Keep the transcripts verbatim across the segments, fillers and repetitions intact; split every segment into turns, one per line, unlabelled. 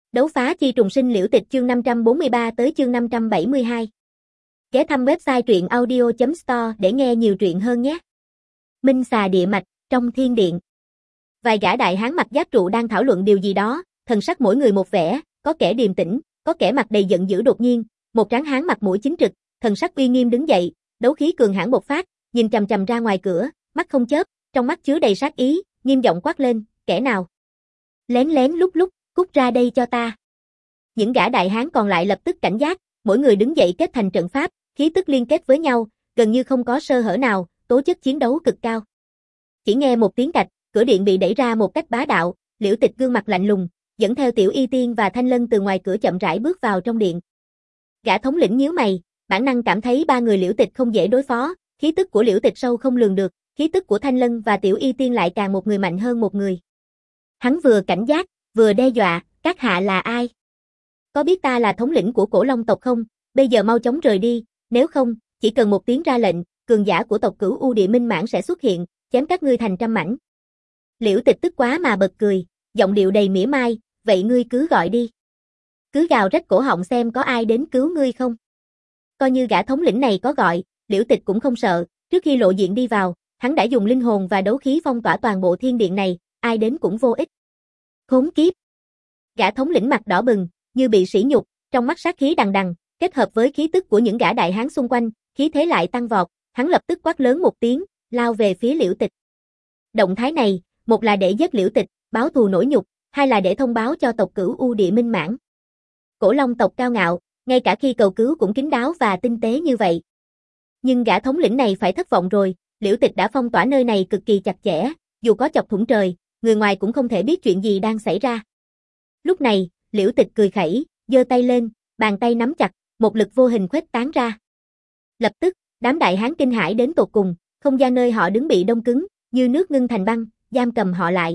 Đấu phá chi trùng sinh liễu tịch chương năm trăm bốn mươi ba tới chương năm trăm bảy mươi hai. Ghé thăm website truyện audio chấm store để nghe nhiều truyện hơn nhé. Minh xà địa mạch, trong thiên điện. Vài gã đại hán mặc giáp trụ đang thảo luận điều gì đó, thần sắc mỗi người một vẻ, có kẻ điềm tĩnh, có kẻ mặt đầy giận dữ. Đột nhiên, một tráng hán mặt mũi chính trực, thần sắc uy nghiêm đứng dậy, đấu khí cường hãn bộc phát, nhìn chằm chằm ra ngoài cửa, mắt không chớp, trong mắt chứa đầy sát ý, nghiêm giọng quát lên, kẻ nào lén lén lúc lúc, cút ra đây cho ta. Những gã đại hán còn lại lập tức cảnh giác, mỗi người đứng dậy kết thành trận pháp, khí tức liên kết với nhau, gần như không có sơ hở nào, tố chất chiến đấu cực cao. Chỉ nghe một tiếng cạch, cửa điện bị đẩy ra một cách bá đạo, Liễu Tịch gương mặt lạnh lùng, dẫn theo Tiểu Y Tiên và Thanh Lân từ ngoài cửa chậm rãi bước vào trong điện. Gã thống lĩnh nhíu mày, bản năng cảm thấy ba người Liễu Tịch không dễ đối phó, khí tức của Liễu Tịch sâu không lường được, khí tức của Thanh Lân và Tiểu Y Tiên lại càng một người mạnh hơn một người. Hắn vừa cảnh giác, vừa đe dọa, các hạ là ai? Có biết ta là thống lĩnh của Cổ Long tộc không? Bây giờ mau chóng rời đi, nếu không, chỉ cần một tiếng ra lệnh, cường giả của tộc Cửu U Địa Minh Mãn sẽ xuất hiện, chém các ngươi thành trăm mảnh. Liễu Tịch tức quá mà bật cười, giọng điệu đầy mỉa mai, vậy ngươi cứ gọi đi. Cứ gào rách cổ họng xem có ai đến cứu ngươi không. Coi như gã thống lĩnh này có gọi, Liễu Tịch cũng không sợ, trước khi lộ diện đi vào, hắn đã dùng linh hồn và đấu khí phong tỏa toàn bộ thiên điện này, ai đến cũng vô ích. Khốn kiếp. Gã thống lĩnh mặt đỏ bừng, như bị sỉ nhục, trong mắt sát khí đằng đằng, kết hợp với khí tức của những gã đại hán xung quanh, khí thế lại tăng vọt, hắn lập tức quát lớn một tiếng, lao về phía Liễu Tịch. Động thái này, một là để giết Liễu Tịch, báo thù nổi nhục, hai là để thông báo cho tộc Cửu U Địa Minh Mãn. Cổ Long tộc cao ngạo, ngay cả khi cầu cứu cũng kín đáo và tinh tế như vậy. Nhưng gã thống lĩnh này phải thất vọng rồi, Liễu Tịch đã phong tỏa nơi này cực kỳ chặt chẽ, dù có chọc thủng trời, người ngoài cũng không thể biết chuyện gì đang xảy ra. Lúc này, Liễu Tịch cười khẩy, giơ tay lên, bàn tay nắm chặt, một lực vô hình khuếch tán ra. Lập tức, đám đại hán kinh hãi đến tột cùng, không gian nơi họ đứng bị đông cứng, như nước ngưng thành băng, giam cầm họ lại.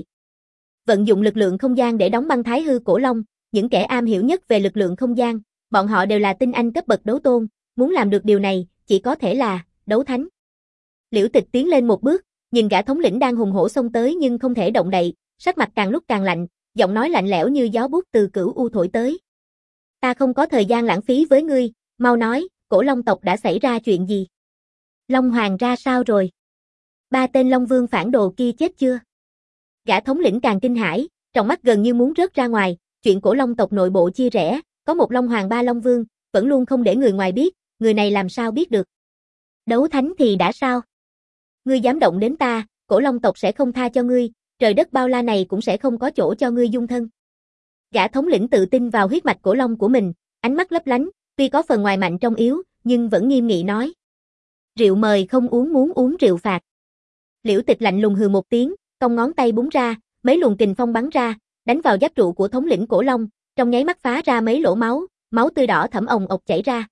Vận dụng lực lượng không gian để đóng băng Thái Hư Cổ Long, những kẻ am hiểu nhất về lực lượng không gian, bọn họ đều là tinh anh cấp bậc đấu tôn, muốn làm được điều này, chỉ có thể là đấu thánh. Liễu Tịch tiến lên một bước, nhìn gã thống lĩnh đang hùng hổ xông tới nhưng không thể động đậy, sắc mặt càng lúc càng lạnh, giọng nói lạnh lẽo như gió buốt từ Cửu U thổi tới. Ta không có thời gian lãng phí với ngươi, mau nói, Cổ Long tộc đã xảy ra chuyện gì? Long Hoàng ra sao rồi? Ba tên Long Vương phản đồ kia chết chưa? Gã thống lĩnh càng kinh hãi, trong mắt gần như muốn rớt ra ngoài, chuyện Cổ Long tộc nội bộ chia rẽ, có một Long Hoàng ba Long Vương, vẫn luôn không để người ngoài biết, người này làm sao biết được? Đấu thánh thì đã sao? Ngươi dám động đến ta, Cổ Long tộc sẽ không tha cho ngươi, trời đất bao la này cũng sẽ không có chỗ cho ngươi dung thân. Gã thống lĩnh tự tin vào huyết mạch cổ long của mình, ánh mắt lấp lánh, tuy có phần ngoài mạnh trong yếu, nhưng vẫn nghiêm nghị nói. Rượu mời không uống, muốn uống rượu phạt. Liễu Tịch lạnh lùng hừ một tiếng, cong ngón tay búng ra, mấy luồng kình phong bắn ra, đánh vào giáp trụ của thống lĩnh cổ long, trong nháy mắt phá ra mấy lỗ máu, máu tươi đỏ thẫm ồng ộc chảy ra.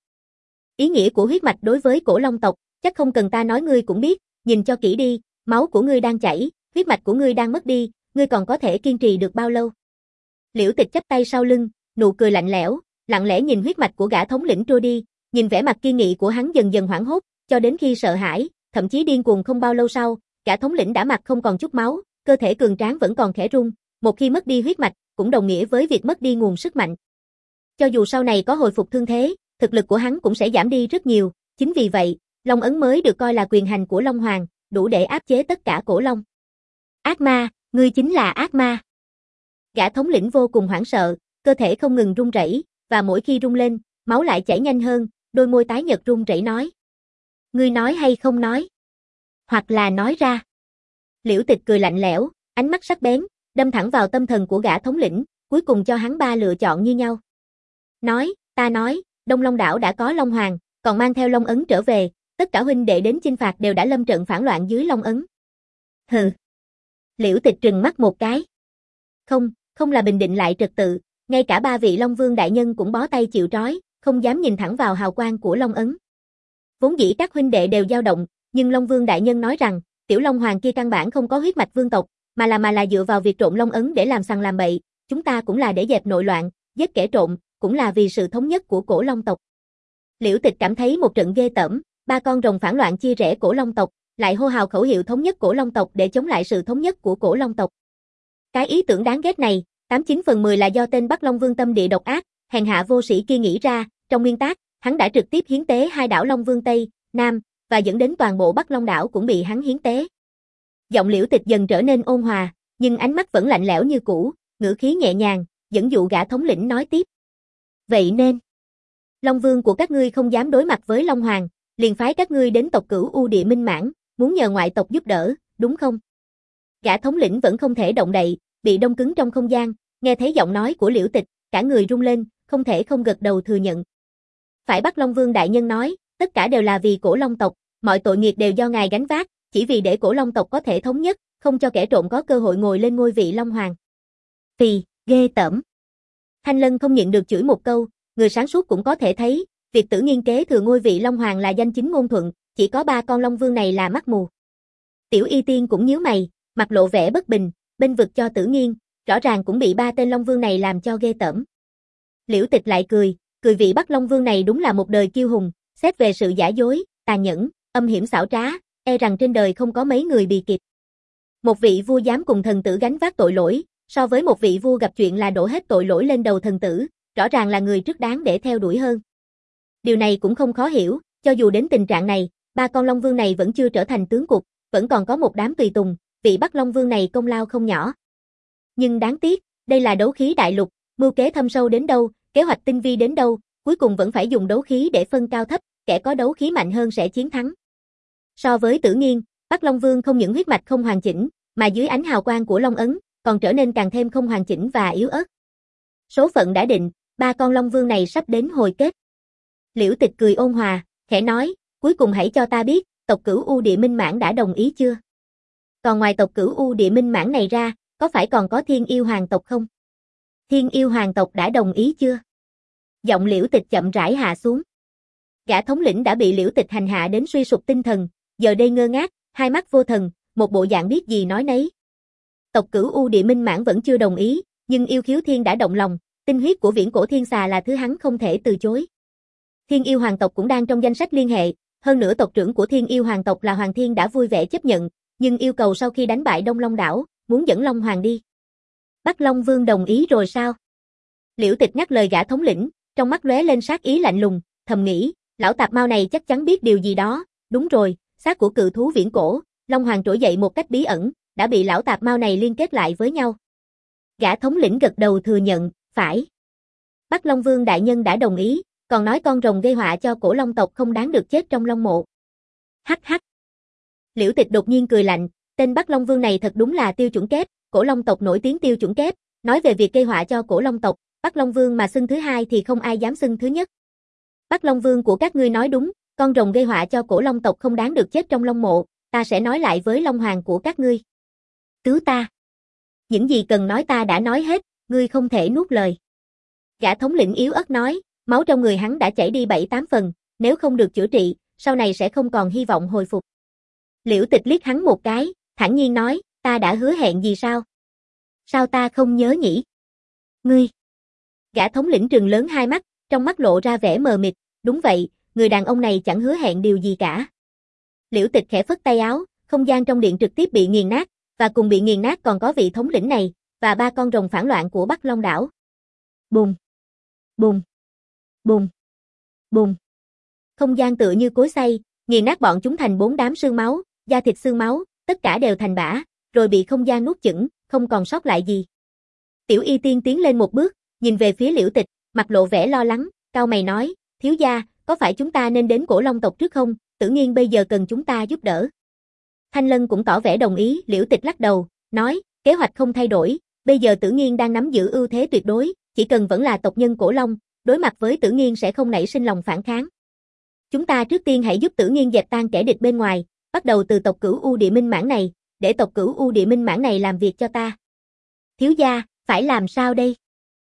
Ý nghĩa của huyết mạch đối với cổ long tộc, chắc không cần ta nói ngươi cũng biết, nhìn cho kỹ đi, máu của ngươi đang chảy, huyết mạch của ngươi đang mất đi, ngươi còn có thể kiên trì được bao lâu? Liễu Tịch chắp tay sau lưng, nụ cười lạnh lẽo, lặng lẽ nhìn huyết mạch của gã thống lĩnh trôi đi, nhìn vẻ mặt kiên nghị của hắn dần dần hoảng hốt, cho đến khi sợ hãi, thậm chí điên cuồng không bao lâu sau, gã thống lĩnh đã mặt không còn chút máu, cơ thể cường tráng vẫn còn khẽ run, một khi mất đi huyết mạch, cũng đồng nghĩa với việc mất đi nguồn sức mạnh. Cho dù sau này có hồi phục thương thế, thực lực của hắn cũng sẽ giảm đi rất nhiều, chính vì vậy, Long ấn mới được coi là quyền hành của Long Hoàng, đủ để áp chế tất cả cổ long. Ác ma, ngươi chính là ác ma. Gã thống lĩnh vô cùng hoảng sợ, cơ thể không ngừng run rẩy, và mỗi khi rung lên, máu lại chảy nhanh hơn, đôi môi tái nhợt run rẩy nói. Ngươi nói hay không nói? Hoặc là nói ra. Liễu Tịch cười lạnh lẽo, ánh mắt sắc bén, đâm thẳng vào tâm thần của gã thống lĩnh, cuối cùng cho hắn ba lựa chọn như nhau. Nói, ta nói, Đông Long đảo đã có Long Hoàng, còn mang theo Long ấn trở về, tất cả huynh đệ đến chinh phạt đều đã lâm trận phản loạn dưới Long ấn. Hừ. Liễu Tịch trừng mắt một cái. Không, không là bình định lại trật tự, ngay cả ba vị Long Vương đại nhân cũng bó tay chịu trói, không dám nhìn thẳng vào hào quang của Long ấn. Vốn dĩ các huynh đệ đều dao động, nhưng Long Vương đại nhân nói rằng, tiểu Long Hoàng kia căn bản không có huyết mạch vương tộc, mà là mà là dựa vào việc trộn Long ấn để làm sằng làm bậy, chúng ta cũng là để dẹp nội loạn, giết kẻ trộn, cũng là vì sự thống nhất của cổ Long tộc. Liễu Tịch cảm thấy một trận ghê tởm, ba con rồng phản loạn chia rẽ cổ Long tộc, lại hô hào khẩu hiệu thống nhất cổ Long tộc để chống lại sự thống nhất của cổ Long tộc. Cái ý tưởng đáng ghét này, tám chín phần mười là do tên Bắc Long Vương tâm địa độc ác, hèn hạ vô sĩ kia nghĩ ra, trong nguyên tắc, hắn đã trực tiếp hiến tế hai đảo Long Vương Tây, Nam, và dẫn đến toàn bộ Bắc Long đảo cũng bị hắn hiến tế. Giọng Liễu Tịch dần trở nên ôn hòa, nhưng ánh mắt vẫn lạnh lẽo như cũ, ngữ khí nhẹ nhàng, dẫn dụ gã thống lĩnh nói tiếp. Vậy nên, Long Vương của các ngươi không dám đối mặt với Long Hoàng, liền phái các ngươi đến tộc Cửu U Địa Minh Mãn, muốn nhờ ngoại tộc giúp đỡ, đúng không? Gã thống lĩnh vẫn không thể động đậy, bị đông cứng trong không gian, nghe thấy giọng nói của Liễu Tịch, cả người rung lên, không thể không gật đầu thừa nhận. Phải Bắc Long Vương đại nhân nói, tất cả đều là vì Cổ Long tộc, mọi tội nghiệp đều do ngài gánh vác, chỉ vì để Cổ Long tộc có thể thống nhất, không cho kẻ trộm có cơ hội ngồi lên ngôi vị Long Hoàng. Phì, ghê tởm. Thanh Lân không nhịn được chửi một câu, người sáng suốt cũng có thể thấy, việc Tử Nghiên kế thừa ngôi vị Long Hoàng là danh chính ngôn thuận, chỉ có ba con Long Vương này là mắt mù. Tiểu Y Tiên cũng nhíu mày, mặt lộ vẻ bất bình, bên vực cho Tử Nghiên, rõ ràng cũng bị ba tên Long Vương này làm cho ghê tởm. Liễu Tịch lại cười, cười vị Bắc Long Vương này đúng là một đời kiêu hùng, xét về sự giả dối, tàn nhẫn, âm hiểm xảo trá, e rằng trên đời không có mấy người bì kịp. Một vị vua dám cùng thần tử gánh vác tội lỗi, so với một vị vua gặp chuyện là đổ hết tội lỗi lên đầu thần tử, rõ ràng là người trước đáng để theo đuổi hơn. Điều này cũng không khó hiểu, cho dù đến tình trạng này, ba con Long Vương này vẫn chưa trở thành tướng cục, vẫn còn có một đám tùy tùng, vị Bắc Long Vương này công lao không nhỏ. Nhưng đáng tiếc, đây là đấu khí đại lục, mưu kế thâm sâu đến đâu, kế hoạch tinh vi đến đâu, cuối cùng vẫn phải dùng đấu khí để phân cao thấp, kẻ có đấu khí mạnh hơn sẽ chiến thắng. So với Tử Nghiên, Bắc Long Vương không những huyết mạch không hoàn chỉnh, mà dưới ánh hào quang của Long ấn, còn trở nên càng thêm không hoàn chỉnh và yếu ớt. Số phận đã định, ba con Long Vương này sắp đến hồi kết. Liễu Tịch cười ôn hòa, khẽ nói, cuối cùng hãy cho ta biết, tộc Cửu U Địa Minh Mãn đã đồng ý chưa? Còn ngoài tộc Cửu U Địa Minh Mãn này ra, có phải còn có Thiên Yêu Hoàng tộc không? Thiên Yêu Hoàng tộc đã đồng ý chưa? Giọng Liễu Tịch chậm rãi hạ xuống. Gã thống lĩnh đã bị Liễu Tịch hành hạ đến suy sụp tinh thần, giờ đây ngơ ngác, hai mắt vô thần, một bộ dạng biết gì nói nấy. Tộc Cửu U Địa Minh Mãn vẫn chưa đồng ý, nhưng Yêu Khiếu Thiên đã động lòng, tinh huyết của Viễn Cổ Thiên Xà là thứ hắn không thể từ chối. Thiên Yêu Hoàng tộc cũng đang trong danh sách liên hệ, hơn nữa tộc trưởng của Thiên Yêu Hoàng tộc là Hoàng Thiên đã vui vẻ chấp nhận, nhưng yêu cầu sau khi đánh bại Đông Long đảo, muốn dẫn Long Hoàng đi. Bắc Long Vương đồng ý rồi sao? Liễu Tịch nhắc lời gã thống lĩnh, trong mắt lóe lên sát ý lạnh lùng, thầm nghĩ, lão tạp mau này chắc chắn biết điều gì đó, đúng rồi, xác của cự thú Viễn Cổ, Long Hoàng trỗi dậy một cách bí ẩn, đã bị lão tạp mau này liên kết lại với nhau. Gã thống lĩnh gật đầu thừa nhận, phải. Bắc Long Vương đại nhân đã đồng ý, còn nói con rồng gây họa cho Cổ Long tộc không đáng được chết trong Long mộ. Hắc hắc. Liễu Tịch đột nhiên cười lạnh, tên Bắc Long Vương này thật đúng là tiêu chuẩn kép, Cổ Long tộc nổi tiếng tiêu chuẩn kép, nói về việc gây họa cho Cổ Long tộc, Bắc Long Vương mà xưng thứ hai thì không ai dám xưng thứ nhất. Bắc Long Vương của các ngươi nói đúng, con rồng gây họa cho Cổ Long tộc không đáng được chết trong Long mộ, ta sẽ nói lại với Long Hoàng của các ngươi. Tứ ta. Những gì cần nói ta đã nói hết, ngươi không thể nuốt lời. Gã thống lĩnh yếu ớt nói, máu trong người hắn đã chảy đi bảy tám phần, nếu không được chữa trị, sau này sẽ không còn hy vọng hồi phục. Liễu Tịch liếc hắn một cái, thản nhiên nói, ta đã hứa hẹn gì sao? Sao ta không nhớ nhỉ? Ngươi. Gã thống lĩnh trừng lớn hai mắt, trong mắt lộ ra vẻ mờ mịt, đúng vậy, người đàn ông này chẳng hứa hẹn điều gì cả. Liễu Tịch khẽ phất tay áo, không gian trong điện trực tiếp bị nghiền nát, và cùng bị nghiền nát còn có vị thống lĩnh này, và ba con rồng phản loạn của Bắc Long đảo. Bùng, bùng, bùng, bùng. Không gian tựa như cối xay, nghiền nát bọn chúng thành bốn đám xương máu, da thịt xương máu, tất cả đều thành bã, rồi bị không gian nuốt chửng, không còn sót lại gì. Tiểu Y Tiên tiến lên một bước, nhìn về phía Liễu Tịch, mặt lộ vẻ lo lắng, cau mày nói, thiếu gia, có phải chúng ta nên đến Cổ Long tộc trước không? Tử Nghiên bây giờ cần chúng ta giúp đỡ. Thanh Lân cũng tỏ vẻ đồng ý, Liễu Tịch lắc đầu, nói, kế hoạch không thay đổi, bây giờ Tử Nghiên đang nắm giữ ưu thế tuyệt đối, chỉ cần vẫn là tộc nhân Cổ Long, đối mặt với Tử Nghiên sẽ không nảy sinh lòng phản kháng. Chúng ta trước tiên hãy giúp Tử Nghiên dẹp tan kẻ địch bên ngoài, bắt đầu từ tộc Cửu U Địa Minh Mãn này, để tộc Cửu U Địa Minh Mãn này làm việc cho ta. Thiếu gia, phải làm sao đây?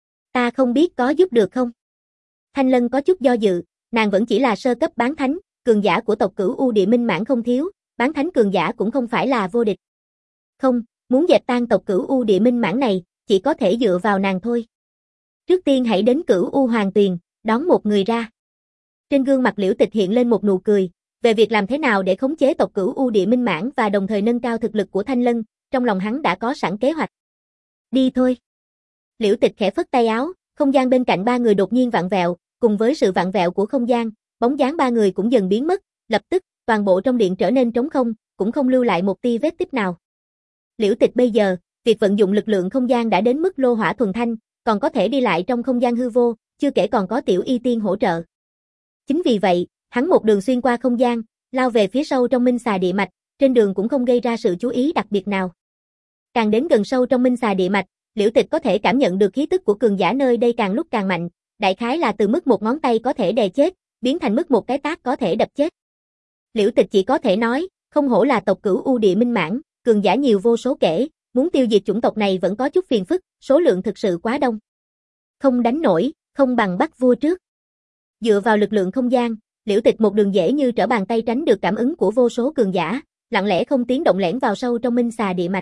Ta không biết có giúp được không? Thanh Lân có chút do dự, nàng vẫn chỉ là sơ cấp bán thánh, cường giả của tộc Cửu U Địa Minh Mãn không thiếu, bán thánh cường giả cũng không phải là vô địch. Không, muốn dẹp tan tộc Cửu U Địa Minh Mãn này, chỉ có thể dựa vào nàng thôi. Trước tiên hãy đến Cửu U Hoàng Tuyền, đón một người ra. Trên gương mặt Liễu Tịch hiện lên một nụ cười, về việc làm thế nào để khống chế tộc Cửu U Địa Minh Mãn và đồng thời nâng cao thực lực của Thanh Lân, trong lòng hắn đã có sẵn kế hoạch. Đi thôi. Liễu Tịch khẽ phất tay áo, không gian bên cạnh ba người đột nhiên vặn vẹo, cùng với sự vặn vẹo của không gian, bóng dáng ba người cũng dần biến mất, lập tức, toàn bộ trong điện trở nên trống không, cũng không lưu lại một tia vết tích nào. Liễu Tịch bây giờ, việc vận dụng lực lượng không gian đã đến mức lô hỏa thuần thanh, còn có thể đi lại trong không gian hư vô, chưa kể còn có Tiểu Y Tiên hỗ trợ. Chính vì vậy, hắn một đường xuyên qua không gian, lao về phía sâu trong Minh Xà Địa Mạch, trên đường cũng không gây ra sự chú ý đặc biệt nào. Càng đến gần sâu trong Minh Xà Địa Mạch, Liễu Tịch có thể cảm nhận được khí tức của cường giả nơi đây càng lúc càng mạnh, đại khái là từ mức một ngón tay có thể đè chết, biến thành mức một cái tát có thể đập chết. Liễu Tịch chỉ có thể nói, không hổ là tộc Cửu U Địa Minh Mãn, cường giả nhiều vô số kể, muốn tiêu diệt chủng tộc này vẫn có chút phiền phức, số lượng thực sự quá đông. Không đánh nổi, không bằng bắt vua trước. Dựa vào lực lượng không gian, Liễu Tịch một đường dễ như trở bàn tay tránh được cảm ứng của vô số cường giả, lặng lẽ không tiếng động lẻn vào sâu trong Minh Xà Địa Mạch.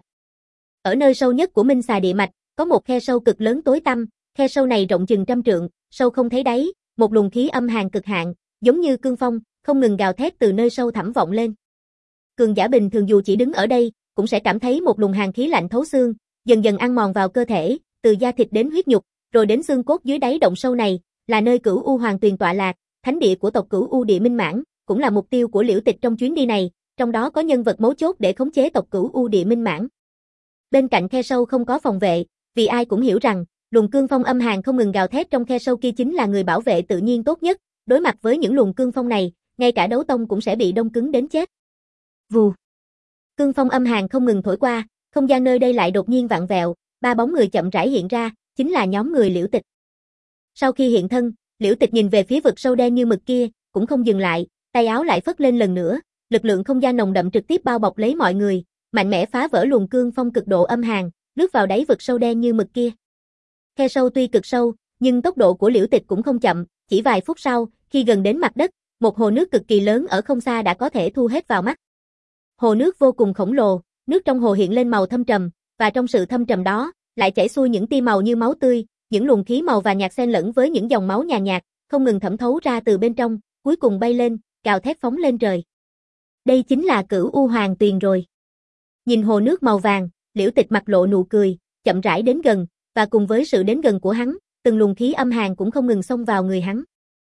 Ở nơi sâu nhất của Minh Xà Địa Mạch, có một khe sâu cực lớn tối tăm, khe sâu này rộng chừng trăm trượng, sâu không thấy đáy, một luồng khí âm hàn cực hạn, giống như cương phong, không ngừng gào thét từ nơi sâu thẳm vọng lên. Cường giả bình thường dù chỉ đứng ở đây, cũng sẽ cảm thấy một luồng hàn khí lạnh thấu xương, dần dần ăn mòn vào cơ thể, từ da thịt đến huyết nhục, rồi đến xương cốt dưới đáy động sâu này, là nơi Cửu U Hoàng Tuyền tọa lạc, thánh địa của tộc Cửu U Địa Minh Mãn, cũng là mục tiêu của Liễu Tịch trong chuyến đi này, trong đó có nhân vật mấu chốt để khống chế tộc Cửu U Địa Minh Mãn. Bên cạnh khe sâu không có phòng vệ, vì ai cũng hiểu rằng, luồng cương phong âm hàn không ngừng gào thét trong khe sâu kia chính là người bảo vệ tự nhiên tốt nhất, đối mặt với những luồng cương phong này, ngay cả đấu tông cũng sẽ bị đông cứng đến chết. Vù. Cương phong âm hàn không ngừng thổi qua, không gian nơi đây lại đột nhiên vặn vẹo, ba bóng người chậm rãi hiện ra, chính là nhóm người Liễu Tịch. Sau khi hiện thân, Liễu Tịch nhìn về phía vực sâu đen như mực kia, cũng không dừng lại, tay áo lại phất lên lần nữa, lực lượng không gian nồng đậm trực tiếp bao bọc lấy mọi người, mạnh mẽ phá vỡ luồng cương phong cực độ âm hàn, lướt vào đáy vực sâu đen như mực kia. Khe sâu tuy cực sâu, nhưng tốc độ của Liễu Tịch cũng không chậm, chỉ vài phút sau, khi gần đến mặt đất, một hồ nước cực kỳ lớn ở không xa đã có thể thu hết vào mắt. Hồ nước vô cùng khổng lồ, nước trong hồ hiện lên màu thâm trầm, và trong sự thâm trầm đó, lại chảy xuôi những tia màu như máu tươi, những luồng khí màu vàng nhạt xen lẫn với những dòng máu nhàn nhạt, không ngừng thẩm thấu ra từ bên trong, cuối cùng bay lên, gào thét phóng lên trời. Đây chính là Cửu U Hoàng Tuyền rồi. Nhìn hồ nước màu vàng, Liễu Tịch mặt lộ nụ cười, chậm rãi đến gần, và cùng với sự đến gần của hắn, từng luồng khí âm hàn cũng không ngừng xông vào người hắn.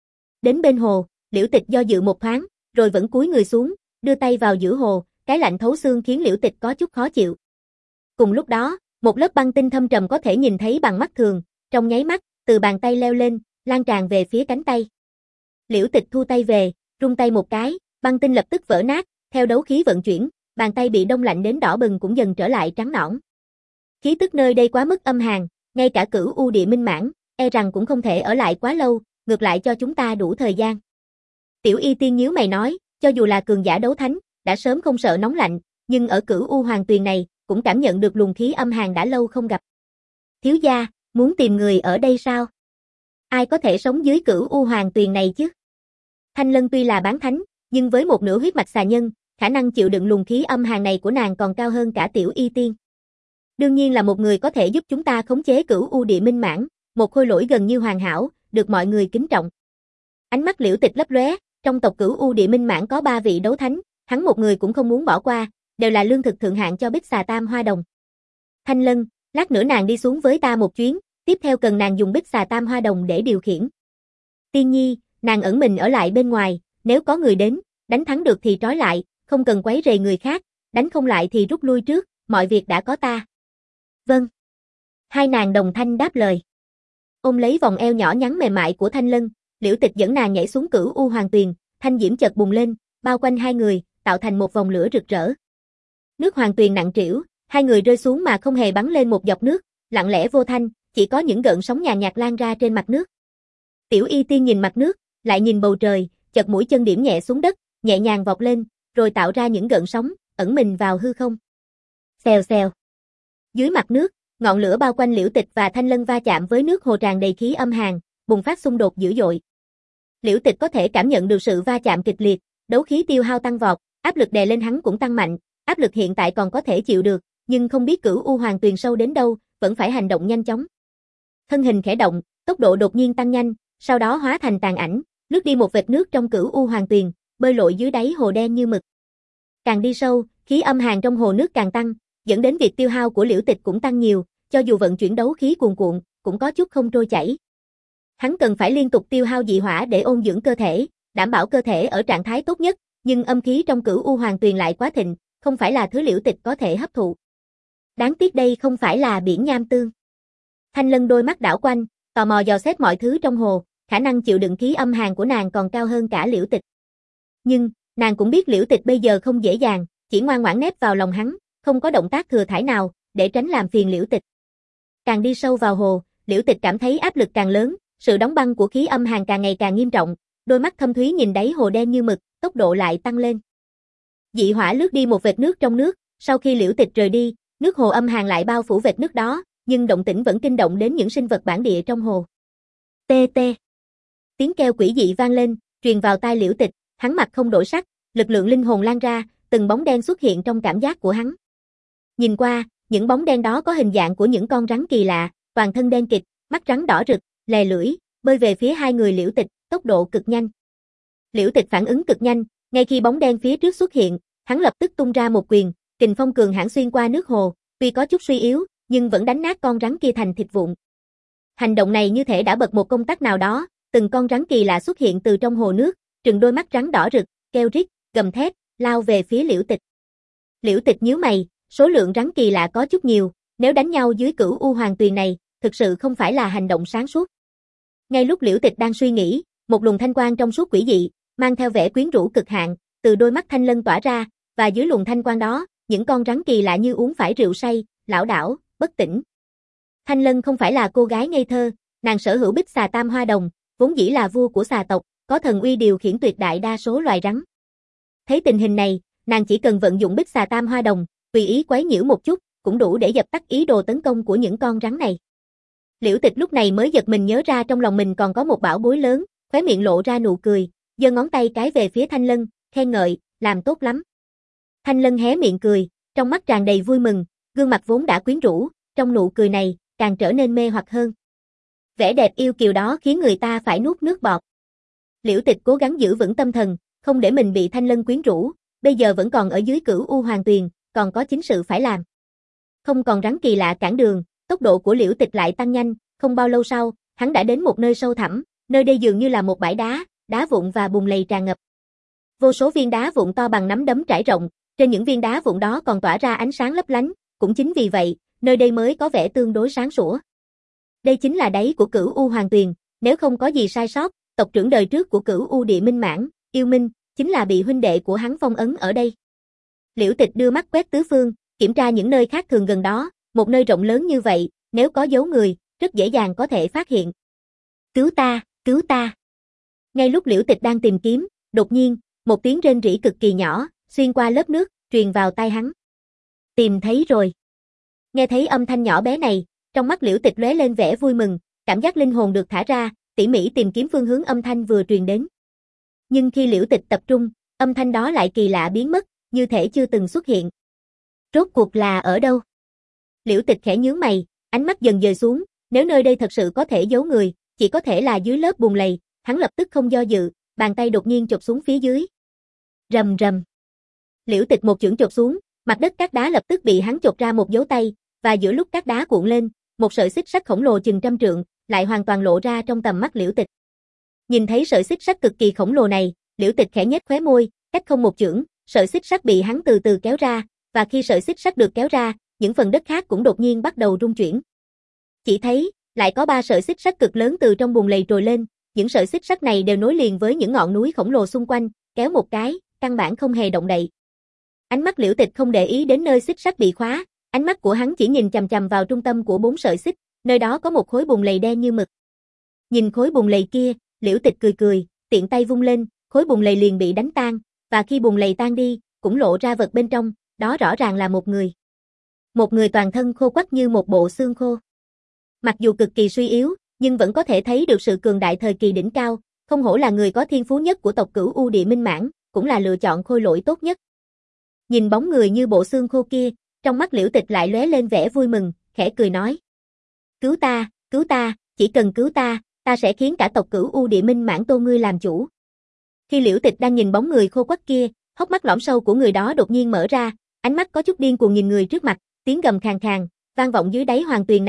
Đến bên hồ, Liễu Tịch do dự một thoáng, rồi vẫn cúi người xuống, đưa tay vào giữa hồ, cái lạnh thấu xương khiến Liễu Tịch có chút khó chịu. Cùng lúc đó, một lớp băng tinh thâm trầm có thể nhìn thấy bằng mắt thường, trong nháy mắt, từ bàn tay leo lên, lan tràn về phía cánh tay. Liễu Tịch thu tay về, rung tay một cái, băng tinh lập tức vỡ nát, theo đấu khí vận chuyển, bàn tay bị đông lạnh đến đỏ bừng cũng dần trở lại trắng nõn. Khí tức nơi đây quá mức âm hàn, ngay cả Cửu U Địa Minh Mãn, e rằng cũng không thể ở lại quá lâu, ngược lại cho chúng ta đủ thời gian. Tiểu Y Tiên nhíu mày nói, cho dù là cường giả đấu thánh, đã sớm không sợ nóng lạnh, nhưng ở Cửu U Hoàng Tuyền này, cũng cảm nhận được luồng khí âm hàn đã lâu không gặp. Thiếu gia, muốn tìm người ở đây sao? Ai có thể sống dưới Cửu U Hoàng Tuyền này chứ? Thanh Lân tuy là bán thánh, nhưng với một nửa huyết mạch xà nhân, khả năng chịu đựng luồng khí âm hàn này của nàng còn cao hơn cả Tiểu Y Tiên. Đương nhiên là một người có thể giúp chúng ta khống chế Cửu U Địa Minh Mãn, một khôi lỗi gần như hoàn hảo, được mọi người kính trọng. Ánh mắt Liễu Tịch lấp lóe, trong tộc Cửu U Địa Minh Mãn có ba vị đấu thánh, hắn một người cũng không muốn bỏ qua, đều là lương thực thượng hạng cho Bích Xà Tam Hoa Đồng. Thanh Lân, lát nữa nàng đi xuống với ta một chuyến, tiếp theo cần nàng dùng Bích Xà Tam Hoa Đồng để điều khiển. Tiên Nhi, nàng ẩn mình ở lại bên ngoài, nếu có người đến, đánh thắng được thì trói lại, không cần quấy rầy người khác, đánh không lại thì rút lui trước, mọi việc đã có ta. Vâng. Hai nàng đồng thanh đáp lời. Ôm lấy vòng eo nhỏ nhắn mềm mại của Thanh Lân, Liễu Tịch dẫn nàng nhảy xuống Cửu U Hoàng Tuyền, thanh diễm chợt bùng lên, bao quanh hai người, tạo thành một vòng lửa rực rỡ. Nước Hoàng Tuyền nặng trĩu, hai người rơi xuống mà không hề bắn lên một giọt nước, lặng lẽ vô thanh, chỉ có những gợn sóng nhàn nhạt lan ra trên mặt nước. Tiểu Y Tiên nhìn mặt nước, lại nhìn bầu trời, chợt mũi chân điểm nhẹ xuống đất, nhẹ nhàng vọt lên, rồi tạo ra những gợn sóng, ẩn mình vào hư không. Xèo xèo. Dưới mặt nước, ngọn lửa bao quanh Liễu Tịch và Thanh Lân va chạm với nước hồ tràn đầy khí âm hàn, bùng phát xung đột dữ dội. Liễu Tịch có thể cảm nhận được sự va chạm kịch liệt, đấu khí tiêu hao tăng vọt, áp lực đè lên hắn cũng tăng mạnh, áp lực hiện tại còn có thể chịu được, nhưng không biết Cửu U Hoàng Tuyền sâu đến đâu, vẫn phải hành động nhanh chóng. Thân hình khẽ động, tốc độ đột nhiên tăng nhanh, sau đó hóa thành tàn ảnh, lướt đi một vệt nước trong Cửu U Hoàng Tuyền, bơi lội dưới đáy hồ đen như mực. Càng đi sâu, khí âm hàn trong hồ nước càng tăng, dẫn đến việc tiêu hao của Liễu Tịch cũng tăng nhiều, cho dù vận chuyển đấu khí cuồn cuộn, cũng có chút không trôi chảy. Hắn cần phải liên tục tiêu hao dị hỏa để ôn dưỡng cơ thể, đảm bảo cơ thể ở trạng thái tốt nhất, nhưng âm khí trong Cửu U Hoàng Tuyền lại quá thịnh, không phải là thứ Liễu Tịch có thể hấp thụ. Đáng tiếc đây không phải là biển nham tương. Thanh Lân đôi mắt đảo quanh, tò mò dò xét mọi thứ trong hồ, khả năng chịu đựng khí âm hàn của nàng còn cao hơn cả Liễu Tịch. Nhưng, nàng cũng biết Liễu Tịch bây giờ không dễ dàng, chỉ ngoan ngoãn nép vào lòng hắn, không có động tác thừa thãi nào, để tránh làm phiền Liễu Tịch. Càng đi sâu vào hồ, Liễu Tịch cảm thấy áp lực càng lớn, sự đóng băng của khí âm hàn càng ngày càng nghiêm trọng, đôi mắt thâm thúy nhìn đáy hồ đen như mực, tốc độ lại tăng lên. Dị hỏa lướt đi một vệt nước trong nước, sau khi Liễu Tịch rời đi, nước hồ âm hàn lại bao phủ vệt nước đó, nhưng động tĩnh vẫn kinh động đến những sinh vật bản địa trong hồ. Tê tê. Tiếng kêu quỷ dị vang lên, truyền vào tai Liễu Tịch, hắn mặt không đổi sắc, lực lượng linh hồn lan ra, từng bóng đen xuất hiện trong cảm giác của hắn. Nhìn qua, những bóng đen đó có hình dạng của những con rắn kỳ lạ, toàn thân đen kịt, mắt rắn đỏ rực, lè lưỡi, bơi về phía hai người Liễu Tịch, tốc độ cực nhanh. Liễu Tịch phản ứng cực nhanh, ngay khi bóng đen phía trước xuất hiện, hắn lập tức tung ra một quyền, kình phong cường hãn xuyên qua nước hồ, tuy có chút suy yếu, nhưng vẫn đánh nát con rắn kia thành thịt vụn. Hành động này như thể đã bật một công tắc nào đó, từng con rắn kỳ lạ xuất hiện từ trong hồ nước, trừng đôi mắt rắn đỏ rực, kêu rít, gầm thét, lao về phía Liễu Tịch. Liễu Tịch nhíu mày, số lượng rắn kỳ lạ có chút nhiều, nếu đánh nhau dưới Cửu U Hoàng Tuyền này, thực sự không phải là hành động sáng suốt. Ngay lúc Liễu Tịch đang suy nghĩ, một luồng thanh quang trong suốt quỷ dị, mang theo vẻ quyến rũ cực hạn, từ đôi mắt Thanh Lân tỏa ra, và dưới luồng thanh quang đó, những con rắn kỳ lạ như uống phải rượu say, lảo đảo, bất tỉnh. Thanh Lân không phải là cô gái ngây thơ, nàng sở hữu Bích Xà Tam Hoa Đồng, vốn dĩ là vua của xà tộc, có thần uy điều khiển tuyệt đại đa số loài rắn. Thấy tình hình này, nàng chỉ cần vận dụng Bích Xà Tam Hoa Đồng, tùy ý quấy nhiễu một chút, cũng đủ để dập tắt ý đồ tấn công của những con rắn này. Liễu Tịch lúc này mới giật mình nhớ ra trong lòng mình còn có một bảo bối lớn, khóe miệng lộ ra nụ cười, giơ ngón tay cái về phía Thanh Lân, khen ngợi, làm tốt lắm. Thanh Lân hé miệng cười, trong mắt tràn đầy vui mừng, gương mặt vốn đã quyến rũ, trong nụ cười này, càng trở nên mê hoặc hơn. Vẻ đẹp yêu kiều đó khiến người ta phải nuốt nước bọt. Liễu Tịch cố gắng giữ vững tâm thần, không để mình bị Thanh Lân quyến rũ, bây giờ vẫn còn ở dưới Cửu U Hoàng Tuyền, còn có chính sự phải làm. Không còn rắn kỳ lạ cản đường, tốc độ của Liễu Tịch lại tăng nhanh, không bao lâu sau, hắn đã đến một nơi sâu thẳm, nơi đây dường như là một bãi đá, đá vụn và bùn lầy tràn ngập. Vô số viên đá vụn to bằng nắm đấm trải rộng, trên những viên đá vụn đó còn tỏa ra ánh sáng lấp lánh, cũng chính vì vậy, nơi đây mới có vẻ tương đối sáng sủa. Đây chính là đáy của Cửu U Hoàng Tuyền, nếu không có gì sai sót, tộc trưởng đời trước của Cửu U Địa Minh Mãn, Yêu Minh, chính là bị huynh đệ của hắn phong ấn ở đây. Liễu Tịch đưa mắt quét tứ phương, kiểm tra những nơi khác thường gần đó, một nơi rộng lớn như vậy, nếu có dấu người, rất dễ dàng có thể phát hiện. Cứu ta, cứu ta. Ngay lúc Liễu Tịch đang tìm kiếm, đột nhiên, một tiếng rên rỉ cực kỳ nhỏ, xuyên qua lớp nước, truyền vào tai hắn. Tìm thấy rồi. Nghe thấy âm thanh nhỏ bé này, trong mắt Liễu Tịch lóe lên vẻ vui mừng, cảm giác linh hồn được thả ra, tỉ mỉ tìm kiếm phương hướng âm thanh vừa truyền đến. Nhưng khi Liễu Tịch tập trung, âm thanh đó lại kỳ lạ biến mất, như thể chưa từng xuất hiện. Rốt cuộc là ở đâu? Liễu Tịch khẽ nhướng mày, ánh mắt dần dời xuống, nếu nơi đây thật sự có thể giấu người, chỉ có thể là dưới lớp bùn lầy, hắn lập tức không do dự, bàn tay đột nhiên chộp xuống phía dưới. Rầm rầm. Liễu Tịch một chưởng chộp xuống, mặt đất cát đá lập tức bị hắn chộp ra một dấu tay, và giữa lúc cát đá cuộn lên, một sợi xích sắt khổng lồ chừng trăm trượng, lại hoàn toàn lộ ra trong tầm mắt Liễu Tịch. Nhìn thấy sợi xích sắt cực kỳ khổng lồ này, Liễu Tịch khẽ nhếch khóe môi, cách không một chưởng, sợi xích sắt bị hắn từ từ kéo ra, và khi sợi xích sắt được kéo ra, những phần đất khác cũng đột nhiên bắt đầu rung chuyển. Chỉ thấy, lại có ba sợi xích sắt cực lớn từ trong bùn lầy trồi lên, những sợi xích sắt này đều nối liền với những ngọn núi khổng lồ xung quanh, kéo một cái, căn bản không hề động đậy. Ánh mắt Liễu Tịch không để ý đến nơi xích sắt bị khóa, ánh mắt của hắn chỉ nhìn chằm chằm vào trung tâm của bốn sợi xích, nơi đó có một khối bùn lầy đen như mực. Nhìn khối bùn lầy kia, Liễu Tịch cười cười, tiện tay vung lên, khối bùn lầy liền bị đánh tan, và khi bùn lầy tan đi, cũng lộ ra vật bên trong, đó rõ ràng là một người. Một người toàn thân khô quắt như một bộ xương khô. Mặc dù cực kỳ suy yếu, nhưng vẫn có thể thấy được sự cường đại thời kỳ đỉnh cao, không hổ là người có thiên phú nhất của tộc Cửu U Địa Minh Mãn, cũng là lựa chọn khôi lỗi tốt nhất. Nhìn bóng người như bộ xương khô kia, trong mắt Liễu Tịch lại lóe lên vẻ vui mừng, khẽ cười nói. Cứu ta, cứu ta, chỉ cần cứu ta, ta sẽ khiến cả tộc Cửu U Địa Minh Mãn tôn ngươi làm chủ. Khi Liễu Tịch đang nhìn bóng người khô quắt kia, hốc mắt lõm sâu của người đó đột nhiên mở ra, ánh mắt có chút điên cuồng nhìn người trước mặt, tiếng gầm khàn khàn, vang vọng dưới đáy hoàng tuyền này,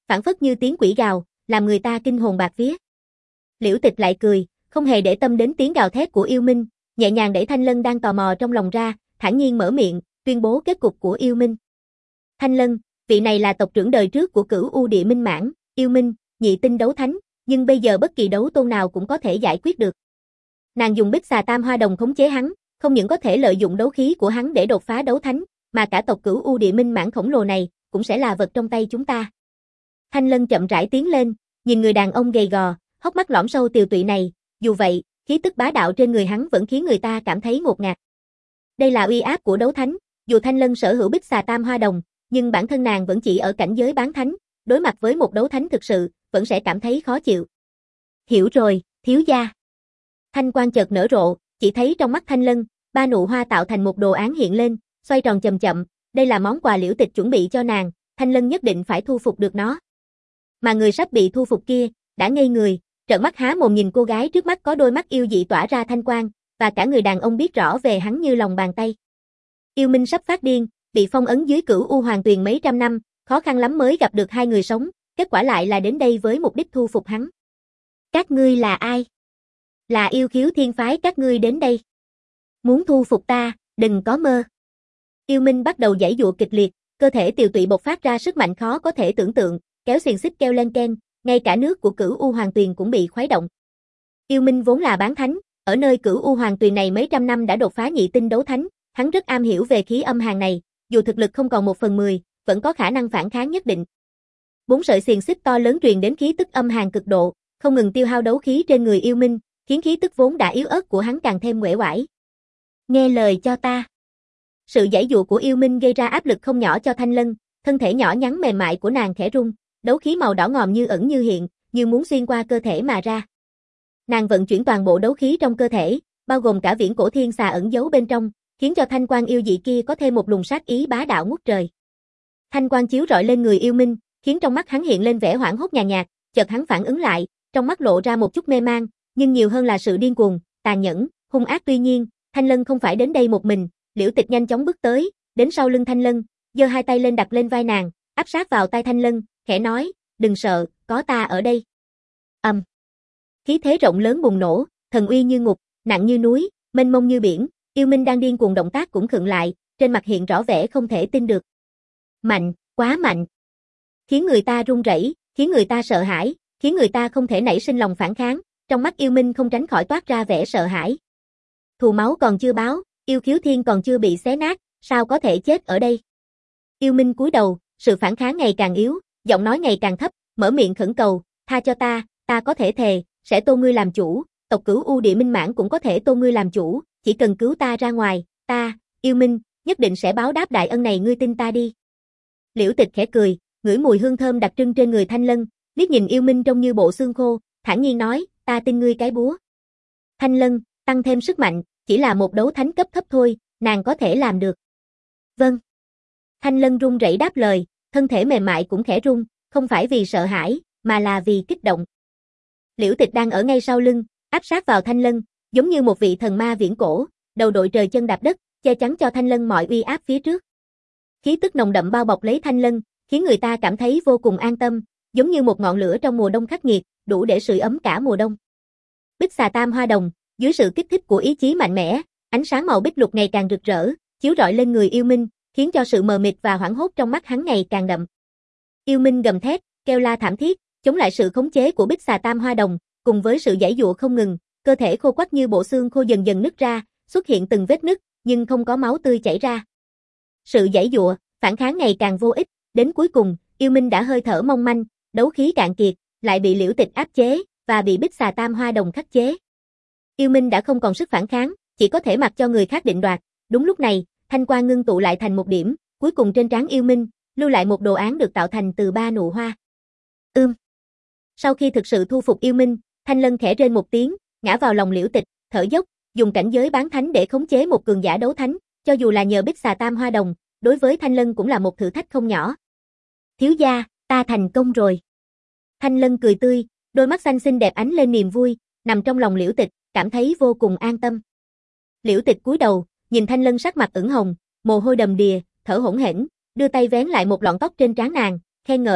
phảng phất như tiếng quỷ gào, làm người ta kinh hồn bạt vía. Liễu Tịch lại cười, không hề để tâm đến tiếng gào thét của yêu minh, nhẹ nhàng đẩy Thanh Lân đang tò mò trong lòng ra, thản nhiên mở miệng, tuyên bố kết cục của yêu minh. Thanh Lân, vị này là tộc trưởng đời trước của Cửu U Địa Minh Mãng, yêu minh, nhị tinh đấu thánh, nhưng bây giờ bất kỳ đấu tôn nào cũng có thể giải quyết được. Nàng dùng Bích Xà Tam Hoa Đồng khống chế hắn, không những có thể lợi dụng đấu khí của hắn để đột phá đấu thánh, mà cả tộc Cửu U Địa Minh Mãng khổng lồ này cũng sẽ là vật trong tay chúng ta. Thanh Lân chậm rãi tiến lên, nhìn người đàn ông gầy gò, hốc mắt lõm sâu tiều tụy này, dù vậy, khí tức bá đạo trên người hắn vẫn khiến người ta cảm thấy ngột ngạt. Đây là uy áp của đấu thánh, dù Thanh Lân sở hữu Bích Xà Tam Hoa Đồng, nhưng bản thân nàng vẫn chỉ ở cảnh giới bán thánh, đối mặt với một đấu thánh thực sự, vẫn sẽ cảm thấy khó chịu. Hiểu rồi, thiếu gia. Thanh quang chợt nở rộ, chỉ thấy trong mắt Thanh Lân, ba nụ hoa tạo thành một đồ án hiện lên, xoay tròn chậm chậm, đây là món quà Liễu Tịch chuẩn bị cho nàng, Thanh Lân nhất định phải thu phục được nó. Mà người sắp bị thu phục kia, đã ngây người, trợn mắt há mồm nhìn cô gái trước mắt có đôi mắt yêu dị tỏa ra thanh quang, và cả người đàn ông biết rõ về hắn như lòng bàn tay. Yêu minh sắp phát điên, bị phong ấn dưới Cửu U Hoàng Tuyền mấy trăm năm, khó khăn lắm mới gặp được hai người sống, kết quả lại là đến đây với mục đích thu phục hắn. Các ngươi là ai? Là Yêu Khiếu Thiên phái các ngươi đến đây. Muốn thu phục ta, đừng có mơ. Yêu minh bắt đầu giãy giụa kịch liệt, cơ thể tiều tụy bộc phát ra sức mạnh khó có thể tưởng tượng, kéo xiềng xích kêu lên keng, ngay cả nước của Cửu U Hoàng Tuyền cũng bị khuấy động. Yêu minh vốn là bán thánh, ở nơi Cửu U Hoàng Tuyền này mấy trăm năm đã đột phá nhị tinh đấu thánh, hắn rất am hiểu về khí âm hàn này, dù thực lực không còn một phần mười, vẫn có khả năng phản kháng nhất định. Bốn sợi xiềng xích to lớn truyền đến khí tức âm hàn cực độ, không ngừng tiêu hao đấu khí trên người yêu minh, khiến khí tức vốn đã yếu ớt của hắn càng thêm uể oải. Nghe lời cho ta. Sự giãy giụa của yêu minh gây ra áp lực không nhỏ cho Thanh Lân, thân thể nhỏ nhắn mềm mại của nàng khẽ rung, đấu khí màu đỏ ngòm như ẩn như hiện, như muốn xuyên qua cơ thể mà ra. Nàng vận chuyển toàn bộ đấu khí trong cơ thể, bao gồm cả viễn cổ thiên xà ẩn giấu bên trong, khiến cho thanh quang yêu dị kia có thêm một luồng sát ý bá đạo ngút trời. Thanh quang chiếu rọi lên người yêu minh, khiến trong mắt hắn hiện lên vẻ hoảng hốt nhàn nhạt, chợt hắn phản ứng lại, trong mắt lộ ra một chút mê mang, nhưng nhiều hơn là sự điên cuồng, tàn nhẫn, hung ác. Tuy nhiên, Thanh Lân không phải đến đây một mình, Liễu Tịch nhanh chóng bước tới, đến sau lưng Thanh Lân, giơ hai tay lên đặt lên vai nàng, áp sát vào tai Thanh Lân, khẽ nói, đừng sợ, có ta ở đây. Ầm. Um. Khí thế rộng lớn bùng nổ, thần uy như ngục, nặng như núi, mênh mông như biển, yêu minh đang điên cuồng động tác cũng khựng lại, trên mặt hiện rõ vẻ không thể tin được. Mạnh, quá mạnh. Khiến người ta run rẩy, khiến người ta sợ hãi, khiến người ta không thể nảy sinh lòng phản kháng, trong mắt yêu minh không tránh khỏi toát ra vẻ sợ hãi. Thù máu còn chưa báo, Yêu Khiếu Thiên còn chưa bị xé nát, sao có thể chết ở đây? Yêu minh cúi đầu, sự phản kháng ngày càng yếu, giọng nói ngày càng thấp, mở miệng khẩn cầu, tha cho ta, ta có thể thề, sẽ tôn ngươi làm chủ, tộc Cửu U Địa Minh Mãng cũng có thể tôn ngươi làm chủ, chỉ cần cứu ta ra ngoài, ta, yêu minh, nhất định sẽ báo đáp đại ân này, ngươi tin ta đi. Liễu Tịch khẽ cười, ngửi mùi hương thơm đặc trưng trên người Thanh Lân, liếc nhìn yêu minh trông như bộ xương khô, thản nhiên nói, ta tin ngươi cái búa. Thanh Lân, tăng thêm sức mạnh, chỉ là một đấu thánh cấp thấp thôi, nàng có thể làm được. Vâng. Thanh Lân run rẩy đáp lời, thân thể mềm mại cũng khẽ run, không phải vì sợ hãi, mà là vì kích động. Liễu Tịch đang ở ngay sau lưng, áp sát vào Thanh Lân, giống như một vị thần ma viễn cổ, đầu đội trời chân đạp đất, che chắn cho Thanh Lân mọi uy áp phía trước. Khí tức nồng đậm bao bọc lấy Thanh Lân, khiến người ta cảm thấy vô cùng an tâm, giống như một ngọn lửa trong mùa đông khắc nghiệt, đủ để sưởi ấm cả mùa đông. Bích Xà Tam Hoa Đồng, dưới sự kích thích của ý chí mạnh mẽ, ánh sáng màu bích lục ngày càng rực rỡ, chiếu rọi lên người yêu minh, khiến cho sự mờ mịt và hoảng hốt trong mắt hắn ngày càng đậm. Yêu minh gầm thét, kêu la thảm thiết, chống lại sự khống chế của Bích Xà Tam Hoa Đồng, cùng với sự giãy giụa không ngừng, cơ thể khô quắt như bộ xương khô dần dần nứt ra, xuất hiện từng vết nứt, nhưng không có máu tươi chảy ra. Sự giãy giụa, phản kháng ngày càng vô ích, đến cuối cùng, yêu minh đã hơi thở mong manh, đấu khí cạn kiệt, lại bị Liễu Tịch áp chế, và bị Bích Xà Tam Hoa Đồng khắc chế. Yêu minh đã không còn sức phản kháng, chỉ có thể mặc cho người khác định đoạt. Đúng lúc này, thanh quang ngưng tụ lại thành một điểm, cuối cùng trên trán yêu minh, lưu lại một đồ án được tạo thành từ ba nụ hoa. Ưm. Sau khi thực sự thu phục yêu minh, Thanh Lân khẽ rên một tiếng, ngã vào lòng Liễu Tịch, thở dốc, dùng cảnh giới bán thánh để khống chế một cường giả đấu thánh, cho dù là nhờ Bích Xà Tam Hoa Đồng, đối với Thanh Lân cũng là một thử thách không nhỏ. Thiếu gia, ta thành công rồi. Thanh Lân cười tươi, đôi mắt xanh xinh đẹp ánh lên niềm vui, nằm trong lòng Liễu Tịch, cảm thấy vô cùng an tâm. Liễu Tịch cúi đầu, nhìn Thanh Lân sắc mặt ửng hồng, mồ hôi đầm đìa, thở hổn hển, đưa tay vén lại một lọn tóc trên trán nàng, khen ngợi,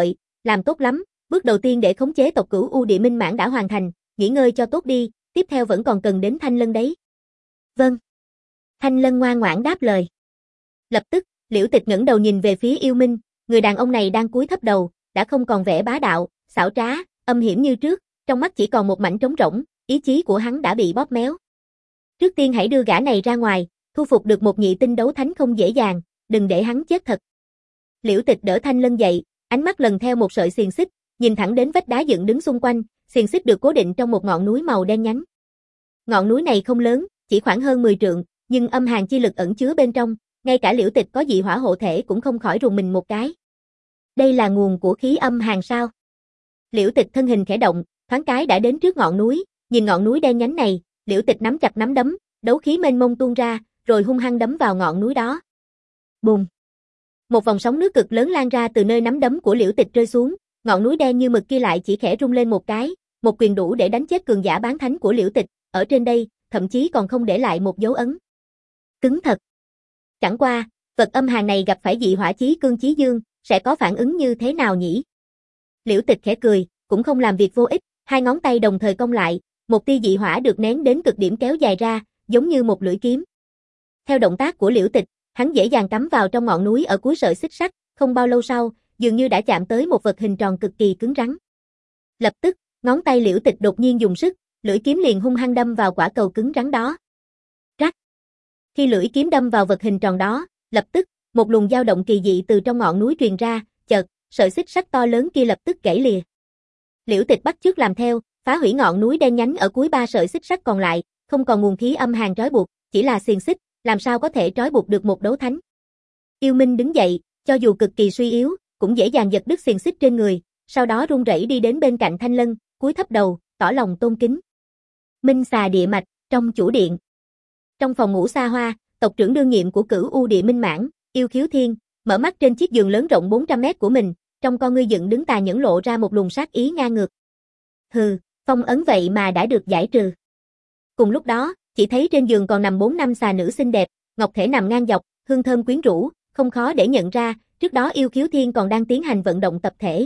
Làm tốt lắm, bước đầu tiên để khống chế tộc Cửu U Địa Minh Mãng đã hoàn thành, nghỉ ngơi cho tốt đi, tiếp theo vẫn còn cần đến Thanh Lân đấy. Vâng. Thanh Lân ngoan ngoãn đáp lời. Lập tức, Liễu Tịch ngẩng đầu nhìn về phía Yêu Minh, người đàn ông này đang cúi thấp đầu, đã không còn vẻ bá đạo, xảo trá, âm hiểm như trước, trong mắt chỉ còn một mảnh trống rỗng, ý chí của hắn đã bị bóp méo. Trước tiên hãy đưa gã này ra ngoài, thu phục được một nhị tinh đấu thánh không dễ dàng, đừng để hắn chết thật. Liễu Tịch đỡ Thanh Lân dậy, ánh mắt lần theo một sợi xiềng xích, nhìn thẳng đến vách đá dựng đứng xung quanh, xiềng xích được cố định trong một ngọn núi màu đen nhánh. Ngọn núi này không lớn, chỉ khoảng hơn mười trượng, nhưng âm hàn chi lực ẩn chứa bên trong, ngay cả Liễu Tịch có dị hỏa hộ thể cũng không khỏi rùng mình một cái. Đây là nguồn của khí âm hàn sao? Liễu Tịch thân hình khẽ động, thoáng cái đã đến trước ngọn núi, nhìn ngọn núi đen nhánh này, Liễu Tịch nắm chặt nắm đấm, đấu khí mênh mông tuôn ra, rồi hung hăng đấm vào ngọn núi đó. Bùm! Một vòng sóng nước cực lớn lan ra từ nơi nắm đấm của Liễu Tịch rơi xuống, ngọn núi đen như mực kia lại chỉ khẽ rung lên một cái, một quyền đủ để đánh chết cường giả bán thánh của Liễu Tịch, ở trên đây, thậm chí còn không để lại một dấu ấn. Cứng thật. Chẳng qua, vật âm hàn này gặp phải dị hỏa chí cương chí dương, sẽ có phản ứng như thế nào nhỉ? Liễu Tịch khẽ cười, cũng không làm việc vô ích, hai ngón tay đồng thời cong lại, một tia dị hỏa được nén đến cực điểm kéo dài ra, giống như một lưỡi kiếm. Theo động tác của Liễu Tịch, hắn dễ dàng cắm vào trong ngọn núi ở cuối sợi xích sắt, không bao lâu sau, dường như đã chạm tới một vật hình tròn cực kỳ cứng rắn. Lập tức, ngón tay Liễu Tịch đột nhiên dùng sức, lưỡi kiếm liền hung hăng đâm vào quả cầu cứng rắn đó. Rắc. Khi lưỡi kiếm đâm vào vật hình tròn đó, lập tức, một luồng dao động kỳ dị từ trong ngọn núi truyền ra, chợt, sợi xích sắt to lớn kia lập tức gãy lìa. Liễu Tịch bắt chước làm theo, phá hủy ngọn núi đen nhánh ở cuối ba sợi xích sắt còn lại, không còn nguồn khí âm hàn trói buộc, chỉ là xiềng xích, làm sao có thể trói buộc được một đấu thánh. Yêu Minh đứng dậy, cho dù cực kỳ suy yếu, cũng dễ dàng giật đứt xiềng xích trên người, sau đó run rẩy đi đến bên cạnh Thanh Lân, cúi thấp đầu, tỏ lòng tôn kính. Minh xà địa mạch, trong chủ điện. Trong phòng ngủ xa hoa, tộc trưởng đương nhiệm của Cửu U Địa Minh Mãng, Yêu Khiếu Thiên, mở mắt trên chiếc giường lớn rộng bốn trăm mét của mình, trong con ngươi dựng đứng tà nhẫn lộ ra một luồng sát ý ngang ngược. Hừ, phong ấn vậy mà đã được giải trừ. Cùng lúc đó, chỉ thấy trên giường còn nằm bốn năm xà nữ xinh đẹp, ngọc thể nằm ngang dọc, hương thơm quyến rũ, không khó để nhận ra, trước đó Yêu Khiếu Thiên còn đang tiến hành vận động tập thể.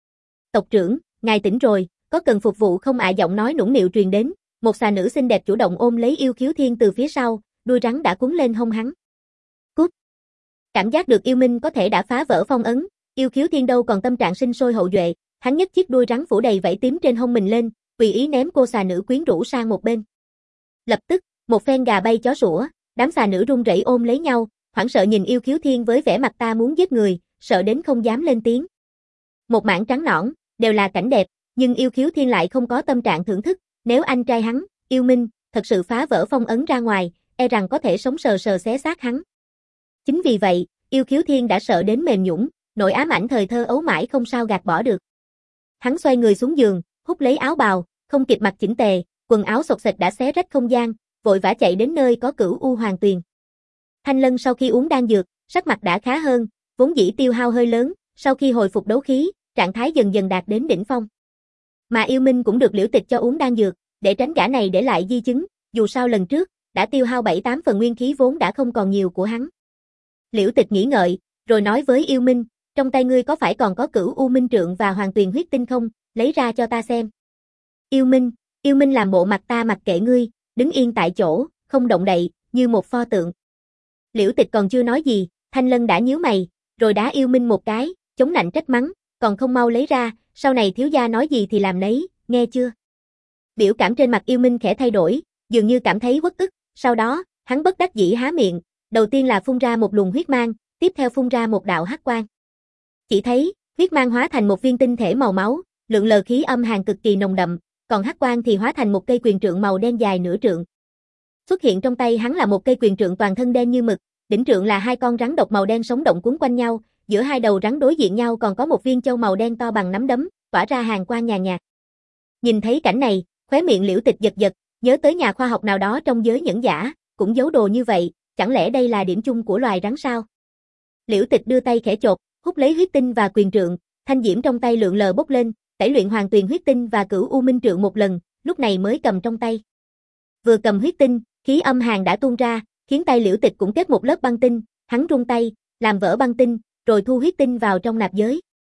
Tộc trưởng, ngài tỉnh rồi, có cần phục vụ không ạ? Giọng nói nũng nịu truyền đến, một xà nữ xinh đẹp chủ động ôm lấy Yêu Khiếu Thiên từ phía sau, đuôi rắn đã cuốn lên hông hắn. Cút! Cảm giác được yêu minh có thể đã phá vỡ phong ấn, Yêu Khiếu Thiên đâu còn tâm trạng sinh sôi hậu duệ, hắn nhấc chiếc đuôi rắn phủ đầy vảy tím trên hông mình lên, tùy ý ném cô xà nữ quyến rũ sang một bên. Lập tức, một phen gà bay chó sủa, đám xà nữ run rẩy ôm lấy nhau, hoảng sợ nhìn Yêu Khiếu Thiên với vẻ mặt ta muốn giết người, sợ đến không dám lên tiếng. Một mảng trắng nõn, đều là cảnh đẹp, nhưng Yêu Khiếu Thiên lại không có tâm trạng thưởng thức, nếu anh trai hắn, Yêu Minh, thật sự phá vỡ phong ấn ra ngoài, e rằng có thể sống sờ sờ xé xác hắn. Chính vì vậy, Yêu Khiếu Thiên đã sợ đến mềm nhũn, nỗi ám ảnh thời thơ ấu mãi không sao gạt bỏ được. Hắn xoay người xuống giường, hút lấy áo bào, không kịp mặc chỉnh tề, quần áo xộc xệch đã xé rách không gian, vội vã chạy đến nơi có Cửu U Hoàng Tuyền. Thanh Lân sau khi uống đan dược, sắc mặt đã khá hơn, vốn dĩ tiêu hao hơi lớn, sau khi hồi phục đấu khí, trạng thái dần dần đạt đến đỉnh phong. Mà Yêu Minh cũng được Liễu Tịch cho uống đan dược, để tránh gã này để lại di chứng, dù sao lần trước đã tiêu hao bảy tám phần nguyên khí vốn đã không còn nhiều của hắn. Liễu Tịch nghĩ ngợi, rồi nói với Yêu Minh, trong tay ngươi có phải còn có Cửu U Minh Trượng và Hoàng Tuyền huyết tinh không, lấy ra cho ta xem. Yêu Minh, Yêu Minh làm bộ mặt ta mặc kệ ngươi, đứng yên tại chỗ, không động đậy, như một pho tượng. Liễu Tịch còn chưa nói gì, Thanh Lân đã nhíu mày, rồi đá Yêu Minh một cái, chống nạnh trách mắng, còn không mau lấy ra, sau này thiếu gia nói gì thì làm nấy, nghe chưa? Biểu cảm trên mặt Yêu Minh khẽ thay đổi, dường như cảm thấy uất ức, sau đó, hắn bất đắc dĩ há miệng, đầu tiên là phun ra một luồng huyết mang, tiếp theo phun ra một đạo hắc quang. Chỉ thấy, huyết mang hóa thành một viên tinh thể màu máu, lượng lờ khí âm hàn cực kỳ nồng đậm, còn hắc quang thì hóa thành một cây quyền trượng màu đen dài nửa trượng. Xuất hiện trong tay hắn là một cây quyền trượng toàn thân đen như mực, đỉnh trượng là hai con rắn độc màu đen sống động cuốn quanh nhau, giữa hai đầu rắn đối diện nhau còn có một viên châu màu đen to bằng nắm đấm, tỏa ra hàn quang nhàn nhạt. Nhìn thấy cảnh này, khóe miệng Liễu Tịch giật giật, nhớ tới nhà khoa học nào đó trong giới nhẫn giả, cũng giấu đồ như vậy, chẳng lẽ đây là điểm chung của loài rắn sao? Liễu Tịch đưa tay khẽ chộp, hút lấy huyết tinh và quyền trượng, thanh diễm trong tay lượn lờ bốc lên, tẩy luyện Hoàng Tuyền huyết tinh và Cửu U Minh Trượng một lần, lúc này mới cầm trong tay. Vừa cầm huyết tinh, khí âm hàn đã tuôn ra, khiến tay Liễu Tịch cũng kết một lớp băng tinh, hắn rung tay, làm vỡ băng tinh, rồi thu huyết tinh vào trong nạp giới.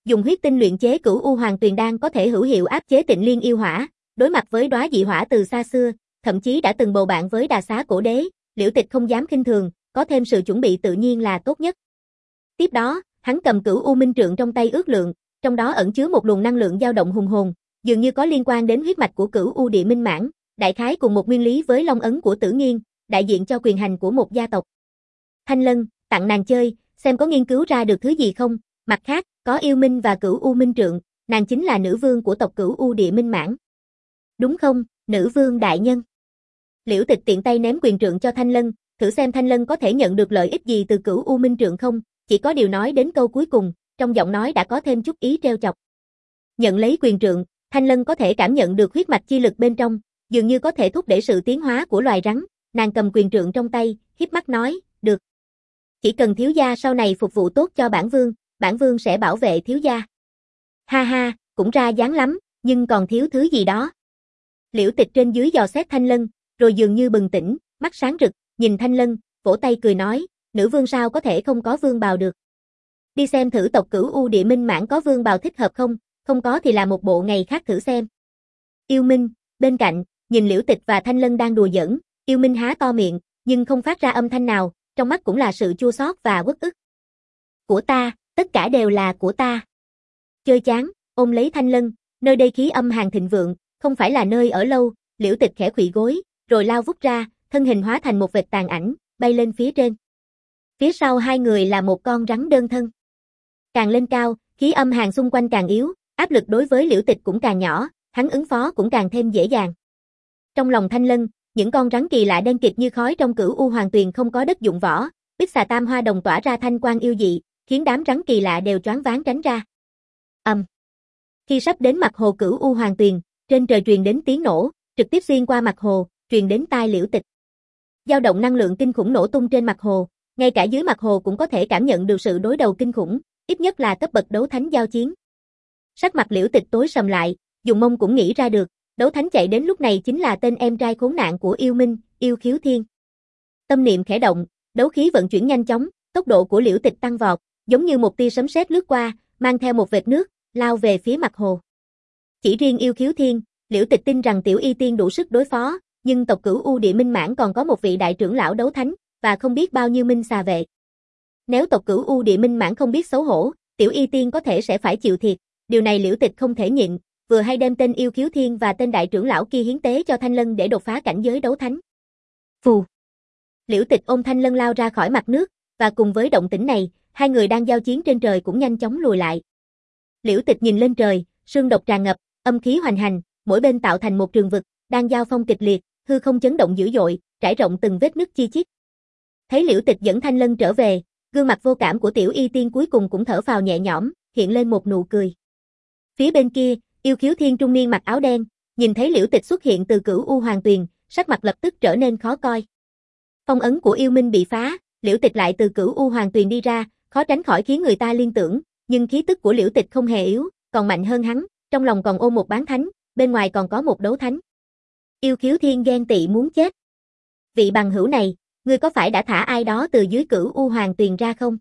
Dùng huyết tinh luyện chế Cửu U Hoàng Tuyền đan có thể hữu hiệu áp chế Tịnh Liên yêu hỏa, đối mặt với đóa dị hỏa từ xa xưa, thậm chí đã từng bầu bạn với Đà Xá Cổ Đế, Liễu Tịch không dám khinh thường, có thêm sự chuẩn bị tự nhiên là tốt nhất. Tiếp đó, hắn cầm Cửu U Minh Trượng trong tay ước lượng, trong đó ẩn chứa một luồng năng lượng dao động hùng hồn, dường như có liên quan đến huyết mạch của Cửu U Địa Minh Mãn, đại khái cùng một nguyên lý với Long ấn của Tử Nghiên, đại diện cho quyền hành của một gia tộc. Thanh Lân, tặng nàng chơi, xem có nghiên cứu ra được thứ gì không, mặt khác, có yêu minh và Cửu U Minh Trượng, nàng chính là nữ vương của tộc Cửu U Địa Minh Mãn. Đúng không, nữ vương đại nhân? Liễu Tịch tiện tay ném quyền trượng cho Thanh Lân, thử xem Thanh Lân có thể nhận được lợi ích gì từ Cửu U Minh Trượng không, chỉ có điều nói đến câu cuối cùng, trong giọng nói đã có thêm chút ý trêu chọc. Nhận lấy quyền trượng, Thanh Lân có thể cảm nhận được huyết mạch chi lực bên trong, dường như có thể thúc đẩy sự tiến hóa của loài rắn, nàng cầm quyền trượng trong tay, híp mắt nói, được. Chỉ cần thiếu gia sau này phục vụ tốt cho bản vương, bản vương sẽ bảo vệ thiếu gia. Ha ha, cũng ra dáng lắm, nhưng còn thiếu thứ gì đó. Liễu Tịch trên dưới dò xét Thanh Lân, rồi dường như bừng tỉnh, mắt sáng rực, nhìn Thanh Lân, vỗ tay cười nói, nữ vương sao có thể không có vương bào được. Đi xem thử tộc Cửu U Địa Minh Mãn có vương bào thích hợp không, không có thì là một bộ ngày khác thử xem. Yêu Minh, bên cạnh, nhìn Liễu Tịch và Thanh Lân đang đùa giỡn, Yêu Minh há to miệng, nhưng không phát ra âm thanh nào, trong mắt cũng là sự chua xót và uất ức. Của ta, tất cả đều là của ta. Chơi chán, ôm lấy Thanh Lân, nơi đây khí âm hàn thịnh vượng, không phải là nơi ở lâu, Liễu Tịch khẽ khuỵu gối, rồi lao vút ra, thân hình hóa thành một vệt tàn ảnh, bay lên phía trên. Phía sau hai người là một con rắn đơn thân. Càng lên cao, khí âm hàn xung quanh càng yếu, áp lực đối với Liễu Tịch cũng càng nhỏ, hắn ứng phó cũng càng thêm dễ dàng. Trong lòng Thanh Lân, những con rắn kỳ lạ đen kịt như khói trong Cửu U Hoàng Tuyền không có đất dụng võ, Bích Xà Tam Hoa Đồng tỏa ra thanh quang yêu dị, khiến đám rắn kỳ lạ đều choáng váng tránh ra. Ầm. Um. Khi sắp đến mặt hồ Cửu U Hoàng Tuyền, trên trời truyền đến tiếng nổ, trực tiếp xuyên qua mặt hồ, truyền đến tai Liễu Tịch. Dao động năng lượng kinh khủng nổ tung trên mặt hồ, ngay cả dưới mặt hồ cũng có thể cảm nhận được sự đối đầu kinh khủng, ít nhất là cấp bậc đấu thánh giao chiến. Sắc mặt Liễu Tịch tối sầm lại, dùng mông cũng nghĩ ra được, đấu thánh chạy đến lúc này chính là tên em trai khốn nạn của Yêu Minh, Yêu Khiếu Thiên. Tâm niệm khẽ động, đấu khí vận chuyển nhanh chóng, tốc độ của Liễu Tịch tăng vọt, giống như một tia sấm sét lướt qua, mang theo một vệt nước, lao về phía mặt hồ. Chỉ riêng Yêu Khiếu Thiên, Liễu Tịch tin rằng Tiểu Y Tiên đủ sức đối phó, nhưng tộc Cửu U Địa Minh Mãn còn có một vị đại trưởng lão đấu thánh, và không biết bao nhiêu minh xà vệ. Nếu tộc Cửu U Địa Minh Mãn không biết xấu hổ, Tiểu Y Tiên có thể sẽ phải chịu thiệt, điều này Liễu Tịch không thể nhịn, vừa hay đem tên Yêu Khiếu Thiên và tên đại trưởng lão kia hiến tế cho Thanh Lân để đột phá cảnh giới đấu thánh. Phù. Liễu Tịch ôm Thanh Lân lao ra khỏi mặt nước, và cùng với động tĩnh này, hai người đang giao chiến trên trời cũng nhanh chóng lùi lại. Liễu Tịch nhìn lên trời, sương độc tràn ngập, âm khí hoành hành, mỗi bên tạo thành một trường vực, đang giao phong kịch liệt, hư không chấn động dữ dội, trải rộng từng vết nứt chi chít. Thấy Liễu Tịch dẫn Thanh Lân trở về, gương mặt vô cảm của Tiểu Y Tiên cuối cùng cũng thở phào nhẹ nhõm, hiện lên một nụ cười. Phía bên kia, Yêu Khiếu Thiên trung niên mặc áo đen, nhìn thấy Liễu Tịch xuất hiện từ Cửu U Hoàng Tuyền, sắc mặt lập tức trở nên khó coi. Phong ấn của Yêu Minh bị phá, Liễu Tịch lại từ Cửu U Hoàng Tuyền đi ra, khó tránh khỏi khiến người ta liên tưởng, nhưng khí tức của Liễu Tịch không hề yếu, còn mạnh hơn hắn, trong lòng còn ôm một bán thánh, bên ngoài còn có một đấu thánh. Yêu Khiếu Thiên ghen tị muốn chết. Vị bằng hữu này, ngươi có phải đã thả ai đó từ dưới Cửu U Hoàng Tuyền ra không?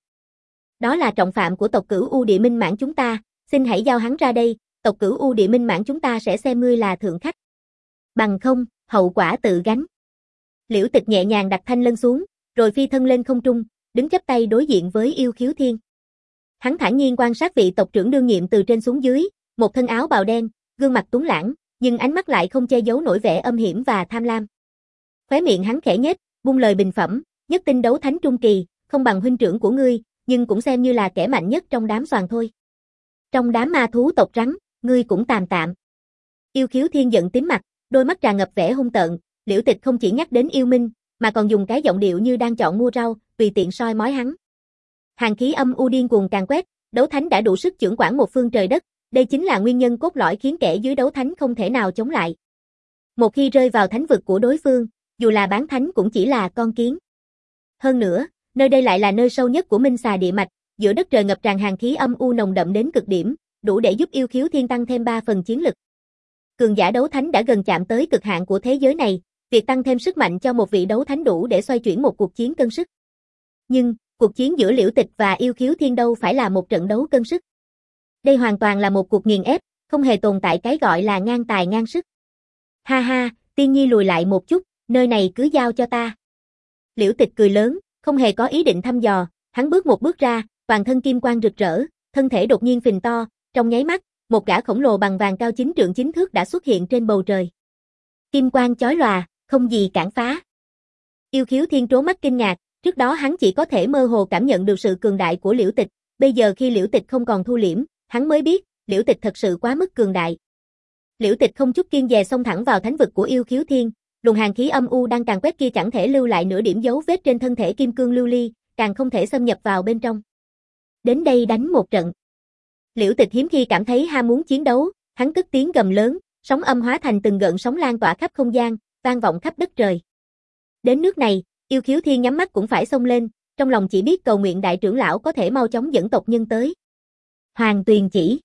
Đó là trọng phạm của tộc Cửu U Địa Minh Mãn chúng ta, xin hãy giao hắn ra đây, tộc Cửu U Địa Minh Mãn chúng ta sẽ xem ngươi là thượng khách. Bằng không, hậu quả tự gánh. Liễu Tịch nhẹ nhàng đặt Thanh Lân xuống, rồi phi thân lên không trung, đứng chắp tay đối diện với Yêu Khiếu Thiên. Hắn thản nhiên quan sát vị tộc trưởng đương nhiệm từ trên xuống dưới, một thân áo bào đen, gương mặt tuấn lãng, nhưng ánh mắt lại không che giấu nổi vẻ âm hiểm và tham lam. Khóe miệng hắn khẽ nhếch, buông lời bình phẩm, nhất tinh đấu thánh trung kỳ, không bằng huynh trưởng của ngươi, nhưng cũng xem như là kẻ mạnh nhất trong đám xoàn thôi. Trong đám ma thú tộc rắn, ngươi cũng tạm tạm. Yêu Khiếu Thiên giận tím mặt, đôi mắt tràn ngập vẻ hung tợn, Liễu Tịch không chỉ nhắc đến Yêu Minh, mà còn dùng cái giọng điệu như đang chọn mua rau, tùy tiện soi mói hắn. Hàn khí âm u điên cuồng càng quét, đấu thánh đã đủ sức chưởng quản một phương trời đất, đây chính là nguyên nhân cốt lõi khiến kẻ dưới đấu thánh không thể nào chống lại. Một khi rơi vào thánh vực của đối phương, dù là bán thánh cũng chỉ là con kiến. Hơn nữa, nơi đây lại là nơi sâu nhất của Minh Xà địa mạch, giữa đất trời ngập tràn hàn khí âm u nồng đậm đến cực điểm, đủ để giúp Yêu Khiếu Thiên tăng thêm ba phần chiến lực. Cường giả đấu thánh đã gần chạm tới cực hạn của thế giới này, việc tăng thêm sức mạnh cho một vị đấu thánh đủ để xoay chuyển một cuộc chiến cân sức. Nhưng, cuộc chiến giữa Liễu Tịch và Yêu Khiếu Thiên đâu phải là một trận đấu cân sức. Đây hoàn toàn là một cuộc nghiền ép, không hề tồn tại cái gọi là ngang tài ngang sức. Ha ha, Tiên Nhi lùi lại một chút, nơi này cứ giao cho ta. Liễu Tịch cười lớn, không hề có ý định thăm dò, hắn bước một bước ra, toàn thân kim quang rực rỡ, thân thể đột nhiên phình to, trong nháy mắt, một gã khổng lồ bằng vàng cao chín trượng chín thước đã xuất hiện trên bầu trời. Kim quang chói lòa, không gì cản phá. Yêu Khiếu Thiên trố mắt kinh ngạc, trước đó hắn chỉ có thể mơ hồ cảm nhận được sự cường đại của Liễu Tịch, bây giờ khi Liễu Tịch không còn thu liễm, hắn mới biết, Liễu Tịch thật sự quá mức cường đại. Liễu Tịch không chút kiêng dè xông thẳng vào thánh vực của Yêu Khiếu Thiên, luồng hàn khí âm u đang càn quét kia chẳng thể lưu lại nửa điểm dấu vết trên thân thể kim cương lưu ly, càng không thể xâm nhập vào bên trong. Đến đây đánh một trận. Liễu Tịch hiếm khi cảm thấy ham muốn chiến đấu, hắn cất tiếng gầm lớn, sóng âm hóa thành từng gợn sóng lan tỏa khắp không gian, vang vọng khắp đất trời. Đến nước này, Yêu Khiếu Thiên nhắm mắt cũng phải xông lên, trong lòng chỉ biết cầu nguyện đại trưởng lão có thể mau chóng dẫn tộc nhân tới. Hoàng Tuyền chỉ.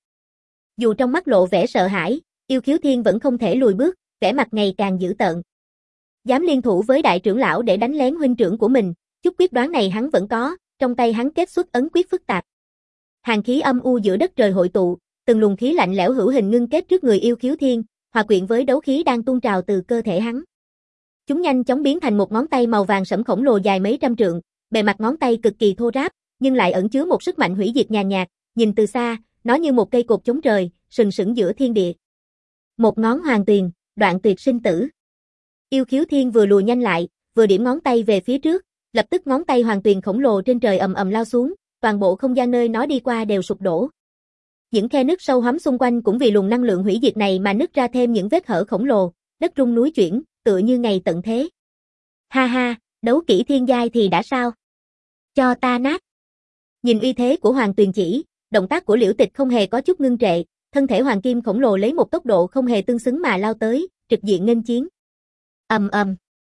Dù trong mắt lộ vẻ sợ hãi, Yêu Khiếu Thiên vẫn không thể lùi bước, vẻ mặt ngày càng dữ tợn. Dám liên thủ với đại trưởng lão để đánh lén huynh trưởng của mình, chút quyết đoán này hắn vẫn có, trong tay hắn kết xuất ấn quyết phức tạp. Hàn khí âm u giữa đất trời hội tụ, từng luồng khí lạnh lẽo hữu hình ngưng kết trước người Yêu Khiếu Thiên, hòa quyện với đấu khí đang tuôn trào từ cơ thể hắn. Chúng nhanh chóng biến thành một ngón tay màu vàng sẫm khổng lồ dài mấy trăm trượng, bề mặt ngón tay cực kỳ thô ráp, nhưng lại ẩn chứa một sức mạnh hủy diệt nhàn nhạt, nhìn từ xa, nó như một cây cột chống trời, sừng sững giữa thiên địa. Một ngón hoàng tuyền, đoạn tuyệt sinh tử. Yêu Khiếu Thiên vừa lùi nhanh lại, vừa điểm ngón tay về phía trước, lập tức ngón tay hoàng tuyền khổng lồ trên trời ầm ầm lao xuống, toàn bộ không gian nơi nó đi qua đều sụp đổ. Những khe nứt sâu hắm xung quanh cũng vì luồng năng lượng hủy diệt này mà nứt ra thêm những vết hở khổng lồ, đất rung núi chuyển, tựa như ngày tận thế. Ha ha, đấu kỹ thiên giai thì đã sao? Cho ta nát. Nhìn uy thế của Hoàng Tuyền chỉ, động tác của Liễu Tịch không hề có chút ngưng trệ, thân thể hoàng kim khổng lồ lấy một tốc độ không hề tương xứng mà lao tới, trực diện nghênh chiến. Ầm ầm.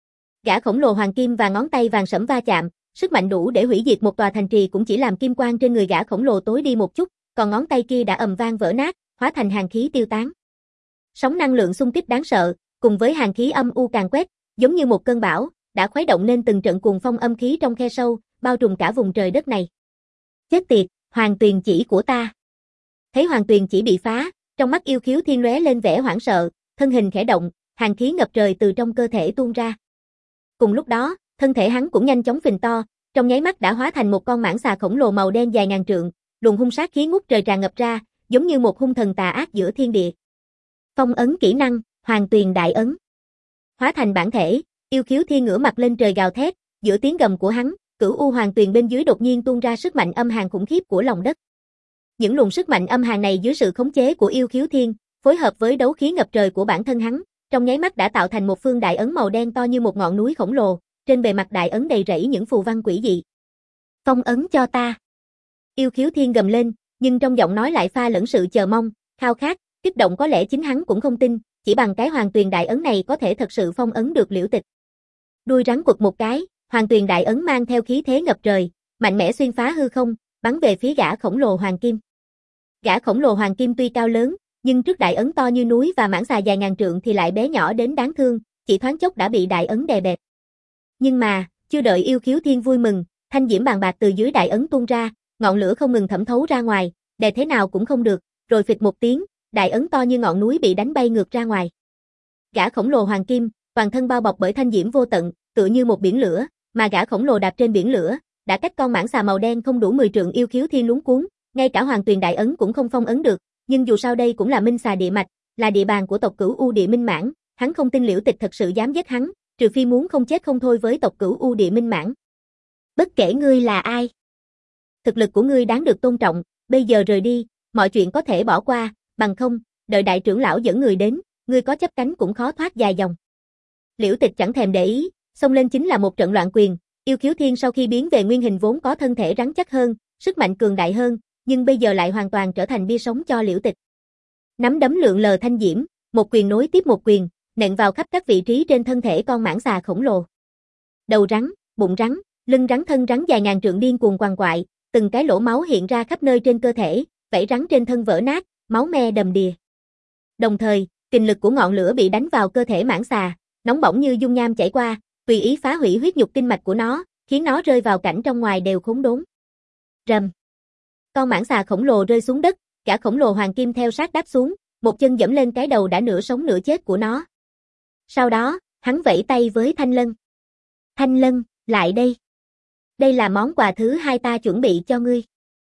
Gã khổng lồ hoàng kim và ngón tay vàng sẫm va chạm, sức mạnh đủ để hủy diệt một tòa thành trì cũng chỉ làm kim quang trên người gã khổng lồ tối đi một chút, còn ngón tay kia đã ầm vang vỡ nát, hóa thành hàn khí tiêu tán. Sóng năng lượng xung kích đáng sợ, cùng với hàn khí âm u càn quét, giống như một cơn bão, đã khuấy động nên từng trận cuồng phong âm khí trong khe sâu, bao trùm cả vùng trời đất này. Chết tiệt, Hoàng Tuyền chỉ của ta. Thấy Hoàng Tuyền chỉ bị phá, trong mắt Yêu Khiếu Thiên lóe lên vẻ hoảng sợ, thân hình khẽ động, hàn khí ngập trời từ trong cơ thể tuôn ra. Cùng lúc đó, thân thể hắn cũng nhanh chóng phình to, trong nháy mắt đã hóa thành một con mãng xà khổng lồ màu đen dài ngàn trượng, luồng hung sát khí ngút trời tràn ngập ra, giống như một hung thần tà ác giữa thiên địa. Phong ấn kỹ năng, Hoàng Tuyền đại ấn. Hóa thành bản thể, Yêu Khiếu Thiên ngửa mặt lên trời gào thét, giữa tiếng gầm của hắn, Cửu U Hoàng Tuyền bên dưới đột nhiên tuôn ra sức mạnh âm hàn khủng khiếp của lòng đất. Những luồng sức mạnh âm hàn này dưới sự khống chế của Yêu Khiếu Thiên, phối hợp với đấu khí ngập trời của bản thân hắn, trong nháy mắt đã tạo thành một phương đại ấn màu đen to như một ngọn núi khổng lồ, trên bề mặt đại ấn đầy rẫy những phù văn quỷ dị. Phong ấn cho ta. Yêu Khiếu Thiên gầm lên, nhưng trong giọng nói lại pha lẫn sự chờ mong, khao khát, kích động, có lẽ chính hắn cũng không tin, chỉ bằng cái Hoàng Tuyền đại ấn này có thể thật sự phong ấn được Liễu Tịch. Đuôi rắn quật một cái, Hoàng Tuyền đại ấn mang theo khí thế ngập trời, mạnh mẽ xuyên phá hư không, bắn về phía gã khổng lồ hoàng kim. Gã khổng lồ hoàng kim tuy cao lớn, nhưng trước đại ấn to như núi và mãng xà dài ngàn trượng thì lại bé nhỏ đến đáng thương, chỉ thoáng chốc đã bị đại ấn đè bẹp. Nhưng mà, chưa đợi Yêu Khiếu Thiên vui mừng, thanh diễm bàn bạc từ dưới đại ấn tuôn ra, ngọn lửa không ngừng thẩm thấu ra ngoài, đè thế nào cũng không được, rồi phịch một tiếng, đại ấn to như ngọn núi bị đánh bay ngược ra ngoài. Gã khổng lồ hoàng kim, toàn thân bao bọc bởi thanh diễm vô tận, tựa như một biển lửa, mà gã khổng lồ đạp trên biển lửa, đã cách con mãng xà màu đen không đủ mười trượng. Yêu Khiếu Thiên luống cuống, ngay cả Hoàng Tuyền đại ấn cũng không phong ấn được, nhưng dù sao đây cũng là Minh Xà địa mạch, là địa bàn của tộc Cửu U Địa Minh Mãn, hắn không tin Liễu Tịch thật sự dám giết hắn, trừ phi muốn không chết không thôi với tộc Cửu U Địa Minh Mãn. Bất kể ngươi là ai, thực lực của ngươi đáng được tôn trọng, bây giờ rời đi, mọi chuyện có thể bỏ qua, bằng không, đợi đại trưởng lão dẫn người đến, ngươi có chấp cánh cũng khó thoát dài dòng. Liễu Tịch chẳng thèm để ý, xông lên chính là một trận loạn quyền. Yêu Khiếu Thiên sau khi biến về nguyên hình vốn có thân thể rắn chắc hơn, sức mạnh cường đại hơn, nhưng bây giờ lại hoàn toàn trở thành bia sống cho Liễu Tịch. Nắm đấm lượn lờ thanh diễm, một quyền nối tiếp một quyền, nện vào khắp các vị trí trên thân thể con mãng xà khổng lồ. Đầu rắn, bụng rắn, lưng rắn, thân rắn dài ngàn trượng điên cuồng quằn quại, từng cái lỗ máu hiện ra khắp nơi trên cơ thể, vảy rắn trên thân vỡ nát, máu me đầm đìa. Đồng thời, kình lực của ngọn lửa bị đánh vào cơ thể mãng xà, nóng bỏng như dung nham chảy qua, tùy ý phá hủy huyết nhục kinh mạch của nó, khiến nó rơi vào cảnh trong ngoài đều khốn đốn. Rầm. Con mãng xà khổng lồ rơi xuống đất, gã khổng lồ hoàng kim theo sát đáp xuống, một chân giẫm lên cái đầu đã nửa sống nửa chết của nó. Sau đó, hắn vẫy tay với Thanh Lân. Thanh Lân, lại đây. Đây là món quà thứ hai ta chuẩn bị cho ngươi.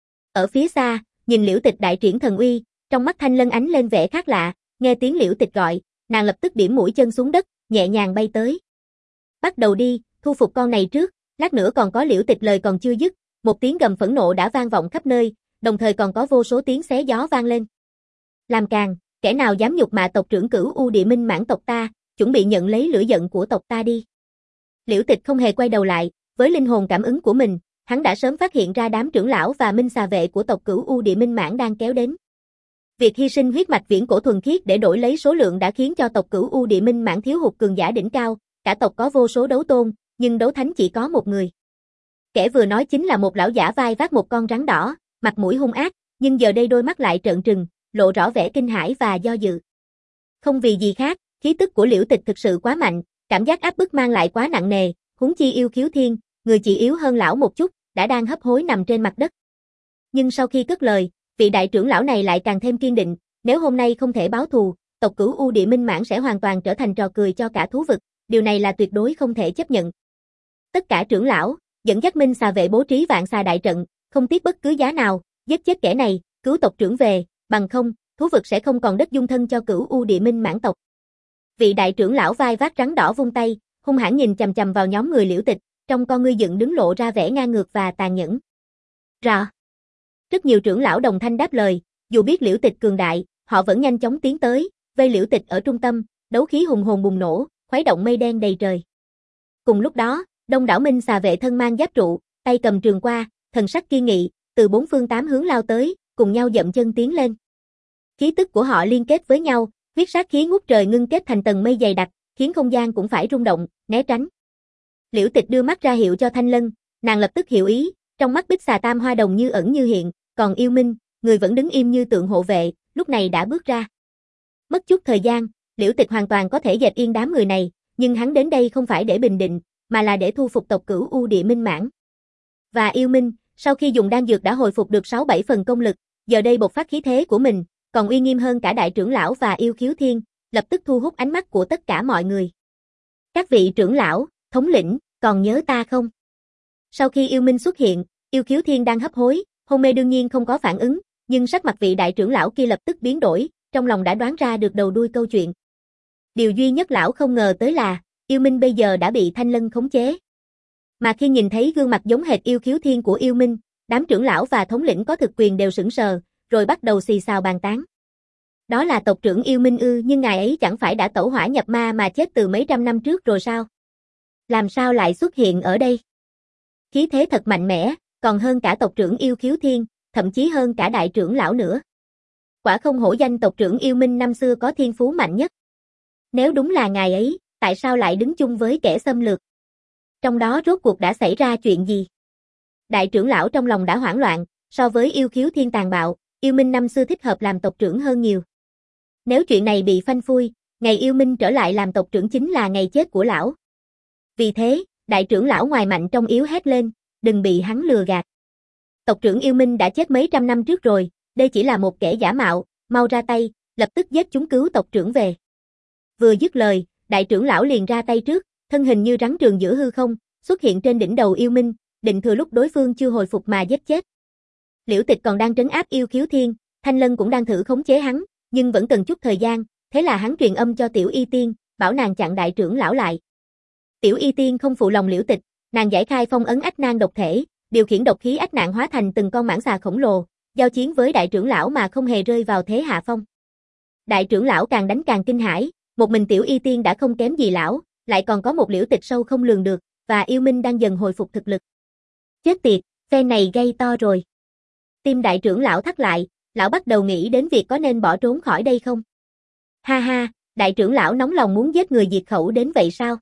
Ở phía xa, nhìn Liễu Tịch đại triển thần uy, trong mắt Thanh Lân ánh lên vẻ khác lạ, nghe tiếng Liễu Tịch gọi, nàng lập tức điểm mũi chân xuống đất, nhẹ nhàng bay tới. Bắt đầu đi, thu phục con này trước, lát nữa còn có Liễu Tịch lời còn chưa dứt, một tiếng gầm phẫn nộ đã vang vọng khắp nơi, đồng thời còn có vô số tiếng xé gió vang lên. Làm càn, kẻ nào dám nhục mạ tộc trưởng Cửu U Địa Minh Mãn tộc ta, chuẩn bị nhận lấy lửa giận của tộc ta đi. Liễu Tịch không hề quay đầu lại, với linh hồn cảm ứng của mình, hắn đã sớm phát hiện ra đám trưởng lão và minh xà vệ của tộc Cửu U Địa Minh Mãn đang kéo đến. Việc hy sinh huyết mạch viễn cổ thuần khiết để đổi lấy số lượng đã khiến cho tộc Cửu U Địa Minh Mãn thiếu hụt cường giả đỉnh cao, cả tộc có vô số đấu tôn, nhưng đấu thánh chỉ có một người. Kẻ vừa nói chính là một lão giả vai vác một con rắn đỏ, mặt mũi hung ác, nhưng giờ đây đôi mắt lại trợn trừng, lộ rõ vẻ kinh hãi và do dự. Không vì gì khác, khí tức của Liễu Tịch thực sự quá mạnh, cảm giác áp bức mang lại quá nặng nề, huống chi Yêu Khiếu Thiên, người chỉ yếu hơn lão một chút, đã đang hấp hối nằm trên mặt đất. Nhưng sau khi cất lời, vị đại trưởng lão này lại càng thêm kiên định, nếu hôm nay không thể báo thù, tộc Cửu U Địa Minh Mãn sẽ hoàn toàn trở thành trò cười cho cả thú vực, điều này là tuyệt đối không thể chấp nhận. Tất cả trưởng lão, dẫn dắt minh xà vệ bố trí vạn xà đại trận, không tiếc bất cứ giá nào, giết chết kẻ này, cứu tộc trưởng về, bằng không, thú vực sẽ không còn đất dung thân cho Cửu U Địa Minh Mãn tộc. Vị đại trưởng lão vai vác rắn đỏ vung tay, hung hãn nhìn chằm chằm vào nhóm người Liễu Tịch, trong con ngươi dựng đứng lộ ra vẻ ngang ngược và tàn nhẫn. Rò. Rất nhiều trưởng lão đồng thanh đáp lời, dù biết Liễu Tịch cường đại, họ vẫn nhanh chóng tiến tới, vây Liễu Tịch ở trung tâm, đấu khí hùng hồn bùng nổ, khuấy động mây đen đầy trời. Cùng lúc đó, đông đảo minh xà vệ thân mang giáp trụ, tay cầm trường qua, thần sắc kiên nghị, từ bốn phương tám hướng lao tới, cùng nhau dậm chân tiến lên. Khí tức của họ liên kết với nhau, huyết sát khí ngút trời ngưng kết thành tầng mây dày đặc, khiến không gian cũng phải rung động, né tránh. Liễu Tịch đưa mắt ra hiệu cho Thanh Lân, nàng lập tức hiểu ý, trong mắt Bích Xà Tam Hoa Đồng như ẩn như hiện, còn Yêu Minh, người vẫn đứng im như tượng hộ vệ, lúc này đã bước ra. Mất chút thời gian, Liễu Tịch hoàn toàn có thể dẹp yên đám người này, nhưng hắn đến đây không phải để bình định, mà là để thu phục tộc Cửu U Địa Minh Mãn. Và Yêu Minh, sau khi dùng đan dược đã hồi phục được sáu bảy phần công lực, giờ đây bộc phát khí thế của mình, còn uy nghiêm hơn cả đại trưởng lão và Yêu Khiếu Thiên, lập tức thu hút ánh mắt của tất cả mọi người. Các vị trưởng lão, thống lĩnh, còn nhớ ta không? Sau khi Yêu Minh xuất hiện, Yêu Khiếu Thiên đang hấp hối, hôn mê đương nhiên không có phản ứng, nhưng sắc mặt vị đại trưởng lão kia lập tức biến đổi, trong lòng đã đoán ra được đầu đuôi câu chuyện. Điều duy nhất lão không ngờ tới là, Yêu Minh bây giờ đã bị Thanh Lân khống chế. Mà khi nhìn thấy gương mặt giống hệt Yêu Khiếu Thiên của Yêu Minh, đám trưởng lão và thống lĩnh có thực quyền đều sững sờ, rồi bắt đầu xì xào bàn tán. Đó là tộc trưởng Yêu Minh ư, nhưng ngài ấy chẳng phải đã tẩu hỏa nhập ma mà chết từ mấy trăm năm trước rồi sao? Làm sao lại xuất hiện ở đây? Khí thế thật mạnh mẽ, còn hơn cả tộc trưởng Yêu Khiếu Thiên, thậm chí hơn cả đại trưởng lão nữa. Quả không hổ danh tộc trưởng Yêu Minh năm xưa có thiên phú mạnh nhất. Nếu đúng là ngài ấy, tại sao lại đứng chung với kẻ xâm lược? Trong đó rốt cuộc đã xảy ra chuyện gì? Đại trưởng lão trong lòng đã hoảng loạn, so với Yêu Khiếu Thiên tàn bạo, Yêu Minh năm xưa thích hợp làm tộc trưởng hơn nhiều. Nếu chuyện này bị phanh phui, ngày Yêu Minh trở lại làm tộc trưởng chính là ngày chết của lão. Vì thế, đại trưởng lão ngoài mạnh trong yếu hét lên, đừng bị hắn lừa gạt. Tộc trưởng Yêu Minh đã chết mấy trăm năm trước rồi, đây chỉ là một kẻ giả mạo, mau ra tay, lập tức giết chúng cứu tộc trưởng về. Vừa dứt lời, đại trưởng lão liền ra tay trước, thân hình như rắn trường giữa hư không, xuất hiện trên đỉnh đầu Yêu Minh, định thừa lúc đối phương chưa hồi phục mà giết chết. Liễu Tịch còn đang trấn áp Yêu Khiếu Thiên, Thanh Lân cũng đang thử khống chế hắn, nhưng vẫn cần chút thời gian, thế là hắn truyền âm cho Tiểu Y Tiên, bảo nàng chặn đại trưởng lão lại. Tiểu Y Tiên không phụ lòng Liễu Tịch, nàng giải khai phong ấn ách nan độc thể, điều khiển độc khí ách nạn hóa thành từng con mãng xà khổng lồ, giao chiến với đại trưởng lão mà không hề rơi vào thế hạ phong. Đại trưởng lão càng đánh càng kinh hãi, một mình Tiểu Y Tiên đã không kém gì lão, lại còn có một Liễu Tịch sâu không lường được, và Yêu Minh đang dần hồi phục thực lực. Chết tiệt, phe này gây to rồi. Tim đại trưởng lão thắt lại, lão bắt đầu nghĩ đến việc có nên bỏ trốn khỏi đây không. Ha ha, đại trưởng lão nóng lòng muốn giết người diệt khẩu đến vậy sao?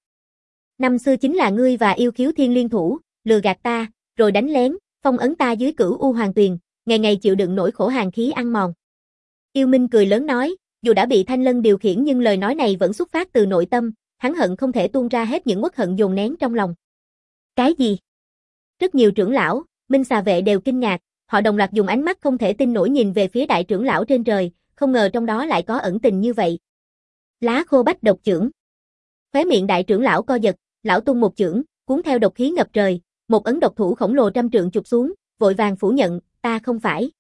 Năm xưa chính là ngươi và Yêu Khiếu Thiên liên thủ, lừa gạt ta, rồi đánh lén, phong ấn ta dưới Cửu U Hoàng Tuyền, ngày ngày chịu đựng nỗi khổ hàn khí ăn mòn. Yêu Minh cười lớn nói, dù đã bị Thanh Lân điều khiển nhưng lời nói này vẫn xuất phát từ nội tâm, hắn hận không thể tuôn ra hết những uất hận dồn nén trong lòng. Cái gì? Rất nhiều trưởng lão, minh xà vệ đều kinh ngạc, họ đồng loạt dùng ánh mắt không thể tin nổi nhìn về phía đại trưởng lão trên trời, không ngờ trong đó lại có ẩn tình như vậy. Lá khô bách độc chưởng. Khóe miệng đại trưởng lão co giật, lão tung một chưởng, cuốn theo độc khí ngập trời, một ấn độc thủ khổng lồ trăm trượng chụp xuống, vội vàng phủ nhận, ta không phải.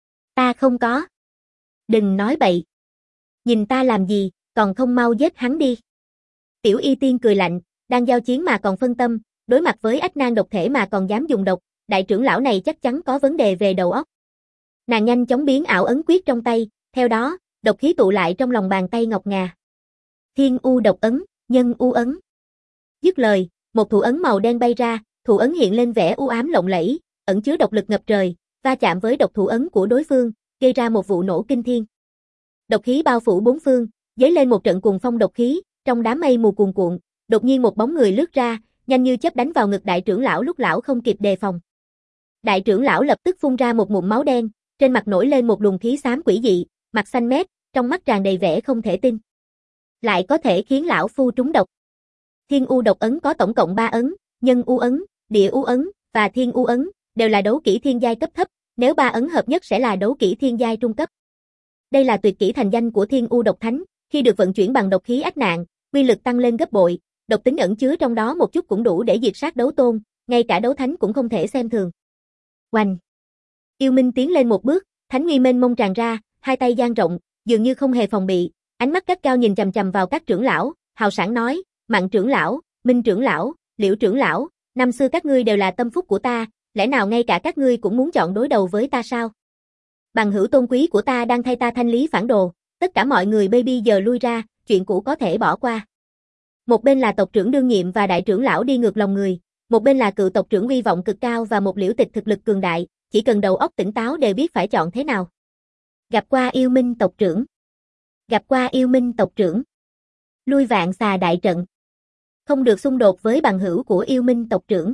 Ta không có. Đừng nói bậy. Nhìn ta làm gì, còn không mau giết hắn đi. Tiểu Y Tiên cười lạnh, đang giao chiến mà còn phân tâm, đối mặt với ách nan độc thể mà còn dám dùng độc, đại trưởng lão này chắc chắn có vấn đề về đầu óc. Nàng nhanh chóng biến ảo ấn quyết trong tay, theo đó, độc khí tụ lại trong lòng bàn tay ngọc ngà. Thiên U độc ấn, nhân U ấn. Dứt lời, một thủ ấn màu đen bay ra, thủ ấn hiện lên vẻ u ám lộng lẫy, ẩn chứa độc lực ngập trời, va chạm với độc thủ ấn của đối phương, gây ra một vụ nổ kinh thiên. Độc khí bao phủ bốn phương, dấy lên một trận cuồng phong độc khí, trong đám mây mù cuồn cuộn, đột nhiên một bóng người lướt ra, nhanh như chớp đánh vào ngực đại trưởng lão lúc lão không kịp đề phòng. Đại trưởng lão lập tức phun ra một ngụm máu đen, trên mặt nổi lên một luồng khí xám quỷ dị, mặt xanh mét, trong mắt tràn đầy vẻ không thể tin. Lại có thể khiến lão phu trúng độc. Thiên U độc ấn có tổng cộng ba ấn, nhân U ấn, địa U ấn và thiên U ấn, đều là đấu kỹ thiên giai cấp thấp, nếu ba ấn hợp nhất sẽ là đấu kỹ thiên giai trung cấp. Đây là tuyệt kỹ thành danh của Thiên U độc thánh, khi được vận chuyển bằng độc khí ách nạn, uy lực tăng lên gấp bội, độc tính ẩn chứa trong đó một chút cũng đủ để diệt sát đấu tôn, ngay cả đấu thánh cũng không thể xem thường. Oanh! Yêu Minh tiến lên một bước, thánh uy mênh mông tràn ra, hai tay dang rộng, dường như không hề phòng bị, ánh mắt gắt cao nhìn chằm chằm vào các trưởng lão, hào sảng nói, Mạn trưởng lão, Minh trưởng lão, Liễu trưởng lão, năm xưa các ngươi đều là tâm phúc của ta, lẽ nào ngay cả các ngươi cũng muốn chọn đối đầu với ta sao? Bằng hữu tôn quý của ta đang thay ta thanh lý phản đồ, tất cả mọi người baby giờ lui ra, chuyện cũ có thể bỏ qua. Một bên là tộc trưởng đương nhiệm và đại trưởng lão đi ngược lòng người, một bên là cựu tộc trưởng uy vọng cực cao và một Liễu Tịch thực lực cường đại, chỉ cần đầu óc tỉnh táo đều biết phải chọn thế nào. Gặp qua Yêu Minh tộc trưởng. Gặp qua Yêu Minh tộc trưởng. Lui vạn xà đại trận. Không được xung đột với bằng hữu của Yêu Minh tộc trưởng.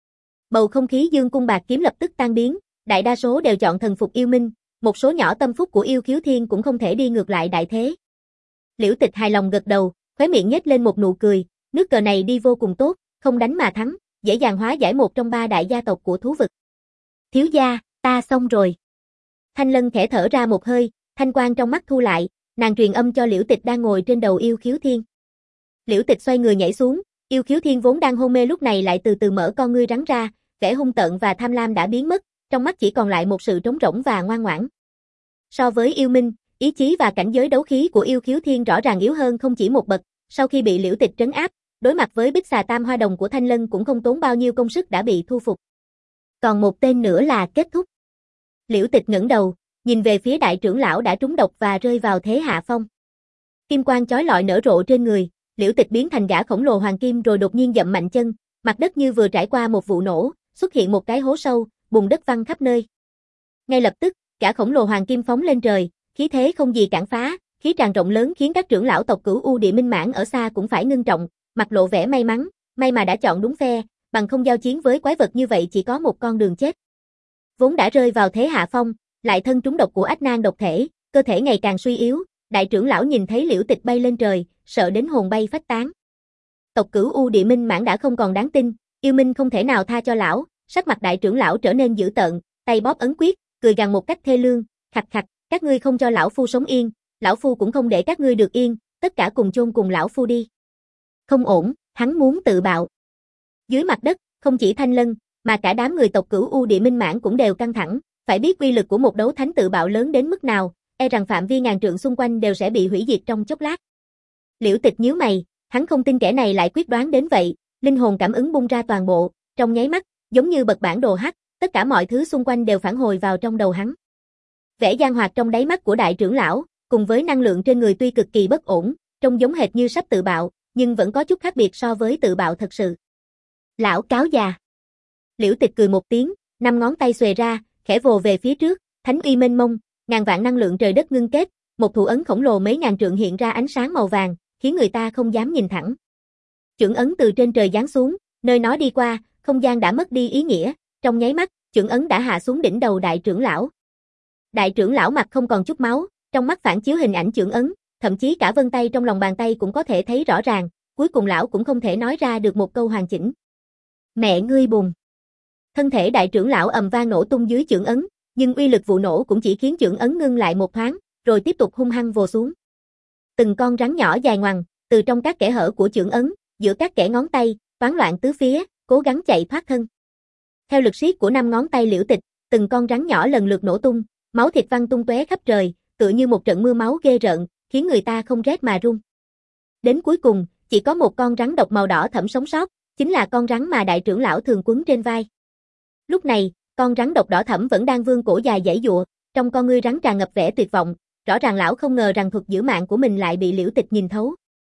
Bầu không khí dương cung bạc kiếm lập tức tan biến, đại đa số đều chọn thần phục Yêu Minh, một số nhỏ tâm phúc của Yêu Khiếu Thiên cũng không thể đi ngược lại đại thế. Liễu Tịch hài lòng gật đầu, khóe miệng nhếch lên một nụ cười, nước cờ này đi vô cùng tốt, không đánh mà thắng, dễ dàng hóa giải một trong ba đại gia tộc của thú vực. Thiếu gia, ta xong rồi. Thanh Lân khẽ thở ra một hơi, thanh quang trong mắt thu lại, nàng truyền âm cho Liễu Tịch đang ngồi trên đầu Yêu Khiếu Thiên. Liễu Tịch xoay người nhảy xuống, Yêu Khiếu Thiên vốn đang hôn mê lúc này lại từ từ mở con ngươi rắn ra, vẻ hung tợn và tham lam đã biến mất, trong mắt chỉ còn lại một sự trống rỗng và ngoan ngoãn. So với Yêu Minh, ý chí và cảnh giới đấu khí của Yêu Khiếu Thiên rõ ràng yếu hơn không chỉ một bậc, sau khi bị Liễu Tịch trấn áp, đối mặt với Bích Xà Tam Hoa Đồng của Thanh Lân cũng không tốn bao nhiêu công sức đã bị thu phục. Còn một tên nữa là kết thúc. Liễu Tịch ngẩng đầu, nhìn về phía đại trưởng lão đã trúng độc và rơi vào thế hạ phong. Kim quang chói lọi nở rộ trên người, Liễu Tịch biến thành gã khổng lồ hoàng kim rồi đột nhiên dậm mạnh chân, mặt đất như vừa trải qua một vụ nổ, xuất hiện một cái hố sâu, bùn đất văng khắp nơi. Ngay lập tức, gã khổng lồ hoàng kim phóng lên trời, khí thế không gì cản phá, khí tràn rộng lớn khiến các trưởng lão tộc Cửu U Địa Minh Mãn ở xa cũng phải ngưng trọng, mặt lộ vẻ may mắn, may mà đã chọn đúng phe, bằng không giao chiến với quái vật như vậy chỉ có một con đường chết. Vốn đã rơi vào thế hạ phong, lại thân trúng độc của ách nan độc thể, cơ thể ngày càng suy yếu, đại trưởng lão nhìn thấy Liễu Tịch bay lên trời, sợ đến hồn bay phách tán. Tộc Cửu U Địa Minh Mãn đã không còn đáng tin, Yêu Minh không thể nào tha cho lão, sắc mặt đại trưởng lão trở nên dữ tợn, tay bóp ấn quyết, cười gằn một cách thê lương, khặt khặt, các ngươi không cho lão phu sống yên, lão phu cũng không để các ngươi được yên, tất cả cùng chôn cùng lão phu đi. Không ổn, hắn muốn tự bạo. Dưới mặt đất, không chỉ Thanh Lân, mà cả đám người tộc Cửu U Địa Minh Mãn cũng đều căng thẳng, phải biết uy lực của một đấu thánh tự bạo lớn đến mức nào, e rằng phạm vi ngàn trượng xung quanh đều sẽ bị hủy diệt trong chốc lát. Liễu Tịch nhíu mày, hắn không tin kẻ này lại quyết đoán đến vậy, linh hồn cảm ứng bung ra toàn bộ, trong nháy mắt, giống như bật bản đồ hắc, tất cả mọi thứ xung quanh đều phản hồi vào trong đầu hắn. Vẻ gian hoạt trong đáy mắt của đại trưởng lão, cùng với năng lượng trên người tuy cực kỳ bất ổn, trông giống hệt như sắp tự bạo, nhưng vẫn có chút khác biệt so với tự bạo thật sự. Lão cáo già. Liễu Tịch cười một tiếng, năm ngón tay xuề ra, khẽ vồ về phía trước, thánh uy mênh mông, ngàn vạn năng lượng trời đất ngưng kết, một thủ ấn khổng lồ mấy ngàn trượng hiện ra ánh sáng màu vàng, khiến người ta không dám nhìn thẳng. Chưởng ấn từ trên trời giáng xuống, nơi nó đi qua, không gian đã mất đi ý nghĩa, trong nháy mắt, chưởng ấn đã hạ xuống đỉnh đầu đại trưởng lão. Đại trưởng lão mặt không còn chút máu, trong mắt phản chiếu hình ảnh chưởng ấn, thậm chí cả vân tay trong lòng bàn tay cũng có thể thấy rõ ràng, cuối cùng lão cũng không thể nói ra được một câu hoàn chỉnh. Mẹ ngươi bùn. Thân thể đại trưởng lão ầm vang nổ tung dưới chưởng ấn, nhưng uy lực vụ nổ cũng chỉ khiến chưởng ấn ngưng lại một thoáng, rồi tiếp tục hung hăng vồ xuống. Từng con rắn nhỏ dài ngoằng, từ trong các kẽ hở của chưởng ấn, giữa các kẽ ngón tay, toán loạn tứ phía, cố gắng chạy thoát thân. Theo lực siết của năm ngón tay Liễu Tịch, từng con rắn nhỏ lần lượt nổ tung, máu thịt văng tung tóe khắp trời, tựa như một trận mưa máu ghê rợn, khiến người ta không rét mà run. Đến cuối cùng, chỉ có một con rắn độc màu đỏ thẫm sống sót, chính là con rắn mà đại trưởng lão thường quấn trên vai. Lúc này, con rắn độc đỏ thẫm vẫn đang vươn cổ dài giãy giụa, trong con ngươi rắn tràn ngập vẻ tuyệt vọng, rõ ràng lão không ngờ rằng thuật giữ mạng của mình lại bị Liễu Tịch nhìn thấu.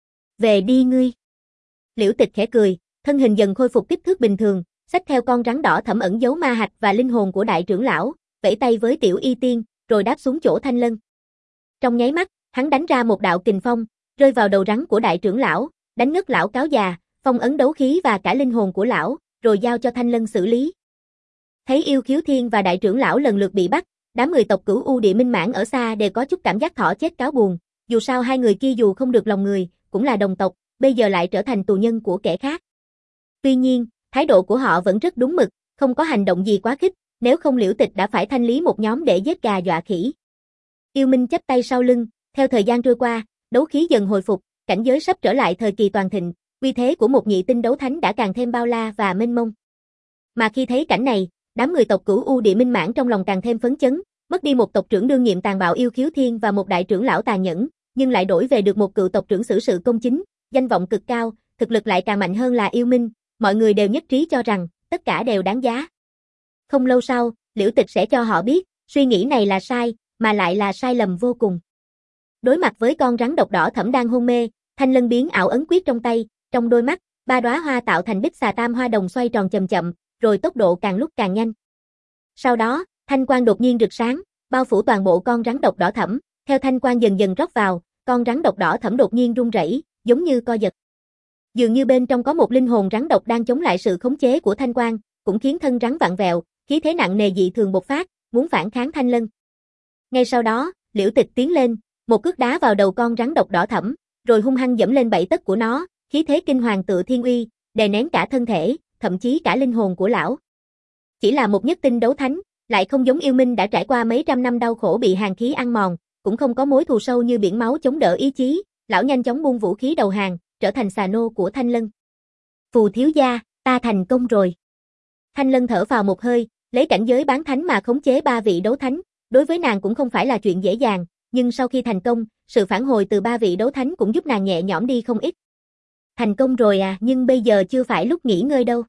Về đi ngươi. Liễu Tịch khẽ cười, thân hình dần khôi phục kích thước bình thường, xách theo con rắn đỏ thẫm ẩn giấu ma hạch và linh hồn của đại trưởng lão, vẫy tay với Tiểu Y Tiên, rồi đáp xuống chỗ Thanh Lân. Trong nháy mắt, hắn đánh ra một đạo kình phong, rơi vào đầu rắn của đại trưởng lão, đánh ngất lão cáo già, phong ấn đấu khí và cả linh hồn của lão, rồi giao cho Thanh Lân xử lý. Thấy Yêu Khiếu Thiên và đại trưởng lão lần lượt bị bắt, đám người tộc Cửu U Địa Minh Mãn ở xa đều có chút cảm giác thỏ chết cáo buồn, dù sao hai người kia dù không được lòng người, cũng là đồng tộc, bây giờ lại trở thành tù nhân của kẻ khác. Tuy nhiên, thái độ của họ vẫn rất đúng mực, không có hành động gì quá khích, nếu không Liễu Tịch đã phải thanh lý một nhóm để giết gà dọa khỉ. Yêu Minh chắp tay sau lưng, theo thời gian trôi qua, đấu khí dần hồi phục, cảnh giới sắp trở lại thời kỳ toàn thịnh, uy thế của một nhị tinh đấu thánh đã càng thêm bao la và mênh mông. Mà khi thấy cảnh này, đám người tộc Cửu U Địa Minh Mãn trong lòng càng thêm phấn chấn, mất đi một tộc trưởng đương nhiệm tàn bạo Yêu Khiếu Thiên và một đại trưởng lão tàn nhẫn, nhưng lại đổi về được một cựu tộc trưởng xử sự công chính, danh vọng cực cao, thực lực lại càng mạnh hơn là Yêu Minh, mọi người đều nhất trí cho rằng tất cả đều đáng giá. Không lâu sau, Liễu Tịch sẽ cho họ biết, suy nghĩ này là sai, mà lại là sai lầm vô cùng. Đối mặt với con rắn độc đỏ thẫm đang hôn mê, Thanh Lân biến ảo ấn quyết trong tay, trong đôi mắt, ba đóa hoa tạo thành bích xà tam hoa đồng xoay tròn chậm chậm, rồi tốc độ càng lúc càng nhanh. Sau đó, thanh quang đột nhiên rực sáng, bao phủ toàn bộ con rắn độc đỏ thẫm, theo thanh quang dần dần rót vào, con rắn độc đỏ thẫm đột nhiên run rẩy, giống như co giật. Dường như bên trong có một linh hồn rắn độc đang chống lại sự khống chế của thanh quang, cũng khiến thân rắn vặn vẹo, khí thế nặng nề dị thường bộc phát, muốn phản kháng Thanh Lân. Ngay sau đó, Liễu Tịch tiến lên, một cước đá vào đầu con rắn độc đỏ thẫm, rồi hung hăng giẫm lên bảy tấc của nó, khí thế kinh hoàng tựa thiên uy, đè nén cả thân thể, thậm chí cả linh hồn của lão. Chỉ là một nhất tinh đấu thánh, lại không giống Yêu Minh đã trải qua mấy trăm năm đau khổ bị hàn khí ăn mòn, cũng không có mối thù sâu như biển máu chống đỡ ý chí, lão nhanh chóng buông vũ khí đầu hàng, trở thành xà nô của Thanh Lân. Phù thiếu gia, ta thành công rồi. Thanh Lân thở phào một hơi, lấy cảnh giới bán thánh mà khống chế ba vị đấu thánh, đối với nàng cũng không phải là chuyện dễ dàng, nhưng sau khi thành công, sự phản hồi từ ba vị đấu thánh cũng giúp nàng nhẹ nhõm đi không ít. Thành công rồi à, nhưng bây giờ chưa phải lúc nghỉ ngơi đâu.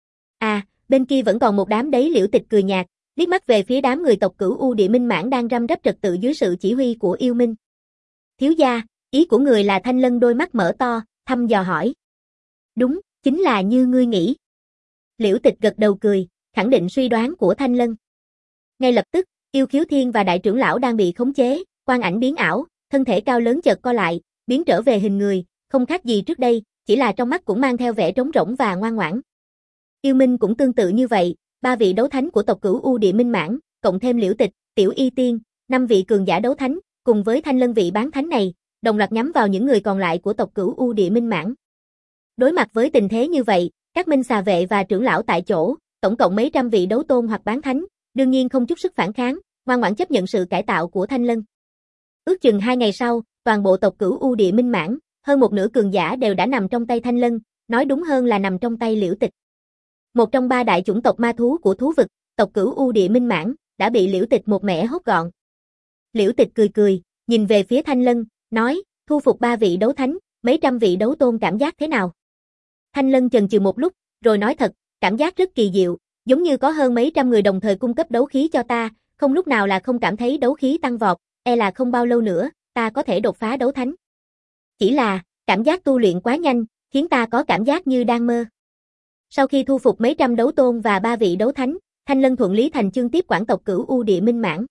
À, bên kia vẫn còn một đám đấy. Liễu Tịch cười nhạt, liếc mắt về phía đám người tộc Cửu U Địa Minh Mãn đang răm rắp trật tự dưới sự chỉ huy của Yêu Minh. Thiếu gia, ý của người là Thanh Lân đôi mắt mở to, thăm dò hỏi. Đúng, chính là như ngươi nghĩ. Liễu Tịch gật đầu cười, khẳng định suy đoán của Thanh Lân. Ngay lập tức, Yêu Khiếu Thiên và đại trưởng lão đang bị khống chế, quang ảnh biến ảo, thân thể cao lớn chợt co lại, biến trở về hình người, không khác gì trước đây, chỉ là trong mắt cũng mang theo vẻ trống rỗng và ngoan ngoãn. Yêu Minh cũng tương tự như vậy, ba vị đấu thánh của tộc Cửu U Địa Minh Mãn, cộng thêm Liễu Tịch, Tiểu Y Tiên, năm vị cường giả đấu thánh, cùng với Thanh Lân vị bán thánh này, đồng loạt nhắm vào những người còn lại của tộc Cửu U Địa Minh Mãn. Đối mặt với tình thế như vậy, các minh xà vệ và trưởng lão tại chỗ, tổng cộng mấy trăm vị đấu tôn hoặc bán thánh, đương nhiên không chút sức phản kháng, ngoan ngoãn chấp nhận sự cải tạo của Thanh Lân. Ước chừng hai ngày sau, toàn bộ tộc Cửu U Địa Minh Mãn, hơn một nửa cường giả đều đã nằm trong tay Thanh Lân, nói đúng hơn là nằm trong tay Liễu Tịch. Một trong ba đại chủng tộc ma thú của thú vực, tộc Cửu U Địa Minh Mãn, đã bị Liễu Tịch một mẻ hốt gọn. Liễu Tịch cười cười, nhìn về phía Thanh Lân, nói, thu phục ba vị đấu thánh, mấy trăm vị đấu tôn cảm giác thế nào? Thanh Lân chần chừ một lúc, rồi nói thật, cảm giác rất kỳ diệu, giống như có hơn mấy trăm người đồng thời cung cấp đấu khí cho ta, không lúc nào là không cảm thấy đấu khí tăng vọt, e là không bao lâu nữa, ta có thể đột phá đấu thánh. Chỉ là, cảm giác tu luyện quá nhanh, khiến ta có cảm giác như đang mơ. Sau khi thu phục mấy trăm đấu tôn và ba vị đấu thánh, Thanh Lân thuận lý thành chương tiếp quản tộc Cửu U Địa Minh Mãn.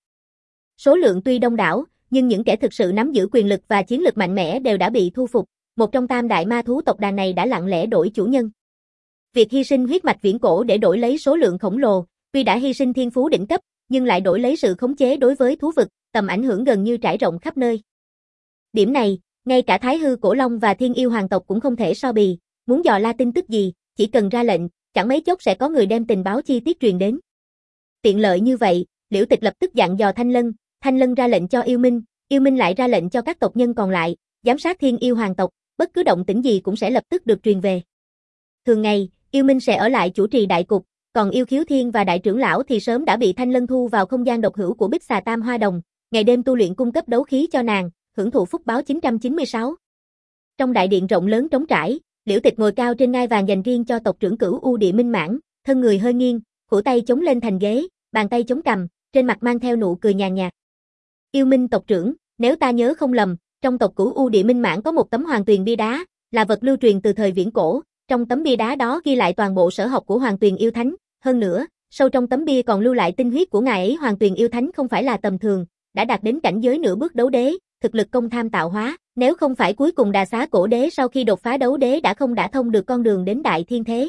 Số lượng tuy đông đảo, nhưng những kẻ thực sự nắm giữ quyền lực và chiến lực mạnh mẽ đều đã bị thu phục, một trong tam đại ma thú tộc đàn này đã lặng lẽ đổi chủ nhân. Việc hy sinh huyết mạch viễn cổ để đổi lấy số lượng khổng lồ, tuy đã hy sinh thiên phú đỉnh cấp, nhưng lại đổi lấy sự khống chế đối với thú vực, tầm ảnh hưởng gần như trải rộng khắp nơi. Điểm này, ngay cả Thái Hư Cổ Long và Thiên Yêu Hoàng tộc cũng không thể so bì, muốn dò la tin tức gì, chỉ cần ra lệnh, chẳng mấy chốc sẽ có người đem tình báo chi tiết truyền đến. Tiện lợi như vậy, Liễu Tịch lập tức dặn dò Thanh Lân, Thanh Lân ra lệnh cho Yêu Minh, Yêu Minh lại ra lệnh cho các tộc nhân còn lại, giám sát Thiên Yêu hoàng tộc, bất cứ động tĩnh gì cũng sẽ lập tức được truyền về. Thường ngày, Yêu Minh sẽ ở lại chủ trì đại cục, còn Yêu Khiếu Thiên và đại trưởng lão thì sớm đã bị Thanh Lân thu vào không gian độc hữu của Bích Xà Tam Hoa Đồng, ngày đêm tu luyện cung cấp đấu khí cho nàng, hưởng thụ phúc báo chín trăm chín mươi sáu. Trong đại điện rộng lớn trống trải, Liễu Tịch ngồi cao trên ngai vàng dành riêng cho tộc trưởng Cửu U Địa Minh Mãn, thân người hơi nghiêng, khuỷu tay chống lên thành ghế, bàn tay chống cằm, trên mặt mang theo nụ cười nhàn nhạt. Yêu Minh tộc trưởng, nếu ta nhớ không lầm, trong tộc Cửu U Địa Minh Mãn có một tấm Hoàng Tuyền bia đá, là vật lưu truyền từ thời viễn cổ, trong tấm bia đá đó ghi lại toàn bộ sở học của Hoàng Tuyền yêu thánh, hơn nữa, sâu trong tấm bia còn lưu lại tinh huyết của ngài ấy. Hoàng Tuyền yêu thánh không phải là tầm thường, đã đạt đến cảnh giới nửa bước đấu đế, thực lực công tham tạo hóa, nếu không phải cuối cùng Đà Xá Cổ Đế sau khi đột phá đấu đế đã không đã thông được con đường đến đại thiên thế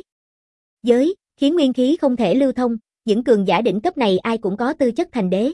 giới, khiến nguyên khí không thể lưu thông, những cường giả đỉnh cấp này ai cũng có tư chất thành đế.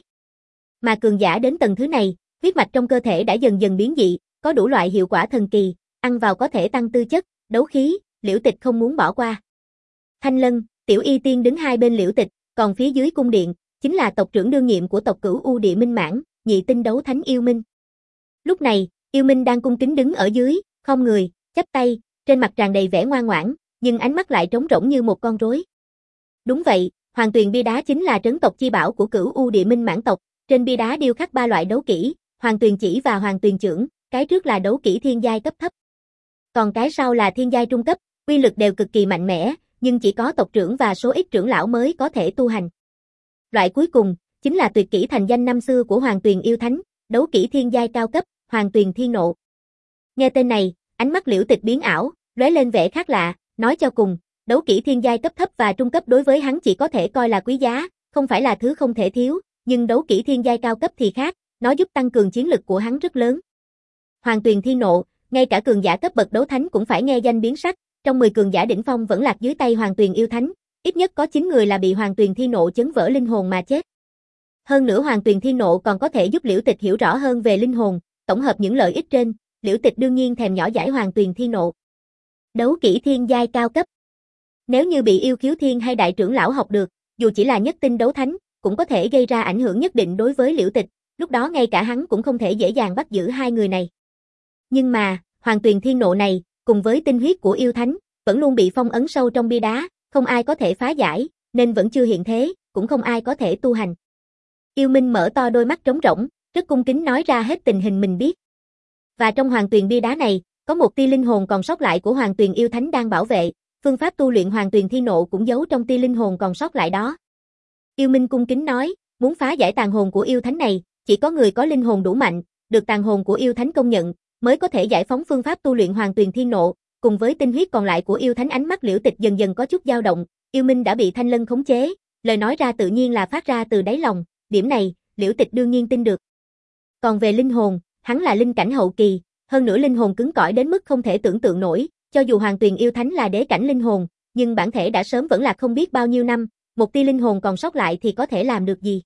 Mà cường giả đến tầng thứ này, huyết mạch trong cơ thể đã dần dần biến dị, có đủ loại hiệu quả thần kỳ, ăn vào có thể tăng tư chất, đấu khí, Liễu Tịch không muốn bỏ qua. Thanh Lân, Tiểu Y Tiên đứng hai bên Liễu Tịch, còn phía dưới cung điện, chính là tộc trưởng đương nhiệm của tộc Cửu U Địa Minh Mãn, nhị tinh đấu thánh Yêu Minh. Lúc này, Yêu Minh đang cung kính đứng ở dưới, khom người, chắp tay, trên mặt tràn đầy vẻ ngoan ngoãn, nhưng ánh mắt lại trống rỗng như một con rối. Đúng vậy, Hoàng Tuyền bia đá chính là trấn tộc chi bảo của Cửu U Địa Minh Mãn tộc, trên bia đá điêu khắc ba loại đấu kỹ, Hoàng Tuyền chỉ và Hoàng Tuyền chưởng, cái trước là đấu kỹ thiên giai cấp thấp, còn cái sau là thiên giai trung cấp, uy lực đều cực kỳ mạnh mẽ, nhưng chỉ có tộc trưởng và số ít trưởng lão mới có thể tu hành. Loại cuối cùng chính là tuyệt kỹ thành danh năm xưa của Hoàng Tuyền yêu thánh, đấu kỹ thiên giai cao cấp, Hoàng Tuyền Thiên Nộ. Nghe tên này, ánh mắt Liễu Tịch biến ảo, lóe lên vẻ khác lạ, nói cho cùng, đấu kỹ thiên giai cấp thấp và trung cấp đối với hắn chỉ có thể coi là quý giá, không phải là thứ không thể thiếu, nhưng đấu kỹ thiên giai cao cấp thì khác, nó giúp tăng cường chiến lực của hắn rất lớn. Hoàng Tuyền Thiên Nộ, ngay cả cường giả cấp bậc đấu thánh cũng phải nghe danh biến sắc, trong mười cường giả đỉnh phong vẫn lạc dưới tay Hoàng Tuyền yêu thánh, ít nhất có chín người là bị Hoàng Tuyền Thiên Nộ chấn vỡ linh hồn mà chết. Hơn nữa Hoàng Tuyền Thiên Nộ còn có thể giúp Liễu Tịch hiểu rõ hơn về linh hồn, tổng hợp những lợi ích trên, Liễu Tịch đương nhiên thèm nhỏ dãi Hoàng Tuyền Thiên Nộ. Đấu kỹ thiên giai cao cấp. Nếu như bị Yêu Khiếu Thiên hay đại trưởng lão học được, dù chỉ là nhất tinh đấu thánh, cũng có thể gây ra ảnh hưởng nhất định đối với Liễu Tịch, lúc đó ngay cả hắn cũng không thể dễ dàng bắt giữ hai người này. Nhưng mà, Hoàng Tuyền Thiên Nộ này, cùng với tinh huyết của yêu thánh, vẫn luôn bị phong ấn sâu trong bia đá, không ai có thể phá giải, nên vẫn chưa hiện thế, cũng không ai có thể tu hành. Yêu Minh mở to đôi mắt trống rỗng, rất cung kính nói ra hết tình hình mình biết. Và trong Hoàng Tuyền bia đá này, có một tia linh hồn còn sót lại của Hoàng Tuyền yêu thánh đang bảo vệ, phương pháp tu luyện Hoàng Tuyền Thiên Nộ cũng giấu trong tia linh hồn còn sót lại đó. Yêu Minh cung kính nói, muốn phá giải tàn hồn của yêu thánh này, chỉ có người có linh hồn đủ mạnh, được tàn hồn của yêu thánh công nhận, mới có thể giải phóng phương pháp tu luyện Hoàng Tuyền Thiên Nộ, cùng với tinh huyết còn lại của yêu thánh. Ánh mắt Liễu Tịch dần dần có chút dao động, Yêu Minh đã bị Thanh Lân khống chế, lời nói ra tự nhiên là phát ra từ đáy lòng, điểm này, Liễu Tịch đương nhiên tin được. Còn về linh hồn, hắn là linh cảnh hậu kỳ, hơn nữa linh hồn cứng cỏi đến mức không thể tưởng tượng nổi, cho dù Hoàng Tuyền yêu thánh là đế cảnh linh hồn, nhưng bản thể đã sớm vẫn lạc không biết bao nhiêu năm, một tia linh hồn còn sót lại thì có thể làm được gì?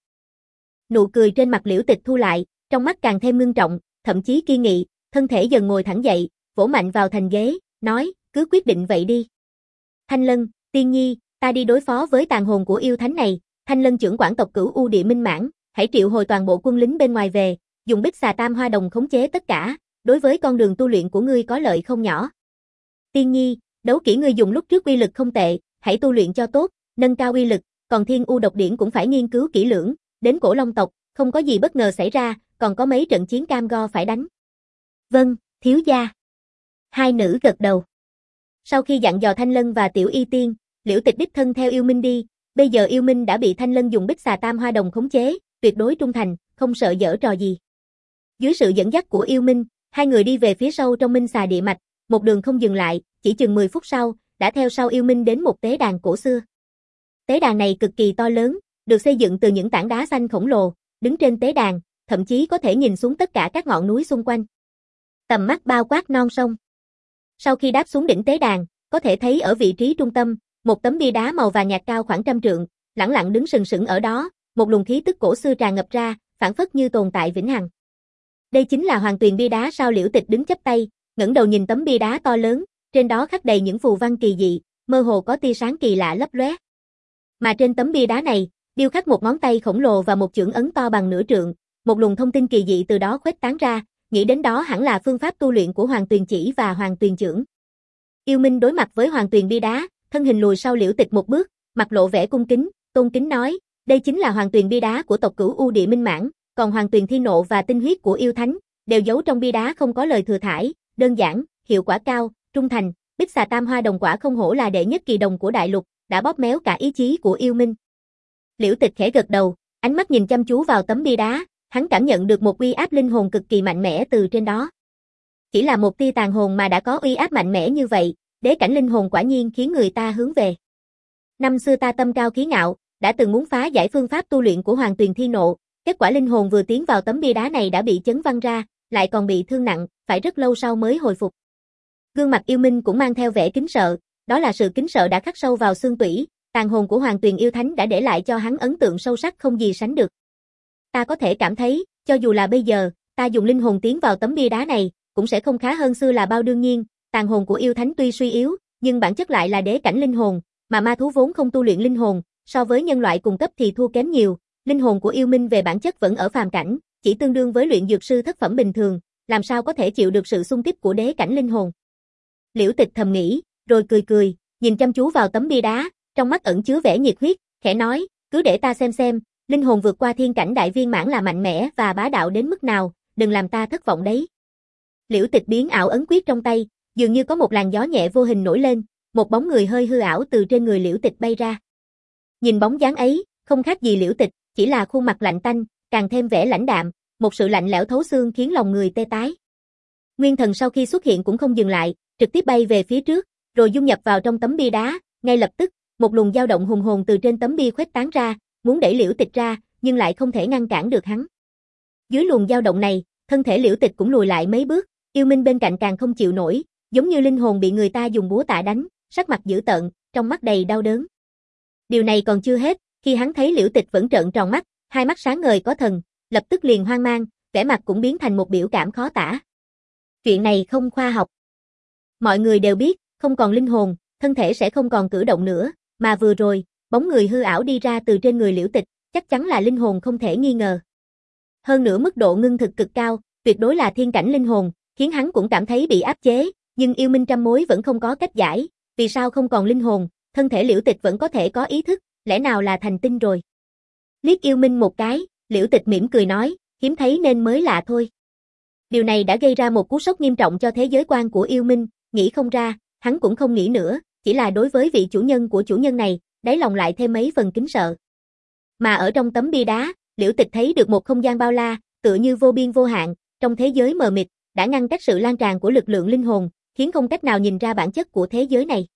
Nụ cười trên mặt Liễu Tịch thu lại, trong mắt càng thêm ngưng trọng, thậm chí kiên nghị, thân thể dần ngồi thẳng dậy, vỗ mạnh vào thành ghế, nói, cứ quyết định vậy đi. Thanh Lân, Tiên Nhi, ta đi đối phó với tàn hồn của yêu thánh này. Thanh Lân trưởng quản tộc Cửu U Địa Minh Mãn, hãy triệu hồi toàn bộ quân lính bên ngoài về, dùng Bích Xà Tam Hoa Đồng khống chế tất cả, đối với con đường tu luyện của ngươi có lợi không nhỏ. Tiên Nhi, đấu kỹ ngươi dùng lúc trước uy lực không tệ, hãy tu luyện cho tốt, nâng cao uy lực, còn Thiên U độc điển cũng phải nghiên cứu kỹ lưỡng, đến Cổ Long tộc, không có gì bất ngờ xảy ra, còn có mấy trận chiến cam go phải đánh. Vâng, thiếu gia. Hai nữ gật đầu. Sau khi dặn dò Thanh Lân và Tiểu Y Tiên, Liễu Tịch đích thân theo Yêu Minh đi, bây giờ Yêu Minh đã bị Thanh Lân dùng Bích Xà Tam Hoa Đồng khống chế, tuyệt đối trung thành, không sợ giở trò gì. Dưới sự dẫn dắt của Yêu Minh, hai người đi về phía sâu trong Minh Xà địa mạch, một đường không dừng lại, chỉ chừng mười phút sau, đã theo sau Yêu Minh đến một tế đàn cổ xưa. Tế đàn này cực kỳ to lớn, được xây dựng từ những tảng đá xanh khổng lồ, đứng trên tế đàn, thậm chí có thể nhìn xuống tất cả các ngọn núi xung quanh. Tầm mắt bao quát non sông. Sau khi đáp xuống đỉnh tế đàn, có thể thấy ở vị trí trung tâm, một tấm bia đá màu vàng nhạt cao khoảng trăm trượng, lẳng lặng đứng sừng sững ở đó, một luồng khí tức cổ xưa tràn ngập ra, phảng phất như tồn tại vĩnh hằng. Đây chính là Hoàng Tuyền bia đá sao? Liễu Tịch đứng chắp tay, ngẩng đầu nhìn tấm bia đá to lớn, trên đó khắc đầy những phù văn kỳ dị, mơ hồ có tia sáng kỳ lạ lấp lóe. Mà trên tấm bia đá này, Điêu khắc một ngón tay khổng lồ và một chưởng ấn to bằng nửa trượng, một luồng thông tin kỳ dị từ đó khuếch tán ra, nghĩ đến đó hẳn là phương pháp tu luyện của Hoàng Tuyền Chỉ và Hoàng Tuyền Chưởng. Yêu Minh đối mặt với Hoàng Tuyền Bia Đá, thân hình lùi sau Liễu Tịch một bước, mặt lộ vẻ cung kính, tôn kính nói, đây chính là Hoàng Tuyền Bia Đá của tộc Cửu U Địa Minh Mãn, còn Hoàng Tuyền Thi Nộ và tinh huyết của yêu thánh đều giấu trong bia đá, không có lời thừa thãi, đơn giản, hiệu quả cao, trung thành. Bích Xà Tam Hoa Đồng quả không hổ là đệ nhất kỳ đồng của đại lục, đã bóp méo cả ý chí của Yêu Minh. Liễu Tịch khẽ gật đầu, ánh mắt nhìn chăm chú vào tấm bia đá, hắn cảm nhận được một uy áp linh hồn cực kỳ mạnh mẽ từ trên đó. Chỉ là một tia tàn hồn mà đã có uy áp mạnh mẽ như vậy, đế cảnh linh hồn quả nhiên khiến người ta hướng về. Năm xưa ta tâm cao khí ngạo, đã từng muốn phá giải phương pháp tu luyện của Hoàng Tuyền Thi Nộ, kết quả linh hồn vừa tiến vào tấm bia đá này đã bị chấn văng ra, lại còn bị thương nặng, phải rất lâu sau mới hồi phục. Gương mặt Yêu Minh cũng mang theo vẻ kính sợ, đó là sự kính sợ đã khắc sâu vào xương tủy, tàn hồn của Hoàng Tuyền yêu thánh đã để lại cho hắn ấn tượng sâu sắc không gì sánh được. Ta có thể cảm thấy, cho dù là bây giờ, ta dùng linh hồn tiến vào tấm bia đá này, cũng sẽ không khá hơn xưa là bao. Đương nhiên, tàn hồn của yêu thánh tuy suy yếu, nhưng bản chất lại là đế cảnh linh hồn, mà ma thú vốn không tu luyện linh hồn, so với nhân loại cùng cấp thì thua kém nhiều. Linh hồn của Yêu Minh về bản chất vẫn ở phàm cảnh, chỉ tương đương với luyện dược sư thất phẩm bình thường, làm sao có thể chịu được sự xung kích của đế cảnh linh hồn. Liễu Tịch thầm nghĩ, rồi cười cười, nhìn chăm chú vào tấm bia đá, trong mắt ẩn chứa vẻ nhiệt huyết, khẽ nói, cứ để ta xem xem, linh hồn vượt qua thiên cảnh đại viên mãn là mạnh mẽ và bá đạo đến mức nào, đừng làm ta thất vọng đấy. Liễu Tịch biến ảo ấn quyết trong tay, dường như có một làn gió nhẹ vô hình nổi lên, một bóng người hơi hư ảo từ trên người Liễu Tịch bay ra. Nhìn bóng dáng ấy, không khác gì Liễu Tịch, chỉ là khuôn mặt lạnh tanh, càng thêm vẻ lãnh đạm, một sự lạnh lẽo thấu xương khiến lòng người tê tái. Nguyên thần sau khi xuất hiện cũng không dừng lại, trực tiếp bay về phía trước, rồi dung nhập vào trong tấm bia đá, ngay lập tức, một luồng dao động hùng hồn từ trên tấm bia khuếch tán ra, muốn đẩy Liễu Tịch ra, nhưng lại không thể ngăn cản được hắn. Dưới luồng dao động này, thân thể Liễu Tịch cũng lùi lại mấy bước, Yêu Minh bên cạnh càng không chịu nổi, giống như linh hồn bị người ta dùng búa tạ đánh, sắc mặt dữ tợn, trong mắt đầy đau đớn. Điều này còn chưa hết, khi hắn thấy Liễu Tịch vẫn trợn tròn mắt, hai mắt sáng ngời có thần, lập tức liền hoang mang, vẻ mặt cũng biến thành một biểu cảm khó tả. Chuyện này không khoa học. Mọi người đều biết, không còn linh hồn, thân thể sẽ không còn cử động nữa, mà vừa rồi, bóng người hư ảo đi ra từ trên người Liễu Tịch, chắc chắn là linh hồn không thể nghi ngờ. Hơn nữa mức độ ngưng thực cực cao, tuyệt đối là thiên cảnh linh hồn, khiến hắn cũng cảm thấy bị áp chế, nhưng Yêu Minh trăm mối vẫn không có cách giải, vì sao không còn linh hồn, thân thể Liễu Tịch vẫn có thể có ý thức, lẽ nào là thành tinh rồi. Liếc Yêu Minh một cái, Liễu Tịch mỉm cười nói, hiếm thấy nên mới lạ thôi. Điều này đã gây ra một cú sốc nghiêm trọng cho thế giới quan của Yêu Minh, nghĩ không ra, hắn cũng không nghĩ nữa, chỉ là đối với vị chủ nhân của chủ nhân này, đáy lòng lại thêm mấy phần kính sợ. Mà ở trong tấm bia đá, Liễu Tịch thấy được một không gian bao la, tựa như vô biên vô hạn, trong thế giới mờ mịt, đã ngăn cách sự lan tràn của lực lượng linh hồn, khiến không cách nào nhìn ra bản chất của thế giới này.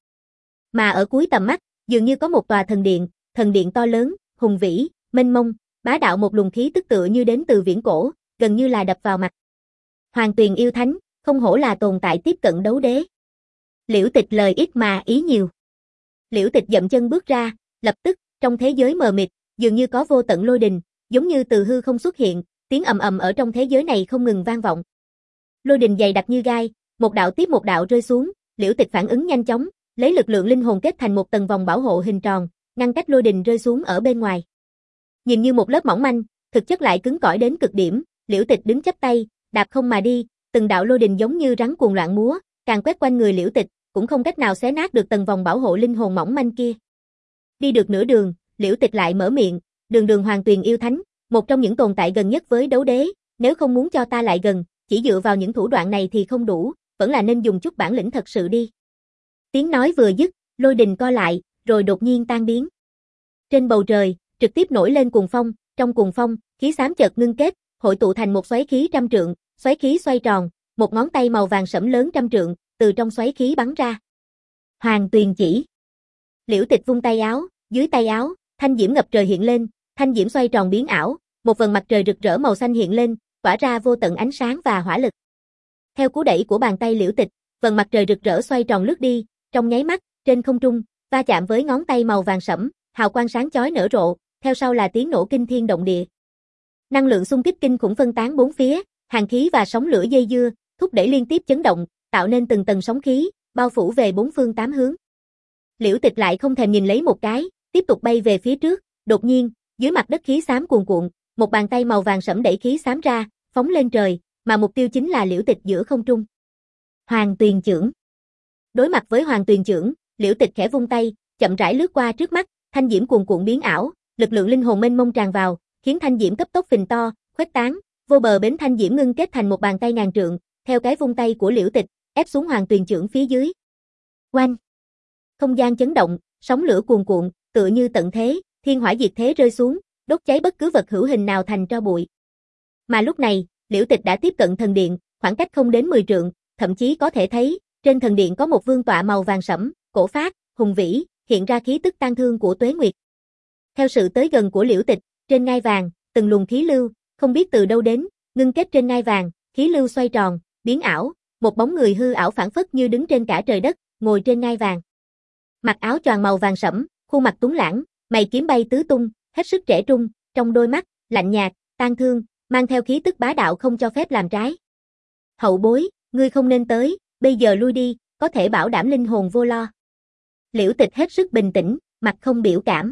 Mà ở cuối tầm mắt, dường như có một tòa thần điện, thần điện to lớn, hùng vĩ, mênh mông, bá đạo, một luồng khí tức tựa như đến từ viễn cổ, gần như là đập vào mặt. Hoàng Tuyền yêu thánh, không hổ là tồn tại tiếp cận đấu đế. Liễu Tịch lời ít mà ý nhiều. Liễu Tịch dậm chân bước ra, lập tức, trong thế giới mờ mịt, dường như có vô tận lôi đình, giống như từ hư không xuất hiện, tiếng ầm ầm ở trong thế giới này không ngừng vang vọng. Lôi đình dày đặc như gai, một đạo tiếp một đạo rơi xuống, Liễu Tịch phản ứng nhanh chóng, lấy lực lượng linh hồn kết thành một tầng vòng bảo hộ hình tròn, ngăn cách lôi đình rơi xuống ở bên ngoài. Nhìn như một lớp mỏng manh, thực chất lại cứng cỏi đến cực điểm, Liễu Tịch đứng chắp tay, đạp không mà đi, từng đạo lôi đình giống như rắn cuồng loạn múa, càng quét quanh người Liễu Tịch, cũng không cách nào xé nát được tầng vòng bảo hộ linh hồn mỏng manh kia. Đi được nửa đường, Liễu Tịch lại mở miệng, "Đường Đường Hoàng Tuyền yêu thánh, một trong những tồn tại gần nhất với đấu đế, nếu không muốn cho ta lại gần, chỉ dựa vào những thủ đoạn này thì không đủ, vẫn là nên dùng chút bản lĩnh thật sự đi." Tiếng nói vừa dứt, lôi đình co lại, rồi đột nhiên tan biến. Trên bầu trời, trực tiếp nổi lên cuồng phong, trong cuồng phong, khí xám chợt ngưng kết, hội tụ thành một xoáy khí trăm trượng, xoáy khí xoay tròn, một ngón tay màu vàng sẫm lớn trăm trượng, từ trong xoáy khí bắn ra. Hoàng Tuyền chỉ. Liễu Tịch vung tay áo, dưới tay áo, thanh diễm ngập trời hiện lên, thanh diễm xoay tròn biến ảo, một vầng mặt trời rực rỡ màu xanh hiện lên, tỏa ra vô tận ánh sáng và hỏa lực. Theo cú đẩy của bàn tay Liễu Tịch, vầng mặt trời rực rỡ xoay tròn lướt đi, trong nháy mắt, trên không trung, va chạm với ngón tay màu vàng sẫm, hào quang sáng chói nở rộ, theo sau là tiếng nổ kinh thiên động địa. Năng lượng xung kích kinh khủng phân tán bốn phía, hàn khí và sóng lửa dây dưa, thúc đẩy liên tiếp chấn động, tạo nên từng tầng sóng khí, bao phủ về bốn phương tám hướng. Liễu Tịch lại không thèm nhìn lấy một cái, tiếp tục bay về phía trước, đột nhiên, Dưới mặt đất khí xám cuồn cuộn, một bàn tay màu vàng sẫm đẩy khí xám ra, phóng lên trời, mà mục tiêu chính là Liễu Tịch giữa không trung. Hoàng Tuyền Chưởng. Đối mặt với Hoàng Tuyền Chưởng, Liễu Tịch khẽ vung tay, chậm rãi lướt qua trước mắt, thanh diễm cuồn cuộn biến ảo, lực lượng linh hồn mênh mông tràn vào, khiến thanh diễm cấp tốc phình to, khuếch tán, vô bờ bến thanh diễm ngưng kết thành một bàn tay ngàn trượng, theo cái vung tay của Liễu Tịch, ép xuống Hoàng Tuyền Chưởng phía dưới. Oanh! Không gian chấn động, sóng lửa cuồn cuộn, tựa như tận thế, thiên hỏa diệt thế rơi xuống, đốt cháy bất cứ vật hữu hình nào thành tro bụi. Mà lúc này, Liễu Tịch đã tiếp cận thần điện, khoảng cách không đến mười trượng, thậm chí có thể thấy, trên thần điện có một vương tọa màu vàng sẫm, cổ phát, hùng vĩ, hiện ra khí tức tang thương của tuế nguyệt. Theo sự tới gần của Liễu Tịch, trên ngai vàng, từng luồng khí lưu, không biết từ đâu đến, ngưng kết trên ngai vàng, khí lưu xoay tròn, biến ảo, một bóng người hư ảo phảng phất như đứng trên cả trời đất, ngồi trên ngai vàng. Mặc áo choàng màu vàng sẫm, khuôn mặt tuấn lãng, mày kiếm bay tứ tung, hết sức trẻ trung, trong đôi mắt lạnh nhạt, tang thương, mang theo khí tức bá đạo không cho phép làm trái. Hậu bối, ngươi không nên tới, bây giờ lui đi, có thể bảo đảm linh hồn vô lo. Liễu Tịch hết sức bình tĩnh, mặt không biểu cảm.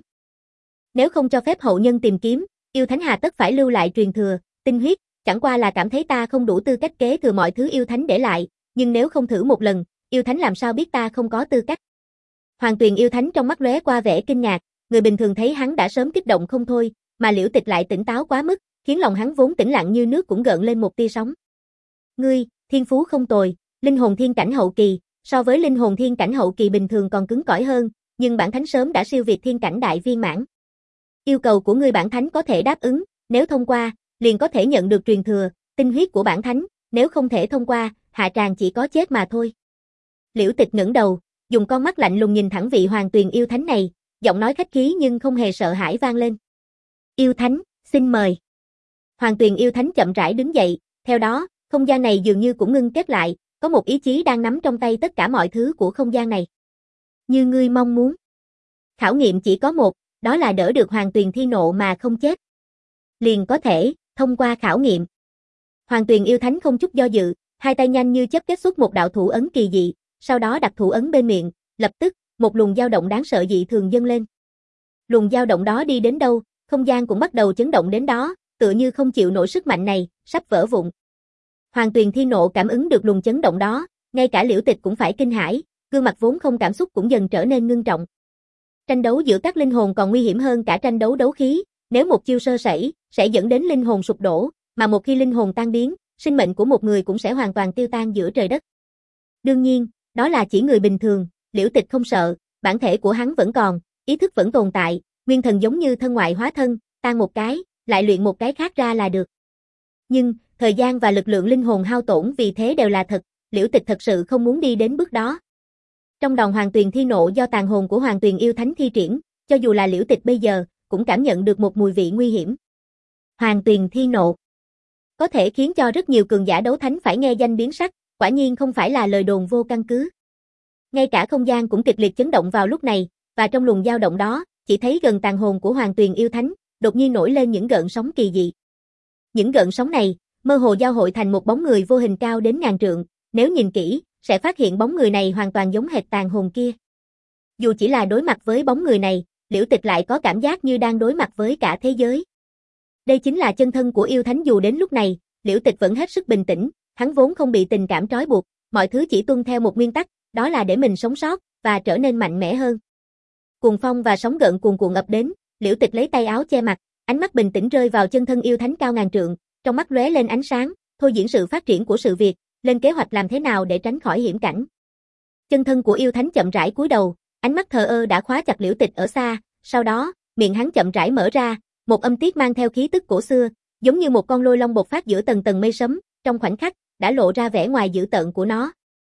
Nếu không cho phép hậu nhân tìm kiếm, yêu thánh hà tất phải lưu lại truyền thừa, tinh huyết, chẳng qua là cảm thấy ta không đủ tư cách kế thừa mọi thứ yêu thánh để lại, nhưng nếu không thử một lần, yêu thánh làm sao biết ta không có tư cách. Hoàng Tuyền yêu thánh trong mắt lóe qua vẻ kinh ngạc, người bình thường thấy hắn đã sớm kích động không thôi, mà Liễu Tịch lại tỉnh táo quá mức, khiến lòng hắn vốn tĩnh lặng như nước cũng gợn lên một tia sóng. Ngươi, thiên phú không tồi, linh hồn thiên cảnh hậu kỳ, so với linh hồn thiên cảnh hậu kỳ bình thường còn cứng cỏi hơn, nhưng bản thánh sớm đã siêu việt thiên cảnh đại viên mãn. Yêu cầu của ngươi bản thánh có thể đáp ứng, nếu thông qua, liền có thể nhận được truyền thừa, tinh huyết của bản thánh, nếu không thể thông qua, hạ tràng chỉ có chết mà thôi. Liễu Tịch ngẩng đầu, dùng con mắt lạnh lùng nhìn thẳng vị Hoàng Tuyền yêu thánh này, giọng nói khách khí nhưng không hề sợ hãi vang lên. Yêu thánh, xin mời. Hoàng Tuyền yêu thánh chậm rãi đứng dậy, theo đó, không gian này dường như cũng ngưng kết lại, có một ý chí đang nắm trong tay tất cả mọi thứ của không gian này. Như ngươi mong muốn. Khảo nghiệm chỉ có một, đó là đỡ được Hoàng Tuyền thi nộ mà không chết. Liền có thể, thông qua khảo nghiệm. Hoàng Tuyền yêu thánh không chút do dự, hai tay nhanh như chớp kết xuất một đạo thủ ấn kỳ dị, sau đó đặt thủ ấn bên miệng, lập tức, một luồng dao động đáng sợ dị thường dâng lên. Luồng dao động đó đi đến đâu, không gian cũng bắt đầu chấn động đến đó, tựa như không chịu nổi sức mạnh này, sắp vỡ vụn. Hoàng Tuyền thi nộ cảm ứng được luồng chấn động đó, ngay cả Liễu Tịch cũng phải kinh hãi, gương mặt vốn không cảm xúc cũng dần trở nên ngưng trọng. Tranh đấu giữa các linh hồn còn nguy hiểm hơn cả tranh đấu đấu khí, nếu một chiêu sơ sẩy, sẽ dẫn đến linh hồn sụp đổ, mà một khi linh hồn tan biến, sinh mệnh của một người cũng sẽ hoàn toàn tiêu tan giữa trời đất. Đương nhiên, đó là chỉ người bình thường, Liễu Tịch không sợ, bản thể của hắn vẫn còn, ý thức vẫn tồn tại, nguyên thần giống như thân ngoại hóa thân, tan một cái, lại luyện một cái khác ra là được. Nhưng, thời gian và lực lượng linh hồn hao tổn vì thế đều là thật, Liễu Tịch thật sự không muốn đi đến bước đó. Trong đòn Hoàng Tuyền thi nộ do tàn hồn của Hoàng Tuyền yêu thánh thi triển, cho dù là Liễu Tịch bây giờ, cũng cảm nhận được một mùi vị nguy hiểm. Hoàng Tuyền thi nộ có thể khiến cho rất nhiều cường giả đấu thánh phải nghe danh biến sắc, quả nhiên không phải là lời đồn vô căn cứ. Ngay cả không gian cũng kịch liệt chấn động vào lúc này, và trong luồng dao động đó, chỉ thấy gần tàn hồn của Hoàng Tuyền yêu thánh, đột nhiên nổi lên những gợn sóng kỳ dị. Những gợn sóng này, mơ hồ giao hội thành một bóng người vô hình cao đến ngàn trượng, nếu nhìn kỹ, sẽ phát hiện bóng người này hoàn toàn giống hệt tàn hồn kia. Dù chỉ là đối mặt với bóng người này, Liễu Tịch lại có cảm giác như đang đối mặt với cả thế giới. Đây chính là chân thân của yêu thánh. Dù đến lúc này, Liễu Tịch vẫn hết sức bình tĩnh, hắn vốn không bị tình cảm trói buộc, mọi thứ chỉ tuân theo một nguyên tắc, đó là để mình sống sót, và trở nên mạnh mẽ hơn. Cuồng phong và sóng gợn cuồn cuộn ập đến, Liễu Tịch lấy tay áo che mặt, ánh mắt bình tĩnh rơi vào chân thân yêu thánh cao ngàn trượng, trong mắt lóe lên ánh sáng, thôi diễn sự phát triển của sự việc, lên kế hoạch làm thế nào để tránh khỏi hiểm cảnh. Chân thân của yêu thánh chậm rãi cúi đầu, ánh mắt thờ ơ đã khóa chặt Liễu Tịch ở xa, sau đó, miệng hắn chậm rãi mở ra, một âm tiết mang theo khí tức cổ xưa, giống như một con lôi long bộc phát giữa tầng tầng mây sấm, trong khoảnh khắc, đã lộ ra vẻ ngoài dữ tợn của nó.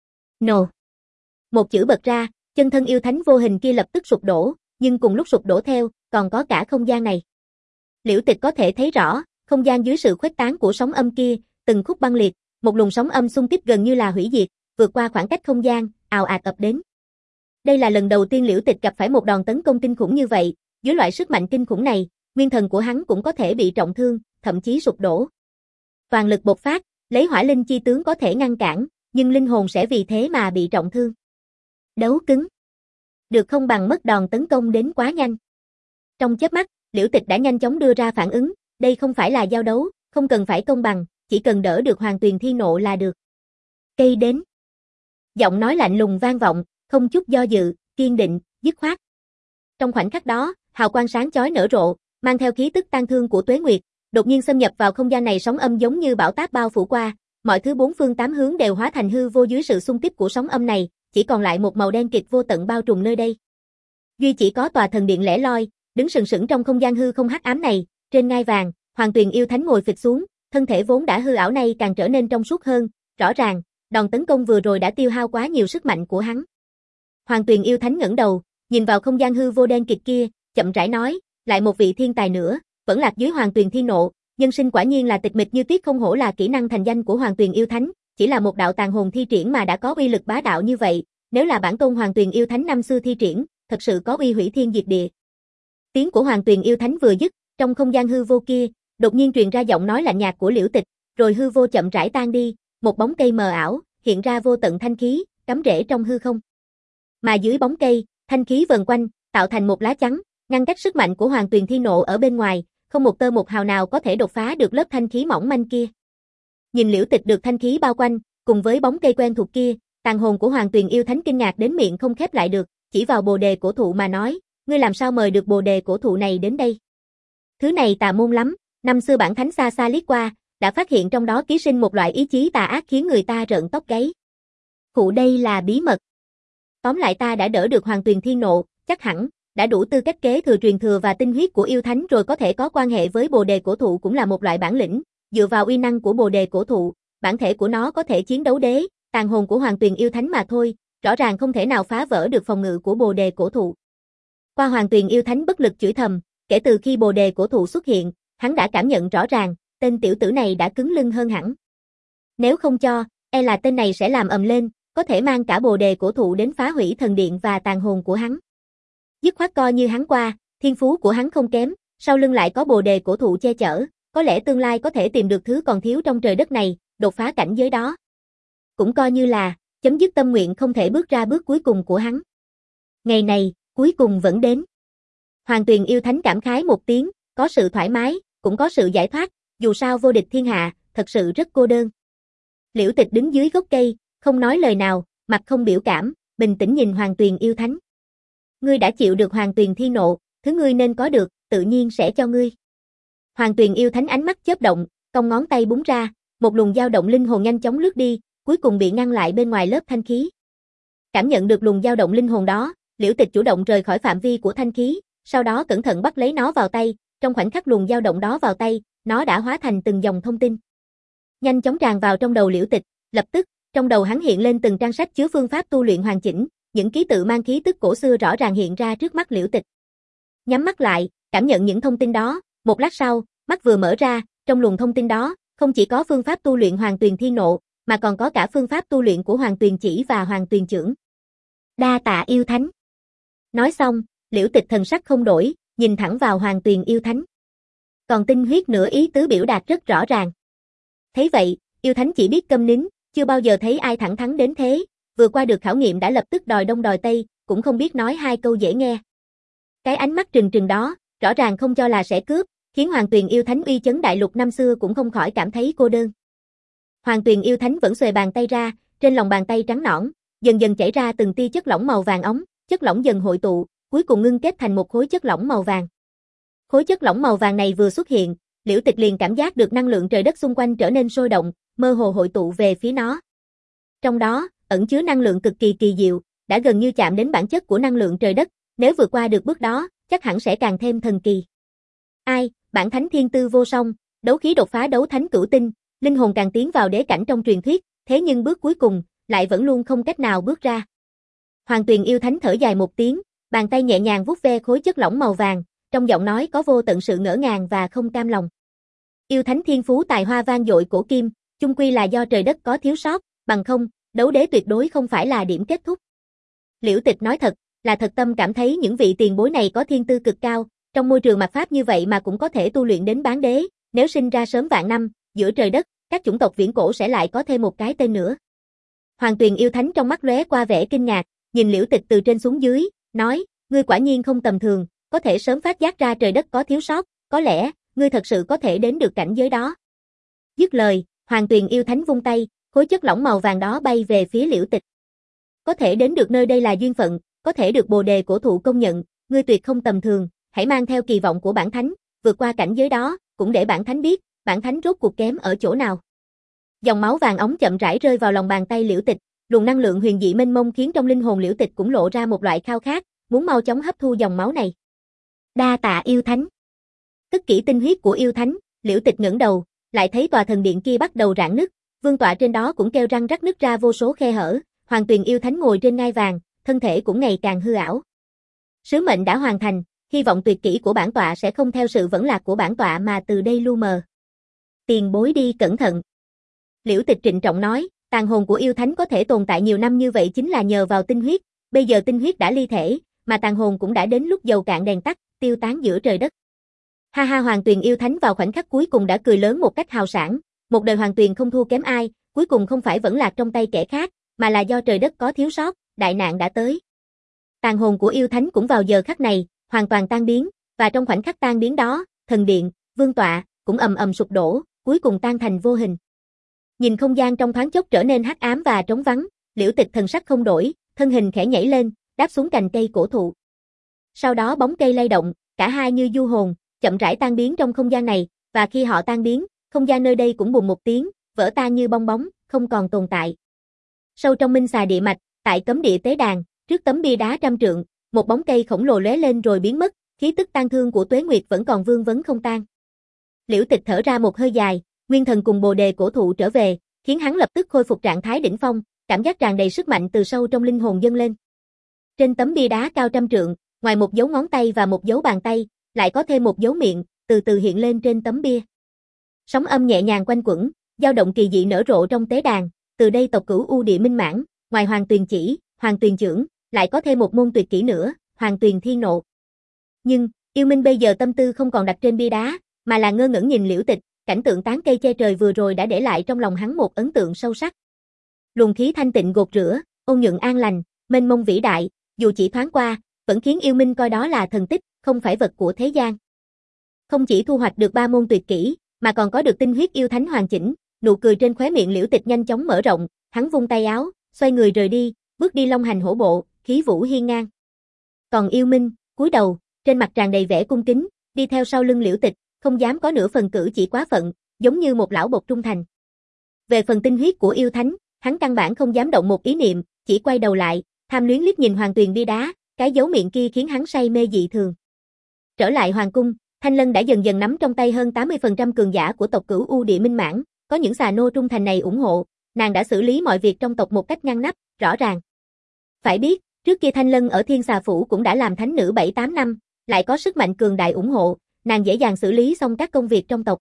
Nổ. Một chữ bật ra, chân thân yêu thánh vô hình kia lập tức sụp đổ, nhưng cùng lúc sụp đổ theo, còn có cả không gian này. Liễu Tịch có thể thấy rõ, không gian dưới sự khuếch tán của sóng âm kia, từng khúc băng liệt, một luồng sóng âm xung kích gần như là hủy diệt, vượt qua khoảng cách không gian, ào ạt ập đến. Đây là lần đầu tiên Liễu Tịch gặp phải một đòn tấn công kinh khủng như vậy, dưới loại sức mạnh kinh khủng này, nguyên thần của hắn cũng có thể bị trọng thương, thậm chí sụp đổ. Toàn lực bộc phát, lấy hỏa linh chi tướng có thể ngăn cản, nhưng linh hồn sẽ vì thế mà bị trọng thương. Đấu cứng. Được không bằng mất đòn tấn công đến quá nhanh. Trong chớp mắt, Liễu Tịch đã nhanh chóng đưa ra phản ứng, đây không phải là giao đấu, không cần phải công bằng, chỉ cần đỡ được Hoàng Tuyền Thi Nộ là được. Cây đến. Giọng nói lạnh lùng vang vọng, không chút do dự, kiên định, dứt khoát. Trong khoảnh khắc đó, hào quang sáng chói nở rộ, mang theo khí tức tang thương của Tuế Nguyệt, đột nhiên xâm nhập vào không gian này, sóng âm giống như bão táp bao phủ qua, mọi thứ bốn phương tám hướng đều hóa thành hư vô dưới sự xung kích của sóng âm này, chỉ còn lại một màu đen kịt vô tận bao trùm nơi đây. Duy chỉ có tòa thần điện lẻ loi, đứng sừng sững trong không gian hư không hắc ám này, trên ngai vàng, Hoàng Tuyền Yêu Thánh ngồi phịch xuống, thân thể vốn đã hư ảo này càng trở nên trong suốt hơn, rõ ràng, đòn tấn công vừa rồi đã tiêu hao quá nhiều sức mạnh của hắn. Hoàng Tuyền Yêu Thánh ngẩng đầu, nhìn vào không gian hư vô đen kịt kia, chậm rãi nói, lại một vị thiên tài nữa, vẫn lạc dưới Hoàng Tuyền Thi Nộ, nhân sinh quả nhiên là tịch mịch như tuyết, không hổ là kỹ năng thành danh của Hoàng Tuyền Yêu Thánh, chỉ là một đạo tàn hồn thi triển mà đã có uy lực bá đạo như vậy, nếu là bản tôn Hoàng Tuyền Yêu Thánh năm xưa thi triển, thật sự có uy hủy thiên diệt địa. Tiếng của Hoàng Tuyền Yêu Thánh vừa dứt, trong không gian hư vô kia, đột nhiên truyền ra giọng nói lạnh nhạt của Liễu Tịch, rồi hư vô chậm rãi tan đi, một bóng cây mờ ảo, hiện ra vô tận thanh khí, cắm rễ trong hư không. Mà dưới bóng cây, thanh khí vần quanh, tạo thành một lá chắn, ngăn cách sức mạnh của Hoàng Tuyền Thi Nộ ở bên ngoài, không một tơ một hào nào có thể đột phá được lớp thanh khí mỏng manh kia. Nhìn Liễu Tịch được thanh khí bao quanh, cùng với bóng cây quen thuộc kia, tàn hồn của Hoàng Tuyền Yêu Thánh kinh ngạc đến miệng không khép lại được, chỉ vào bồ đề cổ thụ mà nói, ngươi làm sao mời được bồ đề cổ thụ này đến đây? Thứ này tà môn lắm, năm xưa bản thánh xa xa liếc qua, đã phát hiện trong đó ký sinh một loại ý chí tà ác khiến người ta rợn tóc gáy. Khụ đây là bí mật. Tóm lại ta đã đỡ được Hoàng Tuyền Thi Nộ, chắc hẳn đã đủ tư cách kế thừa truyền thừa và tinh huyết của yêu thánh rồi, có thể có quan hệ với bồ đề cổ thụ cũng là một loại bản lĩnh, dựa vào uy năng của bồ đề cổ thụ, bản thể của nó có thể chiến đấu đế, tàn hồn của Hoàng Tuyền Yêu Thánh mà thôi, rõ ràng không thể nào phá vỡ được phòng ngự của bồ đề cổ thụ. Qua Hoàng Tuyền Yêu Thánh bất lực chửi thầm, kể từ khi bồ đề cổ thụ xuất hiện, hắn đã cảm nhận rõ ràng, tên tiểu tử này đã cứng lưng hơn hẳn. Nếu không cho, e là tên này sẽ làm ầm lên, có thể mang cả bồ đề cổ thụ đến phá hủy thần điện và tàn hồn của hắn. Dứt khoát coi như hắn qua, thiên phú của hắn không kém, sau lưng lại có bồ đề cổ thụ che chở, có lẽ tương lai có thể tìm được thứ còn thiếu trong trời đất này, đột phá cảnh giới đó. Cũng coi như là chấm dứt tâm nguyện không thể bước ra bước cuối cùng của hắn. Ngày này, cuối cùng vẫn đến. Hoàng Tuyền Yêu Thánh cảm khái một tiếng, có sự thoải mái, cũng có sự giải thoát, dù sao vô địch thiên hạ, thật sự rất cô đơn. Liễu Tịch đứng dưới gốc cây, không nói lời nào, mặt không biểu cảm, bình tĩnh nhìn Hoàng Tuyền Yêu Thánh. Ngươi đã chịu được Hoàng Tuyền Thi Nộ, thứ ngươi nên có được, tự nhiên sẽ cho ngươi. Hoàng Tuyền Yêu Thánh ánh mắt chớp động, cong ngón tay búng ra, một luồng dao động linh hồn nhanh chóng lướt đi, cuối cùng bị ngăn lại bên ngoài lớp thanh khí. Cảm nhận được luồng dao động linh hồn đó, Liễu Tịch chủ động rời khỏi phạm vi của thanh khí, sau đó cẩn thận bắt lấy nó vào tay, trong khoảnh khắc luồng dao động đó vào tay, nó đã hóa thành từng dòng thông tin. Nhanh chóng tràn vào trong đầu Liễu Tịch, lập tức, trong đầu hắn hiện lên từng trang sách chứa phương pháp tu luyện hoàn chỉnh, những ký tự mang khí tức cổ xưa rõ ràng hiện ra trước mắt Liễu Tịch. Nhắm mắt lại, cảm nhận những thông tin đó, một lát sau, mắt vừa mở ra, trong luồng thông tin đó, không chỉ có phương pháp tu luyện Hoàng Tuyền Thi Nộ, mà còn có cả phương pháp tu luyện của Hoàng Tuyền Chỉ và Hoàng Tuyền Chưởng. Đa tạ yêu thánh. Nói xong, Liễu Tịch thần sắc không đổi, nhìn thẳng vào Hoàng Tuyền Yêu Thánh. Còn tinh huyết nửa ý tứ biểu đạt rất rõ ràng. Thấy vậy, yêu thánh chỉ biết câm nín, chưa bao giờ thấy ai thẳng thắn đến thế, vừa qua được khảo nghiệm đã lập tức đòi đông đòi tây, cũng không biết nói hai câu dễ nghe. Cái ánh mắt trừng trừng đó, rõ ràng không cho là sẽ cướp, khiến Hoàng Tuyền Yêu Thánh uy chấn đại lục năm xưa cũng không khỏi cảm thấy cô đơn. Hoàng Tuyền Yêu Thánh vẫn xuề bàn tay ra, trên lòng bàn tay trắng nõn, dần dần chảy ra từng tia chất lỏng màu vàng óng, chất lỏng dần hội tụ, cuối cùng ngưng kết thành một khối chất lỏng màu vàng. Khối chất lỏng màu vàng này vừa xuất hiện, Liễu Tịch liền cảm giác được năng lượng trời đất xung quanh trở nên sôi động, mơ hồ hội tụ về phía nó. Trong đó, ẩn chứa năng lượng cực kỳ kỳ diệu, đã gần như chạm đến bản chất của năng lượng trời đất, nếu vượt qua được bước đó, chắc hẳn sẽ càng thêm thần kỳ. Ai, bản thánh thiên tư vô song, đấu khí đột phá đấu thánh cửu tinh, linh hồn càng tiến vào đế cảnh trong truyền thuyết, thế nhưng bước cuối cùng, lại vẫn luôn không cách nào bước ra. Hoàng Tuyền Yêu Thánh thở dài một tiếng, bàn tay nhẹ nhàng vuốt ve khối chất lỏng màu vàng, trong giọng nói có vô tận sự ngỡ ngàng và không cam lòng. Yêu Thánh thiên phú tài hoa vang dội cổ kim, chung quy là do trời đất có thiếu sót, bằng không, đấu đế tuyệt đối không phải là điểm kết thúc. Liễu Tịch nói thật, là thật tâm cảm thấy những vị tiền bối này có thiên tư cực cao, trong môi trường mạt pháp như vậy mà cũng có thể tu luyện đến bán đế, nếu sinh ra sớm vạn năm, giữa trời đất, các chủng tộc viễn cổ sẽ lại có thêm một cái tên nữa. Hoàng Tuyền Yêu Thánh trong mắt lóe qua vẻ kinh ngạc, nhìn Liễu Tịch từ trên xuống dưới, nói, ngươi quả nhiên không tầm thường, có thể sớm phát giác ra trời đất có thiếu sót, có lẽ, ngươi thật sự có thể đến được cảnh giới đó. Dứt lời, Hoàng Tuyền yêu thánh vung tay, khối chất lỏng màu vàng đó bay về phía Liễu Tịch. Có thể đến được nơi đây là duyên phận, có thể được Bồ Đề cổ thụ công nhận, ngươi tuyệt không tầm thường, hãy mang theo kỳ vọng của bản thánh, vượt qua cảnh giới đó, cũng để bản thánh biết, bản thánh rốt cuộc kém ở chỗ nào. Dòng máu vàng óng chậm rãi rơi vào lòng bàn tay Liễu Tịch, luồng năng lượng huyền dị mênh mông khiến trong linh hồn Liễu Tịch cũng lộ ra một loại khao khát, muốn mau chóng hấp thu dòng máu này. Đa tạ yêu thánh. Cất kỹ tinh huyết của yêu thánh, Liễu Tịch ngẩng đầu, lại thấy tòa thần điện kia bắt đầu rạn nứt, vương tọa trên đó cũng kêu răng rắc nứt ra vô số khe hở, Hoàng Tuyền yêu thánh ngồi trên ngai vàng, thân thể cũng ngày càng hư ảo. Sứ mệnh đã hoàn thành, hy vọng tuyệt kỹ của bản tọa sẽ không theo sự vẫn lạc của bản tọa mà từ đây lu mờ. Tiền bối đi cẩn thận. Liễu Tịch trịnh trọng nói, tàn hồn của yêu thánh có thể tồn tại nhiều năm như vậy chính là nhờ vào tinh huyết, bây giờ tinh huyết đã ly thể, mà tàn hồn cũng đã đến lúc dầu cạn đèn tắt, tiêu tán giữa trời đất. Ha ha, Hoàng Tuyền yêu thánh vào khoảnh khắc cuối cùng đã cười lớn một cách hào sảng, một đời Hoàng Tuyền không thua kém ai, cuối cùng không phải vẫn lạc trong tay kẻ khác, mà là do trời đất có thiếu sót, đại nạn đã tới. Tàn hồn của yêu thánh cũng vào giờ khắc này, hoàn toàn tan biến, và trong khoảnh khắc tan biến đó, thần điện, vương tọa, cũng ầm ầm sụp đổ, cuối cùng tan thành vô hình. Nhìn không gian trong thoáng chốc trở nên hắc ám và trống vắng, Liễu Tịch thần sắc không đổi, thân hình khẽ nhảy lên, đáp xuống cành cây cổ thụ. Sau đó bóng cây lay động, cả hai như du hồn, chậm rãi tan biến trong không gian này, và khi họ tan biến, không gian nơi đây cũng bùng một tiếng, vỡ tan như bong bóng, không còn tồn tại. Sâu trong Minh Xà địa mạch, tại cấm địa tế đàn, trước tấm bia đá trăm trượng, một bóng cây khổng lồ lóe lên rồi biến mất, khí tức tang thương của Tuế Nguyệt vẫn còn vương vấn không tan. Liễu Tịch thở ra một hơi dài, nguyên thần cùng Bồ Đề cổ thụ trở về, khiến hắn lập tức khôi phục trạng thái đỉnh phong, cảm giác tràn đầy sức mạnh từ sâu trong linh hồn dâng lên. Trên tấm bia đá cao trăm trượng, ngoài một dấu ngón tay và một dấu bàn tay, lại có thêm một dấu miệng, từ từ hiện lên trên tấm bia. Sóng âm nhẹ nhàng quanh quẩn, dao động kỳ dị nở rộ trong tế đàn, từ đây tộc Cửu U Địa Minh Mãn, ngoài Hoàng Tuyền chỉ, Hoàng Tuyền trưởng, lại có thêm một môn tuyệt kỹ nữa, Hoàng Tuyền Thiên Nộ. Nhưng, yêu minh bây giờ tâm tư không còn đặt trên bia đá, mà là ngơ ngẩn nhìn Liễu Tịch, cảnh tượng tán cây che trời vừa rồi đã để lại trong lòng hắn một ấn tượng sâu sắc. Luồng khí thanh tịnh gột rửa, ôn nhuận an lành, mênh mông vĩ đại, dù chỉ thoáng qua, vẫn khiến yêu minh coi đó là thần tích, không phải vật của thế gian. Không chỉ thu hoạch được ba môn tuyệt kỹ, mà còn có được tinh huyết yêu thánh hoàn chỉnh, nụ cười trên khóe miệng Liễu Tịch nhanh chóng mở rộng, hắn vung tay áo, xoay người rời đi, bước đi long hành hổ bộ, khí vũ hiên ngang. Còn yêu minh, cúi đầu, trên mặt tràn đầy vẻ cung kính, đi theo sau lưng Liễu Tịch, không dám có nửa phần cử chỉ quá phận, giống như một lão bộc trung thành. Về phần tinh huyết của yêu thánh, hắn căn bản không dám động một ý niệm, chỉ quay đầu lại, tham luyến liếc nhìn Hoàng Tuyền bia đá, cái dấu miệng kia khiến hắn say mê dị thường. Trở lại hoàng cung, Thanh Lân đã dần dần nắm trong tay hơn tám mươi phần trăm cường giả của tộc Cửu U Địa Minh Mãn, có những xà nô trung thành này ủng hộ, nàng đã xử lý mọi việc trong tộc một cách ngăn nắp, rõ ràng. Phải biết, trước kia Thanh Lân ở Thiên Xà Phủ cũng đã làm thánh nữ bảy tám năm, lại có sức mạnh cường đại ủng hộ, nàng dễ dàng xử lý xong các công việc trong tộc.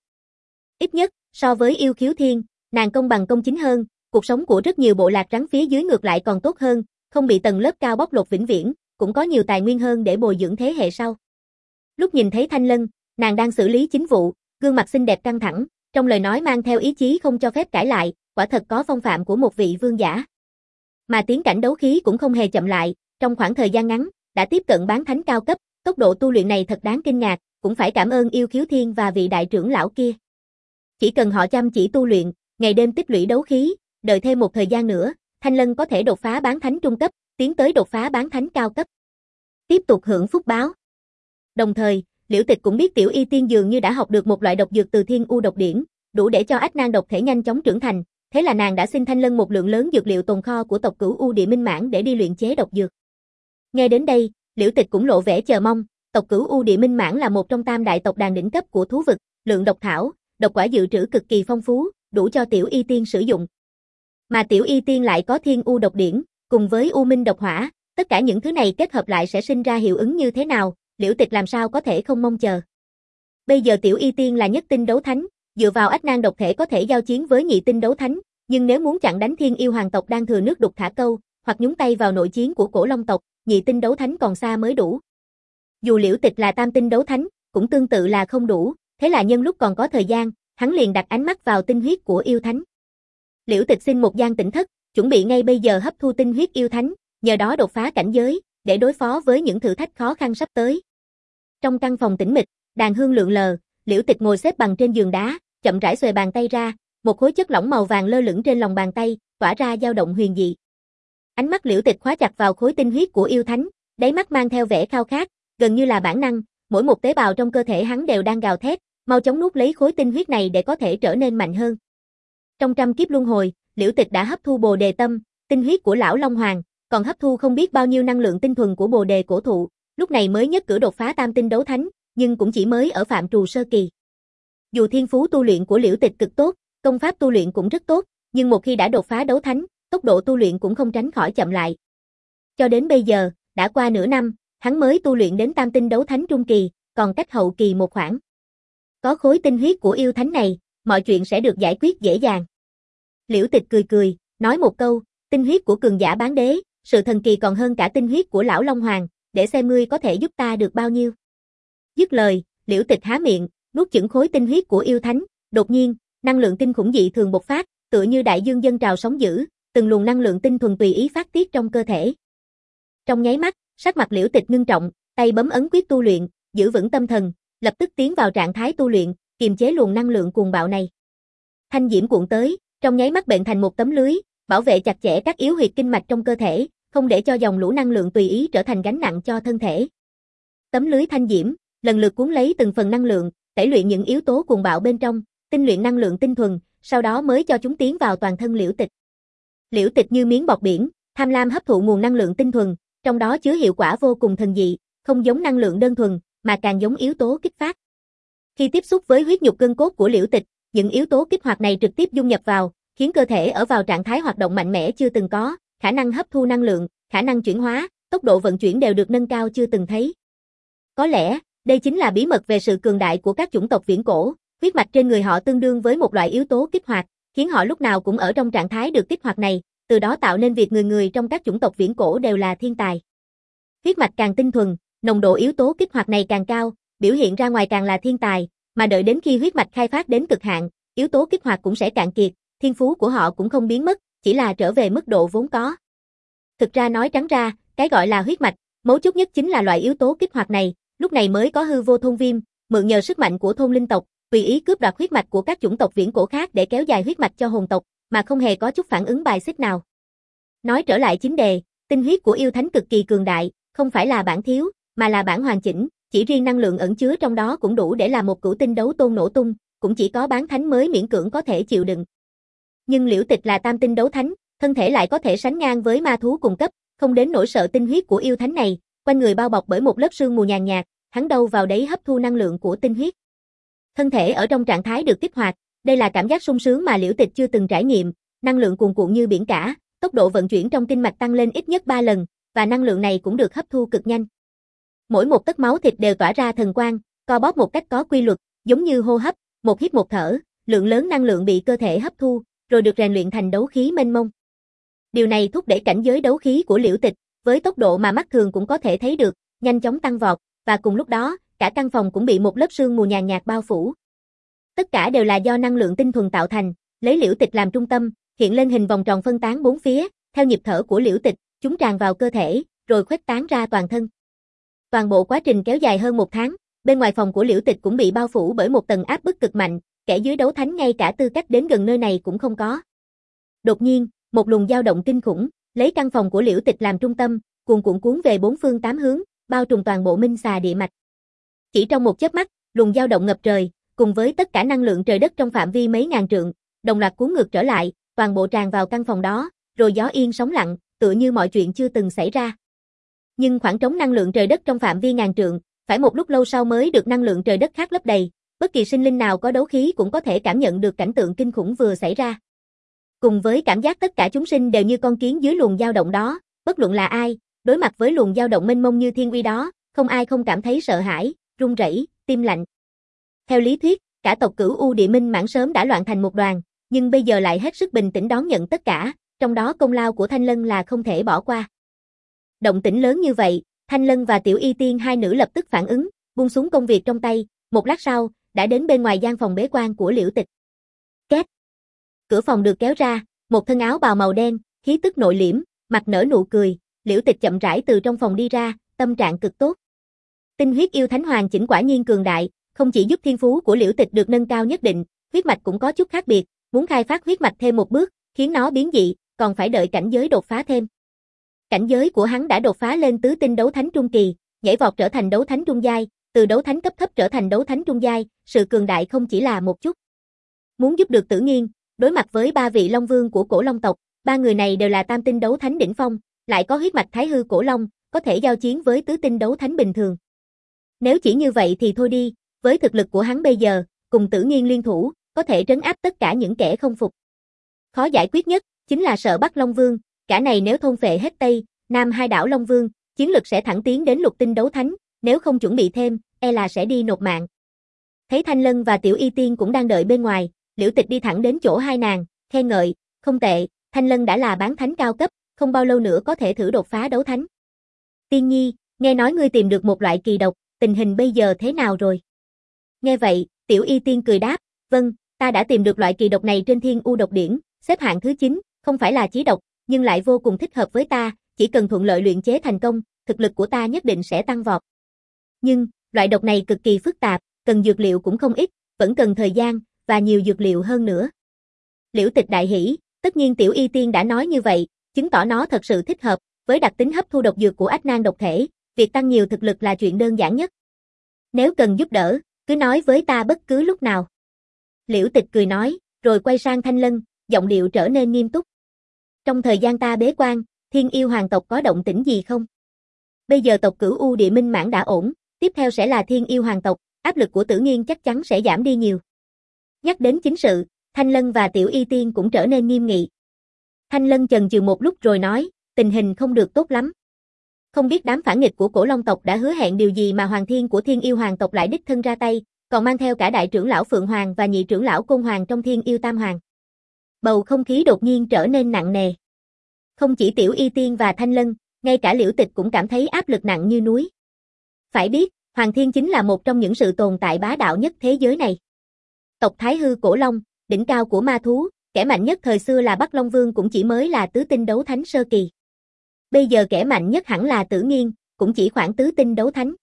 Ít nhất, so với Yêu Khiếu Thiên, nàng công bằng công chính hơn, cuộc sống của rất nhiều bộ lạc rắn phía dưới ngược lại còn tốt hơn, không bị tầng lớp cao bóc lột vĩnh viễn, cũng có nhiều tài nguyên hơn để bồi dưỡng thế hệ sau. Lúc nhìn thấy Thanh Lân, nàng đang xử lý chính vụ, gương mặt xinh đẹp căng thẳng, trong lời nói mang theo ý chí không cho phép cãi lại, quả thật có phong phạm của một vị vương giả. Mà tiến cảnh đấu khí cũng không hề chậm lại, trong khoảng thời gian ngắn, đã tiếp cận bán thánh cao cấp, tốc độ tu luyện này thật đáng kinh ngạc, cũng phải cảm ơn Yêu Khiếu Thiên và vị đại trưởng lão kia. Chỉ cần họ chăm chỉ tu luyện, ngày đêm tích lũy đấu khí, đợi thêm một thời gian nữa, Thanh Lân có thể đột phá bán thánh trung cấp, tiến tới đột phá bán thánh cao cấp. Tiếp tục hưởng phúc báo. Đồng thời, Liễu Tịch cũng biết Tiểu Y Tiên dường như đã học được một loại độc dược từ Thiên U độc điển, đủ để cho ách nan độc thể nhanh chóng trưởng thành, thế là nàng đã xin Thanh Lân một lượng lớn dược liệu tồn kho của tộc Cửu U Địa Minh Mãn để đi luyện chế độc dược. Nghe đến đây, Liễu Tịch cũng lộ vẻ chờ mong, tộc Cửu U Địa Minh Mãn là một trong tam đại tộc đàn đỉnh cấp của thú vực, lượng độc thảo, độc quả dự trữ cực kỳ phong phú, đủ cho Tiểu Y Tiên sử dụng. Mà Tiểu Y Tiên lại có Thiên U độc điển, cùng với U Minh độc hỏa, tất cả những thứ này kết hợp lại sẽ sinh ra hiệu ứng như thế nào, Liễu Tịch làm sao có thể không mong chờ. Bây giờ Tiểu Y Tiên là nhất tinh đấu thánh, dựa vào ách nan độc thể có thể giao chiến với nhị tinh đấu thánh, nhưng nếu muốn chặn đánh Thiên Yêu Hoàng tộc đang thừa nước đục thả câu, hoặc nhúng tay vào nội chiến của Cổ Long tộc, nhị tinh đấu thánh còn xa mới đủ. Dù Liễu Tịch là tam tinh đấu thánh, cũng tương tự là không đủ, thế là nhân lúc còn có thời gian, hắn liền đặt ánh mắt vào tinh huyết của yêu thánh. Liễu Tịch xin một gian tỉnh thất, chuẩn bị ngay bây giờ hấp thu tinh huyết yêu thánh, nhờ đó đột phá cảnh giới, để đối phó với những thử thách khó khăn sắp tới. Trong căn phòng tĩnh mịch, đàn hương lượn lờ, Liễu Tịch ngồi xếp bằng trên giường đá, chậm rãi xuề bàn tay ra, một khối chất lỏng màu vàng lơ lửng trên lòng bàn tay, tỏa ra dao động huyền dị. Ánh mắt Liễu Tịch khóa chặt vào khối tinh huyết của yêu thánh, đáy mắt mang theo vẻ khao khát, gần như là bản năng, mỗi một tế bào trong cơ thể hắn đều đang gào thét, mau chóng nuốt lấy khối tinh huyết này để có thể trở nên mạnh hơn. Trong trăm kiếp luân hồi, Liễu Tịch đã hấp thu Bồ Đề Tâm, tinh huyết của lão Long Hoàng, còn hấp thu không biết bao nhiêu năng lượng tinh thuần của Bồ Đề Cổ Thụ, lúc này mới nhất cử đột phá tam tinh đấu thánh, nhưng cũng chỉ mới ở phạm trù sơ kỳ. Dù thiên phú tu luyện của Liễu Tịch cực tốt, công pháp tu luyện cũng rất tốt, nhưng một khi đã đột phá đấu thánh, tốc độ tu luyện cũng không tránh khỏi chậm lại. Cho đến bây giờ, đã qua nửa năm, hắn mới tu luyện đến tam tinh đấu thánh trung kỳ, còn cách hậu kỳ một khoảng. Có khối tinh huyết của yêu thánh này, mọi chuyện sẽ được giải quyết dễ dàng. Liễu Tịch cười cười, nói một câu, tinh huyết của cường giả bán đế, sự thần kỳ còn hơn cả tinh huyết của lão Long Hoàng, để xem ngươi có thể giúp ta được bao nhiêu. Dứt lời, Liễu Tịch há miệng, nuốt chửng khối tinh huyết của yêu thánh, đột nhiên, năng lượng kinh khủng dị thường bộc phát, tựa như đại dương dâng trào sóng dữ, từng luồng năng lượng tinh thuần tùy ý phát tiết trong cơ thể. Trong nháy mắt, sắc mặt Liễu Tịch ngưng trọng, tay bấm ấn quyết tu luyện, giữ vững tâm thần, lập tức tiến vào trạng thái tu luyện, kiềm chế luồng năng lượng cuồng bạo này. Thanh diễm cuộn tới, trong nháy mắt bệnh thành một tấm lưới, bảo vệ chặt chẽ các yếu huyệt kinh mạch trong cơ thể, không để cho dòng lũ năng lượng tùy ý trở thành gánh nặng cho thân thể. Tấm lưới thanh diễm, lần lượt cuốn lấy từng phần năng lượng, tẩy luyện những yếu tố cuồng bạo bên trong, tinh luyện năng lượng tinh thuần, sau đó mới cho chúng tiến vào toàn thân Liễu Tịch. Liễu Tịch như miếng bọt biển, tham lam hấp thụ nguồn năng lượng tinh thuần, trong đó chứa hiệu quả vô cùng thần dị, không giống năng lượng đơn thuần, mà càng giống yếu tố kích phát. Khi tiếp xúc với huyết nhục gân cốt của Liễu Tịch, những yếu tố kích hoạt này trực tiếp dung nhập vào, khiến cơ thể ở vào trạng thái hoạt động mạnh mẽ chưa từng có, khả năng hấp thu năng lượng, khả năng chuyển hóa, tốc độ vận chuyển đều được nâng cao chưa từng thấy. Có lẽ, đây chính là bí mật về sự cường đại của các chủng tộc viễn cổ, huyết mạch trên người họ tương đương với một loại yếu tố kích hoạt, khiến họ lúc nào cũng ở trong trạng thái được kích hoạt này, từ đó tạo nên việc người người trong các chủng tộc viễn cổ đều là thiên tài. Huyết mạch càng tinh thuần, nồng độ yếu tố kích hoạt này càng cao, biểu hiện ra ngoài càng là thiên tài, mà đợi đến khi huyết mạch khai phát đến cực hạn, yếu tố kích hoạt cũng sẽ cạn kiệt, thiên phú của họ cũng không biến mất, chỉ là trở về mức độ vốn có. Thực ra nói trắng ra, cái gọi là huyết mạch, mấu chốt nhất chính là loại yếu tố kích hoạt này, lúc này mới có hư vô thôn viêm, mượn nhờ sức mạnh của thôn linh tộc, tùy ý cướp đoạt huyết mạch của các chủng tộc viễn cổ khác để kéo dài huyết mạch cho hồn tộc, mà không hề có chút phản ứng bài xích nào. Nói trở lại chính đề, tinh huyết của yêu thánh cực kỳ cường đại, không phải là bản thiếu, mà là bản hoàn chỉnh, chỉ riêng năng lượng ẩn chứa trong đó cũng đủ để làm một cửu tinh đấu tôn nổ tung, cũng chỉ có bán thánh mới miễn cưỡng có thể chịu đựng. Nhưng Liễu Tịch là tam tinh đấu thánh, thân thể lại có thể sánh ngang với ma thú cùng cấp, không đến nỗi sợ tinh huyết của yêu thánh này, quanh người bao bọc bởi một lớp sương mù nhàn nhạt, hắn đâu vào đấy hấp thu năng lượng của tinh huyết. Thân thể ở trong trạng thái được kích hoạt, đây là cảm giác sung sướng mà Liễu Tịch chưa từng trải nghiệm, năng lượng cuồn cuộn như biển cả, tốc độ vận chuyển trong kinh mạch tăng lên ít nhất ba lần, và năng lượng này cũng được hấp thu cực nhanh. Mỗi một tấc máu thịt đều tỏa ra thần quang, co bóp một cách có quy luật, giống như hô hấp, một hít một thở, lượng lớn năng lượng bị cơ thể hấp thu, rồi được rèn luyện thành đấu khí mênh mông. Điều này thúc đẩy cảnh giới đấu khí của Liễu Tịch, với tốc độ mà mắt thường cũng có thể thấy được, nhanh chóng tăng vọt, và cùng lúc đó, cả căn phòng cũng bị một lớp sương mù nhàn nhạt bao phủ. Tất cả đều là do năng lượng tinh thuần tạo thành, lấy Liễu Tịch làm trung tâm, hiện lên hình vòng tròn phân tán bốn phía, theo nhịp thở của Liễu Tịch, chúng tràn vào cơ thể, rồi khuếch tán ra toàn thân. Toàn bộ quá trình kéo dài hơn một tháng, bên ngoài phòng của Liễu Tịch cũng bị bao phủ bởi một tầng áp bức cực mạnh, kẻ dưới đấu thánh ngay cả tư cách đến gần nơi này cũng không có. Đột nhiên, một luồng dao động kinh khủng, lấy căn phòng của Liễu Tịch làm trung tâm, cuồn cuộn cuốn về bốn phương tám hướng, bao trùm toàn bộ Minh Xà địa mạch. Chỉ trong một chớp mắt, luồng dao động ngập trời, cùng với tất cả năng lượng trời đất trong phạm vi mấy ngàn trượng, đồng loạt cuốn ngược trở lại, toàn bộ tràn vào căn phòng đó, rồi gió yên sóng lặng, tựa như mọi chuyện chưa từng xảy ra. Nhưng khoảng trống năng lượng trời đất trong phạm vi ngàn trượng, phải một lúc lâu sau mới được năng lượng trời đất khác lấp đầy, bất kỳ sinh linh nào có đấu khí cũng có thể cảm nhận được cảnh tượng kinh khủng vừa xảy ra. Cùng với cảm giác tất cả chúng sinh đều như con kiến dưới luồng dao động đó, bất luận là ai, đối mặt với luồng dao động mênh mông như thiên uy đó, không ai không cảm thấy sợ hãi, run rẩy, tim lạnh. Theo lý thuyết, cả tộc Cửu U Địa Minh Mãn sớm đã loạn thành một đoàn, nhưng bây giờ lại hết sức bình tĩnh đón nhận tất cả, trong đó công lao của Thanh Lân là không thể bỏ qua. Động tĩnh lớn như vậy, Thanh Lân và Tiểu Y Tiên hai nữ lập tức phản ứng, buông xuống công việc trong tay, một lát sau, đã đến bên ngoài gian phòng bế quan của Liễu Tịch. Két. Cửa phòng được kéo ra, một thân áo bào màu đen, khí tức nội liễm, mặt nở nụ cười, Liễu Tịch chậm rãi từ trong phòng đi ra, tâm trạng cực tốt. Tinh huyết yêu thánh hoàn chỉnh quả nhiên cường đại, không chỉ giúp thiên phú của Liễu Tịch được nâng cao nhất định, huyết mạch cũng có chút khác biệt, muốn khai phát huyết mạch thêm một bước, khiến nó biến dị, còn phải đợi cảnh giới đột phá thêm. Cảnh giới của hắn đã đột phá lên tứ tinh đấu thánh trung kỳ, nhảy vọt trở thành đấu thánh trung giai, từ đấu thánh cấp thấp trở thành đấu thánh trung giai, sự cường đại không chỉ là một chút. Muốn giúp được Tử Nghiên, đối mặt với ba vị Long Vương của Cổ Long tộc, ba người này đều là tam tinh đấu thánh đỉnh phong, lại có huyết mạch Thái Hư Cổ Long, có thể giao chiến với tứ tinh đấu thánh bình thường. Nếu chỉ như vậy thì thôi đi, với thực lực của hắn bây giờ, cùng Tử Nghiên liên thủ, có thể trấn áp tất cả những kẻ không phục. Khó giải quyết nhất, chính là sợ Bắc Long Vương, cả này nếu thôn phệ hết Tây, Nam hai đảo Long Vương, chiến lực sẽ thẳng tiến đến lục tinh đấu thánh, nếu không chuẩn bị thêm, e là sẽ đi nộp mạng. Thấy Thanh Lân và Tiểu Y Tiên cũng đang đợi bên ngoài, Liễu Tịch đi thẳng đến chỗ hai nàng, khen ngợi, không tệ, Thanh Lân đã là bán thánh cao cấp, không bao lâu nữa có thể thử đột phá đấu thánh. Tiên Nhi, nghe nói ngươi tìm được một loại kỳ độc, tình hình bây giờ thế nào rồi? Nghe vậy, Tiểu Y Tiên cười đáp, vâng, ta đã tìm được loại kỳ độc này trên Thiên U độc điển, xếp hạng thứ chín, không phải là chí độc, nhưng lại vô cùng thích hợp với ta, chỉ cần thuận lợi luyện chế thành công, thực lực của ta nhất định sẽ tăng vọt. Nhưng, loại độc này cực kỳ phức tạp, cần dược liệu cũng không ít, vẫn cần thời gian, và nhiều dược liệu hơn nữa. Liễu Tịch đại hỉ, tất nhiên Tiểu Y Tiên đã nói như vậy, chứng tỏ nó thật sự thích hợp, với đặc tính hấp thu độc dược của ách nan độc thể, việc tăng nhiều thực lực là chuyện đơn giản nhất. Nếu cần giúp đỡ, cứ nói với ta bất cứ lúc nào. Liễu Tịch cười nói, rồi quay sang Thanh Lân, giọng điệu trở nên nghiêm túc. Trong thời gian ta bế quan, Thiên Yêu Hoàng tộc có động tĩnh gì không? Bây giờ tộc Cửu U Địa Minh Mãn đã ổn, tiếp theo sẽ là Thiên Yêu Hoàng tộc, áp lực của Tử Nghiên chắc chắn sẽ giảm đi nhiều. Nhắc đến chính sự, Thanh Lân và Tiểu Y Tiên cũng trở nên nghiêm nghị. Thanh Lân chần chừ một lúc rồi nói, tình hình không được tốt lắm. Không biết đám phản nghịch của Cổ Long tộc đã hứa hẹn điều gì mà Hoàng Thiên của Thiên Yêu Hoàng tộc lại đích thân ra tay, còn mang theo cả đại trưởng lão Phượng Hoàng và nhị trưởng lão Côn Hoàng trong Thiên Yêu Tam Hoàng. Bầu không khí đột nhiên trở nên nặng nề. Không chỉ Tiểu Y Tiên và Thanh Lân, ngay cả Liễu Tịch cũng cảm thấy áp lực nặng như núi. Phải biết, Hoàng Thiên chính là một trong những sự tồn tại bá đạo nhất thế giới này. Tộc Thái Hư Cổ Long, đỉnh cao của ma thú, kẻ mạnh nhất thời xưa là Bắc Long Vương cũng chỉ mới là tứ tinh đấu thánh sơ kỳ. Bây giờ kẻ mạnh nhất hẳn là Tử Nghiên, cũng chỉ khoảng tứ tinh đấu thánh.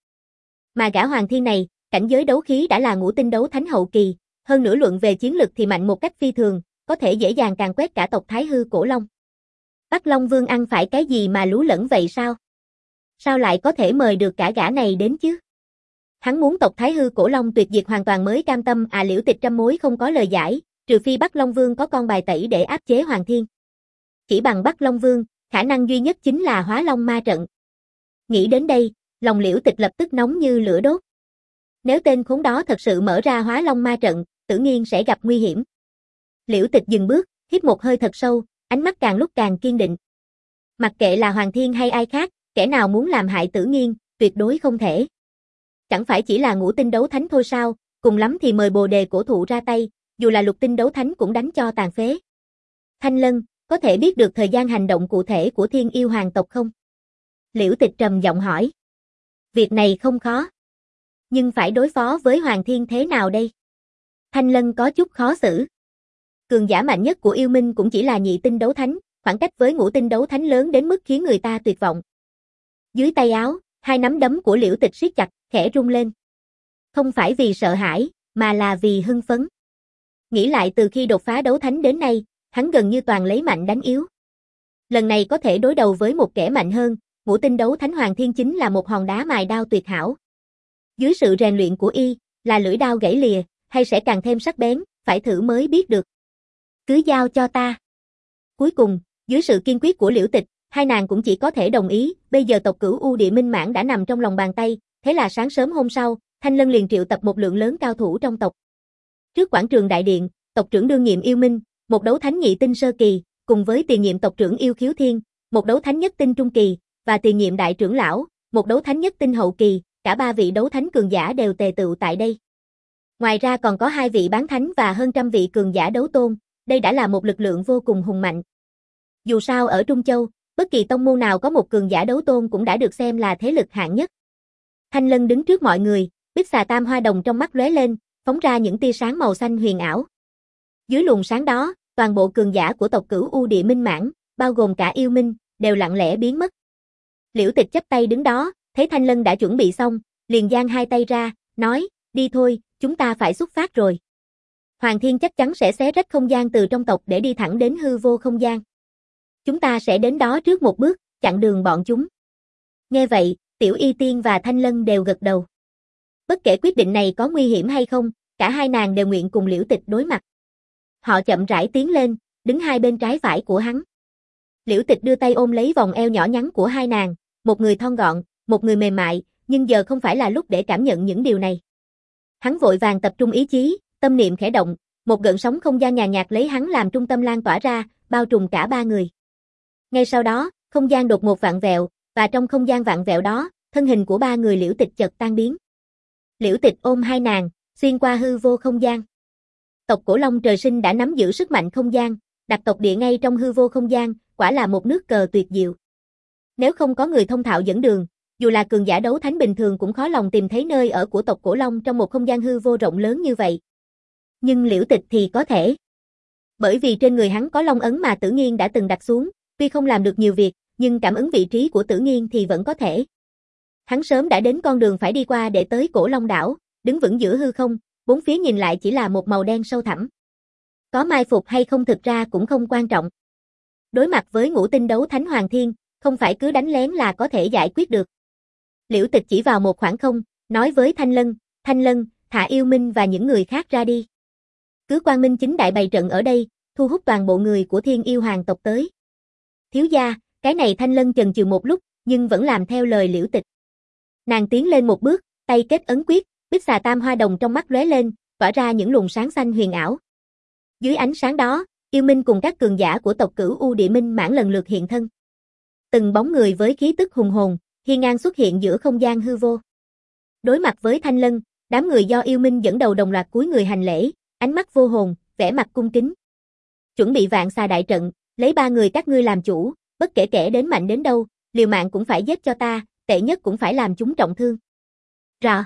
Mà gã Hoàng Thiên này, cảnh giới đấu khí đã là ngũ tinh đấu thánh hậu kỳ, hơn nữa luận về chiến lực thì mạnh một cách phi thường, có thể dễ dàng càn quét cả tộc Thái Hư Cổ Long. Bắc Long Vương ăn phải cái gì mà lú lẫn vậy sao? Sao lại có thể mời được cả gã này đến chứ? Hắn muốn tộc Thái Hư Cổ Long tuyệt diệt hoàn toàn mới cam tâm à? Liễu Tịch trăm mối không có lời giải, trừ phi Bắc Long Vương có con bài tẩy để áp chế Hoàng Thiên. Chỉ bằng Bắc Long Vương, khả năng duy nhất chính là Hóa Long Ma trận. Nghĩ đến đây, lòng Liễu Tịch lập tức nóng như lửa đốt. Nếu tên khốn đó thật sự mở ra Hóa Long Ma trận, Tử Nghiên sẽ gặp nguy hiểm. Liễu Tịch dừng bước, hít một hơi thật sâu, ánh mắt càng lúc càng kiên định. Mặc kệ là Hoàng Thiên hay ai khác, kẻ nào muốn làm hại Tử Nghiên, tuyệt đối không thể. Chẳng phải chỉ là ngũ tinh đấu thánh thôi sao, cùng lắm thì mời Bồ Đề cổ thụ ra tay, dù là lục tinh đấu thánh cũng đánh cho tàn phế. Thanh Lân, có thể biết được thời gian hành động cụ thể của Thiên Yêu Hoàng tộc không? Liễu Tịch trầm giọng hỏi. Việc này không khó. Nhưng phải đối phó với Hoàng Thiên thế nào đây? Thanh Lân có chút khó xử. Cường giả mạnh nhất của yêu minh cũng chỉ là nhị tinh đấu thánh, khoảng cách với ngũ tinh đấu thánh lớn đến mức khiến người ta tuyệt vọng. Dưới tay áo, hai nắm đấm của Liễu Tịch siết chặt, khẽ rung lên. Không phải vì sợ hãi, mà là vì hưng phấn. Nghĩ lại từ khi đột phá đấu thánh đến nay, hắn gần như toàn lấy mạnh đánh yếu. Lần này có thể đối đầu với một kẻ mạnh hơn, ngũ tinh đấu thánh Hoàng Thiên chính là một hòn đá mài đao tuyệt hảo. Dưới sự rèn luyện của y, là lưỡi đao gãy lìa, hay sẽ càng thêm sắc bén, phải thử mới biết được. Cứ giao cho ta. Cuối cùng, dưới sự kiên quyết của Liễu Tịch, hai nàng cũng chỉ có thể đồng ý, bây giờ tộc Cửu U Địa Minh Mãn đã nằm trong lòng bàn tay, thế là sáng sớm hôm sau, Thanh Lân liền triệu tập một lượng lớn cao thủ trong tộc. Trước quảng trường đại điện, tộc trưởng đương nhiệm Yêu Minh, một đấu thánh nhị tinh sơ kỳ, cùng với tiền nhiệm tộc trưởng Yêu Khiếu Thiên, một đấu thánh nhất tinh trung kỳ, và tiền nhiệm đại trưởng lão, một đấu thánh nhất tinh hậu kỳ, cả ba vị đấu thánh cường giả đều tề tựu tại đây. Ngoài ra còn có hai vị bán thánh và hơn trăm vị cường giả đấu tôn, đây đã là một lực lượng vô cùng hùng mạnh. Dù sao ở Trung Châu, bất kỳ tông môn nào có một cường giả đấu tôn cũng đã được xem là thế lực hạng nhất. Thanh Lân đứng trước mọi người, bích xà tam hoa đồng trong mắt lóe lên, phóng ra những tia sáng màu xanh huyền ảo. Dưới luồng sáng đó, toàn bộ cường giả của tộc Cửu U Địa Minh Mãn, bao gồm cả yêu minh, đều lặng lẽ biến mất. Liễu Tịch chắp tay đứng đó, thấy Thanh Lân đã chuẩn bị xong, liền giang hai tay ra, nói, đi thôi, chúng ta phải xuất phát rồi. Hoàng Thiên chắc chắn sẽ xé rách không gian từ trong tộc để đi thẳng đến hư vô không gian. Chúng ta sẽ đến đó trước một bước, chặn đường bọn chúng. Nghe vậy, Tiểu Y Tiên và Thanh Lân đều gật đầu. Bất kể quyết định này có nguy hiểm hay không, cả hai nàng đều nguyện cùng Liễu Tịch đối mặt. Họ chậm rãi tiến lên, đứng hai bên trái phải của hắn. Liễu Tịch đưa tay ôm lấy vòng eo nhỏ nhắn của hai nàng, một người thon gọn, một người mềm mại, nhưng giờ không phải là lúc để cảm nhận những điều này. Hắn vội vàng tập trung ý chí, tâm niệm khẽ động, một gợn sóng không gian nhàn nhạt lấy hắn làm trung tâm lan tỏa ra, bao trùm cả ba người. Ngay sau đó, không gian đột ngột vặn vẹo, và trong không gian vặn vẹo đó, thân hình của ba người Liễu Tịch chợt tan biến. Liễu Tịch ôm hai nàng, xuyên qua hư vô không gian. Tộc Cổ Long trời sinh đã nắm giữ sức mạnh không gian, đặt tộc địa ngay trong hư vô không gian, quả là một nước cờ tuyệt diệu. Nếu không có người thông thạo dẫn đường, dù là cường giả đấu thánh bình thường cũng khó lòng tìm thấy nơi ở của tộc Cổ Long trong một không gian hư vô rộng lớn như vậy. Nhưng Liễu Tịch thì có thể. Bởi vì trên người hắn có long ấn mà Tử Nghiên đã từng đặt xuống, tuy không làm được nhiều việc, nhưng cảm ứng vị trí của Tử Nghiên thì vẫn có thể. Hắn sớm đã đến con đường phải đi qua để tới Cổ Long đảo, đứng vững giữa hư không, bốn phía nhìn lại chỉ là một màu đen sâu thẳm. Có mai phục hay không thực ra cũng không quan trọng. Đối mặt với ngũ tinh đấu thánh Hoàng Thiên, không phải cứ đánh lén là có thể giải quyết được. Liễu Tịch chỉ vào một khoảng không, nói với Thanh Lân, Thanh Lân, thả Yêu Minh và những người khác ra đi. Cứ quang minh chính đại bày trận ở đây, thu hút toàn bộ người của Thiên Yêu Hoàng tộc tới. Thiếu gia, cái này Thanh Lân chần chừ một lúc, nhưng vẫn làm theo lời Liễu Tịch. Nàng tiến lên một bước, tay kết ấn quyết, bích xà tam hoa đồng trong mắt lóe lên, tỏa ra những luồng sáng xanh huyền ảo. Dưới ánh sáng đó, Yêu Minh cùng các cường giả của tộc Cửu U Địa Minh mãn lần lượt hiện thân. Từng bóng người với khí tức hùng hồn, hiên ngang xuất hiện giữa không gian hư vô. Đối mặt với Thanh Lân, đám người do Yêu Minh dẫn đầu đồng loạt cúi người hành lễ, ánh mắt vô hồn, vẻ mặt cung kính. Chuẩn bị vạn xà đại trận, lấy ba người các ngươi làm chủ, bất kể kẻ đến mạnh đến đâu, liều mạng cũng phải giết cho ta, tệ nhất cũng phải làm chúng trọng thương. Rọ.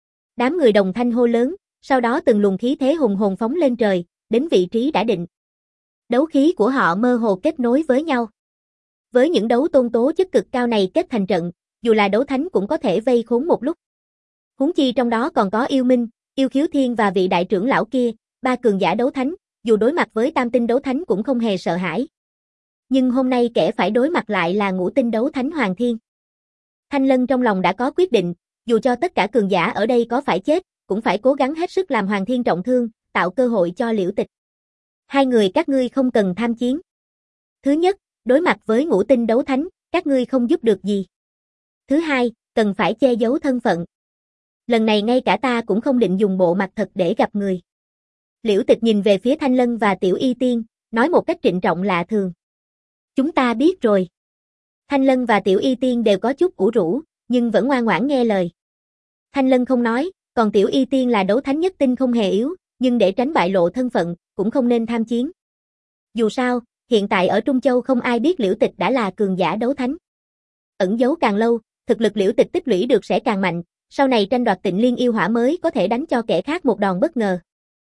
Đám người đồng thanh hô lớn, sau đó từng luồng khí thế hùng hồn phóng lên trời, đến vị trí đã định. Đấu khí của họ mơ hồ kết nối với nhau. Với những đấu tôn tố chất cực cao này kết thành trận, dù là đấu thánh cũng có thể vây khốn một lúc. Huống chi trong đó còn có Yêu Minh, Yêu Khiếu Thiên và vị đại trưởng lão kia, ba cường giả đấu thánh, dù đối mặt với tam tinh đấu thánh cũng không hề sợ hãi. Nhưng hôm nay kẻ phải đối mặt lại là ngũ tinh đấu thánh Hoàng Thiên. Thanh Lân trong lòng đã có quyết định, dù cho tất cả cường giả ở đây có phải chết, cũng phải cố gắng hết sức làm Hoàng Thiên trọng thương, tạo cơ hội cho Liễu Tịch. Hai người các ngươi không cần tham chiến. Thứ nhất, đối mặt với ngũ tinh đấu thánh, các ngươi không giúp được gì. Thứ hai, cần phải che giấu thân phận. Lần này ngay cả ta cũng không định dùng bộ mặt thật để gặp người. Liễu Tịch nhìn về phía Thanh Lân và Tiểu Y Tiên, nói một cách trịnh trọng lạ thường. Chúng ta biết rồi. Thanh Lân và Tiểu Y Tiên đều có chút ủ rũ, nhưng vẫn ngoan ngoãn nghe lời. Thanh Lân không nói, còn Tiểu Y Tiên là đấu thánh nhất tinh không hề yếu, nhưng để tránh bại lộ thân phận, cũng không nên tham chiến. Dù sao, hiện tại ở Trung Châu không ai biết Liễu Tịch đã là cường giả đấu thánh. Ẩn giấu càng lâu, thực lực Liễu Tịch tích lũy được sẽ càng mạnh, sau này tranh đoạt Tịnh Liên yêu hỏa mới có thể đánh cho kẻ khác một đòn bất ngờ.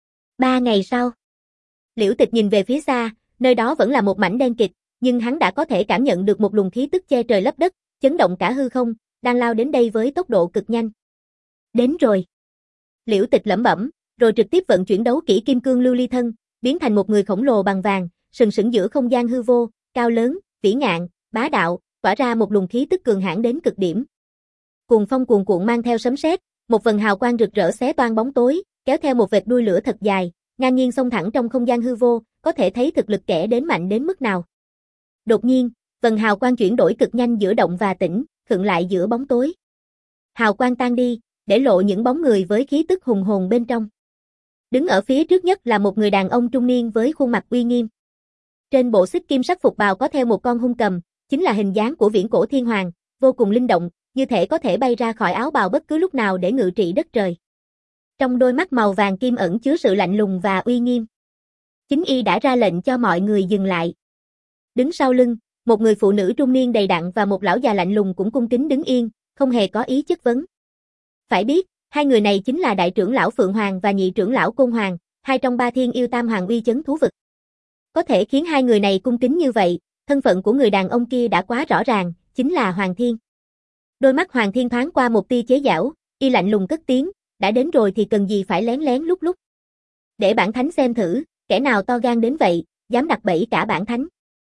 Ba ngày sau, Liễu Tịch nhìn về phía xa, nơi đó vẫn là một mảnh đen kịt, nhưng hắn đã có thể cảm nhận được một luồng khí tức che trời lấp đất, chấn động cả hư không, đang lao đến đây với tốc độ cực nhanh. Đến rồi. Liễu Tịch lẩm bẩm, rồi trực tiếp vận chuyển đấu kỹ Kim Cương Lưu Ly Thân, biến thành một người khổng lồ bằng vàng, sừng sững giữa không gian hư vô, cao lớn, vĩ ngạn, bá đạo, tỏa ra một luồng khí tức cường hãn đến cực điểm. Cuồng phong cuồn cuộn mang theo sấm sét, một vầng hào quang rực rỡ xé toang bóng tối, kéo theo một vệt đuôi lửa thật dài, ngang nhiên xông thẳng trong không gian hư vô, có thể thấy thực lực kẻ đến mạnh đến mức nào. Đột nhiên, vầng hào quang chuyển đổi cực nhanh giữa động và tĩnh, khựng lại giữa bóng tối. Hào quang tan đi, để lộ những bóng người với khí tức hùng hồn bên trong. Đứng ở phía trước nhất là một người đàn ông trung niên với khuôn mặt uy nghiêm. Trên bộ xích kim sắc phục bào có theo một con hung cầm, chính là hình dáng của Viễn Cổ Thiên Hoàng, vô cùng linh động, như thể có thể bay ra khỏi áo bào bất cứ lúc nào để ngự trị đất trời. Trong đôi mắt màu vàng kim ẩn chứa sự lạnh lùng và uy nghiêm. Chính y đã ra lệnh cho mọi người dừng lại. Đứng sau lưng, một người phụ nữ trung niên đầy đặn và một lão già lạnh lùng cũng cung kính đứng yên, không hề có ý chất vấn. Phải biết, hai người này chính là đại trưởng lão Phượng Hoàng và nhị trưởng lão Côn Hoàng, hai trong ba thiên yêu tam hoàng uy chấn thú vực. Có thể khiến hai người này cung kính như vậy, thân phận của người đàn ông kia đã quá rõ ràng, chính là Hoàng Thiên. Đôi mắt Hoàng Thiên thoáng qua một tia chế giễu, Y lạnh lùng cất tiếng, đã đến rồi thì cần gì phải lén lén lúc lúc. Để bản thánh xem thử, kẻ nào to gan đến vậy, dám đặt bẫy cả bản thánh.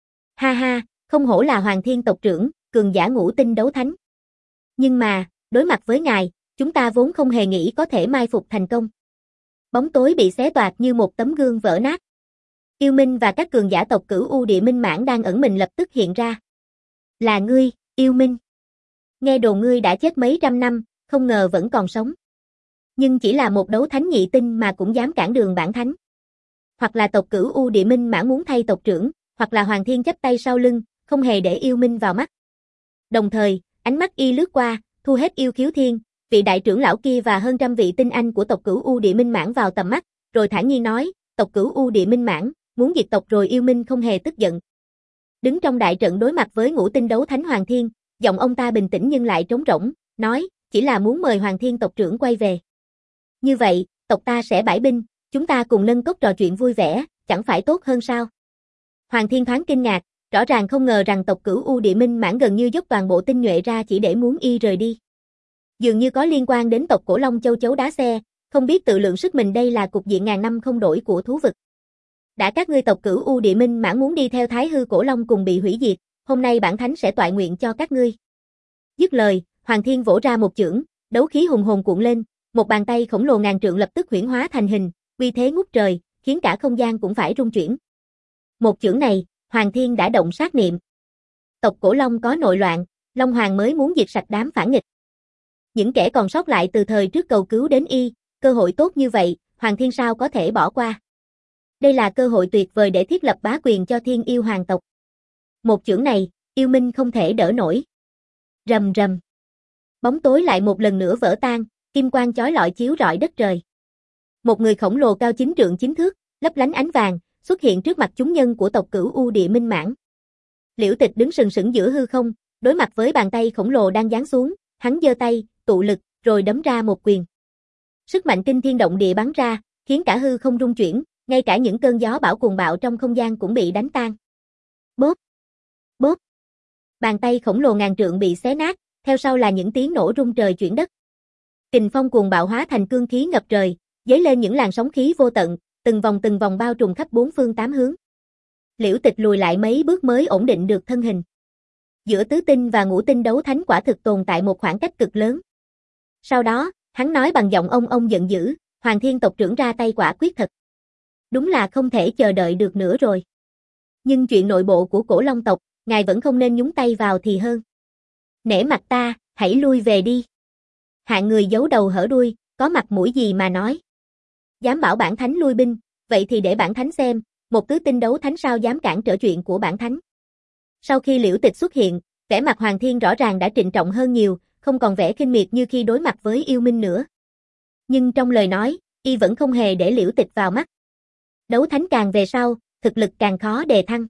Ha ha, không hổ là Hoàng Thiên tộc trưởng, cường giả ngũ tinh đấu thánh. Nhưng mà, đối mặt với ngài, chúng ta vốn không hề nghĩ có thể mai phục thành công. Bóng tối bị xé toạc như một tấm gương vỡ nát. Yêu Minh và các cường giả tộc Cửu U Địa Minh Mãn đang ẩn mình lập tức hiện ra. Là ngươi, Yêu Minh. Nghe đồn ngươi đã chết mấy trăm năm, không ngờ vẫn còn sống. Nhưng chỉ là một đấu thánh nhị tinh mà cũng dám cản đường bản thánh. Hoặc là tộc Cửu U Địa Minh Mãn muốn thay tộc trưởng, hoặc là Hoàng Thiên chắp tay sau lưng, không hề để Yêu Minh vào mắt. Đồng thời, ánh mắt y lướt qua, thu hết Yêu Khiếu Thiên, vị đại trưởng lão kia và hơn trăm vị tinh anh của tộc Cửu U Địa Minh Mãn vào tầm mắt, rồi thản nhiên nói, tộc Cửu U Địa Minh Mãn, muốn diệt tộc rồi. Yêu Minh không hề tức giận. Đứng trong đại trận đối mặt với ngũ tinh đấu thánh Hoàng Thiên, giọng ông ta bình tĩnh nhưng lại trống rỗng, nói, chỉ là muốn mời Hoàng Thiên tộc trưởng quay về. Như vậy, tộc ta sẽ bãi binh, chúng ta cùng nâng cốc trò chuyện vui vẻ, chẳng phải tốt hơn sao? Hoàng Thiên thoáng kinh ngạc, rõ ràng không ngờ rằng tộc Cửu U Địa Minh Mãn gần như dốc toàn bộ tinh nhuệ ra chỉ để muốn y rời đi. Dường như có liên quan đến tộc Cổ Long Châu Chấu Đá Xe, không biết tự lượng sức mình. Đây là cục diện ngàn năm không đổi của thú vực. Đã các ngươi tộc Cửu U Địa Minh Mãn muốn đi theo Thái Hư Cổ Long cùng bị hủy diệt, hôm nay bản thánh sẽ toại nguyện cho các ngươi. Dứt lời, Hoàng Thiên vỗ ra một chưởng, đấu khí hùng hồn cuộn lên, một bàn tay khổng lồ ngàn trượng lập tức huyễn hóa thành hình, uy thế ngút trời, khiến cả không gian cũng phải rung chuyển. Một chưởng này, Hoàng Thiên đã động sát niệm. Tộc Cổ Long có nội loạn, Long Hoàng mới muốn diệt sạch đám phản nghịch. Những kẻ còn sót lại từ thời trước cầu cứu đến y, cơ hội tốt như vậy, Hoàng Thiên sao có thể bỏ qua. Đây là cơ hội tuyệt vời để thiết lập bá quyền cho Thiên Yêu Hoàng tộc. Một chưởng này, Yêu Minh không thể đỡ nổi. Rầm rầm. Bóng tối lại một lần nữa vỡ tan, kim quang chói lọi chiếu rọi đất trời. Một người khổng lồ cao chín trượng chín thước, lấp lánh ánh vàng, xuất hiện trước mặt chúng nhân của tộc Cửu U Địa Minh Mãn. Liễu Tịch đứng sừng sững giữa hư không, đối mặt với bàn tay khổng lồ đang giáng xuống, hắn giơ tay, tụ lực, rồi đấm ra một quyền. Sức mạnh kinh thiên động địa bắn ra, khiến cả hư không rung chuyển, ngay cả những cơn gió bão cuồng bạo trong không gian cũng bị đánh tan. Bốp, bốp. Bàn tay khổng lồ ngàn trượng bị xé nát, theo sau là những tiếng nổ rung trời chuyển đất. Kình phong cuồng bạo hóa thành cương khí ngập trời, dấy lên những làn sóng khí vô tận, từng vòng từng vòng bao trùm khắp bốn phương tám hướng. Liễu Tịch lùi lại mấy bước mới ổn định được thân hình. Giữa tứ tinh và ngũ tinh đấu thánh quả thực tồn tại một khoảng cách cực lớn. Sau đó, hắn nói bằng giọng ông ông giận dữ, Hoàng Thiên tộc trưởng ra tay quả quyết thật. Đúng là không thể chờ đợi được nữa rồi. Nhưng chuyện nội bộ của Cổ Long tộc, ngài vẫn không nên nhúng tay vào thì hơn. Nể mặt ta, hãy lui về đi. Hạng người giấu đầu hở đuôi, có mặt mũi gì mà nói. Dám bảo bản thánh lui binh, vậy thì để bản thánh xem, một tứ tinh đấu thánh sao dám cản trở chuyện của bản thánh. Sau khi Liễu Tịch xuất hiện, vẻ mặt Hoàng Thiên rõ ràng đã trịnh trọng hơn nhiều, không còn vẻ khinh miệt như khi đối mặt với Yêu Minh nữa. Nhưng trong lời nói, y vẫn không hề để Liễu Tịch vào mắt. Đấu thánh càng về sau, thực lực càng khó đề thăng.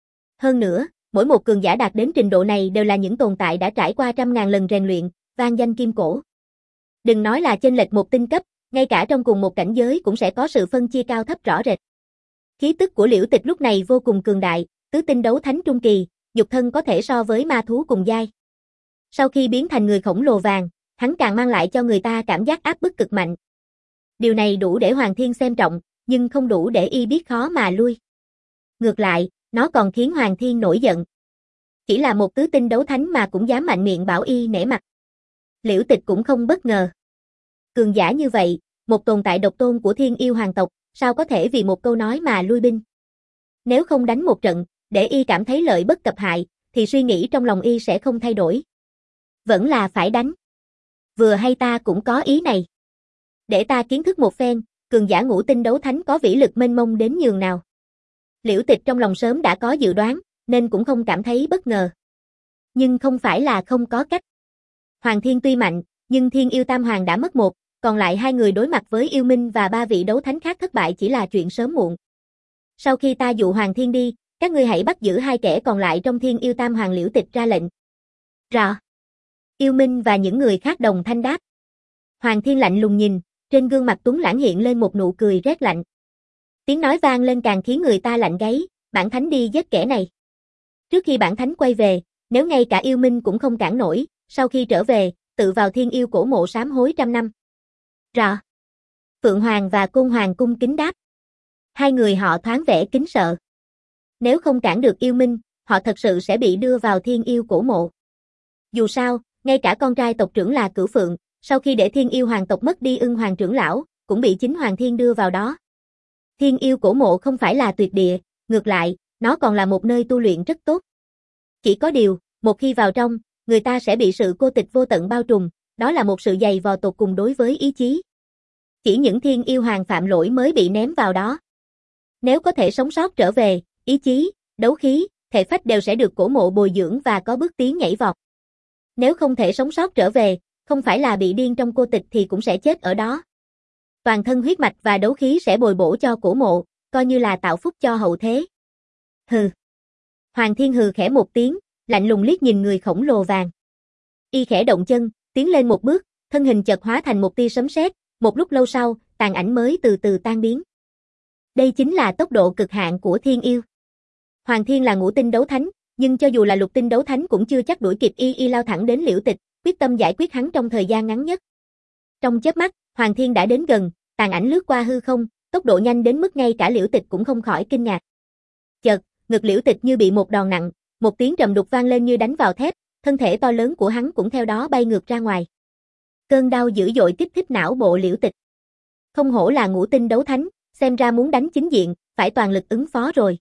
Hơn nữa, mỗi một cường giả đạt đến trình độ này đều là những tồn tại đã trải qua trăm ngàn lần rèn luyện, vang danh kim cổ. Đừng nói là chênh lệch một tinh cấp, ngay cả trong cùng một cảnh giới cũng sẽ có sự phân chia cao thấp rõ rệt. Khí tức của Liễu Tịch lúc này vô cùng cường đại, tứ tinh đấu thánh trung kỳ, nhục thân có thể so với ma thú cùng giai. Sau khi biến thành người khổng lồ vàng, hắn càng mang lại cho người ta cảm giác áp bức cực mạnh. Điều này đủ để Hoàng Thiên xem trọng, nhưng không đủ để y biết khó mà lui. Ngược lại, nó còn khiến Hoàng Thiên nổi giận. Chỉ là một tứ tinh đấu thánh mà cũng dám mạnh miệng bảo y nể mặt. Liễu Tịch cũng không bất ngờ. Cường giả như vậy, một tồn tại độc tôn của Thiên Yêu Hoàng tộc, sao có thể vì một câu nói mà lui binh. Nếu không đánh một trận, để y cảm thấy lợi bất cập hại, thì suy nghĩ trong lòng y sẽ không thay đổi. Vẫn là phải đánh. Vừa hay ta cũng có ý này. Để ta kiến thức một phen, cường giả ngũ tinh đấu thánh có vĩ lực mênh mông đến nhường nào. Liễu Tịch trong lòng sớm đã có dự đoán, nên cũng không cảm thấy bất ngờ. Nhưng không phải là không có cách. Hoàng Thiên tuy mạnh, nhưng Thiên Yêu Tam Hoàng đã mất một, còn lại hai người đối mặt với Yêu Minh và ba vị đấu thánh khác thất bại chỉ là chuyện sớm muộn. Sau khi ta dụ Hoàng Thiên đi, các ngươi hãy bắt giữ hai kẻ còn lại trong Thiên Yêu Tam Hoàng. Liễu Tịch ra lệnh. Rõ. Yêu Minh và những người khác đồng thanh đáp. Hoàng Thiên lạnh lùng nhìn, trên gương mặt tuấn lãng hiện lên một nụ cười rét lạnh. Tiếng nói vang lên càng khiến người ta lạnh gáy, bản thánh đi giết kẻ này. Trước khi bản thánh quay về, nếu ngay cả Yêu Minh cũng không cản nổi, sau khi trở về, tự vào thiên yêu cổ mộ sám hối trăm năm. Rõ. Phượng Hoàng và Côn Hoàng cung kính đáp. Hai người họ thoáng vẻ kính sợ. Nếu không cản được yêu minh, họ thật sự sẽ bị đưa vào thiên yêu cổ mộ. Dù sao, ngay cả con trai tộc trưởng là Cửu Phượng, sau khi để thiên yêu hoàng tộc mất đi Ưng Hoàng trưởng lão, cũng bị chính Hoàng Thiên đưa vào đó. Thiên yêu cổ mộ không phải là tuyệt địa, ngược lại, nó còn là một nơi tu luyện rất tốt. Chỉ có điều, một khi vào trong, người ta sẽ bị sự cô tịch vô tận bao trùm, đó là một sự dày vò tột cùng đối với ý chí. Chỉ những thiên yêu hoàng phạm lỗi mới bị ném vào đó. Nếu có thể sống sót trở về, ý chí, đấu khí, thể phách đều sẽ được cổ mộ bồi dưỡng và có bước tiến nhảy vọt. Nếu không thể sống sót trở về, không phải là bị điên trong cô tịch thì cũng sẽ chết ở đó. Toàn thân huyết mạch và đấu khí sẽ bồi bổ cho cổ mộ, coi như là tạo phúc cho hậu thế. Hừ. Hoàng Thiên hừ khẽ một tiếng, lạnh lùng liếc nhìn người khổng lồ vàng. Y khẽ động chân, tiến lên một bước, thân hình chợt hóa thành một tia sấm sét, một lúc lâu sau, tàn ảnh mới từ từ tan biến. Đây chính là tốc độ cực hạn của thiên yêu. Hoàng Thiên là ngũ tinh đấu thánh, nhưng cho dù là lục tinh đấu thánh cũng chưa chắc đuổi kịp y y lao thẳng đến Liễu Tịch, quyết tâm giải quyết hắn trong thời gian ngắn nhất. Trong chớp mắt, Hoàng Thiên đã đến gần, tàn ảnh lướt qua hư không, tốc độ nhanh đến mức ngay cả Liễu Tịch cũng không khỏi kinh ngạc. Chợt, ngực Liễu Tịch như bị một đòn nặng, một tiếng trầm đục vang lên như đánh vào thép, thân thể to lớn của hắn cũng theo đó bay ngược ra ngoài. Cơn đau dữ dội kích thích não bộ Liễu Tịch. Không hổ là ngũ tinh đấu thánh, xem ra muốn đánh chính diện, phải toàn lực ứng phó rồi.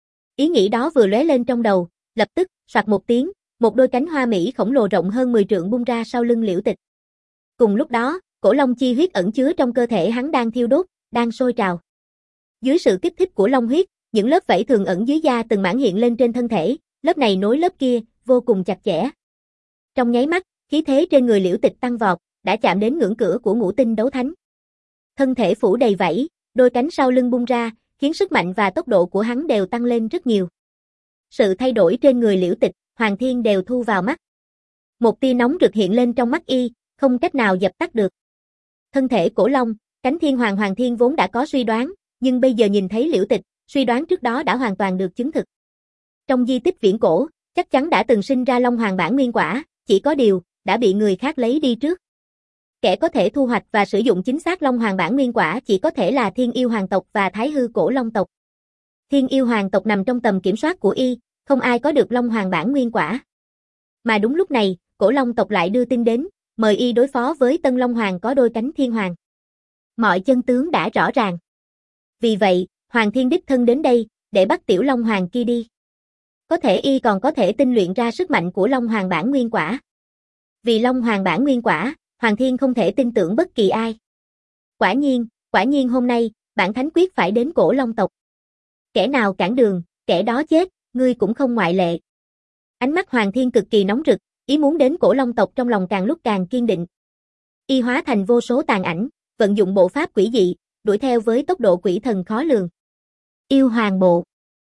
Ý nghĩ đó vừa lóe lên trong đầu, lập tức, soạt một tiếng, một đôi cánh hoa mỹ khổng lồ rộng hơn mười trượng bung ra sau lưng Liễu Tịch. Cùng lúc đó, cổ long chi huyết ẩn chứa trong cơ thể hắn đang thiêu đốt, đang sôi trào. Dưới sự kích thích của long huyết, những lớp vảy thường ẩn dưới da từng mảng hiện lên trên thân thể, lớp này nối lớp kia, vô cùng chặt chẽ. Trong nháy mắt, khí thế trên người Liễu Tịch tăng vọt, đã chạm đến ngưỡng cửa của ngũ tinh đấu thánh. Thân thể phủ đầy vảy, đôi cánh sau lưng bung ra, khiến sức mạnh và tốc độ của hắn đều tăng lên rất nhiều. Sự thay đổi trên người Liễu Tịch, Hoàng Thiên đều thu vào mắt. Một tia nóng rực hiện lên trong mắt y, không cách nào dập tắt được. Thân thể cổ long, cánh thiên hoàng Hoàng Thiên vốn đã có suy đoán, nhưng bây giờ nhìn thấy Liễu Tịch, suy đoán trước đó đã hoàn toàn được chứng thực. Trong di tích viễn cổ, chắc chắn đã từng sinh ra Long Hoàng bản nguyên quả, chỉ có điều, đã bị người khác lấy đi trước. Kẻ có thể thu hoạch và sử dụng chính xác Long Hoàng bản nguyên quả chỉ có thể là Thiên Yêu Hoàng tộc và Thái Hư Cổ Long tộc. Thiên Yêu Hoàng tộc nằm trong tầm kiểm soát của y, không ai có được Long Hoàng bản nguyên quả. Mà đúng lúc này, Cổ Long tộc lại đưa tin đến, mời y đối phó với Tân Long Hoàng có đôi cánh thiên hoàng. Mọi chân tướng đã rõ ràng. Vì vậy, Hoàng Thiên đích thân đến đây, để bắt tiểu Long Hoàng kia đi. Có thể y còn có thể tinh luyện ra sức mạnh của Long Hoàng bản nguyên quả. Vì Long Hoàng bản nguyên quả, Hoàng Thiên không thể tin tưởng bất kỳ ai. Quả nhiên, quả nhiên hôm nay, bản thánh quyết phải đến Cổ Long tộc. Kẻ nào cản đường, kẻ đó chết, ngươi cũng không ngoại lệ. Ánh mắt Hoàng Thiên cực kỳ nóng rực, ý muốn đến Cổ Long tộc trong lòng càng lúc càng kiên định. Y hóa thành vô số tàn ảnh, vận dụng bộ pháp quỷ dị, đuổi theo với tốc độ quỷ thần khó lường. Yêu Hoàng bộ.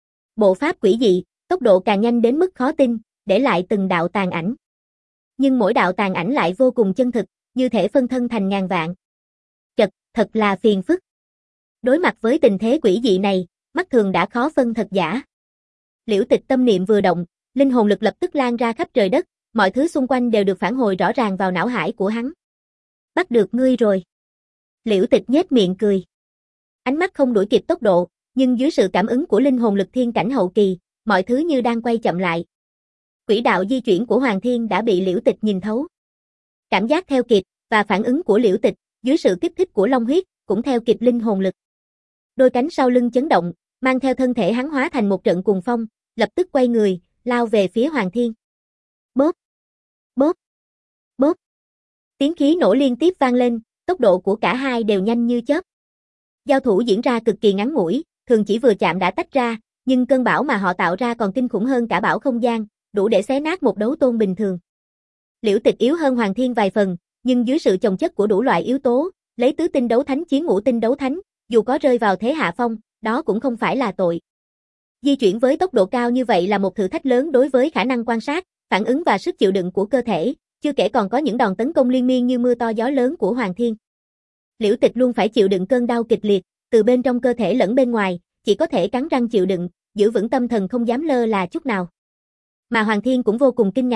Bộ pháp quỷ dị, tốc độ càng nhanh đến mức khó tin, để lại từng đạo tàn ảnh. Nhưng mỗi đạo tàn ảnh lại vô cùng chân thực, như thể phân thân thành ngàn vạn. Chật, thật là phiền phức. Đối mặt với tình thế quỷ dị này, mắt thường đã khó phân thật giả. Liễu Tịch tâm niệm vừa động, linh hồn lực lập tức lan ra khắp trời đất, mọi thứ xung quanh đều được phản hồi rõ ràng vào não hải của hắn. Bắt được ngươi rồi. Liễu Tịch nhếch miệng cười. Ánh mắt không đuổi kịp tốc độ, nhưng dưới sự cảm ứng của linh hồn lực thiên cảnh hậu kỳ, mọi thứ như đang quay chậm lại. Quỹ đạo di chuyển của Hoàng Thiên đã bị Liễu Tịch nhìn thấu. Cảm giác theo kịp, và phản ứng của Liễu Tịch, dưới sự kích thích của long huyết, cũng theo kịp linh hồn lực. Đôi cánh sau lưng chấn động, mang theo thân thể hắn hóa thành một trận cuồng phong, lập tức quay người, lao về phía Hoàng Thiên. Bóp, bóp, bóp. Tiếng khí nổ liên tiếp vang lên, tốc độ của cả hai đều nhanh như chớp. Giao thủ diễn ra cực kỳ ngắn ngủi, thường chỉ vừa chạm đã tách ra, nhưng cơn bão mà họ tạo ra còn kinh khủng hơn cả bão không gian, đủ để xé nát một đấu tôn bình thường. Liễu Tịch yếu hơn Hoàng Thiên vài phần, nhưng dưới sự chồng chất của đủ loại yếu tố, lấy tứ tinh đấu thánh chiến ngũ tinh đấu thánh, dù có rơi vào thế hạ phong, đó cũng không phải là tội. Di chuyển với tốc độ cao như vậy là một thử thách lớn đối với khả năng quan sát, phản ứng và sức chịu đựng của cơ thể, chưa kể còn có những đòn tấn công liên miên như mưa to gió lớn của Hoàng Thiên. Liễu Tịch luôn phải chịu đựng cơn đau kịch liệt, từ bên trong cơ thể lẫn bên ngoài, chỉ có thể cắn răng chịu đựng, giữ vững tâm thần không dám lơ là chút nào. Mà Hoàng Thiên cũng vô cùng kinh ngạc,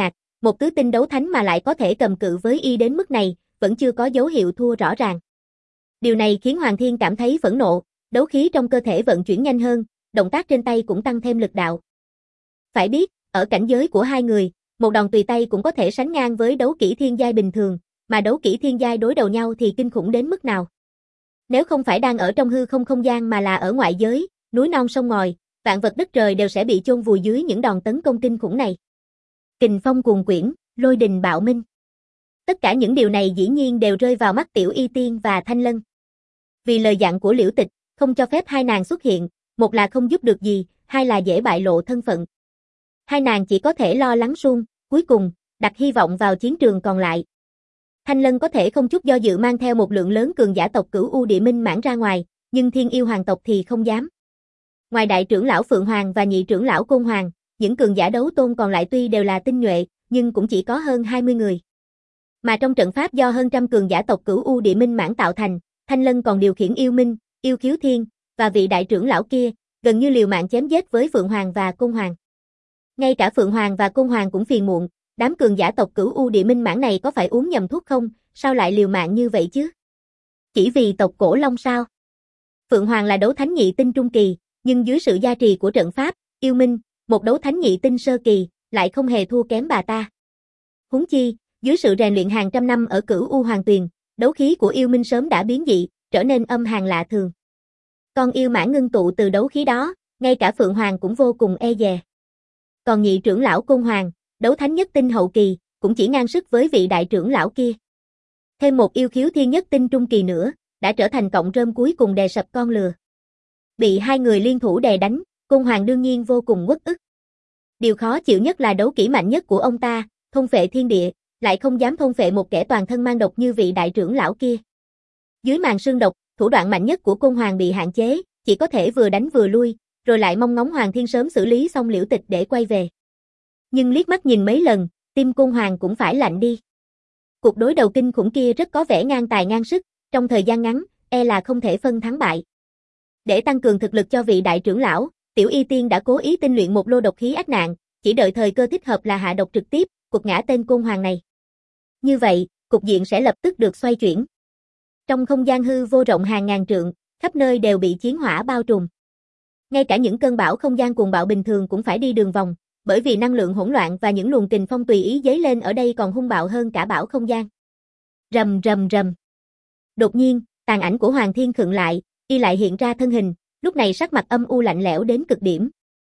một tứ tinh đấu thánh mà lại có thể cầm cự với y đến mức này, vẫn chưa có dấu hiệu thua rõ ràng. Điều này khiến Hoàng Thiên cảm thấy phẫn nộ, đấu khí trong cơ thể vận chuyển nhanh hơn, động tác trên tay cũng tăng thêm lực đạo. Phải biết, ở cảnh giới của hai người, một đòn tùy tay cũng có thể sánh ngang với đấu kỹ thiên giai bình thường, mà đấu kỹ thiên giai đối đầu nhau thì kinh khủng đến mức nào. Nếu không phải đang ở trong hư không không gian mà là ở ngoại giới, núi non sông ngòi, vạn vật đất trời đều sẽ bị chôn vùi dưới những đòn tấn công kinh khủng này. Kình phong cuồn quyển, lôi đình bạo minh. Tất cả những điều này dĩ nhiên đều rơi vào mắt Tiểu Y Tiên và Thanh Lân. Vì lời dặn của Liễu Tịch, không cho phép hai nàng xuất hiện, một là không giúp được gì, hai là dễ bại lộ thân phận. Hai nàng chỉ có thể lo lắng suông, cuối cùng, đặt hy vọng vào chiến trường còn lại. Thanh Lân có thể không chút do dự mang theo một lượng lớn cường giả tộc Cửu U Địa Minh Mãn ra ngoài, nhưng Thiên Yêu Hoàng tộc thì không dám. Ngoài đại trưởng lão Phượng Hoàng và nhị trưởng lão Côn Hoàng, những cường giả đấu tôn còn lại tuy đều là tinh nhuệ, nhưng cũng chỉ có hơn hai mươi người. Mà trong trận pháp do hơn trăm cường giả tộc Cửu U Địa Minh Mãn tạo thành, Thanh Lân còn điều khiển Yêu Minh, Yêu Khiếu Thiên và vị đại trưởng lão kia, gần như liều mạng chém giết với Phượng Hoàng và Côn Hoàng. Ngay cả Phượng Hoàng và Côn Hoàng cũng phiền muộn, đám cường giả tộc Cửu U Địa Minh Mãn này có phải uống nhầm thuốc không, sao lại liều mạng như vậy chứ? Chỉ vì tộc Cổ Long sao? Phượng Hoàng là đấu thánh nhị tinh trung kỳ, nhưng dưới sự gia trì của trận pháp, Yêu Minh, một đấu thánh nhị tinh sơ kỳ, lại không hề thua kém bà ta. Huống chi, dưới sự rèn luyện hàng trăm năm ở Cửu U Hoàng Tuyền, đấu khí của Yêu Minh sớm đã biến dị, trở nên âm hàn lạ thường. Con yêu mãn ngưng tụ từ đấu khí đó, ngay cả Phượng Hoàng cũng vô cùng e dè. Còn nhị trưởng lão Côn Hoàng, đấu thánh nhất tinh hậu kỳ, cũng chỉ ngang sức với vị đại trưởng lão kia. Thêm một Yêu Khiếu Thiên nhất tinh trung kỳ nữa, đã trở thành cọng rơm cuối cùng đè sập con lừa. Bị hai người liên thủ đè đánh, Côn Hoàng đương nhiên vô cùng uất ức. Điều khó chịu nhất là đấu kỹ mạnh nhất của ông ta, thôn phệ thiên địa, lại không dám thôn phệ một kẻ toàn thân mang độc như vị đại trưởng lão kia. Dưới màn sương độc, thủ đoạn mạnh nhất của Côn Hoàng bị hạn chế, chỉ có thể vừa đánh vừa lui, rồi lại mong ngóng Hoàng Thiên sớm xử lý xong Liễu Tịch để quay về. Nhưng liếc mắt nhìn mấy lần, tim Côn Hoàng cũng phải lạnh đi. Cuộc đối đầu kinh khủng kia rất có vẻ ngang tài ngang sức, trong thời gian ngắn, e là không thể phân thắng bại. Để tăng cường thực lực cho vị đại trưởng lão, Tiểu Y Tiên đã cố ý tinh luyện một lô độc khí ách nạn, chỉ đợi thời cơ thích hợp là hạ độc trực tiếp, quật ngã tên Côn Hoàng này. Như vậy, cục diện sẽ lập tức được xoay chuyển. Trong không gian hư vô rộng hàng ngàn trượng, khắp nơi đều bị chiến hỏa bao trùm. Ngay cả những cơn bão không gian cuồng bạo bình thường cũng phải đi đường vòng, bởi vì năng lượng hỗn loạn và những luồng kình phong tùy ý dấy lên ở đây còn hung bạo hơn cả bão không gian. Rầm rầm rầm. Đột nhiên, tàn ảnh của Hoàng Thiên khựng lại, y lại hiện ra thân hình, lúc này sắc mặt âm u lạnh lẽo đến cực điểm.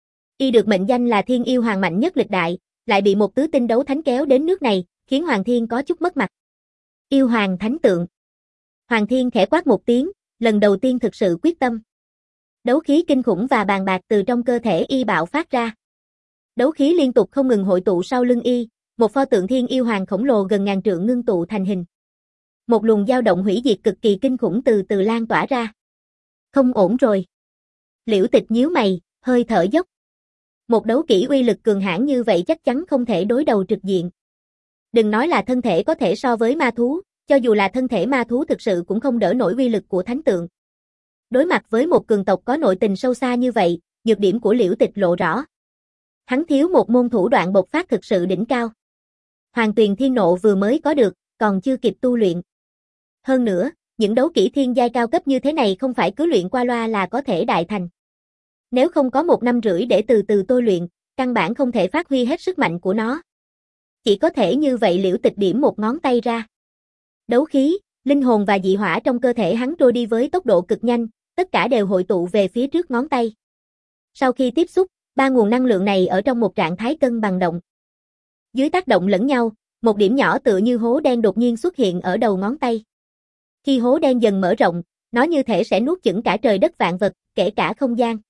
Y được mệnh danh là Thiên Yêu Hoàng mạnh nhất lịch đại, lại bị một tứ tinh đấu thánh kéo đến nước này, khiến Hoàng Thiên có chút mất mặt. Yêu Hoàng Thánh Tượng. Hoàng Thiên khẽ quát một tiếng, lần đầu tiên thực sự quyết tâm. Đấu khí kinh khủng và bàn bạc từ trong cơ thể y bạo phát ra. Đấu khí liên tục không ngừng hội tụ sau lưng y, một pho tượng Thiên Yêu Hoàng khổng lồ gần ngàn trượng ngưng tụ thành hình. Một luồng dao động hủy diệt cực kỳ kinh khủng từ từ lan tỏa ra. Không ổn rồi. Liễu Tịch nhíu mày, hơi thở dốc. Một đấu kỹ uy lực cường hãn như vậy chắc chắn không thể đối đầu trực diện. Đừng nói là thân thể có thể so với ma thú, cho dù là thân thể ma thú thực sự cũng không đỡ nổi uy lực của thánh tượng. Đối mặt với một cường tộc có nội tình sâu xa như vậy, nhược điểm của Liễu Tịch lộ rõ. Hắn thiếu một môn thủ đoạn bộc phát thực sự đỉnh cao. Hoàng Tuyền Thiên Nộ vừa mới có được, còn chưa kịp tu luyện. Hơn nữa, những đấu kỹ thiên giai cao cấp như thế này không phải cứ luyện qua loa là có thể đại thành. Nếu không có một năm rưỡi để từ từ tôi luyện, căn bản không thể phát huy hết sức mạnh của nó. Chỉ có thể như vậy Liễu Tịch điểm một ngón tay ra. Đấu khí, linh hồn và dị hỏa trong cơ thể hắn trôi đi với tốc độ cực nhanh, tất cả đều hội tụ về phía trước ngón tay. Sau khi tiếp xúc, ba nguồn năng lượng này ở trong một trạng thái cân bằng động. Dưới tác động lẫn nhau, một điểm nhỏ tựa như hố đen đột nhiên xuất hiện ở đầu ngón tay. Khi hố đen dần mở rộng, nó như thể sẽ nuốt chửng cả trời đất vạn vật, kể cả không gian.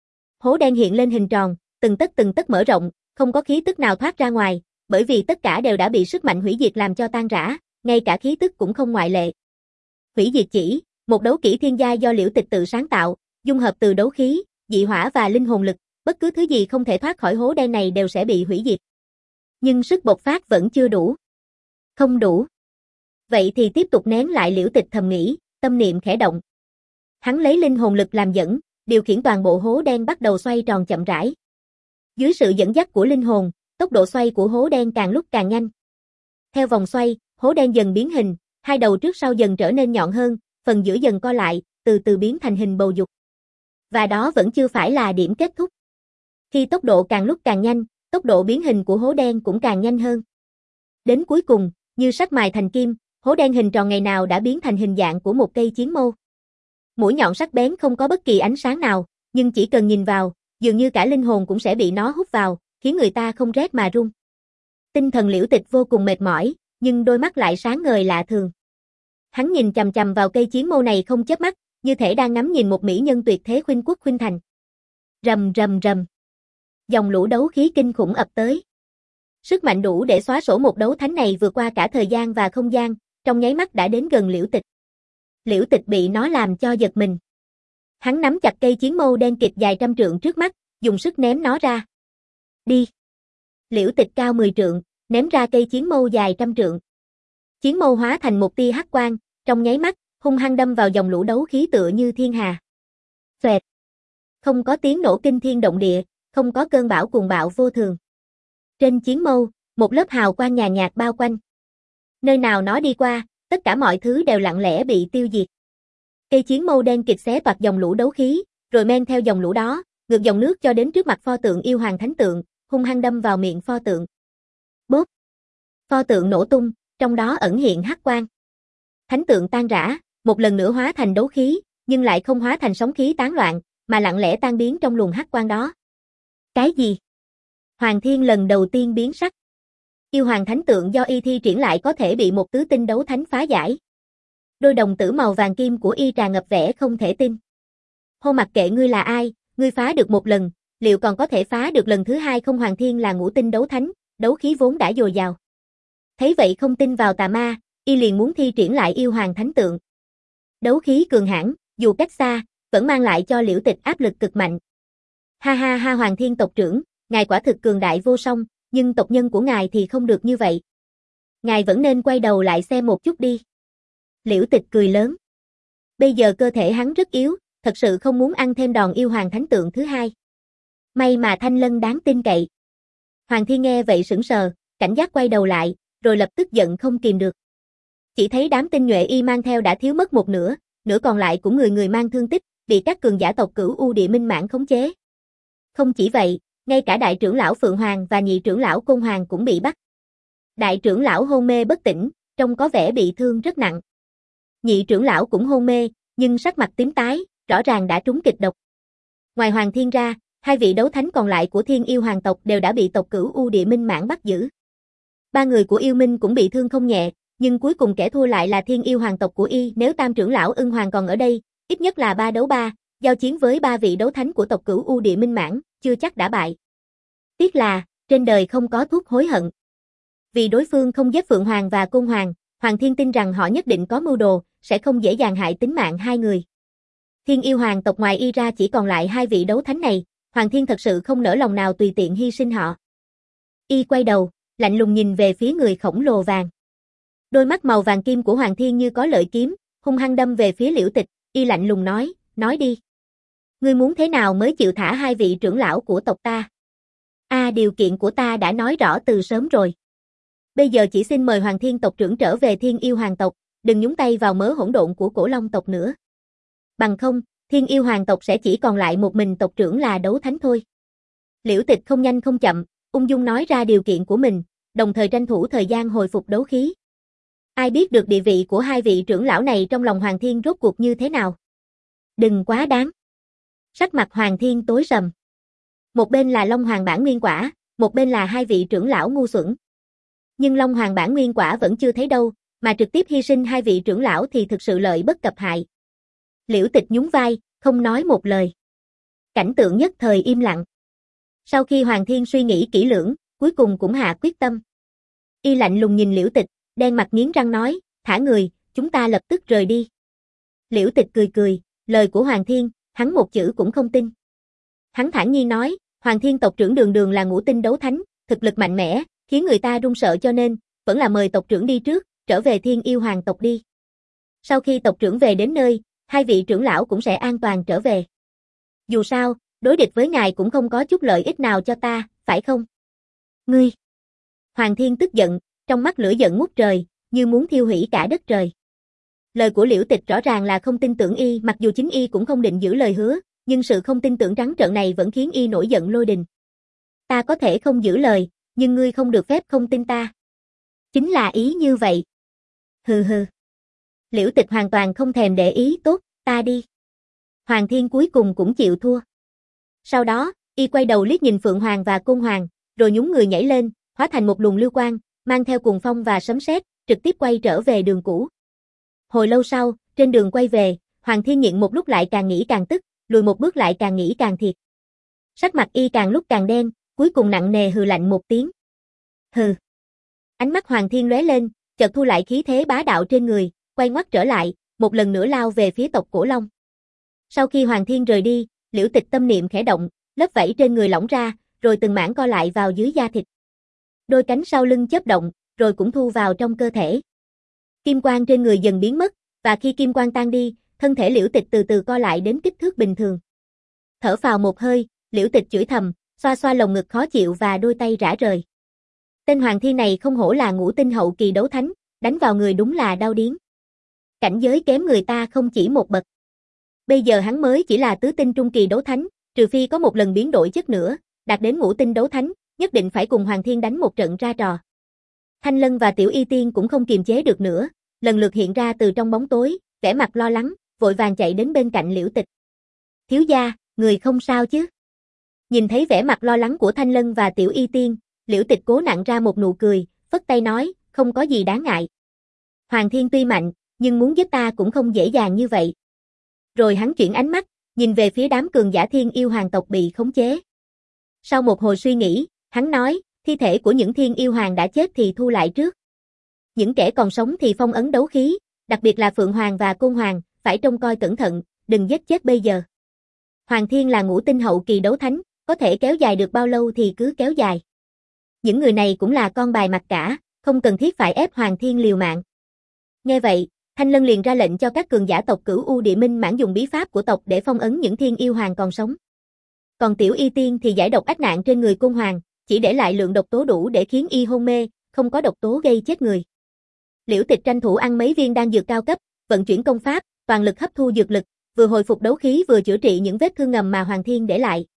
Hố đen hiện lên hình tròn, từng tấc từng tấc mở rộng, không có khí tức nào thoát ra ngoài, bởi vì tất cả đều đã bị sức mạnh hủy diệt làm cho tan rã, ngay cả khí tức cũng không ngoại lệ. Hủy diệt chỉ, một đấu kỹ thiên giai do Liễu Tịch tự sáng tạo, dung hợp từ đấu khí, dị hỏa và linh hồn lực, bất cứ thứ gì không thể thoát khỏi hố đen này đều sẽ bị hủy diệt. Nhưng sức bộc phát vẫn chưa đủ. Không đủ. Vậy thì tiếp tục nén lại, Liễu Tịch thầm nghĩ, tâm niệm khẽ động. Hắn lấy linh hồn lực làm dẫn, điều khiển toàn bộ hố đen bắt đầu xoay tròn chậm rãi. Dưới sự dẫn dắt của linh hồn, tốc độ xoay của hố đen càng lúc càng nhanh. Theo vòng xoay, hố đen dần biến hình, hai đầu trước sau dần trở nên nhọn hơn, phần giữa dần co lại, từ từ biến thành hình bầu dục. Và đó vẫn chưa phải là điểm kết thúc. Khi tốc độ càng lúc càng nhanh, tốc độ biến hình của hố đen cũng càng nhanh hơn. Đến cuối cùng, như sắt mài thành kim, hố đen hình tròn ngày nào đã biến thành hình dạng của một cây chiến mâu. Mũi nhọn sắc bén không có bất kỳ ánh sáng nào, nhưng chỉ cần nhìn vào, dường như cả linh hồn cũng sẽ bị nó hút vào, khiến người ta không rét mà run. Tinh thần Liễu Tịch vô cùng mệt mỏi, nhưng đôi mắt lại sáng ngời lạ thường. Hắn nhìn chằm chằm vào cây chiến mâu này không chớp mắt, như thể đang ngắm nhìn một mỹ nhân tuyệt thế khuynh quốc khuynh thành. Rầm rầm rầm. Dòng lũ đấu khí kinh khủng ập tới. Sức mạnh đủ để xóa sổ một đấu thánh này vượt qua cả thời gian và không gian, trong nháy mắt đã đến gần Liễu Tịch. Liễu Tịch bị nó làm cho giật mình. Hắn nắm chặt cây chiến mâu đen kịt dài trăm trượng trước mắt, dùng sức ném nó ra. Đi. Liễu Tịch cao mười trượng, ném ra cây chiến mâu dài trăm trượng. Chiến mâu hóa thành một tia hắc quang, trong nháy mắt, hung hăng đâm vào dòng lũ đấu khí tựa như thiên hà. Xoẹt. Không có tiếng nổ kinh thiên động địa, không có cơn bão cuồng bạo vô thường. Trên chiến mâu, một lớp hào quang nhàn nhạt bao quanh. Nơi nào nó đi qua, tất cả mọi thứ đều lặng lẽ bị tiêu diệt. Cây chiến mâu đen kịt xé toạc dòng lũ đấu khí, rồi men theo dòng lũ đó, ngược dòng nước cho đến trước mặt pho tượng yêu hoàng thánh tượng, hung hăng đâm vào miệng pho tượng. Bốp! Pho tượng nổ tung, trong đó ẩn hiện hắc quang. Thánh tượng tan rã, một lần nữa hóa thành đấu khí, nhưng lại không hóa thành sóng khí tán loạn, mà lặng lẽ tan biến trong luồng hắc quang đó. Cái gì? Hoàng Thiên lần đầu tiên biến sắc. Yêu hoàng thánh tượng do y thi triển lại có thể bị một tứ tinh đấu thánh phá giải. Đôi đồng tử màu vàng kim của y tràn ngập vẻ không thể tin. Hô, mặc kệ ngươi là ai, ngươi phá được một lần, liệu còn có thể phá được lần thứ hai không? Hoàng Thiên là ngũ tinh đấu thánh, đấu khí vốn đã dồi dào. Thấy vậy không tin vào tà ma, y liền muốn thi triển lại yêu hoàng thánh tượng. Đấu khí cường hãn, dù cách xa, vẫn mang lại cho Liễu Tịch áp lực cực mạnh. Ha ha ha, Hoàng Thiên tộc trưởng, ngài quả thực cường đại vô song, nhưng tộc nhân của ngài thì không được như vậy. Ngài vẫn nên quay đầu lại xem một chút đi. Liễu Tịch cười lớn. Bây giờ cơ thể hắn rất yếu, thật sự không muốn ăn thêm đòn yêu hoàng thánh tượng thứ hai. May mà Thanh Lân đáng tin cậy. Hoàng Thiên nghe vậy sững sờ, cảnh giác quay đầu lại, rồi lập tức giận không kìm được. Chỉ thấy đám tinh nhuệ y mang theo đã thiếu mất một nửa, nửa còn lại cũng người người mang thương tích, bị các cường giả tộc Cửu U Địa Minh Mãn khống chế. Không chỉ vậy, ngay cả đại trưởng lão Phượng Hoàng và nhị trưởng lão Côn Hoàng cũng bị bắt. Đại trưởng lão hôn mê bất tỉnh, trông có vẻ bị thương rất nặng. Nhị trưởng lão cũng hôn mê, nhưng sắc mặt tím tái, rõ ràng đã trúng kịch độc. Ngoài Hoàng Thiên ra, hai vị đấu thánh còn lại của Thiên Yêu Hoàng tộc đều đã bị tộc Cửu U Địa Minh Mãn bắt giữ. Ba người của Yêu Minh cũng bị thương không nhẹ, nhưng cuối cùng kẻ thua lại là Thiên Yêu Hoàng tộc của y. Nếu tam trưởng lão Ưng Hoàng còn ở đây, ít nhất là ba đấu ba, giao chiến với ba vị đấu thánh của tộc Cửu U Địa Minh Mãn, chưa chắc đã bại. Tiếc là, trên đời không có thuốc hối hận. Vì đối phương không giết Phượng Hoàng và Côn Hoàng, Hoàng Thiên tin rằng họ nhất định có mưu đồ, sẽ không dễ dàng hại tính mạng hai người. Thiên Yêu Hoàng tộc ngoài y ra chỉ còn lại hai vị đấu thánh này, Hoàng Thiên thật sự không nỡ lòng nào tùy tiện hy sinh họ. Y quay đầu, lạnh lùng nhìn về phía người khổng lồ vàng. Đôi mắt màu vàng kim của Hoàng Thiên như có lợi kiếm, hung hăng đâm về phía Liễu Tịch, y lạnh lùng nói, nói đi. Ngươi muốn thế nào mới chịu thả hai vị trưởng lão của tộc ta? A à, điều kiện của ta đã nói rõ từ sớm rồi. Bây giờ chỉ xin mời Hoàng Thiên tộc trưởng trở về Thiên Yêu Hoàng tộc, đừng nhúng tay vào mớ hỗn độn của Cổ Long tộc nữa. Bằng không, Thiên Yêu Hoàng tộc sẽ chỉ còn lại một mình tộc trưởng là đấu thánh thôi. Liễu Tịch không nhanh không chậm, ung dung nói ra điều kiện của mình, đồng thời tranh thủ thời gian hồi phục đấu khí. Ai biết được địa vị của hai vị trưởng lão này trong lòng Hoàng Thiên rốt cuộc như thế nào? Đừng quá đáng. Sắc mặt Hoàng Thiên tối sầm. Một bên là Long Hoàng bản nguyên quả, một bên là hai vị trưởng lão ngu xuẩn. Nhưng Long Hoàng bản nguyên quả vẫn chưa thấy đâu, mà trực tiếp hy sinh hai vị trưởng lão thì thực sự lợi bất cập hại. Liễu Tịch nhún vai, không nói một lời. Cảnh tượng nhất thời im lặng. Sau khi Hoàng Thiên suy nghĩ kỹ lưỡng, cuối cùng cũng hạ quyết tâm. Y lạnh lùng nhìn Liễu Tịch, đen mặt nghiến răng nói, thả người, chúng ta lập tức rời đi. Liễu Tịch cười cười, lời của Hoàng Thiên, hắn một chữ cũng không tin. Hắn thản nhiên nói, Hoàng Thiên tộc trưởng đường đường là ngũ tinh đấu thánh, thực lực mạnh mẽ, khiến người ta run sợ cho nên, vẫn là mời tộc trưởng đi trước, trở về Thiên Yêu Hoàng tộc đi. Sau khi tộc trưởng về đến nơi, hai vị trưởng lão cũng sẽ an toàn trở về. Dù sao, đối địch với ngài cũng không có chút lợi ích nào cho ta, phải không? Ngươi! Hoàng Thiên tức giận, trong mắt lửa giận ngút trời, như muốn thiêu hủy cả đất trời. Lời của Liễu Tịch rõ ràng là không tin tưởng y, mặc dù chính y cũng không định giữ lời hứa, nhưng sự không tin tưởng trắng trợn này vẫn khiến y nổi giận lôi đình. Ta có thể không giữ lời, nhưng ngươi không được phép không tin ta. Chính là ý như vậy. Hừ hừ. Liễu Tịch hoàn toàn không thèm để ý, tốt, ta đi. Hoàng Thiên cuối cùng cũng chịu thua. Sau đó, y quay đầu liếc nhìn Phượng Hoàng và Côn Hoàng, rồi nhún người nhảy lên, hóa thành một luồng lưu quang, mang theo cuồng phong và sấm sét, trực tiếp quay trở về đường cũ. Hồi lâu sau, trên đường quay về, Hoàng Thiên nhịn một lúc lại càng nghĩ càng tức, lùi một bước lại càng nghĩ càng thiệt. Sắc mặt y càng lúc càng đen, cuối cùng nặng nề hừ lạnh một tiếng. Hừ. Ánh mắt Hoàng Thiên lóe lên, chợt thu lại khí thế bá đạo trên người, quay ngoắt trở lại, một lần nữa lao về phía tộc Cổ Long. Sau khi Hoàng Thiên rời đi, Liễu Tịch tâm niệm khẽ động, lớp vảy trên người lỏng ra, rồi từng mảng co lại vào dưới da thịt. Đôi cánh sau lưng chớp động, rồi cũng thu vào trong cơ thể. Kim quang trên người dần biến mất, và khi kim quang tan đi, thân thể Liễu Tịch từ từ co lại đến kích thước bình thường. Thở phào một hơi, Liễu Tịch chửi thầm, xoa xoa lồng ngực khó chịu và đôi tay rã rời. Tên Hoàng Thiên này không hổ là ngũ tinh hậu kỳ đấu thánh, đánh vào người đúng là đau điếng. Cảnh giới kém người ta không chỉ một bậc. Bây giờ hắn mới chỉ là tứ tinh trung kỳ đấu thánh, trừ phi có một lần biến đổi chất nữa, đạt đến ngũ tinh đấu thánh, nhất định phải cùng Hoàng Thiên đánh một trận ra trò. Thanh Lân và Tiểu Y Tiên cũng không kiềm chế được nữa, lần lượt hiện ra từ trong bóng tối, vẻ mặt lo lắng, vội vàng chạy đến bên cạnh Liễu Tịch. Thiếu gia, người không sao chứ? Nhìn thấy vẻ mặt lo lắng của Thanh Lân và Tiểu Y Tiên, Liễu Tịch cố nặn ra một nụ cười, phất tay nói, không có gì đáng ngại. Hoàng Thiên tuy mạnh, nhưng muốn giúp ta cũng không dễ dàng như vậy. Rồi hắn chuyển ánh mắt, nhìn về phía đám cường giả thiên yêu hoàng tộc bị khống chế. Sau một hồi suy nghĩ, hắn nói, thi thể của những thiên yêu hoàng đã chết thì thu lại trước. Những kẻ còn sống thì phong ấn đấu khí, đặc biệt là Phượng Hoàng và Côn Hoàng, phải trông coi cẩn thận, đừng giết chết bây giờ. Hoàng Thiên là ngũ tinh hậu kỳ đấu thánh, có thể kéo dài được bao lâu thì cứ kéo dài. Những người này cũng là con bài mặt cả, không cần thiết phải ép Hoàng Thiên liều mạng. Nghe vậy, Thanh Lân liền ra lệnh cho các cường giả tộc Cửu U Địa Minh Mãn dùng bí pháp của tộc để phong ấn những thiên yêu hoàng còn sống. Còn Tiểu Y Tiên thì giải độc ách nạn trên người Côn Hoàng, chỉ để lại lượng độc tố đủ để khiến y hôn mê, không có độc tố gây chết người. Liễu Tịch tranh thủ ăn mấy viên đan dược cao cấp, vận chuyển công pháp, toàn lực hấp thu dược lực, vừa hồi phục đấu khí vừa chữa trị những vết thương ngầm mà Hoàng Thiên để lại.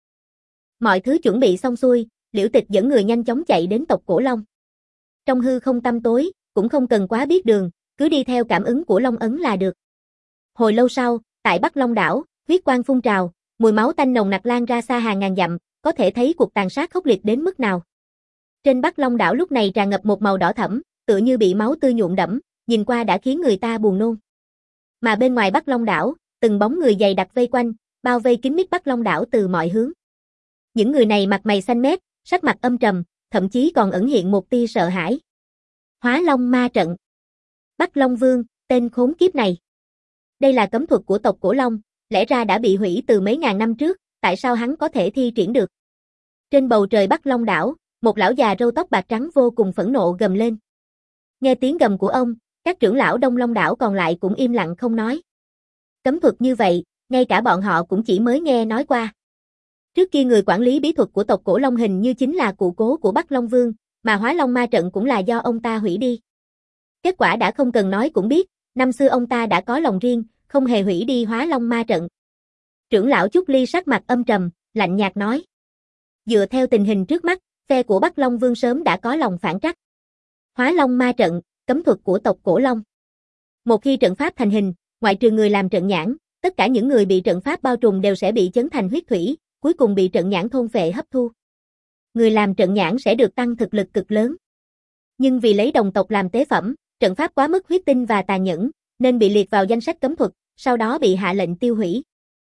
Mọi thứ chuẩn bị xong xuôi, Liễu Tịch dẫn người nhanh chóng chạy đến tộc Cổ Long. Trong hư không tăm tối, cũng không cần quá biết đường, cứ đi theo cảm ứng của Long ấn là được. Hồi lâu sau, tại Bắc Long đảo, huyết quang phun trào, mùi máu tanh nồng nặc lan ra xa hàng ngàn dặm, có thể thấy cuộc tàn sát khốc liệt đến mức nào. Trên Bắc Long đảo lúc này tràn ngập một màu đỏ thẫm, tựa như bị máu tươi nhuộm đẫm, nhìn qua đã khiến người ta buồn nôn. Mà bên ngoài Bắc Long đảo, từng bóng người dày đặc vây quanh, bao vây kín mít Bắc Long đảo từ mọi hướng. Những người này mặt mày xanh mét, sắc mặt âm trầm, thậm chí còn ẩn hiện một tia sợ hãi. Hóa Long ma trận. Bắc Long Vương, tên khốn kiếp này. Đây là cấm thuật của tộc Cổ Long, lẽ ra đã bị hủy từ mấy ngàn năm trước, tại sao hắn có thể thi triển được? Trên bầu trời Bắc Long đảo, một lão già râu tóc bạc trắng vô cùng phẫn nộ gầm lên. Nghe tiếng gầm của ông, các trưởng lão Đông Long đảo còn lại cũng im lặng không nói. Cấm thuật như vậy, ngay cả bọn họ cũng chỉ mới nghe nói qua. Trước kia người quản lý bí thuật của tộc Cổ Long hình như chính là cụ cố của Bắc Long Vương, mà Hóa Long ma trận cũng là do ông ta hủy đi. Kết quả đã không cần nói cũng biết, năm xưa ông ta đã có lòng riêng, không hề hủy đi Hóa Long ma trận. Trưởng lão Trúc Ly sắc mặt âm trầm, lạnh nhạt nói. Dựa theo tình hình trước mắt, phe của Bắc Long Vương sớm đã có lòng phản trắc. Hóa Long ma trận, cấm thuật của tộc Cổ Long. Một khi trận pháp thành hình, ngoại trừ người làm trận nhãn, tất cả những người bị trận pháp bao trùm đều sẽ bị chấn thành huyết thủy, cuối cùng bị trận nhãn thôn phệ hấp thu. Người làm trận nhãn sẽ được tăng thực lực cực lớn. Nhưng vì lấy đồng tộc làm tế phẩm, trận pháp quá mức huyết tinh và tàn nhẫn, nên bị liệt vào danh sách cấm thuật, sau đó bị hạ lệnh tiêu hủy.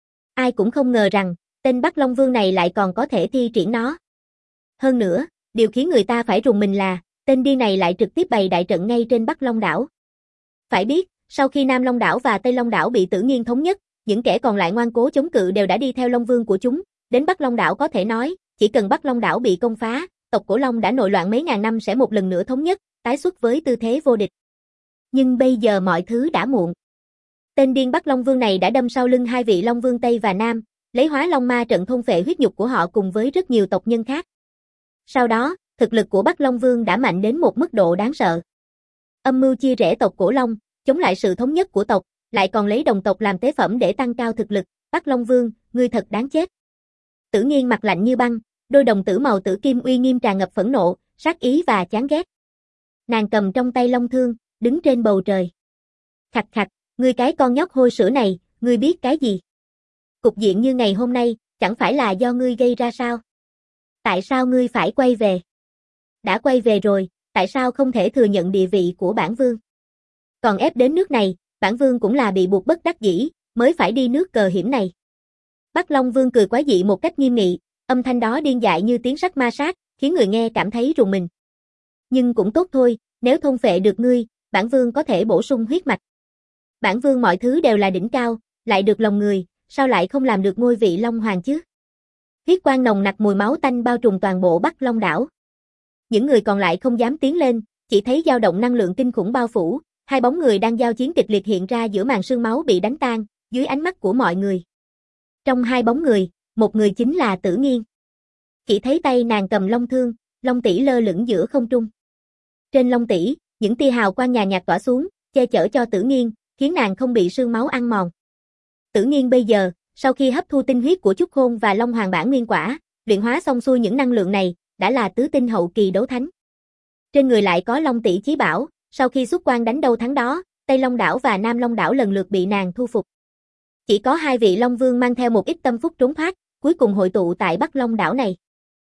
Ai cũng không ngờ rằng, tên Bắc Long Vương này lại còn có thể thi triển nó. Hơn nữa, điều khiến người ta phải rùng mình là, tên điên này lại trực tiếp bày đại trận ngay trên Bắc Long đảo. Phải biết, sau khi Nam Long đảo và Tây Long đảo bị Tử Nghiên thống nhất, những kẻ còn lại ngoan cố chống cự đều đã đi theo Long Vương của chúng, đến Bắc Long đảo có thể nói, chỉ cần Bắc Long đảo bị công phá, tộc Cổ Long đã nội loạn mấy ngàn năm sẽ một lần nữa thống nhất, tái xuất với tư thế vô địch. Nhưng bây giờ mọi thứ đã muộn. Tên điên Bắc Long Vương này đã đâm sau lưng hai vị Long Vương Tây và Nam, lấy Hóa Long ma trận thôn phệ huyết nhục của họ cùng với rất nhiều tộc nhân khác. Sau đó, thực lực của Bắc Long Vương đã mạnh đến một mức độ đáng sợ. Âm mưu chia rẽ tộc Cổ Long, chống lại sự thống nhất của tộc, lại còn lấy đồng tộc làm tế phẩm để tăng cao thực lực, Bắc Long Vương, ngươi thật đáng chết. Tử Nghiên mặt lạnh như băng, đôi đồng tử màu tử kim uy nghiêm tràn ngập phẫn nộ, sát ý và chán ghét. Nàng cầm trong tay long thương, đứng trên bầu trời. Khặt khặt, ngươi cái con nhóc hôi sữa này, ngươi biết cái gì? Cục diện như ngày hôm nay, chẳng phải là do ngươi gây ra sao? Tại sao ngươi phải quay về? Đã quay về rồi, tại sao không thể thừa nhận địa vị của bản vương? Còn ép đến nước này, bản vương cũng là bị buộc bất đắc dĩ, mới phải đi nước cờ hiểm này. Bắc Long Vương cười quái dị một cách nghiêm nghị, âm thanh đó điên dại như tiếng sắt ma sát, khiến người nghe cảm thấy rùng mình. Nhưng cũng tốt thôi, nếu thôn phệ được ngươi, bản vương có thể bổ sung huyết mạch. Bản vương mọi thứ đều là đỉnh cao, lại được lòng người, sao lại không làm được ngôi vị Long Hoàng chứ? Huyết quang nồng nặc mùi máu tanh bao trùm toàn bộ Bắc Long đảo. Những người còn lại không dám tiến lên, chỉ thấy dao động năng lượng kinh khủng bao phủ, hai bóng người đang giao chiến kịch liệt hiện ra giữa màn sương máu bị đánh tan, dưới ánh mắt của mọi người. Trong hai bóng người, một người chính là Tử Nghiên. Chỉ thấy tay nàng cầm long thương, long tỷ lơ lửng giữa không trung. Trên long tỷ, những tia hào quang nhàn nhạt tỏa xuống, che chở cho Tử Nghiên, khiến nàng không bị sương máu ăn mòn. Tử Nghiên bây giờ, sau khi hấp thu tinh huyết của Chúc Khôn và Long Hoàng bản nguyên quả, luyện hóa xong xuôi những năng lượng này, đã là tứ tinh hậu kỳ đấu thánh. Trên người lại có long tỷ chí bảo, sau khi xuất quan đánh đâu thắng đó, Tây Long đảo và Nam Long đảo lần lượt bị nàng thu phục. Chỉ có hai vị Long Vương mang theo một ít tâm phúc trốn thoát, cuối cùng hội tụ tại Bắc Long đảo này.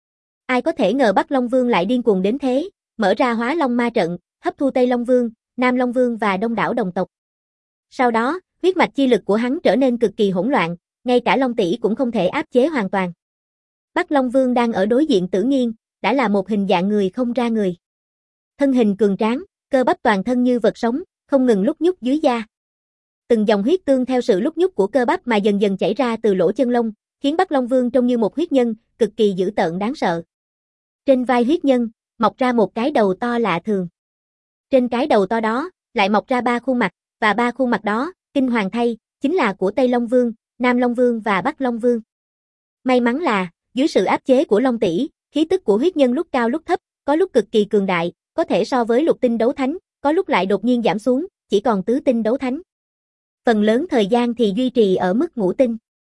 Ai có thể ngờ Bắc Long Vương lại điên cuồng đến thế, mở ra Hóa Long ma trận, hấp thu Tây Long Vương, Nam Long Vương và đông đảo đồng tộc. Sau đó, huyết mạch chi lực của hắn trở nên cực kỳ hỗn loạn, ngay cả Long tỷ cũng không thể áp chế hoàn toàn. Bắc Long Vương đang ở đối diện Tử Nghiên, đã là một hình dạng người không ra người. Thân hình cường tráng, cơ bắp toàn thân như vật sống, không ngừng lúc nhúc dưới da. Từng dòng huyết tương theo sự lúc nhúc của cơ bắp mà dần dần chảy ra từ lỗ chân lông, khiến Bắc Long Vương trông như một huyết nhân, cực kỳ dữ tợn đáng sợ. Trên vai huyết nhân, mọc ra một cái đầu to lạ thường. Trên cái đầu to đó, lại mọc ra ba khuôn mặt, và ba khuôn mặt đó, kinh hoàng thay, chính là của Tây Long Vương, Nam Long Vương và Bắc Long Vương. May mắn là, dưới sự áp chế của Long tỷ, khí tức của huyết nhân lúc cao lúc thấp, có lúc cực kỳ cường đại, có thể so với lục tinh đấu thánh, có lúc lại đột nhiên giảm xuống, chỉ còn tứ tinh đấu thánh. Phần lớn thời gian thì duy trì ở mức ngũ tinh.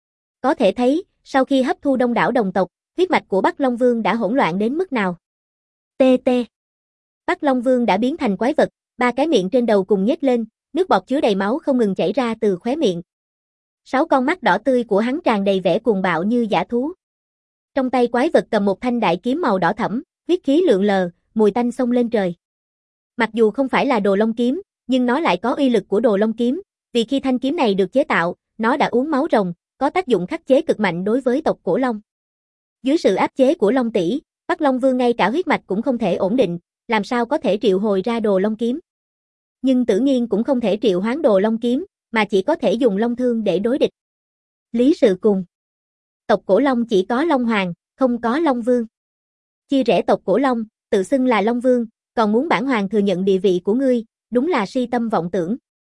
Có thể thấy, sau khi hấp thu đông đảo đồng tộc, huyết mạch của Bắc Long Vương đã hỗn loạn đến mức nào. tê tê. Bắc Long Vương đã biến thành quái vật, ba cái miệng trên đầu cùng nhếch lên, nước bọt chứa đầy máu không ngừng chảy ra từ khóe miệng. Sáu con mắt đỏ tươi của hắn tràn đầy vẻ cuồng bạo như dã thú. Trong tay quái vật cầm một thanh đại kiếm màu đỏ thẫm, huyết khí lượn lờ, mùi tanh xông lên trời. Mặc dù không phải là đồ long kiếm, nhưng nó lại có uy lực của đồ long kiếm, vì khi thanh kiếm này được chế tạo, nó đã uống máu rồng, có tác dụng khắc chế cực mạnh đối với tộc Cổ Long. Dưới sự áp chế của Long tỷ, Bắc Long Vương ngay cả huyết mạch cũng không thể ổn định, làm sao có thể triệu hồi ra đồ long kiếm. Nhưng Tử Nghiên cũng không thể triệu hoán đồ long kiếm, mà chỉ có thể dùng long thương để đối địch. Lý sự cùng. Tộc Cổ Long chỉ có Long Hoàng, không có Long Vương. Chia rẽ tộc Cổ Long, tự xưng là Long Vương, còn muốn bản hoàng thừa nhận địa vị của ngươi, đúng là si tâm vọng tưởng.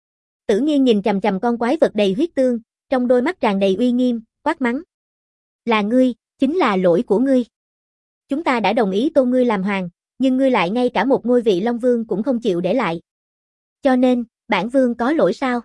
Tử Nghiên nhìn chằm chằm con quái vật đầy huyết tương, trong đôi mắt tràn đầy uy nghiêm, quát mắng. Là ngươi, chính là lỗi của ngươi. Chúng ta đã đồng ý tôn ngươi làm hoàng, nhưng ngươi lại ngay cả một ngôi vị Long Vương cũng không chịu để lại. Cho nên, bản vương có lỗi sao?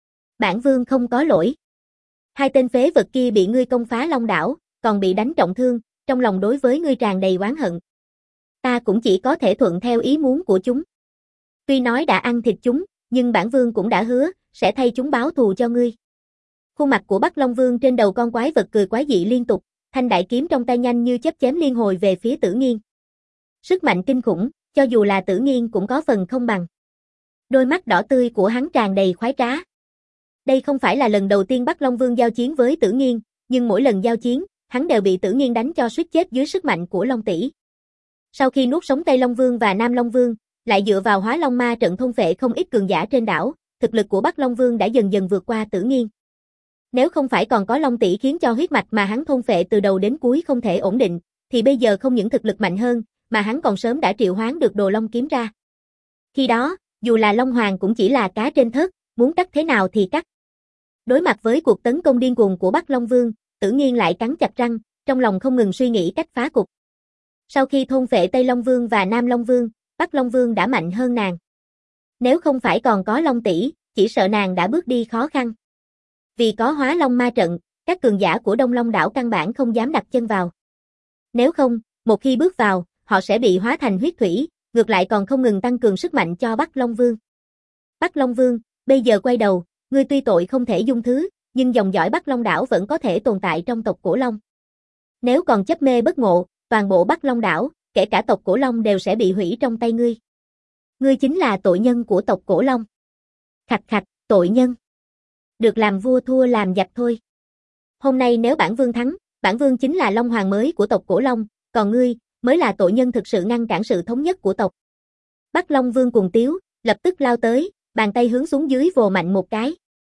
Bản vương không có lỗi. Hai tên phế vật kia bị ngươi công phá Long đảo, còn bị đánh trọng thương, trong lòng đối với ngươi tràn đầy oán hận. Ta cũng chỉ có thể thuận theo ý muốn của chúng. Tuy nói đã ăn thịt chúng, nhưng bản vương cũng đã hứa, sẽ thay chúng báo thù cho ngươi. Khuôn mặt của Bắc Long Vương trên đầu con quái vật cười quái dị liên tục, thanh đại kiếm trong tay nhanh như chớp chém liên hồi về phía Tử Nghiên. Sức mạnh kinh khủng, cho dù là Tử Nghiên cũng có phần không bằng. Đôi mắt đỏ tươi của hắn tràn đầy khoái trá. Đây không phải là lần đầu tiên Bắc Long Vương giao chiến với Tử Nghiên, nhưng mỗi lần giao chiến, hắn đều bị Tử Nghiên đánh cho suýt chết dưới sức mạnh của Long tỷ. Sau khi nuốt sống Tây Long Vương và Nam Long Vương, lại dựa vào Hóa Long ma trận thôn phệ không ít cường giả trên đảo, thực lực của Bắc Long Vương đã dần dần vượt qua Tử Nghiên. Nếu không phải còn có Long tỷ khiến cho huyết mạch mà hắn thôn phệ từ đầu đến cuối không thể ổn định, thì bây giờ không những thực lực mạnh hơn, mà hắn còn sớm đã triệu hoán được đồ long kiếm ra. Khi đó, dù là Long Hoàng cũng chỉ là cá trên thớt, muốn cắt thế nào thì cắt. Đối mặt với cuộc tấn công điên cuồng của Bắc Long Vương, Tử Nghiên lại cắn chặt răng, trong lòng không ngừng suy nghĩ cách phá cục. Sau khi thôn phệ Tây Long Vương và Nam Long Vương, Bắc Long Vương đã mạnh hơn nàng. Nếu không phải còn có Long tỷ, chỉ sợ nàng đã bước đi khó khăn. Vì có Hóa Long ma trận, các cường giả của Đông Long đảo căn bản không dám đặt chân vào. Nếu không, một khi bước vào, họ sẽ bị hóa thành huyết thủy, ngược lại còn không ngừng tăng cường sức mạnh cho Bắc Long Vương. Bắc Long Vương, bây giờ quay đầu, ngươi tuy tội không thể dung thứ, nhưng dòng dõi Bắc Long đảo vẫn có thể tồn tại trong tộc Cổ Long. Nếu còn chấp mê bất ngộ, toàn bộ Bắc Long đảo, kể cả tộc Cổ Long đều sẽ bị hủy trong tay ngươi. Ngươi chính là tội nhân của tộc Cổ Long. Khạch khạch, tội nhân. Được làm vua thua làm giặc thôi. Hôm nay nếu bản vương thắng, bản vương chính là Long Hoàng mới của tộc Cổ Long, còn ngươi, mới là tội nhân thực sự ngăn cản sự thống nhất của tộc. Bắc Long Vương cùng tiếu, lập tức lao tới, bàn tay hướng xuống dưới vồ mạnh một cái.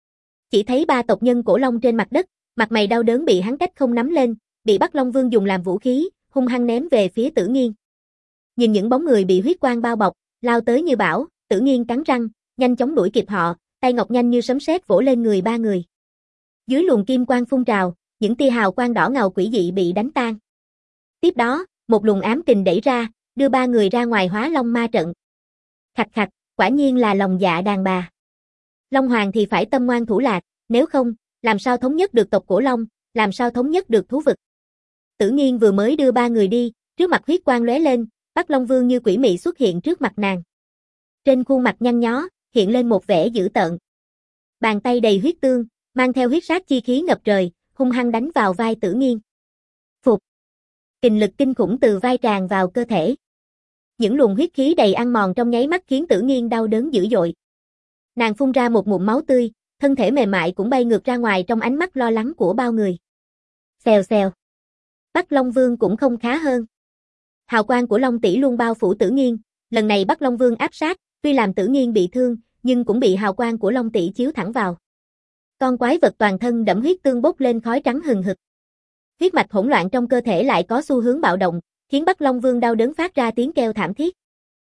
Chỉ thấy ba tộc nhân Cổ Long trên mặt đất, mặt mày đau đớn bị hắn cách không nắm lên, bị Bắc Long Vương dùng làm vũ khí, hung hăng ném về phía Tử Nghiên. Nhìn những bóng người bị huyết quang bao bọc, lao tới như bão, Tử Nghiên cắn răng, nhanh chóng đuổi kịp họ, tay ngọc nhanh như sấm sét vỗ lên người ba người. Dưới luồng kim quang phun trào, những tia hào quang đỏ ngầu quỷ dị bị đánh tan. Tiếp đó, một luồng ám kình đẩy ra, đưa ba người ra ngoài Hóa Long ma trận. Khạch khạch, quả nhiên là lòng dạ đàn bà. Long Hoàng thì phải tâm ngoan thủ lạc, nếu không, làm sao thống nhất được tộc Cổ Long, làm sao thống nhất được thú vực. Tử Nghiên vừa mới đưa ba người đi, trước mặt huyết quang lóe lên, Bắc Long Vương như quỷ mị xuất hiện trước mặt nàng. Trên khuôn mặt nhăn nhó, hiện lên một vẻ dữ tợn. Bàn tay đầy huyết tương, mang theo huyết sát chi khí ngập trời, hung hăng đánh vào vai Tử Nghiên. Phục. Kình lực kinh khủng từ vai tràn vào cơ thể. Những luồng huyết khí đầy ăn mòn trong nháy mắt khiến Tử Nghiên đau đớn dữ dội. Nàng phun ra một ngụm máu tươi, thân thể mềm mại cũng bay ngược ra ngoài trong ánh mắt lo lắng của bao người. Xèo xèo. Bắc Long Vương cũng không khá hơn. Hào quang của Long tỷ luôn bao phủ Tử Nghiên, lần này Bắc Long Vương áp sát, tuy làm Tử Nghiên bị thương, nhưng cũng bị hào quang của Long tỷ chiếu thẳng vào. Con quái vật toàn thân đẫm huyết tương bốc lên khói trắng hừng hực. Huyết mạch hỗn loạn trong cơ thể lại có xu hướng bạo động, khiến Bắc Long Vương đau đớn phát ra tiếng kêu thảm thiết.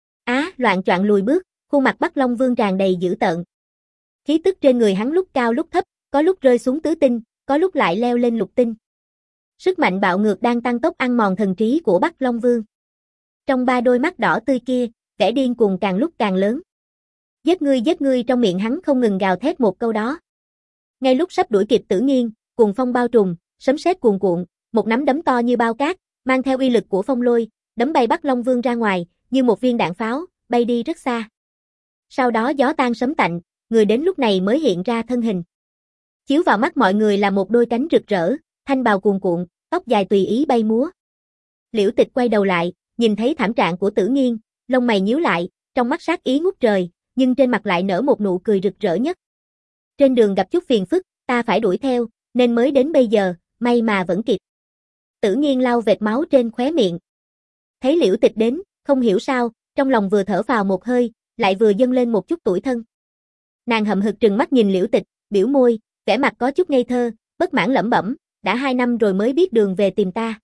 Á, loạn choạng lùi bước, khuôn mặt Bắc Long Vương tràn đầy dữ tợn. Khí tức trên người hắn lúc cao lúc thấp, có lúc rơi xuống tứ tinh, có lúc lại leo lên lục tinh. Sức mạnh bạo ngược đang tăng tốc ăn mòn thần trí của Bắc Long Vương. Trong ba đôi mắt đỏ tươi kia, vẻ điên cuồng càng lúc càng lớn. Giết ngươi giết ngươi trong miệng hắn không ngừng gào thét một câu đó. Ngay lúc sắp đuổi kịp Tử Nghiên, cuồng phong bao trùm, sấm sét cuồn cuộn, một nắm đấm to như bao cát, mang theo uy lực của phong lôi, đấm bay Bắc Long Vương ra ngoài, như một viên đạn pháo, bay đi rất xa. Sau đó gió tan sấm tạnh, người đến lúc này mới hiện ra thân hình. Chiếu vào mắt mọi người là một đôi cánh rực rỡ, thanh bào cuồn cuộn, tóc dài tùy ý bay múa. Liễu Tịch quay đầu lại, nhìn thấy thảm trạng của Tử Nghiên, lông mày nhíu lại, trong mắt sát ý ngút trời, nhưng trên mặt lại nở một nụ cười rực rỡ nhất. Trên đường gặp chút phiền phức, ta phải đuổi theo, nên mới đến bây giờ, may mà vẫn kịp. Tử Nghiên lau vệt máu trên khóe miệng. Thấy Liễu Tịch đến, không hiểu sao, trong lòng vừa thở phào một hơi, lại vừa dâng lên một chút tủi thân. Nàng hậm hực trừng mắt nhìn Liễu Tịch, biểu môi, vẻ mặt có chút ngây thơ, bất mãn lẩm bẩm, đã hai năm rồi mới biết đường về tìm ta.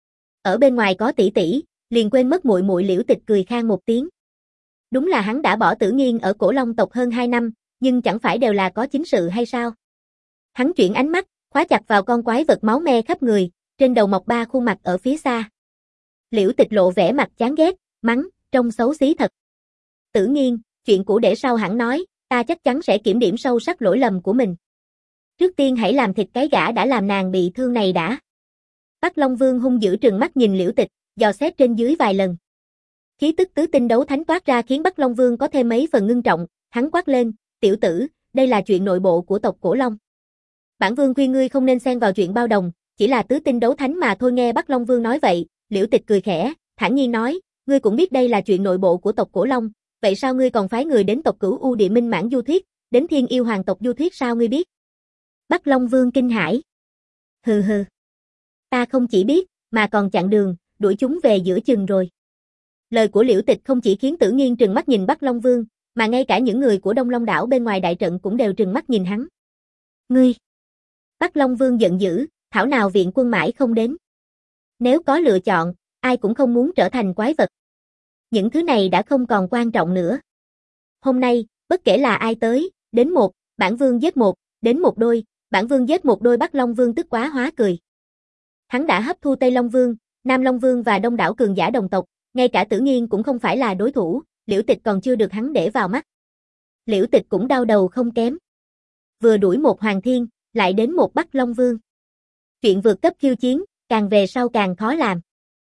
Ở bên ngoài có tỷ tỷ, liền quên mất muội muội. Liễu Tịch cười khan một tiếng. Đúng là hắn đã bỏ Tử Nghiên ở Cổ Long tộc hơn hai năm, nhưng chẳng phải đều là có chính sự hay sao? Hắn chuyển ánh mắt, khóa chặt vào con quái vật máu me khắp người, trên đầu mọc ba khuôn mặt ở phía xa. Liễu Tịch lộ vẻ mặt chán ghét, mắng, trông xấu xí thật. Tử Nghiên, chuyện cũ để sau hẳn nói, ta chắc chắn sẽ kiểm điểm sâu sắc lỗi lầm của mình. Trước tiên hãy làm thịt cái gã đã làm nàng bị thương này đã. Bắc Long Vương hung dữ trừng mắt nhìn Liễu Tịch, dò xét trên dưới vài lần. Khí tức tứ tinh đấu thánh toát ra khiến Bắc Long Vương có thêm mấy phần ngưng trọng, hắn quát lên, tiểu tử, đây là chuyện nội bộ của tộc Cổ Long. Bản vương khuyên ngươi không nên xen vào chuyện bao đồng, chỉ là tứ tinh đấu thánh mà thôi. Nghe Bắc Long Vương nói vậy, Liễu Tịch cười khẽ, thản nhiên nói, ngươi cũng biết đây là chuyện nội bộ của tộc Cổ Long, vậy sao ngươi còn phái người đến tộc Cửu U Địa Minh Mãn Du Thuyết, đến Thiên Yêu Hoàng tộc Du Thuyết sao ngươi biết? Bắc Long Vương kinh hãi. Hừ hừ. Ta không chỉ biết, mà còn chặn đường, đuổi chúng về giữa chừng rồi. Lời của Liễu Tịch không chỉ khiến Tử Nghiên trừng mắt nhìn Bắc Long Vương, mà ngay cả những người của Đông Long đảo bên ngoài đại trận cũng đều trừng mắt nhìn hắn. Ngươi! Bắc Long Vương giận dữ, thảo nào viện quân mãi không đến. Nếu có lựa chọn, ai cũng không muốn trở thành quái vật. Những thứ này đã không còn quan trọng nữa. Hôm nay, bất kể là ai tới, đến một, bản vương giết một, đến một đôi, bản vương giết một đôi. Bắc Long Vương tức quá hóa cười. Hắn đã hấp thu Tây Long Vương, Nam Long Vương và đông đảo cường giả đồng tộc, ngay cả Tử Nghiên cũng không phải là đối thủ, Liễu Tịch còn chưa được hắn để vào mắt. Liễu Tịch cũng đau đầu không kém. Vừa đuổi một Hoàng Thiên, lại đến một Bắc Long Vương. Chuyện vượt cấp khiêu chiến, càng về sau càng khó làm.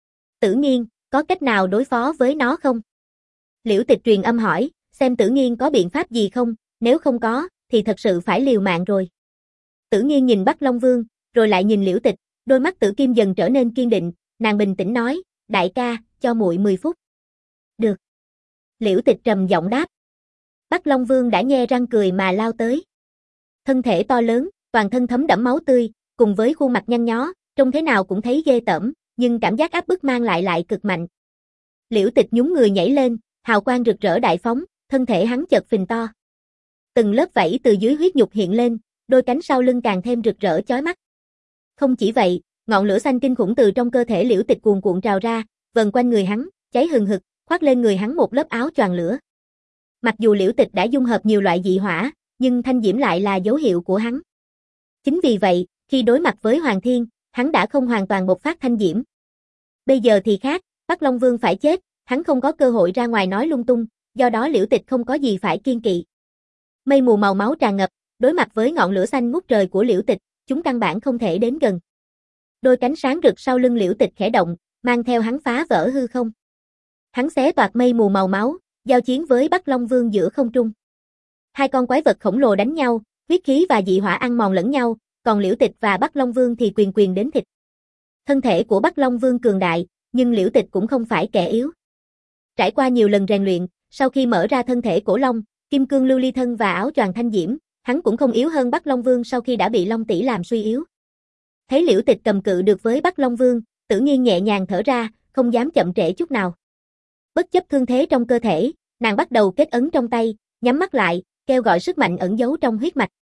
Tử Nghiên, có cách nào đối phó với nó không? Liễu Tịch truyền âm hỏi, xem Tử Nghiên có biện pháp gì không, nếu không có, thì thật sự phải liều mạng rồi. Tử Nghiên nhìn Bắc Long Vương, rồi lại nhìn Liễu Tịch, đôi mắt Tử Kim dần trở nên kiên định, nàng bình tĩnh nói, đại ca, cho muội mười phút. Được. Liễu Tịch trầm giọng đáp. Bắc Long Vương đã nhe răng cười mà lao tới. Thân thể to lớn, toàn thân thấm đẫm máu tươi, cùng với khuôn mặt nhăn nhó, trông thế nào cũng thấy ghê tởm, nhưng cảm giác áp bức mang lại lại cực mạnh. Liễu Tịch nhún người nhảy lên, hào quang rực rỡ đại phóng, thân thể hắn chợt phình to. Từng lớp vảy từ dưới huyết nhục hiện lên, đôi cánh sau lưng càng thêm rực rỡ chói mắt. Không chỉ vậy, ngọn lửa xanh kinh khủng từ trong cơ thể Liễu Tịch cuồn cuộn trào ra, vần quanh người hắn, cháy hừng hực, khoác lên người hắn một lớp áo choàng lửa. Mặc dù Liễu Tịch đã dung hợp nhiều loại dị hỏa, nhưng thanh diễm lại là dấu hiệu của hắn. Chính vì vậy, khi đối mặt với Hoàng Thiên, hắn đã không hoàn toàn bộc phát thanh diễm. Bây giờ thì khác, Bắc Long Vương phải chết, hắn không có cơ hội ra ngoài nói lung tung, do đó Liễu Tịch không có gì phải kiêng kỵ. Mây mù màu máu tràn ngập, đối mặt với ngọn lửa xanh ngút trời của Liễu Tịch, chúng căn bản không thể đến gần. Đôi cánh sáng rực sau lưng Liễu Tịch khẽ động, mang theo hắn phá vỡ hư không. Hắn xé toạc mây mù màu máu, giao chiến với Bắc Long Vương giữa không trung. Hai con quái vật khổng lồ đánh nhau, huyết khí và dị hỏa ăn mòn lẫn nhau, còn Liễu Tịch và Bắc Long Vương thì quyền quyền đến thịt. Thân thể của Bắc Long Vương cường đại, nhưng Liễu Tịch cũng không phải kẻ yếu. Trải qua nhiều lần rèn luyện, sau khi mở ra thân thể cổ long, kim cương lưu ly thân và áo choàng thanh diễm, hắn cũng không yếu hơn Bắc Long Vương sau khi đã bị Long Tỷ làm suy yếu. Thấy Liễu Tịch cầm cự được với Bắc Long Vương, Tử Nghiên nhẹ nhàng thở ra, không dám chậm trễ chút nào. Bất chấp thương thế trong cơ thể, nàng bắt đầu kết ấn trong tay, nhắm mắt lại, kêu gọi sức mạnh ẩn giấu trong huyết mạch.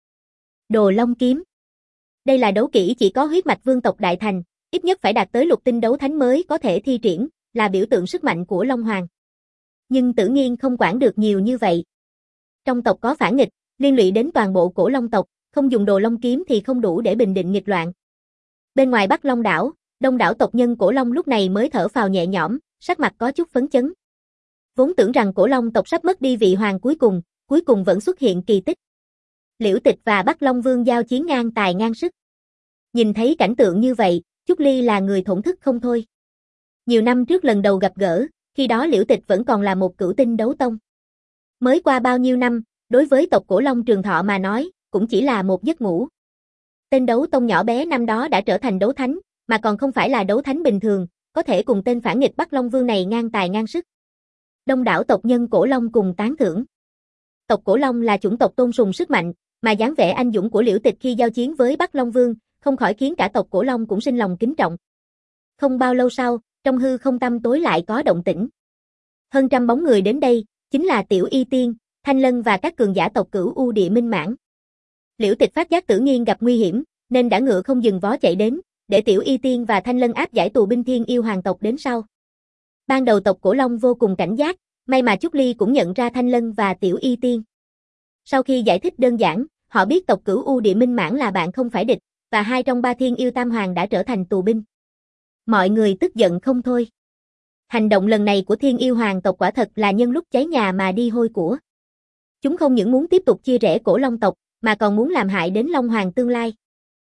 Đồ Long kiếm. Đây là đấu kỹ chỉ có huyết mạch vương tộc đại thành, ít nhất phải đạt tới lục tinh đấu thánh mới có thể thi triển, là biểu tượng sức mạnh của Long Hoàng. Nhưng Tử Nghiên không quản được nhiều như vậy. Trong tộc có phản nghịch, liên lụy đến toàn bộ cổ Long tộc, không dùng Đồ Long kiếm thì không đủ để bình định nghịch loạn. Bên ngoài Bắc Long đảo, đông đảo tộc nhân cổ Long lúc này mới thở phào nhẹ nhõm, sắc mặt có chút phấn chấn. Vốn tưởng rằng cổ Long tộc sắp mất đi vị hoàng cuối cùng, cuối cùng vẫn xuất hiện kỳ tích. Liễu Tịch và Bắc Long Vương giao chiến ngang tài ngang sức. Nhìn thấy cảnh tượng như vậy, Trúc Ly là người thổn thức không thôi. Nhiều năm trước lần đầu gặp gỡ, khi đó Liễu Tịch vẫn còn là một cửu tinh đấu tông. Mới qua bao nhiêu năm, đối với tộc cổ Long Trường Thọ mà nói, cũng chỉ là một giấc ngủ. Tên đấu tông nhỏ bé năm đó đã trở thành đấu thánh, mà còn không phải là đấu thánh bình thường, có thể cùng tên phản nghịch Bắc Long Vương này ngang tài ngang sức. Đông đảo tộc nhân cổ Long cùng tán thưởng. Tộc cổ Long là chủng tộc tôn sùng sức mạnh, mà dáng vẻ anh dũng của Liễu Tịch khi giao chiến với Bắc Long Vương, không khỏi khiến cả tộc cổ Long cũng sinh lòng kính trọng. Không bao lâu sau, trong hư không tăm tối lại có động tĩnh. Hơn trăm bóng người đến đây, chính là Tiểu Y Tiên, Thanh Lân và các cường giả tộc Cửu U Địa Minh Mãn. Liễu Tịch phát giác Tử Nghiên gặp nguy hiểm, nên đã ngựa không dừng vó chạy đến, để Tiểu Y Tiên và Thanh Lân áp giải tù binh Thiên Yêu Hoàng tộc đến sau. Ban đầu tộc cổ Long vô cùng cảnh giác, may mà Trúc Ly cũng nhận ra Thanh Lân và Tiểu Y Tiên. Sau khi giải thích đơn giản, họ biết tộc Cửu U Địa Minh Mãn là bạn không phải địch, và hai trong ba Thiên Yêu Tam Hoàng đã trở thành tù binh. Mọi người tức giận không thôi. Hành động lần này của Thiên Yêu Hoàng tộc quả thật là nhân lúc cháy nhà mà đi hôi của. Chúng không những muốn tiếp tục chia rẽ cổ Long tộc, mà còn muốn làm hại đến Long Hoàng tương lai.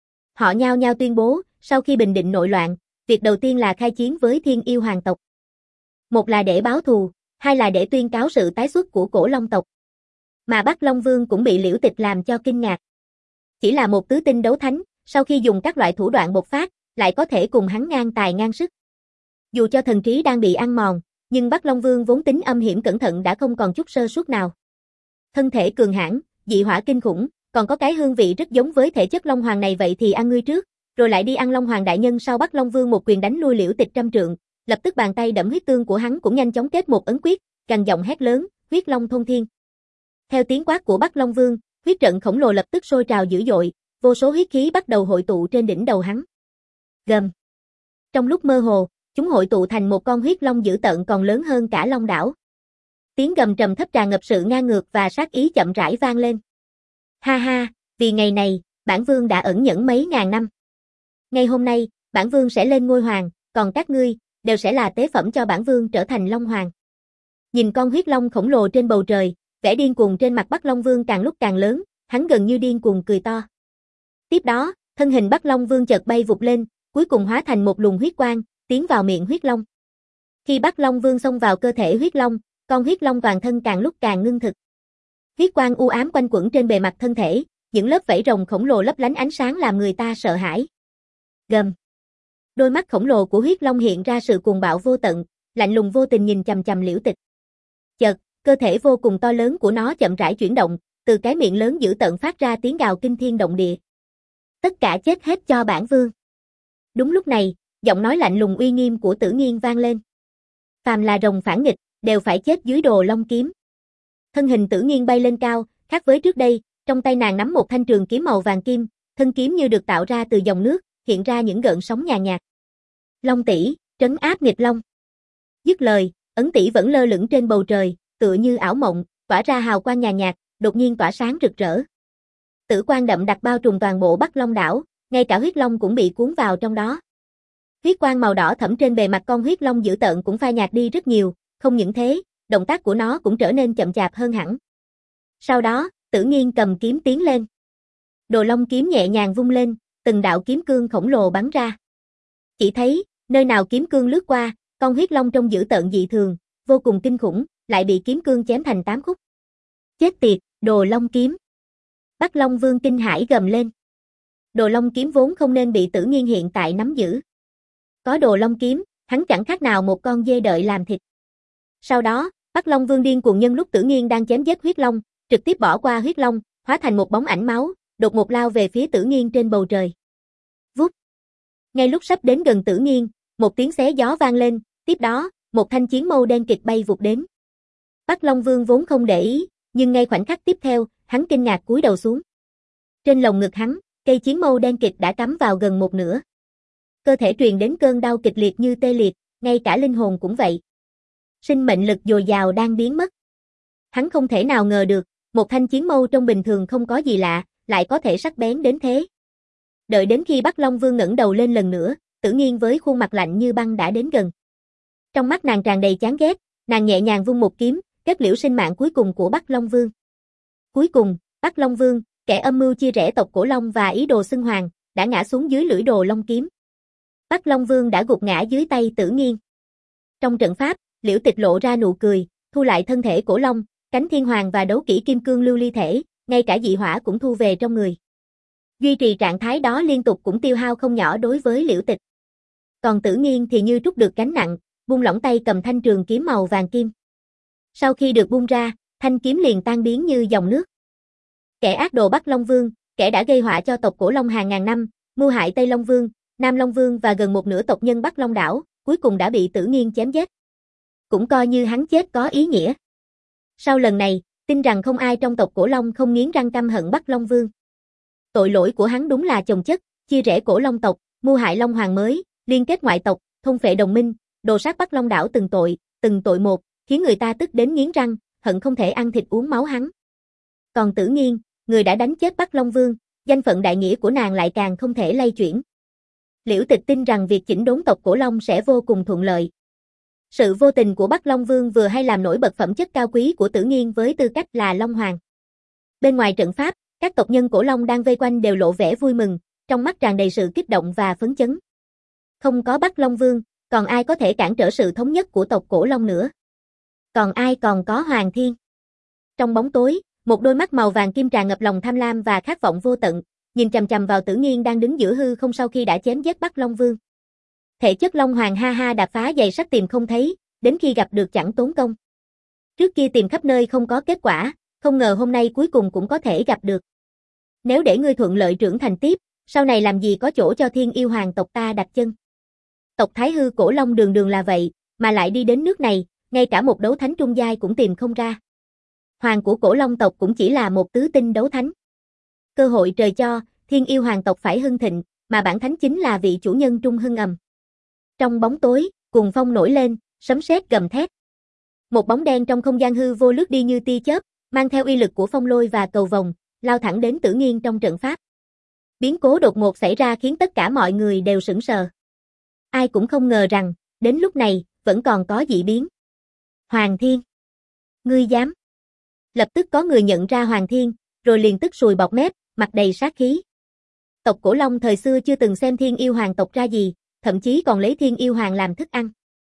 Họ nhao nhao tuyên bố, sau khi bình định nội loạn, việc đầu tiên là khai chiến với Thiên Yêu Hoàng tộc. Một là để báo thù, hai là để tuyên cáo sự tái xuất của cổ Long tộc. Mà Bắc Long Vương cũng bị Liễu Tịch làm cho kinh ngạc. Chỉ là một tứ tinh đấu thánh, sau khi dùng các loại thủ đoạn bộc phát, lại có thể cùng hắn ngang tài ngang sức. Dù cho thần trí đang bị ăn mòn, nhưng Bắc Long Vương vốn tính âm hiểm cẩn thận đã không còn chút sơ suất nào. Thân thể cường hãn, dị hỏa kinh khủng, còn có cái hương vị rất giống với thể chất Long Hoàng này, vậy thì ăn ngươi trước, rồi lại đi ăn Long Hoàng đại nhân sau. Bắc Long Vương một quyền đánh lui Liễu Tịch trăm trượng, lập tức bàn tay đẫm huyết tương của hắn cũng nhanh chóng kết một ấn quyết, gằn giọng hét lớn, huyết long thôn thiên. Theo tiếng quát của Bắc Long Vương, huyết trận khổng lồ lập tức sôi trào dữ dội, vô số huyết khí bắt đầu hội tụ trên đỉnh đầu hắn. Gầm. Trong lúc mơ hồ, chúng hội tụ thành một con huyết long dữ tợn còn lớn hơn cả Long đảo. Tiếng gầm trầm thấp tràn ngập sự ngang ngược và sát ý chậm rãi vang lên. Ha ha, vì ngày này, bản vương đã ẩn nhẫn mấy ngàn năm. Ngày hôm nay, bản vương sẽ lên ngôi hoàng, còn các ngươi, đều sẽ là tế phẩm cho bản vương trở thành Long Hoàng. Nhìn con huyết long khổng lồ trên bầu trời, vẻ điên cuồng trên mặt Bắc Long Vương càng lúc càng lớn, hắn gần như điên cuồng cười to. Tiếp đó, thân hình Bắc Long Vương chợt bay vụt lên, cuối cùng hóa thành một luồng huyết quang, tiến vào miệng huyết long. Khi Bắc Long Vương xông vào cơ thể huyết long, con huyết long toàn thân càng lúc càng ngưng thực. Huyết quang u ám quanh quẩn trên bề mặt thân thể, những lớp vảy rồng khổng lồ lấp lánh ánh sáng làm người ta sợ hãi. Gầm. Đôi mắt khổng lồ của huyết long hiện ra sự cuồng bạo vô tận, lạnh lùng vô tình nhìn chằm chằm Liễu Tịch. Chợt, cơ thể vô cùng to lớn của nó chậm rãi chuyển động, từ cái miệng lớn dữ tợn phát ra tiếng gào kinh thiên động địa. Tất cả chết hết cho bản vương. Đúng lúc này, giọng nói lạnh lùng uy nghiêm của Tử Nghiên vang lên. Phàm là rồng phản nghịch, đều phải chết dưới Đồ Long kiếm. Thân hình Tử Nghiên bay lên cao, khác với trước đây, trong tay nàng nắm một thanh trường kiếm màu vàng kim, thân kiếm như được tạo ra từ dòng nước, hiện ra những gợn sóng nhàn nhạt. Long tỷ, trấn áp nghịch long. Dứt lời, ấn tỷ vẫn lơ lửng trên bầu trời, tựa như ảo mộng, tỏa ra hào quang nhàn nhạt, đột nhiên tỏa sáng rực rỡ. Tử quang đậm đặc bao trùm toàn bộ Bắc Long đảo, ngay cả huyết long cũng bị cuốn vào trong đó. Huyết quang màu đỏ thẫm trên bề mặt con huyết long dữ tợn cũng phai nhạt đi rất nhiều, không những thế, động tác của nó cũng trở nên chậm chạp hơn hẳn. Sau đó, Tử Nghiên cầm kiếm tiến lên. Đồ Long kiếm nhẹ nhàng vung lên, từng đạo kiếm cương khổng lồ bắn ra. Chỉ thấy, nơi nào kiếm cương lướt qua, con huyết long trông dữ tợn dị thường, vô cùng kinh khủng, lại bị kiếm cương chém thành tám khúc. Chết tiệt, Đồ Long kiếm. Bắc Long Vương kinh hãi gầm lên. Đồ Long kiếm vốn không nên bị Tử Nghiên hiện tại nắm giữ. Có Đồ Long kiếm, hắn chẳng khác nào một con dê đợi làm thịt. Sau đó, Bắc Long Vương điên cuồng nhân lúc Tử Nghiên đang chém giết huyết long, trực tiếp bỏ qua huyết long, hóa thành một bóng ảnh máu, đột ngột lao về phía Tử Nghiên trên bầu trời. Vút. Ngay lúc sắp đến gần Tử Nghiên, một tiếng xé gió vang lên, tiếp đó, một thanh chiến mâu đen kịt bay vụt đến. Bắc Long Vương vốn không để ý, nhưng ngay khoảnh khắc tiếp theo, hắn kinh ngạc cúi đầu xuống. Trên lồng ngực hắn, cây chiến mâu đen kịt đã cắm vào gần một nửa. Cơ thể truyền đến cơn đau kịch liệt như tê liệt, ngay cả linh hồn cũng vậy. Sinh mệnh lực dồi dào đang biến mất. Hắn không thể nào ngờ được, một thanh chiến mâu trong bình thường không có gì lạ, lại có thể sắc bén đến thế. Đợi đến khi Bắc Long Vương ngẩng đầu lên lần nữa, Tử Nghiên với khuôn mặt lạnh như băng đã đến gần. Trong mắt nàng tràn đầy chán ghét, nàng nhẹ nhàng vung một kiếm, kết liễu sinh mạng cuối cùng của Bắc Long Vương. Cuối cùng, Bắc Long Vương, kẻ âm mưu chia rẽ tộc Cổ Long và ý đồ xưng hoàng, đã ngã xuống dưới lưỡi Đồ Long kiếm. Bắc Long Vương đã gục ngã dưới tay Tử Nghiên. Trong trận pháp, Liễu Tịch lộ ra nụ cười, thu lại thân thể Cổ Long, cánh thiên hoàng và đấu kỹ kim cương lưu ly thể, ngay cả dị hỏa cũng thu về trong người. Duy trì trạng thái đó liên tục cũng tiêu hao không nhỏ đối với Liễu Tịch. Còn Tử Nghiên thì như trút được gánh nặng, buông lỏng tay cầm thanh trường kiếm màu vàng kim. Sau khi được buông ra, thanh kiếm liền tan biến như dòng nước. Kẻ ác đồ Bắc Long Vương, kẻ đã gây họa cho tộc Cổ Long hàng ngàn năm, mưu hại Tây Long Vương, Nam Long Vương và gần một nửa tộc nhân Bắc Long đảo, cuối cùng đã bị Tử Nghiên chém giết. Cũng coi như hắn chết có ý nghĩa. Sau lần này, tin rằng không ai trong tộc Cổ Long không nghiến răng căm hận Bắc Long Vương. Tội lỗi của hắn đúng là chồng chất, chia rẽ Cổ Long tộc, mưu hại Long Hoàng mới, liên kết ngoại tộc, thôn phệ đồng minh, đồ sát Bắc Long đảo từng tội, từng tội một, khiến người ta tức đến nghiến răng, hận không thể ăn thịt uống máu hắn. Còn Tử Nghiên, người đã đánh chết Bắc Long Vương, danh phận đại nghĩa của nàng lại càng không thể lay chuyển. Liễu Tịch tin rằng việc chỉnh đốn tộc Cổ Long sẽ vô cùng thuận lợi. Sự vô tình của Bắc Long Vương vừa hay làm nổi bật phẩm chất cao quý của Tử Nghiên với tư cách là Long Hoàng. Bên ngoài trận pháp, các tộc nhân Cổ Long đang vây quanh đều lộ vẻ vui mừng, trong mắt tràn đầy sự kích động và phấn chấn. Không có Bắc Long Vương, còn ai có thể cản trở sự thống nhất của tộc Cổ Long nữa? Còn ai còn có Hoàng Thiên? Trong bóng tối, một đôi mắt màu vàng kim tràn ngập lòng tham lam và khát vọng vô tận, nhìn chằm chằm vào Tử Nghiên đang đứng giữa hư không sau khi đã chém giết Bắc Long Vương. Thể chất Long Hoàng ha ha đạp phá dày sắt tìm không thấy, đến khi gặp được chẳng tốn công. Trước kia tìm khắp nơi không có kết quả, không ngờ hôm nay cuối cùng cũng có thể gặp được. Nếu để ngươi thuận lợi trưởng thành tiếp, sau này làm gì có chỗ cho Thiên Yêu Hoàng tộc ta đặt chân. Tộc Thái Hư Cổ Long đường đường là vậy, mà lại đi đến nước này, ngay cả một đấu thánh trung giai cũng tìm không ra. Hoàng của Cổ Long tộc cũng chỉ là một tứ tinh đấu thánh. Cơ hội trời cho, Thiên Yêu Hoàng tộc phải hưng thịnh, mà bản thánh chính là vị chủ nhân trung hưng ầm. Trong bóng tối, cuồng phong nổi lên, sấm sét gầm thét. Một bóng đen trong không gian hư vô lướt đi như tia chớp, mang theo uy lực của phong lôi và cầu vồng, lao thẳng đến Tử Nghiên trong trận pháp. Biến cố đột ngột xảy ra khiến tất cả mọi người đều sững sờ. Ai cũng không ngờ rằng, Đến lúc này, vẫn còn có dị biến. Hoàng Thiên! Ngươi dám! Lập tức có người nhận ra Hoàng Thiên, rồi liền tức sùi bọt mép, mặt đầy sát khí. Tộc Cổ Long thời xưa chưa từng xem Thiên Yêu Hoàng tộc ra gì, thậm chí còn lấy Thiên Yêu Hoàng làm thức ăn.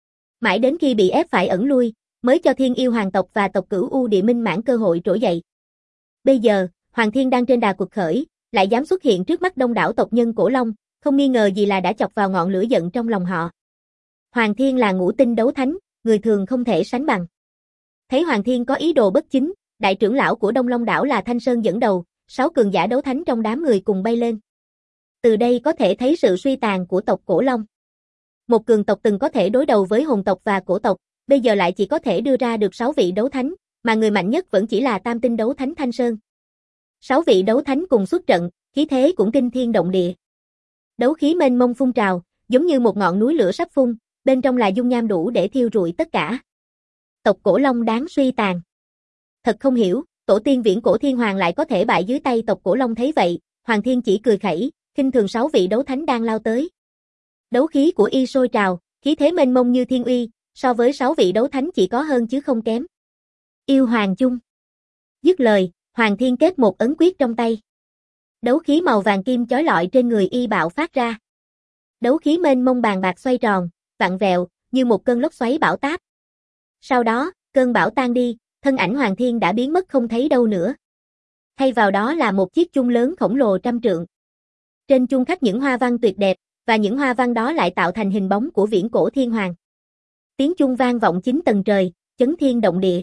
Mãi đến khi bị ép phải ẩn lui, mới cho Thiên Yêu Hoàng tộc và tộc Cửu U Địa Minh Mãn cơ hội trỗi dậy. Bây giờ, Hoàng Thiên đang trên đà quật khởi, lại dám xuất hiện trước mắt đông đảo tộc nhân Cổ Long, không nghi ngờ gì là đã chọc vào ngọn lửa giận trong lòng họ. Hoàng Thiên là ngũ tinh đấu thánh, người thường không thể sánh bằng. Thấy Hoàng Thiên có ý đồ bất chính, đại trưởng lão của Đông Long đảo là Thanh Sơn dẫn đầu, sáu cường giả đấu thánh trong đám người cùng bay lên. Từ đây có thể thấy sự suy tàn của tộc Cổ Long. Một cường tộc từng có thể đối đầu với hồn tộc và cổ tộc, bây giờ lại chỉ có thể đưa ra được sáu vị đấu thánh, mà người mạnh nhất vẫn chỉ là tam tinh đấu thánh Thanh Sơn. Sáu vị đấu thánh cùng xuất trận, khí thế cũng kinh thiên động địa. Đấu khí mênh mông phun trào, giống như một ngọn núi lửa sắp phun, bên trong là dung nham đủ để thiêu rụi tất cả. Tộc Cổ Long đáng suy tàn. Thật không hiểu, tổ tiên viễn cổ thiên hoàng lại có thể bại dưới tay tộc Cổ Long. Thấy vậy, Hoàng Thiên chỉ cười khẩy, khinh thường sáu vị đấu thánh đang lao tới. Đấu khí của y sôi trào, khí thế mênh mông như thiên uy, so với sáu vị đấu thánh chỉ có hơn chứ không kém. Yêu Hoàng chung. Dứt lời, Hoàng Thiên kết một ấn quyết trong tay. Đấu khí màu vàng kim chói lọi trên người y bạo phát ra. Đấu khí mênh mông bàn bạc xoay tròn, vặn vẹo, như một cơn lốc xoáy bão táp. Sau đó, cơn bão tan đi, thân ảnh Hoàng Thiên đã biến mất không thấy đâu nữa. Thay vào đó là một chiếc chung lớn khổng lồ trăm trượng. Trên chung khắc những hoa văn tuyệt đẹp, và những hoa văn đó lại tạo thành hình bóng của viễn cổ thiên hoàng. Tiếng chung vang vọng chín tầng trời, chấn thiên động địa.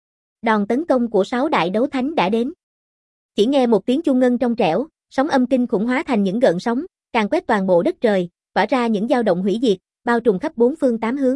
Đòn tấn công của sáu đại đấu thánh đã đến. Chỉ nghe một tiếng chuông ngân trong trẻo, sóng âm kinh khủng hóa thành những gợn sóng, càn quét toàn bộ đất trời, tỏa ra những dao động hủy diệt, bao trùm khắp bốn phương tám hướng.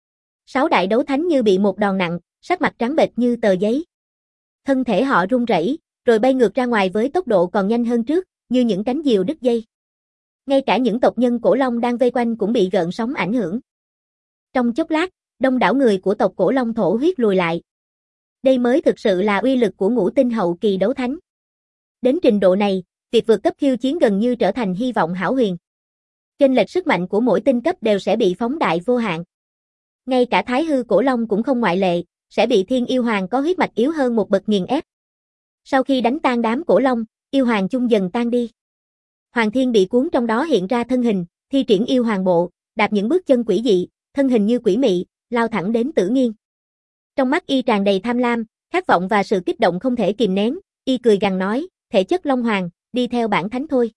Sáu đại đấu thánh như bị một đòn nặng, sắc mặt trắng bệch như tờ giấy. Thân thể họ run rẩy, rồi bay ngược ra ngoài với tốc độ còn nhanh hơn trước, như những cánh diều đứt dây. Ngay cả những tộc nhân Cổ Long đang vây quanh cũng bị gợn sóng ảnh hưởng. Trong chốc lát, đông đảo người của tộc Cổ Long thổ huyết lùi lại. Đây mới thực sự là uy lực của ngũ tinh hậu kỳ đấu thánh. Đến trình độ này, việc vượt cấp khiêu chiến gần như trở thành hy vọng hão huyền. Chênh lệch sức mạnh của mỗi tinh cấp đều sẽ bị phóng đại vô hạn. Ngay cả Thái Hư Cổ Long cũng không ngoại lệ, sẽ bị Thiên Yêu Hoàng có huyết mạch yếu hơn một bậc nghiền ép. Sau khi đánh tan đám Cổ Long, Yêu Hoàng chung dần tan đi. Hoàng Thiên bị cuốn trong đó hiện ra thân hình, thi triển Yêu Hoàng bộ, đạp những bước chân quỷ dị, thân hình như quỷ mị, lao thẳng đến Tử Nghiên. Trong mắt y tràn đầy tham lam, khát vọng và sự kích động không thể kìm nén, y cười gằn nói, thể chất Long Hoàng, đi theo bản thánh thôi.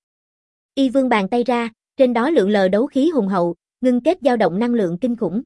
Y vươn bàn tay ra, trên đó lượn lờ đấu khí hùng hậu, ngưng kết dao động năng lượng kinh khủng.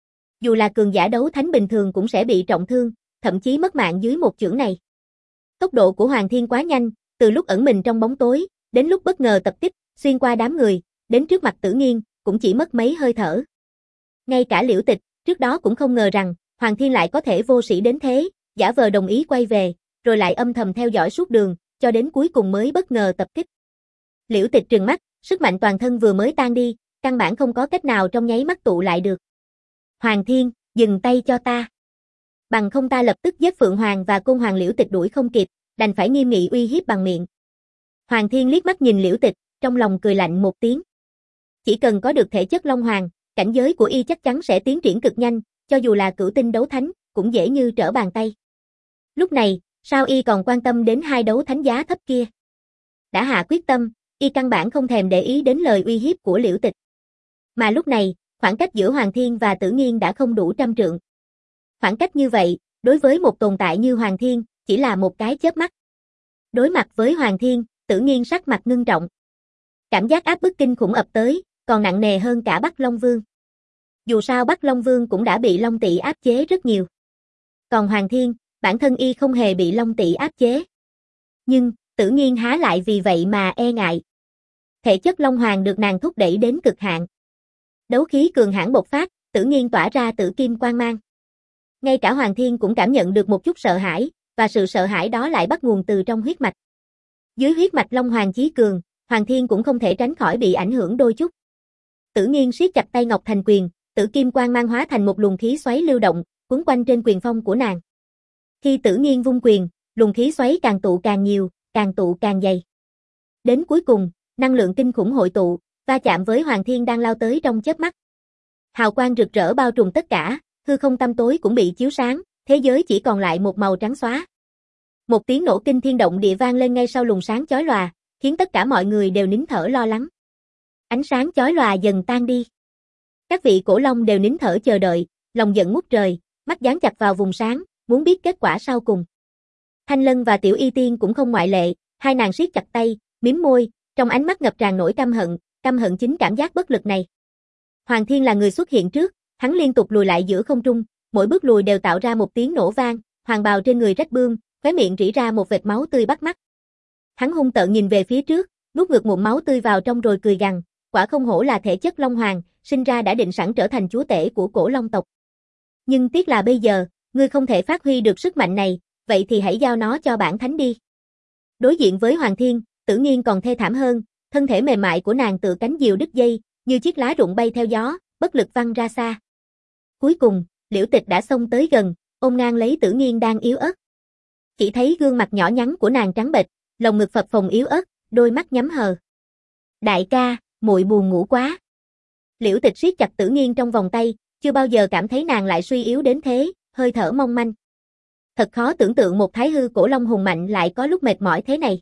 Dù là cường giả đấu thánh bình thường cũng sẽ bị trọng thương, thậm chí mất mạng dưới một chưởng này. Tốc độ của Hoàng Thiên quá nhanh, từ lúc ẩn mình trong bóng tối, đến lúc bất ngờ tập kích, xuyên qua đám người, đến trước mặt Tử Nghiên, cũng chỉ mất mấy hơi thở. Ngay cả Liễu Tịch, trước đó cũng không ngờ rằng, Hoàng Thiên lại có thể vô sĩ đến thế, giả vờ đồng ý quay về, rồi lại âm thầm theo dõi suốt đường, cho đến cuối cùng mới bất ngờ tập kích. Liễu Tịch trừng mắt, sức mạnh toàn thân vừa mới tan đi, căn bản không có cách nào trong nháy mắt tụ lại được. Hoàng Thiên, dừng tay cho ta. Bằng không ta lập tức giết Phượng Hoàng và Côn Hoàng. Liễu Tịch đuổi không kịp, đành phải nghiêm nghị uy hiếp bằng miệng. Hoàng Thiên liếc mắt nhìn Liễu Tịch, trong lòng cười lạnh một tiếng. Chỉ cần có được thể chất Long Hoàng, cảnh giới của y chắc chắn sẽ tiến triển cực nhanh, cho dù là cửu tinh đấu thánh, cũng dễ như trở bàn tay. Lúc này, sao y còn quan tâm đến hai đấu thánh giá thấp kia? Đã hạ quyết tâm, y căn bản không thèm để ý đến lời uy hiếp của Liễu Tịch. Mà lúc này, khoảng cách giữa Hoàng Thiên và Tử Nghiên đã không đủ trăm trượng. Khoảng cách như vậy, đối với một tồn tại như Hoàng Thiên, chỉ là một cái chớp mắt. Đối mặt với Hoàng Thiên, Tử Nghiên sắc mặt ngưng trọng. Cảm giác áp bức kinh khủng ập tới, còn nặng nề hơn cả Bắc Long Vương. Dù sao Bắc Long Vương cũng đã bị Long Tỵ áp chế rất nhiều. Còn Hoàng Thiên, bản thân y không hề bị Long Tỵ áp chế. Nhưng, Tử Nghiên há lại vì vậy mà e ngại. Thể chất Long Hoàng được nàng thúc đẩy đến cực hạn. Đấu khí cường hãn bộc phát, Tử Nghiên tỏa ra tử kim quang mang. Ngay cả Hoàng Thiên cũng cảm nhận được một chút sợ hãi, và sự sợ hãi đó lại bắt nguồn từ trong huyết mạch. Dưới huyết mạch Long Hoàng chí cường, Hoàng Thiên cũng không thể tránh khỏi bị ảnh hưởng đôi chút. Tử Nghiên siết chặt tay ngọc thành quyền, tử kim quang mang hóa thành một luồng khí xoáy lưu động, quấn quanh trên quyền phong của nàng. Khi Tử Nghiên vung quyền, luồng khí xoáy càng tụ càng nhiều, càng tụ càng dày. Đến cuối cùng, năng lượng kinh khủng hội tụ, va chạm với Hoàng Thiên đang lao tới trong chớp mắt. Hào quang rực rỡ bao trùm tất cả, hư không tăm tối cũng bị chiếu sáng, thế giới chỉ còn lại một màu trắng xóa. Một tiếng nổ kinh thiên động địa vang lên ngay sau luồng sáng chói lòa, khiến tất cả mọi người đều nín thở lo lắng. Ánh sáng chói lòa dần tan đi. Các vị cổ long đều nín thở chờ đợi, lòng giận ngút trời, mắt dán chặt vào vùng sáng, muốn biết kết quả sau cùng. Thanh Lân và Tiểu Y Tiên cũng không ngoại lệ, hai nàng siết chặt tay, mím môi, trong ánh mắt ngập tràn nỗi căm hận, căm hận chính cảm giác bất lực này. Hoàng Thiên là người xuất hiện trước, hắn liên tục lùi lại giữa không trung, mỗi bước lùi đều tạo ra một tiếng nổ vang, hoàng bào trên người rách bươm, khóe miệng rỉ ra một vệt máu tươi bắt mắt. Hắn hung tợn nhìn về phía trước, nuốt ngược ngụm máu tươi vào trong rồi cười gằn, quả không hổ là thể chất long hoàng, sinh ra đã định sẵn trở thành chúa tể của cổ long tộc. Nhưng tiếc là bây giờ, ngươi không thể phát huy được sức mạnh này, vậy thì hãy giao nó cho bản thánh đi. Đối diện với Hoàng Thiên, Tử Nghiên còn thê thảm hơn, thân thể mềm mại của nàng tựa cánh diều đứt dây, như chiếc lá rụng bay theo gió, bất lực văng ra xa. Cuối cùng, Liễu Tịch đã xông tới gần, ôm ngang lấy Tử Nghiên đang yếu ớt. Chỉ thấy gương mặt nhỏ nhắn của nàng trắng bệch, lồng ngực phập phồng yếu ớt, đôi mắt nhắm hờ. Đại ca, muội buồn ngủ quá. Liễu Tịch siết chặt Tử Nghiên trong vòng tay, chưa bao giờ cảm thấy nàng lại suy yếu đến thế, hơi thở mong manh. Thật khó tưởng tượng một thái hư cổ long hùng mạnh lại có lúc mệt mỏi thế này.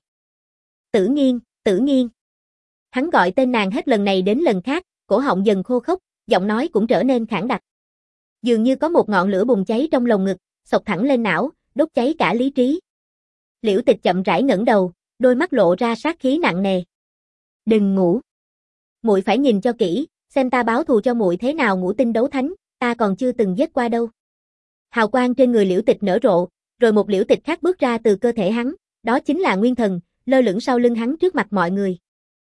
Tử Nghiên, Tử Nghiên. Hắn gọi tên nàng hết lần này đến lần khác, cổ họng dần khô khốc, giọng nói cũng trở nên khản đặc. Dường như có một ngọn lửa bùng cháy trong lồng ngực, xộc thẳng lên não, đốt cháy cả lý trí. Liễu Tịch chậm rãi ngẩng đầu, đôi mắt lộ ra sát khí nặng nề. Đừng ngủ. Muội phải nhìn cho kỹ, xem ta báo thù cho muội thế nào. Ngũ tinh đấu thánh, ta còn chưa từng giết qua đâu. Hào quang trên người Liễu Tịch nở rộ, rồi một Liễu Tịch khác bước ra từ cơ thể hắn, đó chính là Nguyên Thần, lơ lửng sau lưng hắn trước mặt mọi người.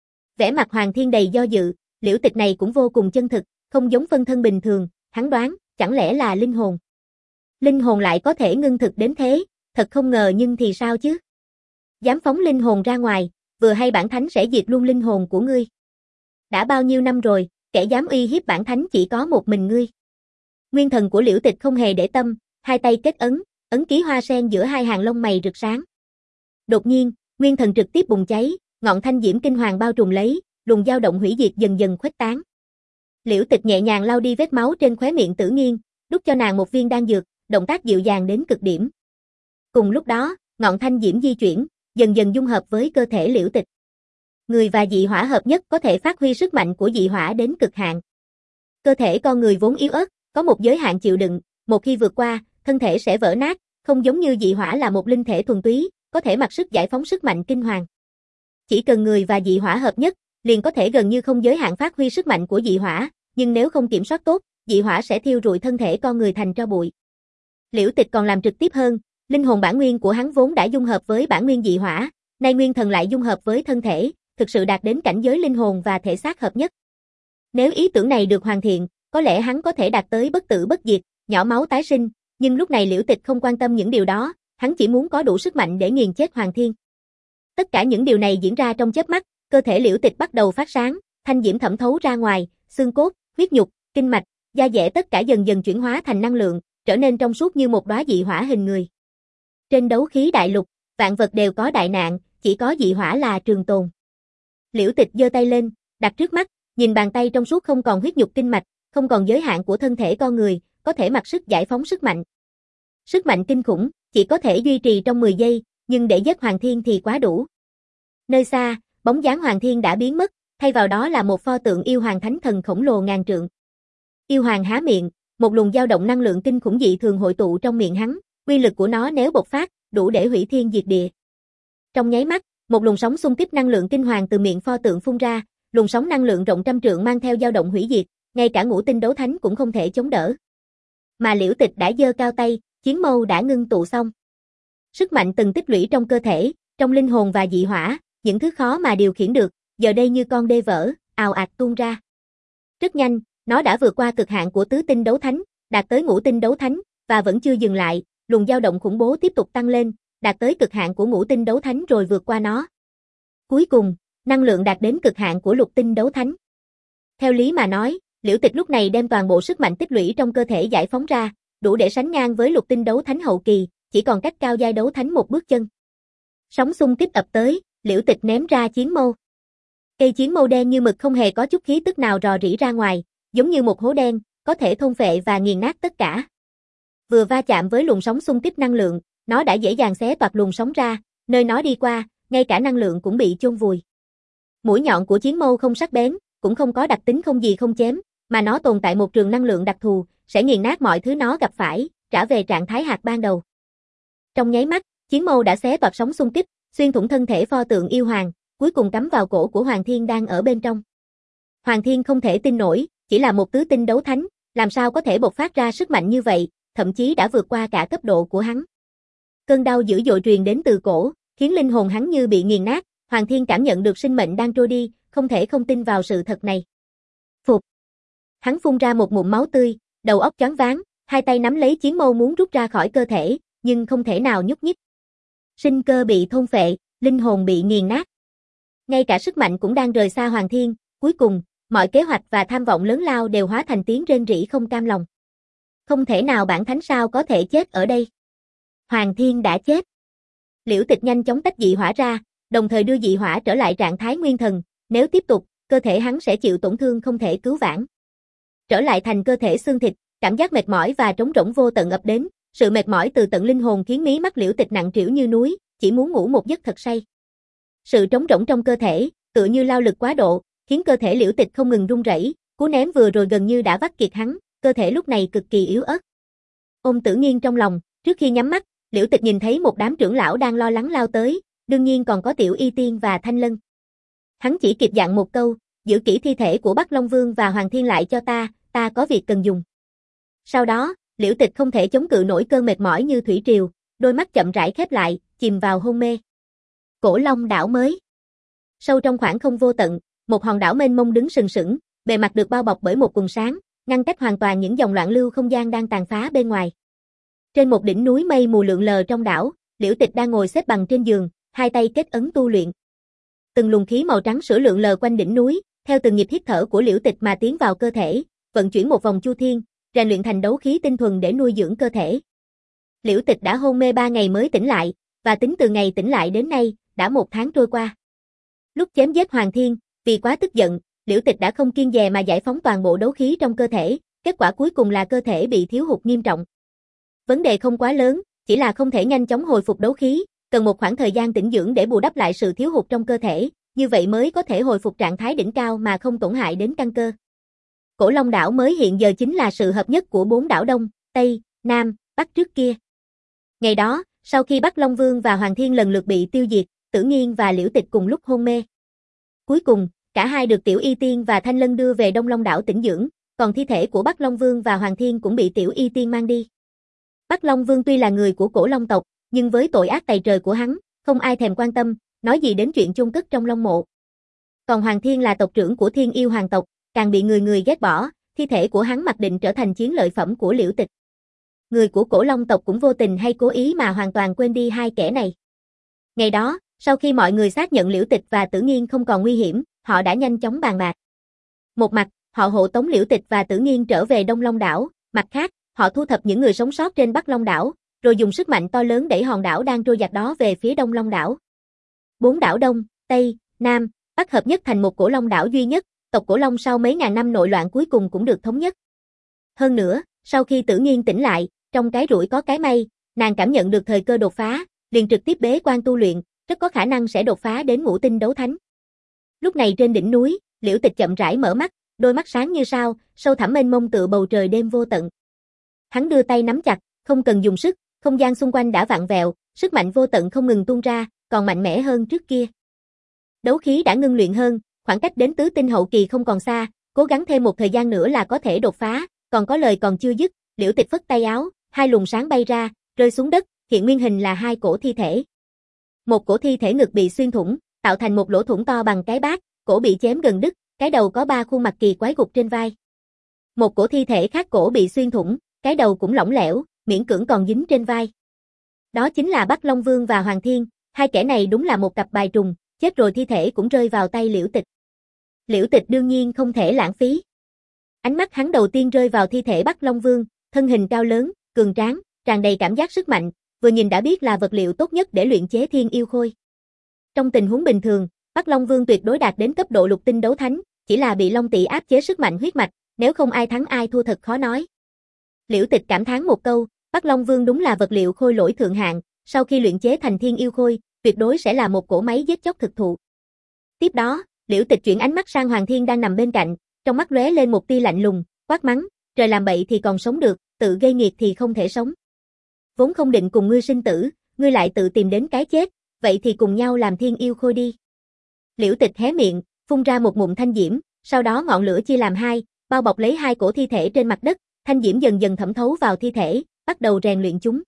Vẻ mặt Hoàng Thiên đầy do dự, Liễu Tịch này cũng vô cùng chân thực, không giống phân thân bình thường, hắn đoán, chẳng lẽ là linh hồn. Linh hồn lại có thể ngưng thực đến thế, thật không ngờ, nhưng thì sao chứ? Dám phóng linh hồn ra ngoài, vừa hay bản thánh sẽ diệt luôn linh hồn của ngươi. Đã bao nhiêu năm rồi, kẻ dám uy hiếp bản thánh chỉ có một mình ngươi. Nguyên Thần của Liễu Tịch không hề để tâm, hai tay kết ấn, ấn ký hoa sen giữa hai hàng lông mày rực sáng. Đột nhiên, Nguyên Thần trực tiếp bùng cháy, ngọn thanh diễm kinh hoàng bao trùm lấy, luồng dao động hủy diệt dần dần khuếch tán. Liễu Tịch nhẹ nhàng lau đi vết máu trên khóe miệng Tử Nghiên, đút cho nàng một viên đan dược, động tác dịu dàng đến cực điểm. Cùng lúc đó, ngọn thanh diễm di chuyển, dần dần dung hợp với cơ thể Liễu Tịch. Người và dị hỏa hợp nhất có thể phát huy sức mạnh của dị hỏa đến cực hạn. Cơ thể con người vốn yếu ớt, có một giới hạn chịu đựng, một khi vượt qua, thân thể sẽ vỡ nát, không giống như dị hỏa là một linh thể thuần túy, có thể mặc sức giải phóng sức mạnh kinh hoàng. Chỉ cần người và dị hỏa hợp nhất, liền có thể gần như không giới hạn phát huy sức mạnh của dị hỏa, nhưng nếu không kiểm soát tốt, dị hỏa sẽ thiêu rụi thân thể con người thành tro bụi. Liễu Tịch còn làm trực tiếp hơn, linh hồn bản nguyên của hắn vốn đã dung hợp với bản nguyên dị hỏa, nay nguyên thần lại dung hợp với thân thể, thực sự đạt đến cảnh giới linh hồn và thể xác hợp nhất. Nếu ý tưởng này được hoàn thiện, có lẽ hắn có thể đạt tới bất tử bất diệt, nhỏ máu tái sinh, nhưng lúc này Liễu Tịch không quan tâm những điều đó, hắn chỉ muốn có đủ sức mạnh để nghiền chết Hoàng Thiên. Tất cả những điều này diễn ra trong chớp mắt, cơ thể Liễu Tịch bắt đầu phát sáng, thanh diễm thẩm thấu ra ngoài, xương cốt, huyết nhục, kinh mạch, da dẻ tất cả dần dần chuyển hóa thành năng lượng, trở nên trong suốt như một đóa dị hỏa hình người. Trên đấu khí đại lục, vạn vật đều có đại nạn, chỉ có dị hỏa là trường tồn. Liễu Tịch giơ tay lên, đặt trước mắt, nhìn bàn tay trong suốt không còn huyết nhục kinh mạch, không còn giới hạn của thân thể con người, có thể mặc sức giải phóng sức mạnh. Sức mạnh kinh khủng, chỉ có thể duy trì trong mười giây, nhưng để giết Hoàng Thiên thì quá đủ. Nơi xa, bóng dáng Hoàng Thiên đã biến mất, thay vào đó là một pho tượng yêu hoàng thánh thần khổng lồ ngàn trượng. Yêu hoàng há miệng, một luồng dao động năng lượng kinh khủng dị thường hội tụ trong miệng hắn, uy lực của nó nếu bộc phát, đủ để hủy thiên diệt địa. Trong nháy mắt, một luồng sóng xung kích năng lượng kinh hoàng từ miệng pho tượng phun ra, luồng sóng năng lượng rộng trăm trượng mang theo dao động hủy diệt, ngay cả ngũ tinh đấu thánh cũng không thể chống đỡ. Mà Liễu Tịch đã giơ cao tay, chiến mâu đã ngưng tụ xong. Sức mạnh từng tích lũy trong cơ thể, trong linh hồn và dị hỏa, những thứ khó mà điều khiển được, giờ đây như con đê vỡ, ào ạt tuôn ra. Rất nhanh, nó đã vượt qua cực hạn của tứ tinh đấu thánh, đạt tới ngũ tinh đấu thánh, và vẫn chưa dừng lại, luồng dao động khủng bố tiếp tục tăng lên, đạt tới cực hạn của ngũ tinh đấu thánh rồi vượt qua nó. Cuối cùng, năng lượng đạt đến cực hạn của lục tinh đấu thánh. Theo lý mà nói, Liễu Tịch lúc này đem toàn bộ sức mạnh tích lũy trong cơ thể giải phóng ra, đủ để sánh ngang với lục tinh đấu thánh hậu kỳ, chỉ còn cách cao giai đấu thánh một bước chân. Sóng xung kích ập tới, Liễu Tịch ném ra chiến mâu. Cây chiến mâu đen như mực không hề có chút khí tức nào rò rỉ ra ngoài, giống như một hố đen, có thể thôn phệ và nghiền nát tất cả. Vừa va chạm với luồng sóng xung kích năng lượng, nó đã dễ dàng xé toạc luồng sóng ra, nơi nó đi qua, ngay cả năng lượng cũng bị chôn vùi. Mũi nhọn của chiến mâu không sắc bén, cũng không có đặc tính không gì không chém, mà nó tồn tại một trường năng lượng đặc thù, sẽ nghiền nát mọi thứ nó gặp phải, trả về trạng thái hạt ban đầu. Trong nháy mắt, chiến mâu đã xé toạc sóng xung kích, xuyên thủng thân thể pho tượng yêu hoàng, cuối cùng cắm vào cổ của Hoàng Thiên đang ở bên trong. Hoàng Thiên không thể tin nổi, chỉ là một tứ tinh đấu thánh, làm sao có thể bộc phát ra sức mạnh như vậy, thậm chí đã vượt qua cả cấp độ của hắn. Cơn đau dữ dội truyền đến từ cổ, khiến linh hồn hắn như bị nghiền nát, Hoàng Thiên cảm nhận được sinh mệnh đang trôi đi, không thể không tin vào sự thật này. Phục. Hắn phun ra một ngụm máu tươi, đầu óc choáng váng, hai tay nắm lấy chiến mâu muốn rút ra khỏi cơ thể, nhưng không thể nào nhúc nhích. Sinh cơ bị thôn phệ, linh hồn bị nghiền nát. Ngay cả sức mạnh cũng đang rời xa Hoàng Thiên, cuối cùng, mọi kế hoạch và tham vọng lớn lao đều hóa thành tiếng rên rỉ không cam lòng. Không thể nào bản thánh sao có thể chết ở đây. Hoàng Thiên đã chết. Liễu Tịch nhanh chóng tách dị hỏa ra, đồng thời đưa dị hỏa trở lại trạng thái nguyên thần, nếu tiếp tục, cơ thể hắn sẽ chịu tổn thương không thể cứu vãn. Trở lại thành cơ thể xương thịt, cảm giác mệt mỏi và trống rỗng vô tận ập đến, sự mệt mỏi từ tận linh hồn khiến mí mắt Liễu Tịch nặng trĩu như núi, chỉ muốn ngủ một giấc thật say. Sự trống rỗng trong cơ thể, tựa như lao lực quá độ, khiến cơ thể Liễu Tịch không ngừng run rẩy, cú ném vừa rồi gần như đã vắt kiệt hắn, cơ thể lúc này cực kỳ yếu ớt. Ôm Tử Nghiên trong lòng, trước khi nhắm mắt, Liễu Tịch nhìn thấy một đám trưởng lão đang lo lắng lao tới, đương nhiên còn có Tiểu Y Tiên và Thanh Lân. Hắn chỉ kịp dặn một câu, giữ kỹ thi thể của Bắc Long Vương và Hoàng Thiên lại cho ta, ta có việc cần dùng. Sau đó, Liễu Tịch không thể chống cự nổi cơn mệt mỏi như thủy triều, đôi mắt chậm rãi khép lại, chìm vào hôn mê. Cổ Long đảo mới. Sâu trong khoảng không vô tận, một hòn đảo mênh mông đứng sừng sững, bề mặt được bao bọc bởi một quần sáng, ngăn cách hoàn toàn những dòng loạn lưu không gian đang tàn phá bên ngoài. Trên một đỉnh núi mây mù lượn lờ trong đảo, Liễu Tịch đang ngồi xếp bằng trên giường, hai tay kết ấn tu luyện. Từng luồng khí màu trắng sữa lượn lờ quanh đỉnh núi, theo từng nhịp hít thở của Liễu Tịch mà tiến vào cơ thể, vận chuyển một vòng chu thiên, rèn luyện thành đấu khí tinh thuần để nuôi dưỡng cơ thể. Liễu Tịch đã hôn mê ba ngày mới tỉnh lại, và tính từ ngày tỉnh lại đến nay, đã một tháng trôi qua. Lúc chém giết Hoàng Thiên, vì quá tức giận, Liễu Tịch đã không kiêng dè mà giải phóng toàn bộ đấu khí trong cơ thể, kết quả cuối cùng là cơ thể bị thiếu hụt nghiêm trọng. Vấn đề không quá lớn, chỉ là không thể nhanh chóng hồi phục đấu khí, cần một khoảng thời gian tĩnh dưỡng để bù đắp lại sự thiếu hụt trong cơ thể, như vậy mới có thể hồi phục trạng thái đỉnh cao mà không tổn hại đến căn cơ. Cổ Long đảo mới hiện giờ chính là sự hợp nhất của bốn đảo Đông, Tây, Nam, Bắc trước kia. Ngày đó, sau khi Bắc Long Vương và Hoàng Thiên lần lượt bị tiêu diệt, Tử Nghiên và Liễu Tịch cùng lúc hôn mê. Cuối cùng, cả hai được Tiểu Y Tiên và Thanh Lân đưa về Đông Long đảo tĩnh dưỡng, còn thi thể của Bắc Long Vương và Hoàng Thiên cũng bị Tiểu Y Tiên mang đi. Bắc Long Vương tuy là người của Cổ Long tộc, nhưng với tội ác tày trời của hắn, không ai thèm quan tâm, nói gì đến chuyện chôn cất trong Long mộ. Còn Hoàng Thiên là tộc trưởng của Thiên Yêu Hoàng tộc, càng bị người người ghét bỏ, thi thể của hắn mặc định trở thành chiến lợi phẩm của Liễu Tịch. Người của Cổ Long tộc cũng vô tình hay cố ý mà hoàn toàn quên đi hai kẻ này. Ngày đó, sau khi mọi người xác nhận Liễu Tịch và Tử Nghiên không còn nguy hiểm, họ đã nhanh chóng bàn bạc. Một mặt, họ hộ tống Liễu Tịch và Tử Nghiên trở về Đông Long đảo, mặt khác, họ thu thập những người sống sót trên Bắc Long đảo, rồi dùng sức mạnh to lớn đẩy hòn đảo đang trôi dạt đó về phía Đông Long đảo. Bốn đảo Đông, Tây, Nam, Bắc hợp nhất thành một Cổ Long đảo duy nhất, tộc Cổ Long sau mấy ngàn năm nội loạn cuối cùng cũng được thống nhất. Hơn nữa, sau khi Tử Nghiên tỉnh lại, trong cái rủi có cái may, nàng cảm nhận được thời cơ đột phá, liền trực tiếp bế quan tu luyện, rất có khả năng sẽ đột phá đến ngũ tinh đấu thánh. Lúc này trên đỉnh núi, Liễu Tịch chậm rãi mở mắt, đôi mắt sáng như sao, sâu thẳm mênh mông tựa bầu trời đêm vô tận. Hắn đưa tay nắm chặt, không cần dùng sức, không gian xung quanh đã vặn vẹo, sức mạnh vô tận không ngừng tuôn ra, còn mạnh mẽ hơn trước kia. Đấu khí đã ngưng luyện hơn, khoảng cách đến tứ tinh hậu kỳ không còn xa, cố gắng thêm một thời gian nữa là có thể đột phá, còn có lời còn chưa dứt, Liễu Tịch phất tay áo, hai luồng sáng bay ra, rơi xuống đất, hiện nguyên hình là hai cổ thi thể. Một cổ thi thể ngực bị xuyên thủng, tạo thành một lỗ thủng to bằng cái bát, cổ bị chém gần đứt, cái đầu có ba khuôn mặt kỳ quái gục trên vai. Một cổ thi thể khác cổ bị xuyên thủng, cái đầu cũng lỏng lẻo, miễn cưỡng còn dính trên vai. Đó chính là Bắc Long Vương và Hoàng Thiên, hai kẻ này đúng là một cặp bài trùng, chết rồi thi thể cũng rơi vào tay Liễu Tịch. Liễu Tịch đương nhiên không thể lãng phí. Ánh mắt hắn đầu tiên rơi vào thi thể Bắc Long Vương, thân hình cao lớn, cường tráng, tràn đầy cảm giác sức mạnh, vừa nhìn đã biết là vật liệu tốt nhất để luyện chế Thiên Yêu Khôi. Trong tình huống bình thường, Bắc Long Vương tuyệt đối đạt đến cấp độ lục tinh đấu thánh, chỉ là bị Long Tỵ áp chế sức mạnh huyết mạch, nếu không ai thắng ai thua thật khó nói. Liễu Tịch cảm thán một câu, Bắc Long Vương đúng là vật liệu khôi lỗi thượng hạng, sau khi luyện chế thành thiên yêu khôi, tuyệt đối sẽ là một cỗ máy giết chóc thực thụ. Tiếp đó, Liễu Tịch chuyển ánh mắt sang Hoàng Thiên đang nằm bên cạnh, trong mắt lóe lên một tia lạnh lùng, quát mắng, trời làm bậy thì còn sống được, tự gây nghiệt thì không thể sống. Vốn không định cùng ngươi sinh tử, ngươi lại tự tìm đến cái chết, vậy thì cùng nhau làm thiên yêu khôi đi. Liễu Tịch hé miệng, phun ra một ngụm thanh diễm, sau đó ngọn lửa chia làm hai, bao bọc lấy hai cổ thi thể trên mặt đất, thanh diễm dần dần thẩm thấu vào thi thể, bắt đầu rèn luyện chúng.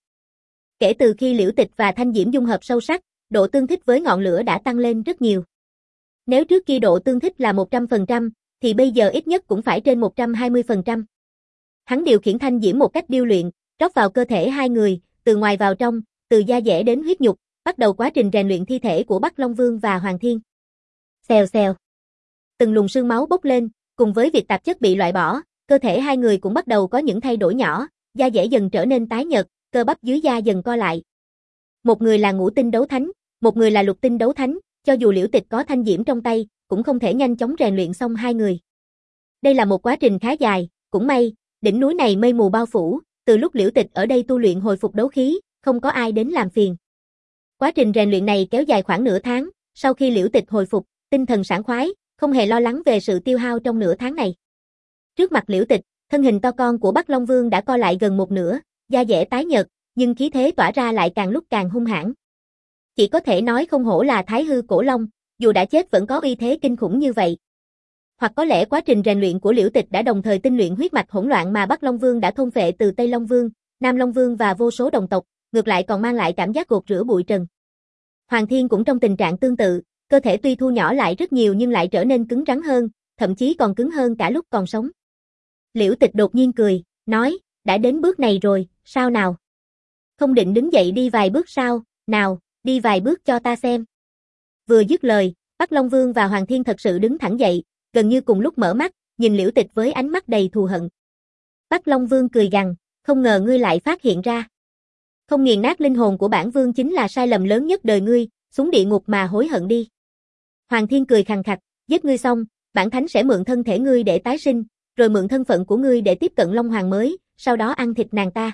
Kể từ khi Liễu Tịch và thanh diễm dung hợp sâu sắc, độ tương thích với ngọn lửa đã tăng lên rất nhiều. Nếu trước kia độ tương thích là một trăm phần trăm, thì bây giờ ít nhất cũng phải trên một trăm hai mươi phần trăm. Hắn điều khiển thanh diễm một cách điêu luyện, rót vào cơ thể hai người, từ ngoài vào trong, từ da dẻ đến huyết nhục, bắt đầu quá trình rèn luyện thi thể của Bắc Long Vương và Hoàng Thiên. Xèo xèo. Từng luồng sương máu bốc lên, cùng với việc tạp chất bị loại bỏ, cơ thể hai người cũng bắt đầu có những thay đổi nhỏ, da dẻ dần trở nên tái nhợt, cơ bắp dưới da dần co lại. Một người là ngũ tinh đấu thánh, một người là lục tinh đấu thánh, cho dù Liễu Tịch có thanh diễm trong tay, cũng không thể nhanh chóng rèn luyện xong hai người. Đây là một quá trình khá dài, cũng may, đỉnh núi này mây mù bao phủ, từ lúc Liễu Tịch ở đây tu luyện hồi phục đấu khí, không có ai đến làm phiền. Quá trình rèn luyện này kéo dài khoảng nửa tháng, sau khi Liễu Tịch hồi phục, tinh thần sảng khoái, không hề lo lắng về sự tiêu hao trong nửa tháng này. Trước mặt Liễu Tịch, thân hình to con của Bắc Long Vương đã co lại gần một nửa, da dẻ tái nhợt, nhưng khí thế tỏa ra lại càng lúc càng hung hãn. Chỉ có thể nói không hổ là Thái Hư Cổ Long, dù đã chết vẫn có uy thế kinh khủng như vậy. Hoặc có lẽ quá trình rèn luyện của Liễu Tịch đã đồng thời tinh luyện huyết mạch hỗn loạn mà Bắc Long Vương đã thôn phệ từ Tây Long Vương, Nam Long Vương và vô số đồng tộc, ngược lại còn mang lại cảm giác gột rửa bụi trần. Hoàng Thiên cũng trong tình trạng tương tự, cơ thể tuy thu nhỏ lại rất nhiều nhưng lại trở nên cứng rắn hơn, thậm chí còn cứng hơn cả lúc còn sống. Liễu Tịch đột nhiên cười, nói, đã đến bước này rồi, sao nào? Không định đứng dậy đi vài bước sao, nào, đi vài bước cho ta xem. Vừa dứt lời, Bắc Long Vương và Hoàng Thiên thật sự đứng thẳng dậy, gần như cùng lúc mở mắt, nhìn Liễu Tịch với ánh mắt đầy thù hận. Bắc Long Vương cười gằn, không ngờ ngươi lại phát hiện ra. Không nghiền nát linh hồn của bản vương chính là sai lầm lớn nhất đời ngươi, xuống địa ngục mà hối hận đi. Hoàng Thiên cười khằng khặc, giết ngươi xong, bản thánh sẽ mượn thân thể ngươi để tái sinh, rồi mượn thân phận của ngươi để tiếp cận Long Hoàng mới, sau đó ăn thịt nàng ta.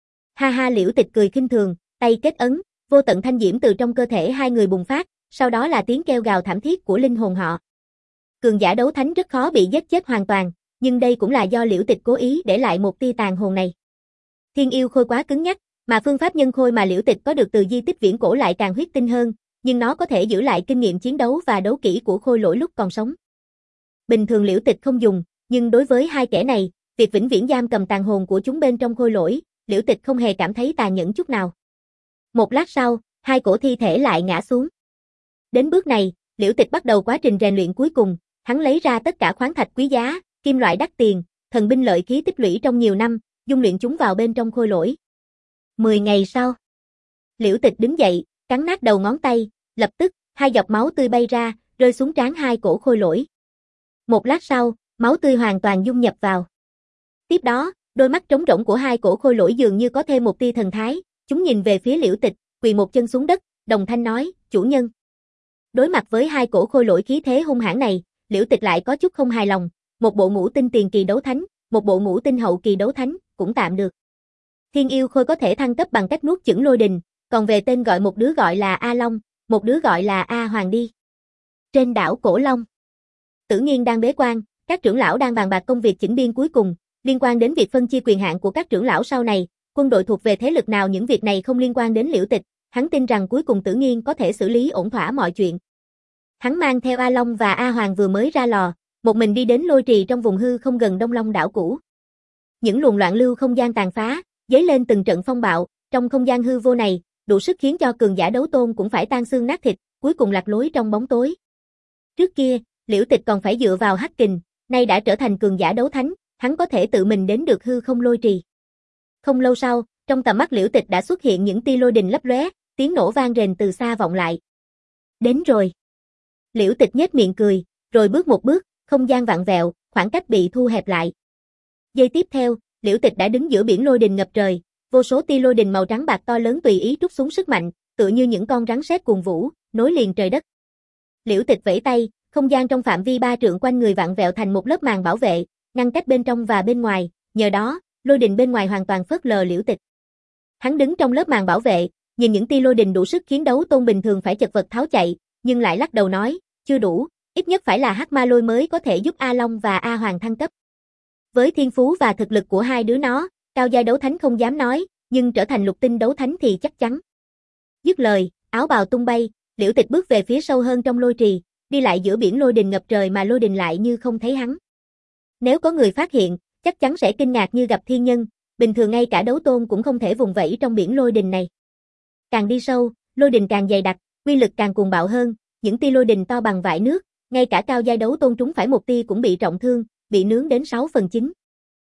Ha ha, Liễu Tịch cười khinh thường, tay kết ấn, vô tận thanh diễm từ trong cơ thể hai người bùng phát, sau đó là tiếng kêu gào thảm thiết của linh hồn họ. Cường giả đấu thánh rất khó bị giết chết hoàn toàn, nhưng đây cũng là do Liễu Tịch cố ý để lại một tia tàn hồn này. Thiên yêu khôi quá cứng nhắc, mà phương pháp nhân khôi mà Liễu Tịch có được từ di tích viễn cổ lại càng huyết tinh hơn, nhưng nó có thể giữ lại kinh nghiệm chiến đấu và đấu kỹ của khôi lỗi lúc còn sống. Bình thường Liễu Tịch không dùng, nhưng đối với hai kẻ này, việc vĩnh viễn giam cầm tàn hồn của chúng bên trong khôi lỗi, Liễu Tịch không hề cảm thấy tàn nhẫn chút nào. Một lát sau, hai cổ thi thể lại ngã xuống. Đến bước này, Liễu Tịch bắt đầu quá trình rèn luyện cuối cùng, hắn lấy ra tất cả khoáng thạch quý giá, kim loại đắt tiền, thần binh lợi khí tích lũy trong nhiều năm, dung luyện chúng vào bên trong khôi lỗi. Mười ngày sau, Liễu Tịch đứng dậy, cắn nát đầu ngón tay, lập tức, hai giọt máu tươi bay ra, rơi xuống trán hai cổ khôi lỗi. Một lát sau, máu tươi hoàn toàn dung nhập vào. Tiếp đó, đôi mắt trống rỗng của hai cổ khôi lỗi dường như có thêm một tia thần thái, chúng nhìn về phía Liễu Tịch, quỳ một chân xuống đất, đồng thanh nói, chủ nhân. Đối mặt với hai cổ khôi lỗi khí thế hung hãn này, Liễu Tịch lại có chút không hài lòng, một bộ ngũ tinh tiền kỳ đấu thánh, một bộ ngũ tinh hậu kỳ đấu thánh, cũng tạm được. Thiên yêu khôi có thể thăng cấp bằng cách nuốt chửng lôi đình, còn về tên gọi một đứa gọi là A Long, một đứa gọi là A Hoàng đi. Trên đảo Cổ Long, Tử Nghiên đang bế quan, các trưởng lão đang bàn bạc công việc chỉnh biên cuối cùng, liên quan đến việc phân chia quyền hạn của các trưởng lão sau này, quân đội thuộc về thế lực nào những việc này không liên quan đến Liễu Tịch, hắn tin rằng cuối cùng Tử Nghiên có thể xử lý ổn thỏa mọi chuyện. Hắn mang theo A Long và A Hoàng vừa mới ra lò, một mình đi đến lôi trì trong vùng hư không gần Đông Long đảo cũ. Những luồng loạn lưu không gian tàn phá, dấy lên từng trận phong bạo, trong không gian hư vô này, đủ sức khiến cho cường giả đấu tôn cũng phải tan xương nát thịt, cuối cùng lạc lối trong bóng tối. Trước kia, Liễu Tịch còn phải dựa vào hắc kình, nay đã trở thành cường giả đấu thánh, hắn có thể tự mình đến được hư không lôi trì. Không lâu sau, trong tầm mắt Liễu Tịch đã xuất hiện những tia lôi đình lấp lóe, tiếng nổ vang rền từ xa vọng lại. Đến rồi. Liễu Tịch nhếch miệng cười, rồi bước một bước, không gian vặn vẹo, khoảng cách bị thu hẹp lại. Giây tiếp theo, Liễu Tịch đã đứng giữa biển lôi đình ngập trời, vô số tia lôi đình màu trắng bạc to lớn tùy ý trút xuống sức mạnh, tựa như những con rắn sét cuồng vũ, nối liền trời đất. Liễu Tịch vẫy tay, không gian trong phạm vi ba trượng quanh người vặn vẹo thành một lớp màn bảo vệ, ngăn cách bên trong và bên ngoài, nhờ đó, lôi đình bên ngoài hoàn toàn phớt lờ Liễu Tịch. Hắn đứng trong lớp màn bảo vệ, nhìn những tia lôi đình đủ sức khiến đấu tôn bình thường phải chật vật tháo chạy, nhưng lại lắc đầu nói, chưa đủ, ít nhất phải là hắc ma lôi mới có thể giúp A Long và A Hoàng thăng cấp. Với thiên phú và thực lực của hai đứa nó, cao giai đấu thánh không dám nói, nhưng trở thành lục tinh đấu thánh thì chắc chắn. Dứt lời, áo bào tung bay, Liễu Tịch bước về phía sâu hơn trong lôi trì, đi lại giữa biển lôi đình ngập trời mà lôi đình lại như không thấy hắn. Nếu có người phát hiện, chắc chắn sẽ kinh ngạc như gặp thiên nhân, bình thường ngay cả đấu tôn cũng không thể vùng vẫy trong biển lôi đình này. Càng đi sâu, lôi đình càng dày đặc, uy lực càng cuồng bạo hơn, những tia lôi đình to bằng vại nước, ngay cả cao giai đấu tôn trúng phải một tia cũng bị trọng thương, bị nướng đến sáu phần chín.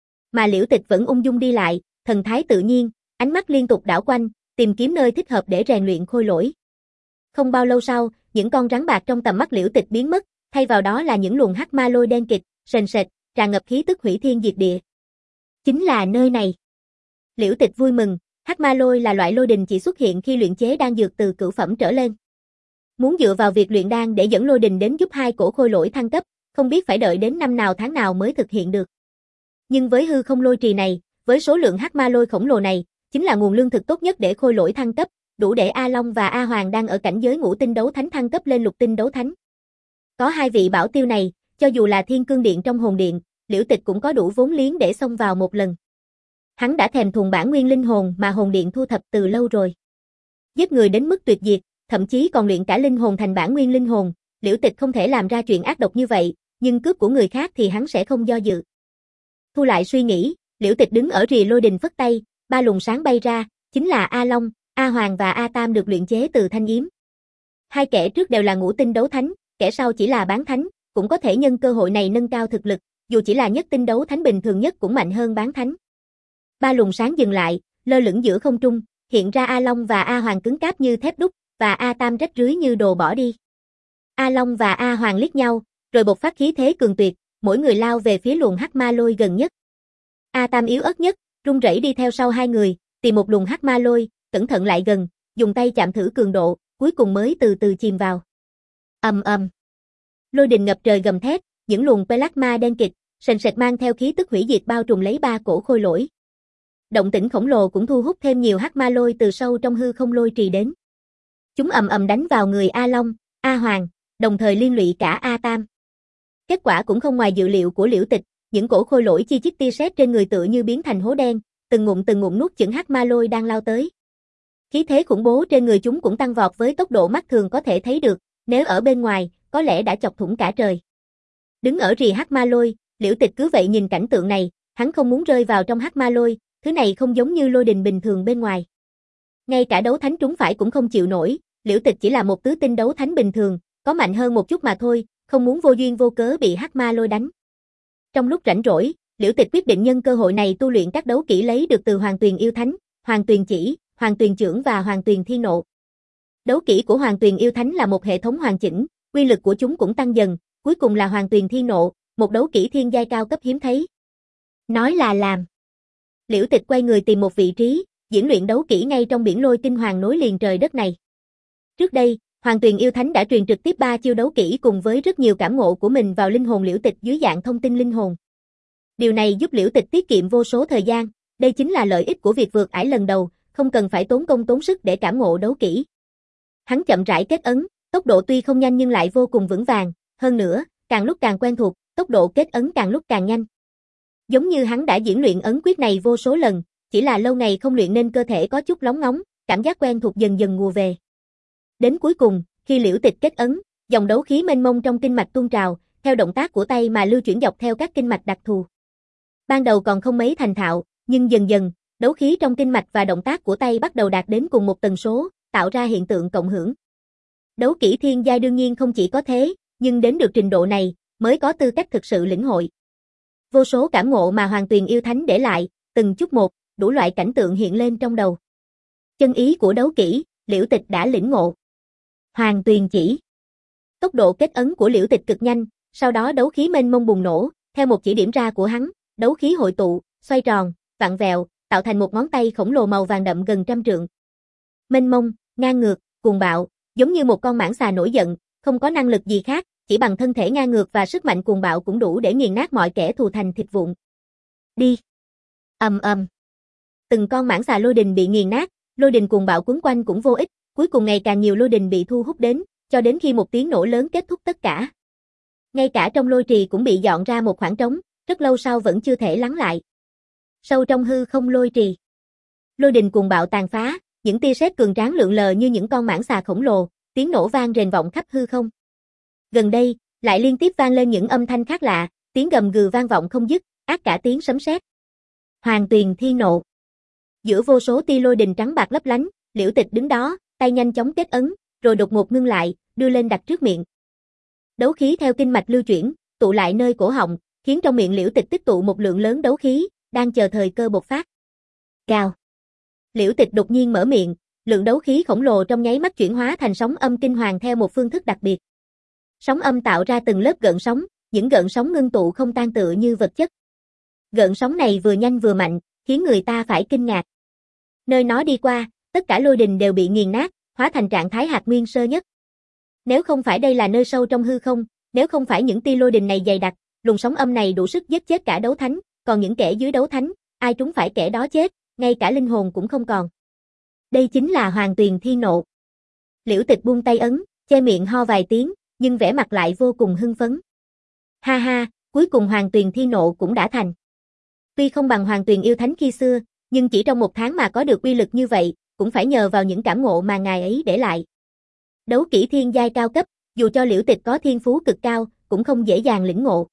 Mà Liễu Tịch vẫn ung dung đi lại, thần thái tự nhiên, ánh mắt liên tục đảo quanh, tìm kiếm nơi thích hợp để rèn luyện khôi lỗi. Không bao lâu sau, những con rắn bạc trong tầm mắt Liễu Tịch biến mất, thay vào đó là những luồng hắc ma lôi đen kịt, sền sệt, tràn ngập khí tức hủy thiên diệt địa. Chính là nơi này. Liễu Tịch vui mừng, hắc ma lôi là loại lôi đình chỉ xuất hiện khi luyện chế đan dược từ cửu phẩm trở lên. Muốn dựa vào việc luyện đan để dẫn lôi đình đến giúp hai cổ khôi lỗi thăng cấp, không biết phải đợi đến năm nào tháng nào mới thực hiện được. Nhưng với hư không lôi trì này, với số lượng hắc ma lôi khổng lồ này, chính là nguồn lương thực tốt nhất để khôi lỗi thăng cấp, đủ để A Long và A Hoàng đang ở cảnh giới ngũ tinh đấu thánh thăng cấp lên lục tinh đấu thánh. Có hai vị bảo tiêu này, cho dù là thiên cương điện trong hồn điện, Liễu Tịch cũng có đủ vốn liếng để xông vào một lần. Hắn đã thèm thuồng bản nguyên linh hồn mà hồn điện thu thập từ lâu rồi. Giết người đến mức tuyệt diệt, thậm chí còn luyện cả linh hồn thành bản nguyên linh hồn, Liễu Tịch không thể làm ra chuyện ác độc như vậy, nhưng cướp của người khác thì hắn sẽ không do dự. Thu lại suy nghĩ, Liễu Tịch đứng ở rìa lôi đình phất tay, ba luồng sáng bay ra, chính là A Long, A Hoàng và A Tam được luyện chế từ thanh yếm. Hai kẻ trước đều là ngũ tinh đấu thánh, kẻ sau chỉ là bán thánh, cũng có thể nhân cơ hội này nâng cao thực lực, dù chỉ là nhất tinh đấu thánh bình thường nhất cũng mạnh hơn bán thánh. Ba luồng sáng dừng lại, lơ lửng giữa không trung, hiện ra A Long và A Hoàng cứng cáp như thép đúc, và A Tam rách rưới như đồ bỏ đi. A Long và A Hoàng liếc nhau, rồi bộc phát khí thế cường tuyệt, mỗi người lao về phía luồng hắc ma lôi gần nhất. A Tam yếu ớt nhất, run rẩy đi theo sau hai người, tìm một luồng hắc ma lôi, cẩn thận lại gần, dùng tay chạm thử cường độ, cuối cùng mới từ từ chìm vào. Ầm ầm. Lôi đình ngập trời gầm thét, những luồng plasma đen kịt, sền sệt mang theo khí tức hủy diệt bao trùm lấy ba cổ khôi lỗi. Động tĩnh khổng lồ cũng thu hút thêm nhiều hắc ma lôi từ sâu trong hư không lôi trì đến. Chúng ầm ầm đánh vào người A Long, A Hoàng, đồng thời liên lụy cả A Tam. Kết quả cũng không ngoài dự liệu của Liễu Tịch, những cổ khôi lỗi chi chít tia sét trên người tựa như biến thành hố đen, từng ngụm từng ngụm nuốt chửng hắc ma lôi đang lao tới. Khí thế khủng bố trên người chúng cũng tăng vọt với tốc độ mắt thường có thể thấy được, nếu ở bên ngoài, có lẽ đã chọc thủng cả trời. Đứng ở rìa hắc ma lôi, Liễu Tịch cứ vậy nhìn cảnh tượng này, hắn không muốn rơi vào trong hắc ma lôi, thứ này không giống như lôi đình bình thường bên ngoài. Ngay cả đấu thánh trúng phải cũng không chịu nổi, Liễu Tịch chỉ là một tứ tinh đấu thánh bình thường, có mạnh hơn một chút mà thôi, không muốn vô duyên vô cớ bị hắc ma lôi đánh. Trong lúc rảnh rỗi, Liễu Tịch quyết định nhân cơ hội này tu luyện các đấu kỹ lấy được từ Hoàng Tuyền Yêu Thánh, Hoàng Tuyền Chỉ, Hoàng Tuyền Chưởng và Hoàng Tuyền Thiên Nộ. Đấu kỹ của Hoàng Tuyền Yêu Thánh là một hệ thống hoàn chỉnh, uy lực của chúng cũng tăng dần, cuối cùng là Hoàng Tuyền Thiên Nộ, một đấu kỹ thiên giai cao cấp hiếm thấy. Nói là làm. Liễu Tịch quay người tìm một vị trí, diễn luyện đấu kỹ ngay trong biển lôi kinh hoàng nối liền trời đất này. Trước đây, Hoàng Tuyền Yêu Thánh đã truyền trực tiếp ba chiêu đấu kỹ cùng với rất nhiều cảm ngộ của mình vào linh hồn Liễu Tịch dưới dạng thông tin linh hồn. Điều này giúp Liễu Tịch tiết kiệm vô số thời gian, đây chính là lợi ích của việc vượt ải lần đầu, không cần phải tốn công tốn sức để cảm ngộ đấu kỹ. Hắn chậm rãi kết ấn, tốc độ tuy không nhanh nhưng lại vô cùng vững vàng, hơn nữa, càng lúc càng quen thuộc, tốc độ kết ấn càng lúc càng nhanh. Giống như hắn đã diễn luyện ấn quyết này vô số lần, chỉ là lâu ngày không luyện nên cơ thể có chút lóng ngóng, cảm giác quen thuộc dần dần ngùa về. Đến cuối cùng, khi Liễu Tịch kết ấn, dòng đấu khí mênh mông trong kinh mạch tuôn trào, theo động tác của tay mà lưu chuyển dọc theo các kinh mạch đặc thù. Ban đầu còn không mấy thành thạo, nhưng dần dần, đấu khí trong kinh mạch và động tác của tay bắt đầu đạt đến cùng một tần số, tạo ra hiện tượng cộng hưởng. Đấu kỹ thiên giai đương nhiên không chỉ có thế, nhưng đến được trình độ này, mới có tư cách thực sự lĩnh hội. Vô số cảm ngộ mà Hoàng Tuyền Yêu Thánh để lại, từng chút một, đủ loại cảnh tượng hiện lên trong đầu. Chân ý của đấu kỹ, Liễu Tịch đã lĩnh ngộ. Hoàng Tuyền Chỉ. Tốc độ kết ấn của Liễu Tịch cực nhanh, sau đó đấu khí mênh mông bùng nổ, theo một chỉ điểm ra của hắn, đấu khí hội tụ, xoay tròn, vặn vẹo, tạo thành một ngón tay khổng lồ màu vàng đậm gần trăm trượng. Mênh mông, ngang ngược, cuồng bạo, giống như một con mãng xà nổi giận, không có năng lực gì khác, chỉ bằng thân thể ngang ngược và sức mạnh cuồng bạo cũng đủ để nghiền nát mọi kẻ thù thành thịt vụn. Đi! Ầm ầm. Từng con mãng xà lôi đình bị nghiền nát, lôi đình cuồng bạo quấn quanh cũng vô ích, cuối cùng ngày càng nhiều lôi đình bị thu hút đến, cho đến khi một tiếng nổ lớn kết thúc tất cả. Ngay cả trong lôi trì cũng bị dọn ra một khoảng trống, rất lâu sau vẫn chưa thể lắng lại. Sâu trong hư không lôi trì, lôi đình cuồng bạo tàn phá, những tia sét cường tráng lượn lờ như những con mãng xà khổng lồ, tiếng nổ vang rền vọng khắp hư không. Gần đây, lại liên tiếp vang lên những âm thanh khác lạ, tiếng gầm gừ vang vọng không dứt, ác cả tiếng sấm sét. Hoàng Tuyền Thiên Nộ. Giữa vô số tia lôi đình trắng bạc lấp lánh, Liễu Tịch đứng đó, tay nhanh chóng kết ấn, rồi đột ngột ngưng lại, đưa lên đặt trước miệng. Đấu khí theo kinh mạch lưu chuyển, tụ lại nơi cổ họng, khiến trong miệng Liễu Tịch tích tụ một lượng lớn đấu khí, đang chờ thời cơ bộc phát. Cào. Liễu Tịch đột nhiên mở miệng, lượng đấu khí khổng lồ trong nháy mắt chuyển hóa thành sóng âm kinh hoàng theo một phương thức đặc biệt. Sóng âm tạo ra từng lớp gợn sóng, những gợn sóng ngưng tụ không tan tựa như vật chất. Gợn sóng này vừa nhanh vừa mạnh, khiến người ta phải kinh ngạc. Nơi nó đi qua, tất cả lôi đình đều bị nghiền nát, hóa thành trạng thái hạt nguyên sơ nhất. Nếu không phải đây là nơi sâu trong hư không, nếu không phải những tia lôi đình này dày đặc, luồng sóng âm này đủ sức giết chết cả đấu thánh, còn những kẻ dưới đấu thánh, ai trúng phải kẻ đó chết, ngay cả linh hồn cũng không còn. Đây chính là Hoàng Tuyền Thiên Nộ. Liễu Tịch buông tay ấn, che miệng ho vài tiếng, nhưng vẻ mặt lại vô cùng hưng phấn. Ha ha, cuối cùng Hoàng Tuyền Thiên Nộ cũng đã thành. Tuy không bằng Hoàng Tuyền yêu thánh khi xưa, nhưng chỉ trong một tháng mà có được uy lực như vậy, cũng phải nhờ vào những cảm ngộ mà ngài ấy để lại. Đấu kỹ thiên giai cao cấp, dù cho Liễu Tịch có thiên phú cực cao, cũng không dễ dàng lĩnh ngộ.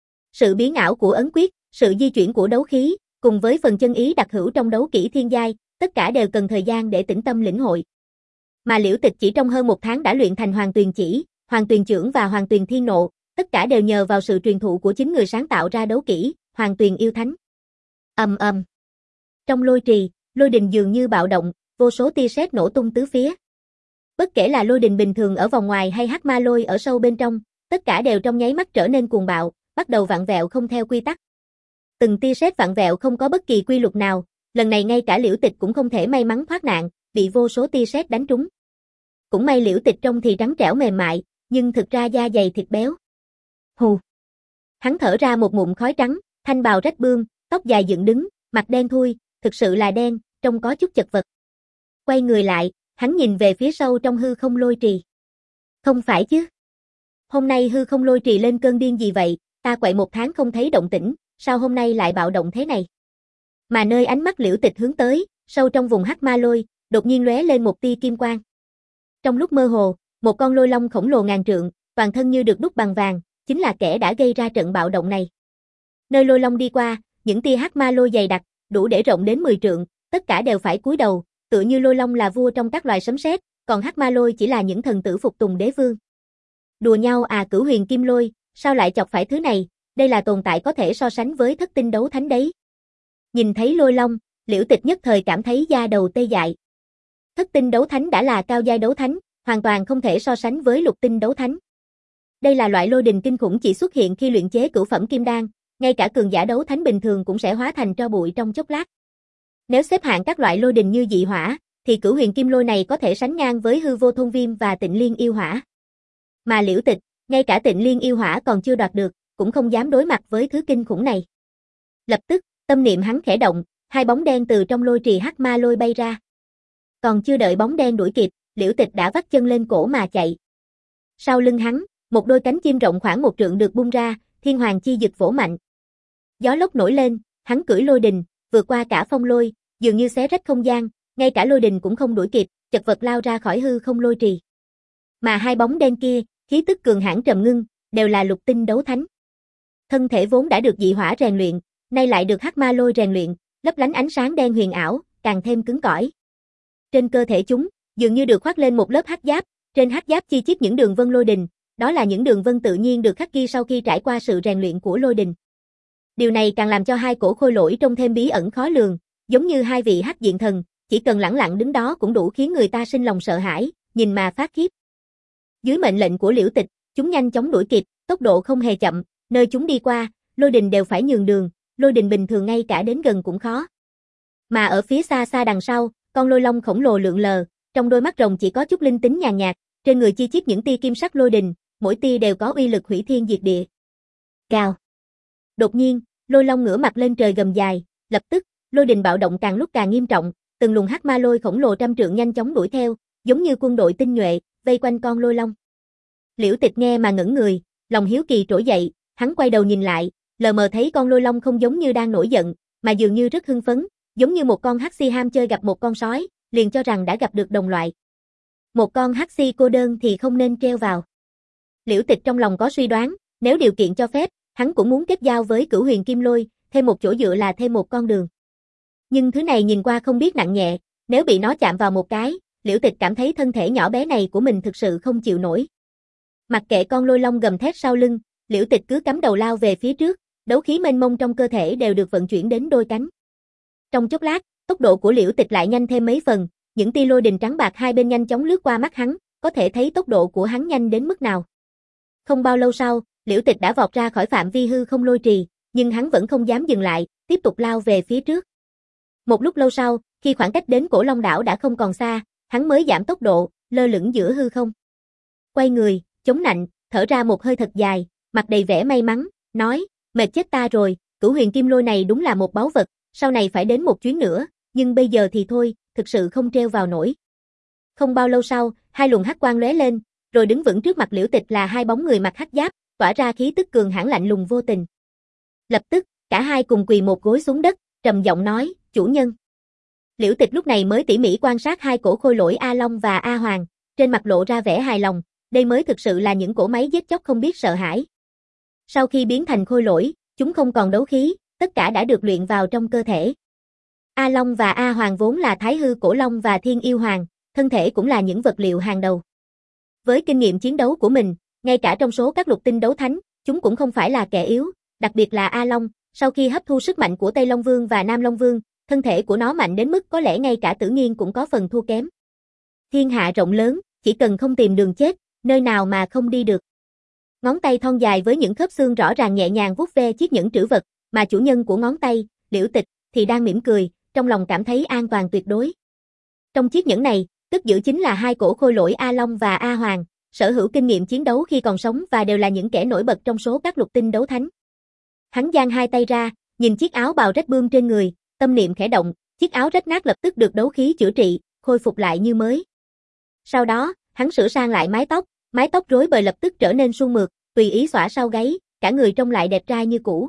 Sự biến ảo của ấn quyết, sự di chuyển của đấu khí, cùng với phần chân ý đặc hữu trong đấu kỹ thiên giai, tất cả đều cần thời gian để tĩnh tâm lĩnh hội. Mà Liễu Tịch chỉ trong hơn một tháng đã luyện thành Hoàng Tuyền chỉ, Hoàng Tuyền chưởng và Hoàng Tuyền Thiên Nộ, tất cả đều nhờ vào sự truyền thụ của chính người sáng tạo ra đấu kỹ, Hoàng Tuyền yêu thánh. Ầm ầm. Trong lôi trì, lôi đình dường như bạo động, vô số tia sét nổ tung tứ phía. Bất kể là lôi đình bình thường ở vòng ngoài hay hắc ma lôi ở sâu bên trong, tất cả đều trong nháy mắt trở nên cuồng bạo, bắt đầu vặn vẹo không theo quy tắc. Từng tia sét vặn vẹo không có bất kỳ quy luật nào, lần này ngay cả Liễu Tịch cũng không thể may mắn thoát nạn, bị vô số tia sét đánh trúng. Cũng may Liễu Tịch trông thì trắng trẻo mềm mại, nhưng thực ra da dày thịt béo. Hù. Hắn thở ra một ngụm khói trắng, thanh bào rách bươm, tóc dài dựng đứng, mặt đen thui, thực sự là đen, trông có chút chật vật. Quay người lại, hắn nhìn về phía sâu trong hư không lôi trì. Không phải chứ? Hôm nay hư không lôi trì lên cơn điên gì vậy, ta quậy một tháng không thấy động tĩnh, sao hôm nay lại bạo động thế này? Mà nơi ánh mắt Liễu Tịch hướng tới, sâu trong vùng hắc ma lôi, đột nhiên lóe lên một tia kim quang. Trong lúc mơ hồ, một con lôi long khổng lồ ngàn trượng, toàn thân như được đúc bằng vàng, chính là kẻ đã gây ra trận bạo động này. Nơi lôi long đi qua, những tia hắc ma lôi dày đặc, đủ để rộng đến mười trượng, tất cả đều phải cúi đầu, tựa như lôi long là vua trong các loài sấm sét, còn hắc ma lôi chỉ là những thần tử phục tùng đế vương. Đùa nhau à, Cửu Huyền Kim Lôi, sao lại chọc phải thứ này, đây là tồn tại có thể so sánh với thất tinh đấu thánh đấy. Nhìn thấy lôi long, Liễu Tịch nhất thời cảm thấy da đầu tê dại. Thất tinh đấu thánh đã là cao giai đấu thánh, hoàn toàn không thể so sánh với lục tinh đấu thánh. Đây là loại lôi đình kinh khủng chỉ xuất hiện khi luyện chế cửu phẩm kim đan, ngay cả cường giả đấu thánh bình thường cũng sẽ hóa thành tro bụi trong chốc lát. Nếu xếp hạng các loại lôi đình như dị hỏa, thì Cửu Huyền Kim Lôi này có thể sánh ngang với Hư Vô Thôn Viêm và Tịnh Liên Yêu Hỏa. Mà Liễu Tịch, ngay cả Tịnh Liên Yêu Hỏa còn chưa đoạt được, cũng không dám đối mặt với thứ kinh khủng này. Lập tức, tâm niệm hắn khẽ động, hai bóng đen từ trong lôi trì hắc ma lôi bay ra. Còn chưa đợi bóng đen đuổi kịp, Liễu Tịch đã vắt chân lên cổ mà chạy. Sau lưng hắn, một đôi cánh chim rộng khoảng một trượng được bung ra, thiên hoàng chi dực vỗ mạnh. Gió lốc nổi lên, hắn cưỡi lôi đình, vượt qua cả phong lôi, dường như xé rách không gian, ngay cả lôi đình cũng không đuổi kịp, chật vật lao ra khỏi hư không lôi trì. Mà hai bóng đen kia, khí tức cường hãn trầm ngưng, đều là lục tinh đấu thánh. Thân thể vốn đã được dị hỏa rèn luyện, nay lại được hắc ma lôi rèn luyện, lấp lánh ánh sáng đen huyền ảo, càng thêm cứng cỏi. Trên cơ thể chúng, dường như được khoác lên một lớp hắc giáp, trên hắc giáp chi chít những đường vân lôi đình, đó là những đường vân tự nhiên được khắc ghi sau khi trải qua sự rèn luyện của lôi đình. Điều này càng làm cho hai cổ khôi lỗi trông thêm bí ẩn khó lường, giống như hai vị hắc diện thần, chỉ cần lẳng lặng đứng đó cũng đủ khiến người ta sinh lòng sợ hãi, nhìn mà phát khiếp. Dưới mệnh lệnh của Liễu Tịch, chúng nhanh chóng đuổi kịp, tốc độ không hề chậm, nơi chúng đi qua, lôi đình đều phải nhường đường, lôi đình bình thường ngay cả đến gần cũng khó. Mà ở phía xa xa đằng sau, con lôi long khổng lồ lượn lờ, trong đôi mắt rồng chỉ có chút linh tính nhàn nhạt, trên người chi chít những tia kim sắc lôi đình, mỗi tia đều có uy lực hủy thiên diệt địa. Cào. Đột nhiên, Lôi Long ngửa mặt lên trời gầm dài, lập tức, lôi đình bạo động càng lúc càng nghiêm trọng, từng luồng hắc ma lôi khổng lồ trăm trượng nhanh chóng đuổi theo, giống như quân đội tinh nhuệ, vây quanh con Lôi Long. Liễu Tịch nghe mà ngẩn người, lòng hiếu kỳ trỗi dậy, hắn quay đầu nhìn lại, lờ mờ thấy con Lôi Long không giống như đang nổi giận, mà dường như rất hưng phấn, giống như một con hắc xi ham chơi gặp một con sói, liền cho rằng đã gặp được đồng loại. Một con hắc xi cô đơn thì không nên treo vào. Liễu Tịch trong lòng có suy đoán, nếu điều kiện cho phép, hắn cũng muốn kết giao với Cửu Huyền Kim Lôi, thêm một chỗ dựa là thêm một con đường. Nhưng thứ này nhìn qua không biết nặng nhẹ, nếu bị nó chạm vào một cái, Liễu Tịch cảm thấy thân thể nhỏ bé này của mình thực sự không chịu nổi. Mặc kệ con Lôi Long gầm thét sau lưng, Liễu Tịch cứ cắm đầu lao về phía trước, đấu khí mênh mông trong cơ thể đều được vận chuyển đến đôi cánh. Trong chốc lát, tốc độ của Liễu Tịch lại nhanh thêm mấy phần, những tia lôi đình trắng bạc hai bên nhanh chóng lướt qua mắt hắn, có thể thấy tốc độ của hắn nhanh đến mức nào. Không bao lâu sau, Liễu Tịch đã vọt ra khỏi phạm vi hư không lôi trì, nhưng hắn vẫn không dám dừng lại, tiếp tục lao về phía trước. Một lúc lâu sau, khi khoảng cách đến Cổ Long đảo đã không còn xa, hắn mới giảm tốc độ, lơ lửng giữa hư không. Quay người, chống nạnh, thở ra một hơi thật dài, mặt đầy vẻ may mắn, nói, mệt chết ta rồi, Cửu Huyền Kim Lôi này đúng là một báu vật, sau này phải đến một chuyến nữa, nhưng bây giờ thì thôi, thực sự không treo vào nổi. Không bao lâu sau, hai luồng hắc quang lóe lên, rồi đứng vững trước mặt Liễu Tịch là hai bóng người mặc hắc giáp, tỏa ra khí tức cường hãn lạnh lùng vô tình. Lập tức, cả hai cùng quỳ một gối xuống đất, trầm giọng nói, chủ nhân. Liễu Tịch lúc này mới tỉ mỉ quan sát hai cổ khôi lỗi A Long và A Hoàng, trên mặt lộ ra vẻ hài lòng, đây mới thực sự là những cỗ máy giết chóc không biết sợ hãi. Sau khi biến thành khôi lỗi, chúng không còn đấu khí, tất cả đã được luyện vào trong cơ thể. A Long và A Hoàng vốn là Thái Hư Cổ Long và Thiên Yêu Hoàng, thân thể cũng là những vật liệu hàng đầu. Với kinh nghiệm chiến đấu của mình, ngay cả trong số các lục tinh đấu thánh, chúng cũng không phải là kẻ yếu, đặc biệt là A Long, sau khi hấp thu sức mạnh của Tây Long Vương và Nam Long Vương, thân thể của nó mạnh đến mức có lẽ ngay cả Tử Nghiên cũng có phần thua kém. Thiên hạ rộng lớn, chỉ cần không tìm đường chết, nơi nào mà không đi được. Ngón tay thon dài với những khớp xương rõ ràng nhẹ nhàng vuốt ve chiếc nhẫn trữ vật, mà chủ nhân của ngón tay, Liễu Tịch, thì đang mỉm cười, trong lòng cảm thấy an toàn tuyệt đối. Trong chiếc nhẫn này, cất giữ chính là hai cổ khôi lỗi A Long và A Hoàng, sở hữu kinh nghiệm chiến đấu khi còn sống và đều là những kẻ nổi bật trong số các lục tinh đấu thánh. Hắn giang hai tay ra, nhìn chiếc áo bào rách bươm trên người, tâm niệm khẽ động, chiếc áo rách nát lập tức được đấu khí chữa trị, khôi phục lại như mới. Sau đó, hắn sửa sang lại mái tóc, mái tóc rối bời lập tức trở nên suôn mượt, tùy ý xõa sau gáy, cả người trông lại đẹp trai như cũ.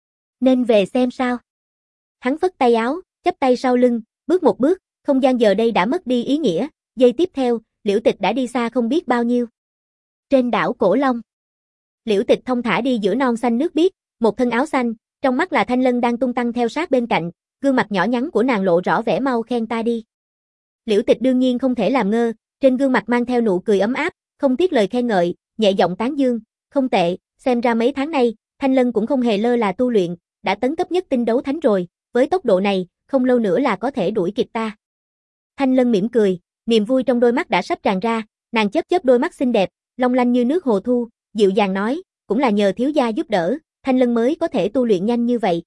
Nên về xem sao. Hắn phất tay áo, chắp tay sau lưng, bước một bước, không gian giờ đây đã mất đi ý nghĩa, giây tiếp theo, Liễu Tịch đã đi xa không biết bao nhiêu. Trên đảo Cổ Long, Liễu Tịch thông thả đi giữa non xanh nước biếc, một thân áo xanh, trong mắt là Thanh Lân đang tung tăng theo sát bên cạnh, gương mặt nhỏ nhắn của nàng lộ rõ vẻ mau khen ta đi. Liễu Tịch đương nhiên không thể làm ngơ, trên gương mặt mang theo nụ cười ấm áp, không tiếc lời khen ngợi, nhẹ giọng tán dương, không tệ, xem ra mấy tháng nay, Thanh Lân cũng không hề lơ là tu luyện, đã tấn cấp nhất tinh đấu thánh rồi, với tốc độ này, không lâu nữa là có thể đuổi kịp ta. Thanh Lân mỉm cười, niềm vui trong đôi mắt đã sắp tràn ra, nàng chớp chớp đôi mắt xinh đẹp, long lanh như nước hồ thu, dịu dàng nói, cũng là nhờ thiếu gia giúp đỡ, Thanh Lân mới có thể tu luyện nhanh như vậy.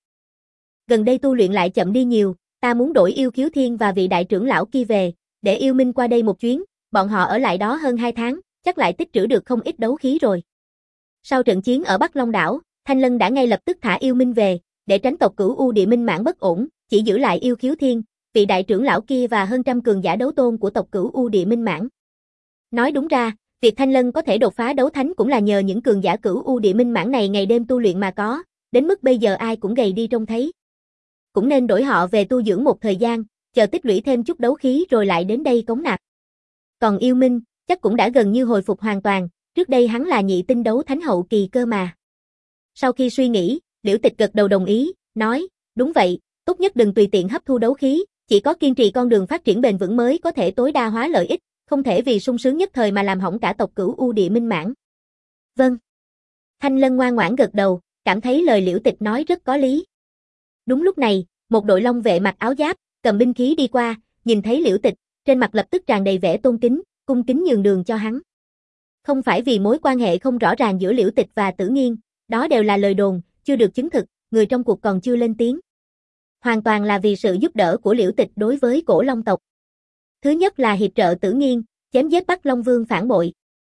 Gần đây tu luyện lại chậm đi nhiều, ta muốn đổi Yêu Khiếu Thiên và vị đại trưởng lão kia về, để Yêu Minh qua đây một chuyến, bọn họ ở lại đó hơn hai tháng, chắc lại tích trữ được không ít đấu khí rồi. Sau trận chiến ở Bắc Long đảo, Thanh Lân đã ngay lập tức thả Yêu Minh về, để tránh tộc Cửu U Địa Minh Mãn bất ổn, chỉ giữ lại Yêu Khiếu Thiên, vị đại trưởng lão kia và hơn trăm cường giả đấu tôn của tộc Cửu U Địa Minh Mãn. Nói đúng ra, việc Thanh Lân có thể đột phá đấu thánh cũng là nhờ những cường giả Cửu U Địa Minh Mãn này ngày đêm tu luyện mà có, đến mức bây giờ ai cũng gầy đi trông thấy. Cũng nên đổi họ về tu dưỡng một thời gian, chờ tích lũy thêm chút đấu khí rồi lại đến đây cống nạp. Còn Yêu Minh, chắc cũng đã gần như hồi phục hoàn toàn, trước đây hắn là nhị tinh đấu thánh hậu kỳ cơ mà. Sau khi suy nghĩ, Liễu Tịch gật đầu đồng ý, nói, đúng vậy, tốt nhất đừng tùy tiện hấp thu đấu khí, chỉ có kiên trì con đường phát triển bền vững mới có thể tối đa hóa lợi ích, không thể vì sung sướng nhất thời mà làm hỏng cả tộc Cửu U Địa Minh Mãn. Vâng. Thanh Lân ngoan ngoãn gật đầu, cảm thấy lời Liễu Tịch nói rất có lý. Đúng lúc này, một đội long vệ mặc áo giáp, cầm binh khí đi qua, nhìn thấy Liễu Tịch, trên mặt lập tức tràn đầy vẻ tôn kính, cung kính nhường đường cho hắn. Không phải vì mối quan hệ không rõ ràng giữa Liễu Tịch và Tử Nghiên, đó đều là lời đồn, chưa được chứng thực, người trong cuộc còn chưa lên tiếng. Hoàn toàn là vì sự giúp đỡ của Liễu Tịch đối với Cổ Long tộc. Thứ nhất là hiệp trợ Tử Nghiên, chém giết Bắc Long Vương phản bội.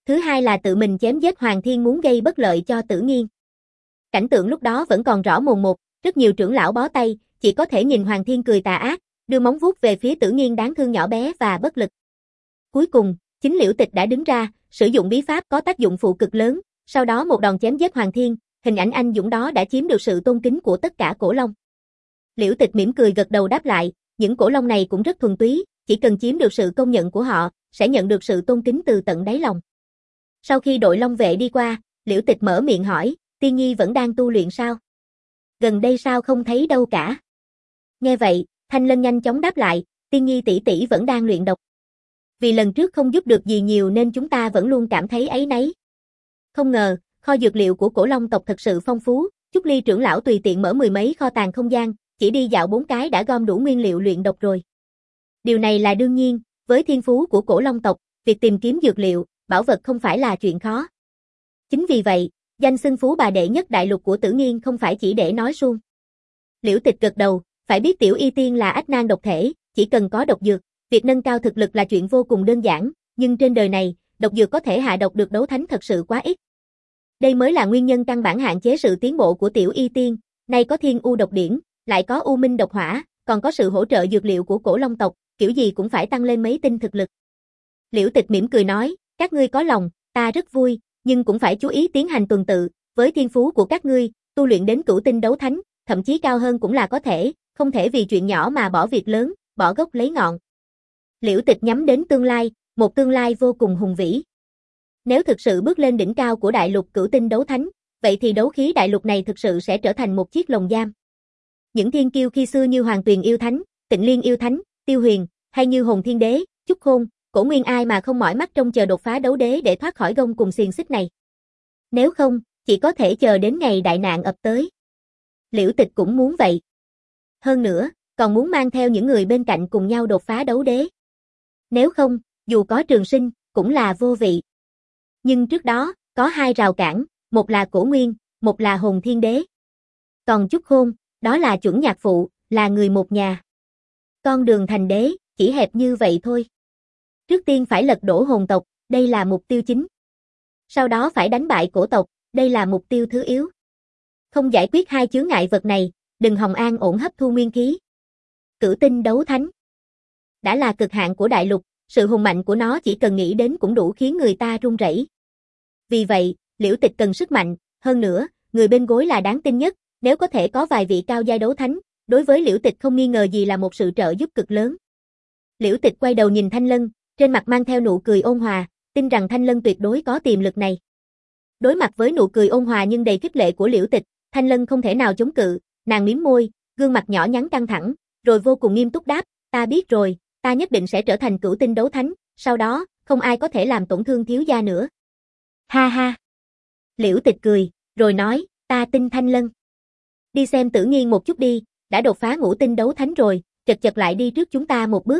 Thứ hai là tự mình chém giết Hoàng Thiên muốn gây bất lợi cho Tử Nghiên. Cảnh tượng lúc đó vẫn còn rõ mồn một, rất nhiều trưởng lão bó tay, chỉ có thể nhìn Hoàng Thiên cười tà ác, đưa móng vuốt về phía Tử Nghiên đáng thương nhỏ bé và bất lực. Cuối cùng, chính Liễu Tịch đã đứng ra, sử dụng bí pháp có tác dụng phụ cực lớn, sau đó một đòn chém giết Hoàng Thiên, hình ảnh anh dũng đó đã chiếm được sự tôn kính của tất cả cổ long. Liễu Tịch mỉm cười gật đầu đáp lại, những cổ long này cũng rất thuần túy, chỉ cần chiếm được sự công nhận của họ, sẽ nhận được sự tôn kính từ tận đáy lòng. Sau khi đội long vệ đi qua, Liễu Tịch mở miệng hỏi, Tiên Nhi vẫn đang tu luyện sao? Gần đây sao không thấy đâu cả? Nghe vậy, Thanh Lân nhanh chóng đáp lại, Tiên Nhi tỷ tỷ vẫn đang luyện độc. Vì lần trước không giúp được gì nhiều nên chúng ta vẫn luôn cảm thấy áy náy. Không ngờ, kho dược liệu của cổ long tộc thật sự phong phú, Trúc Ly trưởng lão tùy tiện mở mười mấy kho tàng không gian, chỉ đi dạo bốn cái đã gom đủ nguyên liệu luyện độc rồi. Điều này là đương nhiên, với thiên phú của cổ long tộc, việc tìm kiếm dược liệu, bảo vật không phải là chuyện khó. Chính vì vậy, danh xưng phú bà đệ nhất đại lục của Tử Nghiên không phải chỉ để nói suông. Liễu Tịch gật đầu, phải biết Tiểu Y Tiên là ách nan độc thể, chỉ cần có độc dược, việc nâng cao thực lực là chuyện vô cùng đơn giản, nhưng trên đời này, độc dược có thể hạ độc được đấu thánh thật sự quá ít. Đây mới là nguyên nhân căn bản hạn chế sự tiến bộ của Tiểu Y Tiên, nay có Thiên U độc điển, lại có U Minh độc hỏa, còn có sự hỗ trợ dược liệu của cổ long tộc, kiểu gì cũng phải tăng lên mấy tinh thực lực. Liễu Tịch mỉm cười nói, các ngươi có lòng, ta rất vui, nhưng cũng phải chú ý tiến hành tuần tự, với thiên phú của các ngươi, tu luyện đến cửu tinh đấu thánh, thậm chí cao hơn cũng là có thể, không thể vì chuyện nhỏ mà bỏ việc lớn, bỏ gốc lấy ngọn. Liễu Tịch nhắm đến tương lai, một tương lai vô cùng hùng vĩ. Nếu thực sự bước lên đỉnh cao của đại lục cửu tinh đấu thánh, vậy thì đấu khí đại lục này thực sự sẽ trở thành một chiếc lồng giam. Những thiên kiêu khi xưa như Hoàng Tuyền yêu thánh, Tịnh Liên yêu thánh, Tiêu Huyền, hay như Hồn Thiên Đế, Chúc Khôn, Cổ Nguyên ai mà không mỏi mắt trông chờ đột phá đấu đế để thoát khỏi gông cùng xiềng xích này. Nếu không, chỉ có thể chờ đến ngày đại nạn ập tới. Liễu Tịch cũng muốn vậy. Hơn nữa, còn muốn mang theo những người bên cạnh cùng nhau đột phá đấu đế. Nếu không, dù có trường sinh, cũng là vô vị. Nhưng trước đó, có hai rào cản, một là Cổ Nguyên, một là Hồn Thiên Đế. Còn Chúc Khôn, đó là chuẩn nhạc phụ, là người một nhà. Con đường thành đế, chỉ hẹp như vậy thôi. Trước tiên phải lật đổ hồn tộc, đây là mục tiêu chính. Sau đó phải đánh bại cổ tộc, đây là mục tiêu thứ yếu. Không giải quyết hai chướng ngại vật này, đừng hòng an ổn hấp thu nguyên khí. Cửu tinh đấu thánh đã là cực hạn của đại lục, sự hùng mạnh của nó chỉ cần nghĩ đến cũng đủ khiến người ta run rẩy. Vì vậy, Liễu Tịch cần sức mạnh, hơn nữa, người bên gối là đáng tin nhất, nếu có thể có vài vị cao giai đấu thánh, đối với Liễu Tịch không nghi ngờ gì là một sự trợ giúp cực lớn. Liễu Tịch quay đầu nhìn Thanh Lân, trên mặt mang theo nụ cười ôn hòa, tin rằng Thanh Lân tuyệt đối có tiềm lực này. Đối mặt với nụ cười ôn hòa nhưng đầy khích lệ của Liễu Tịch, Thanh Lân không thể nào chống cự, nàng mím môi, gương mặt nhỏ nhắn căng thẳng, rồi vô cùng nghiêm túc đáp, ta biết rồi, ta nhất định sẽ trở thành cửu tinh đấu thánh, sau đó, không ai có thể làm tổn thương thiếu gia nữa. Ha ha. Liễu Tịch cười, rồi nói, ta tin Thanh Lân. Đi xem Tử Nghiên một chút đi, đã đột phá ngũ tinh đấu thánh rồi, chật chật lại đi trước chúng ta một bước.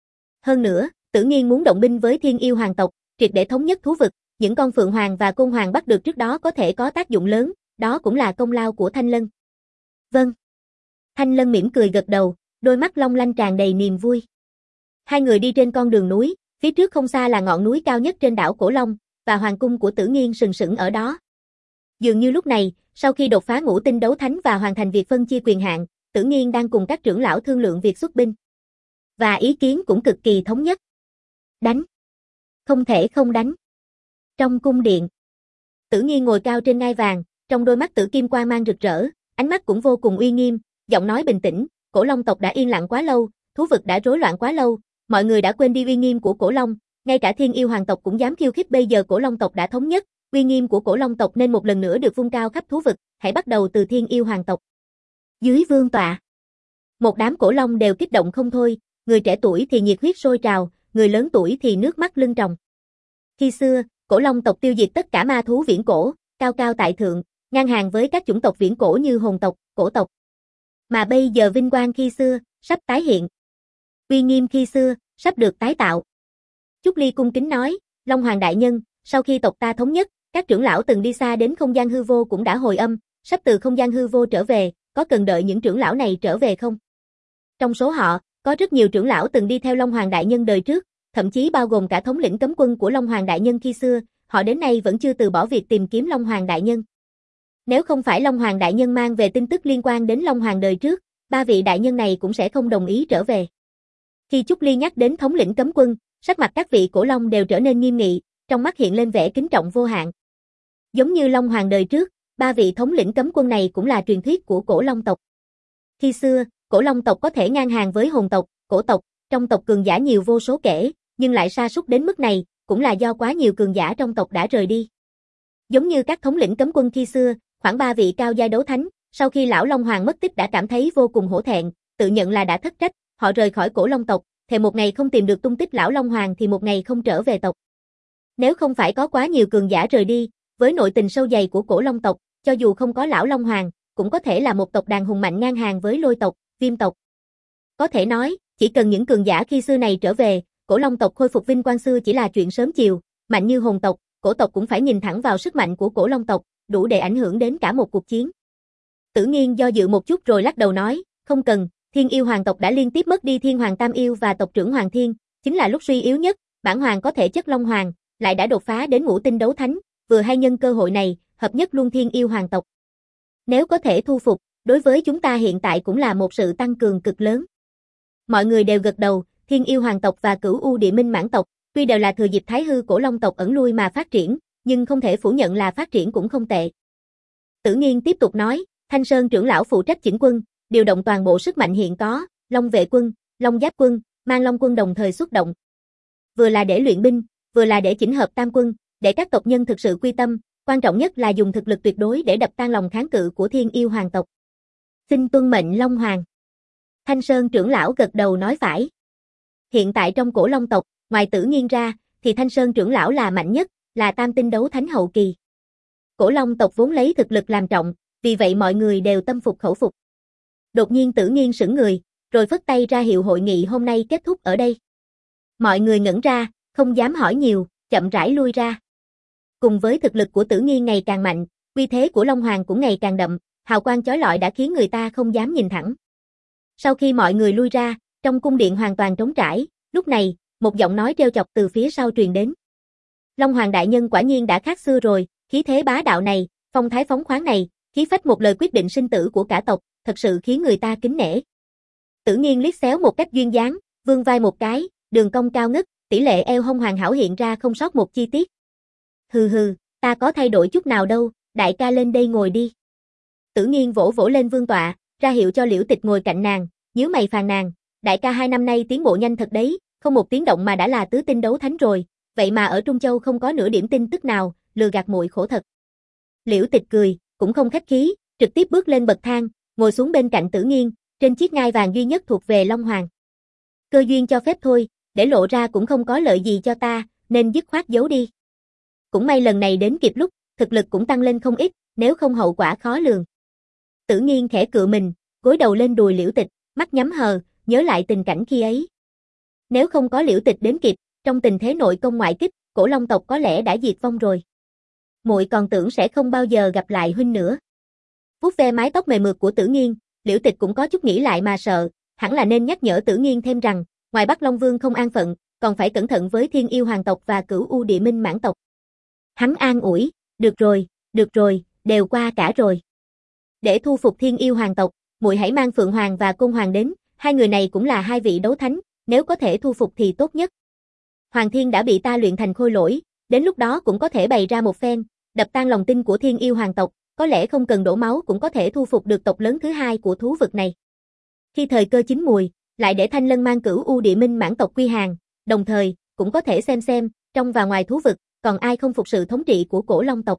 Hơn nữa, Tử Nghiên muốn động binh với Thiên Yêu Hoàng tộc, triệt để thống nhất thú vực, những con Phượng Hoàng và Côn Hoàng bắt được trước đó có thể có tác dụng lớn, đó cũng là công lao của Thanh Lân. Vâng. Thanh Lân mỉm cười gật đầu, đôi mắt long lanh tràn đầy niềm vui. Hai người đi trên con đường núi, phía trước không xa là ngọn núi cao nhất trên đảo Cổ Long, và hoàng cung của Tử Nghiên sừng sững ở đó. Dường như lúc này, sau khi đột phá ngũ tinh đấu thánh và hoàn thành việc phân chia quyền hạn, Tử Nghiên đang cùng các trưởng lão thương lượng việc xuất binh. Và ý kiến cũng cực kỳ thống nhất. Đánh. Không thể không đánh. Trong cung điện, Tử Nghiên ngồi cao trên ngai vàng, trong đôi mắt tử kim quang mang rực rỡ, ánh mắt cũng vô cùng uy nghiêm, giọng nói bình tĩnh, Cổ Long tộc đã yên lặng quá lâu, thú vực đã rối loạn quá lâu, mọi người đã quên đi uy nghiêm của Cổ Long, ngay cả Thiên Yêu Hoàng tộc cũng dám khiêu khích, bây giờ Cổ Long tộc đã thống nhất, uy nghiêm của Cổ Long tộc nên một lần nữa được vung cao khắp thú vực, hãy bắt đầu từ Thiên Yêu Hoàng tộc. Dưới vương tọa, một đám cổ long đều kích động không thôi, người trẻ tuổi thì nhiệt huyết sôi trào, người lớn tuổi thì nước mắt lưng tròng. Khi xưa, Cổ Long tộc tiêu diệt tất cả ma thú viễn cổ, cao cao tại thượng, ngang hàng với các chủng tộc viễn cổ như hồn tộc, cổ tộc. Mà bây giờ vinh quang khi xưa, sắp tái hiện. Uy nghiêm khi xưa, sắp được tái tạo. Trúc Ly cung kính nói, Long Hoàng đại nhân, sau khi tộc ta thống nhất, các trưởng lão từng đi xa đến không gian hư vô cũng đã hồi âm, sắp từ không gian hư vô trở về, có cần đợi những trưởng lão này trở về không? Trong số họ, có rất nhiều trưởng lão từng đi theo Long Hoàng đại nhân đời trước, thậm chí bao gồm cả thống lĩnh cấm quân của Long Hoàng đại nhân khi xưa, họ đến nay vẫn chưa từ bỏ việc tìm kiếm Long Hoàng đại nhân. Nếu không phải Long Hoàng đại nhân mang về tin tức liên quan đến Long Hoàng đời trước, ba vị đại nhân này cũng sẽ không đồng ý trở về. Khi Trúc Ly nhắc đến thống lĩnh cấm quân, sắc mặt các vị cổ long đều trở nên nghiêm nghị, trong mắt hiện lên vẻ kính trọng vô hạn. Giống như Long Hoàng đời trước, ba vị thống lĩnh cấm quân này cũng là truyền thuyết của cổ long tộc. Khi xưa, cổ long tộc có thể ngang hàng với hồn tộc, cổ tộc, trong tộc cường giả nhiều vô số kể, nhưng lại sa sút đến mức này, cũng là do quá nhiều cường giả trong tộc đã rời đi. Giống như các thống lĩnh cấm quân khi xưa, khoảng ba vị cao giai đấu thánh, sau khi lão Long Hoàng mất tích đã cảm thấy vô cùng hổ thẹn, tự nhận là đã thất trách, họ rời khỏi cổ long tộc, thề một ngày không tìm được tung tích lão Long Hoàng thì một ngày không trở về tộc. Nếu không phải có quá nhiều cường giả rời đi, với nội tình sâu dày của cổ long tộc, cho dù không có lão Long Hoàng, cũng có thể là một tộc đàn hùng mạnh ngang hàng với lôi tộc, viêm tộc. Có thể nói, chỉ cần những cường giả khi xưa này trở về, cổ long tộc khôi phục vinh quang xưa chỉ là chuyện sớm chiều, mạnh như hồn tộc, cổ tộc cũng phải nhìn thẳng vào sức mạnh của cổ long tộc, đủ để ảnh hưởng đến cả một cuộc chiến. Tử Nghiên do dự một chút rồi lắc đầu nói, không cần, Thiên Yêu Hoàng tộc đã liên tiếp mất đi Thiên Hoàng Tam Yêu và tộc trưởng Hoàng Thiên, chính là lúc suy yếu nhất, bản hoàng có thể chất Long Hoàng, lại đã đột phá đến ngũ tinh đấu thánh, vừa hay nhân cơ hội này, hợp nhất luôn Thiên Yêu Hoàng tộc. Nếu có thể thu phục, đối với chúng ta hiện tại cũng là một sự tăng cường cực lớn. Mọi người đều gật đầu, Thiên Yêu Hoàng tộc và Cửu U Địa Minh Mãn tộc, tuy đều là thừa dịp Thái Hư cổ long tộc ẩn lui mà phát triển, nhưng không thể phủ nhận là phát triển cũng không tệ. Tử Nghiên tiếp tục nói, Thanh Sơn trưởng lão phụ trách chỉnh quân, điều động toàn bộ sức mạnh hiện có, Long Vệ quân, Long Giáp quân, Mang Long quân đồng thời xuất động. Vừa là để luyện binh, vừa là để chỉnh hợp tam quân, để các tộc nhân thực sự quy tâm, quan trọng nhất là dùng thực lực tuyệt đối để đập tan lòng kháng cự của Thiên Yêu Hoàng tộc. Xin tuân mệnh Long Hoàng. Thanh Sơn trưởng lão gật đầu nói phải. Hiện tại trong cổ long tộc, ngoài Tử Nghiên ra, thì Thanh Sơn trưởng lão là mạnh nhất, là tam tinh đấu thánh hậu kỳ. Cổ long tộc vốn lấy thực lực làm trọng, vì vậy mọi người đều tâm phục khẩu phục. Đột nhiên Tử Nghiên sững người, rồi phất tay ra hiệu hội nghị hôm nay kết thúc ở đây. Mọi người ngẩn ra, không dám hỏi nhiều, chậm rãi lui ra. Cùng với thực lực của Tử Nghiên ngày càng mạnh, uy thế của Long Hoàng cũng ngày càng đậm, hào quang chói lọi đã khiến người ta không dám nhìn thẳng. Sau khi mọi người lui ra, trong cung điện hoàn toàn trống trải, lúc này, một giọng nói trêu chọc từ phía sau truyền đến. Long Hoàng đại nhân quả nhiên đã khác xưa rồi, khí thế bá đạo này, phong thái phóng khoáng này, khí phách một lời quyết định sinh tử của cả tộc, thật sự khiến người ta kính nể. Tử Nghiên liếc xéo một cách duyên dáng, vươn vai một cái, đường cong cao ngất, tỷ lệ eo hông hoàn hảo hiện ra không sót một chi tiết. Hừ hừ, ta có thay đổi chút nào đâu, đại ca lên đây ngồi đi. Tử Nghiên vỗ vỗ lên vương tọa, ra hiệu cho Liễu Tịch ngồi cạnh nàng, nhíu mày phàn nàn, đại ca hai năm nay tiến bộ nhanh thật đấy, không một tiếng động mà đã là tứ tinh đấu thánh rồi, vậy mà ở Trung Châu không có nửa điểm tin tức nào, lừa gạt muội khổ thật. Liễu Tịch cười, cũng không khách khí, trực tiếp bước lên bậc thang, ngồi xuống bên cạnh Tử Nghiên, trên chiếc ngai vàng duy nhất thuộc về Long Hoàng. Cơ duyên cho phép thôi, để lộ ra cũng không có lợi gì cho ta, nên dứt khoát giấu đi. Cũng may lần này đến kịp lúc, thực lực cũng tăng lên không ít, nếu không hậu quả khó lường. Tử Nghiên khẽ cựa mình, gối đầu lên đùi Liễu Tịch, mắt nhắm hờ, nhớ lại tình cảnh khi ấy. Nếu không có Liễu Tịch đến kịp, trong tình thế nội công ngoại kích, cổ long tộc có lẽ đã diệt vong rồi. Muội còn tưởng sẽ không bao giờ gặp lại huynh nữa. Vuốt ve mái tóc mềm mượt của Tử Nghiên, Liễu Tịch cũng có chút nghĩ lại mà sợ, hẳn là nên nhắc nhở Tử Nghiên thêm rằng, ngoài Bắc Long Vương không an phận, còn phải cẩn thận với Thiên Yêu Hoàng tộc và Cửu U Địa Minh Mãn tộc. Hắn an ủi, được rồi, được rồi, đều qua cả rồi. Để thu phục Thiên Yêu Hoàng tộc, muội hãy mang Phượng Hoàng và Côn Hoàng đến, hai người này cũng là hai vị đấu thánh, nếu có thể thu phục thì tốt nhất. Hoàng Thiên đã bị ta luyện thành khôi lỗi, đến lúc đó cũng có thể bày ra một phen, đập tan lòng tin của Thiên Yêu Hoàng tộc, có lẽ không cần đổ máu cũng có thể thu phục được tộc lớn thứ hai của thú vực này. Khi thời cơ chín mùi, lại để Thanh Lân mang Cửu U Địa Minh Mãn tộc quy hàng, đồng thời, cũng có thể xem xem, trong và ngoài thú vực, còn ai không phục sự thống trị của cổ long tộc.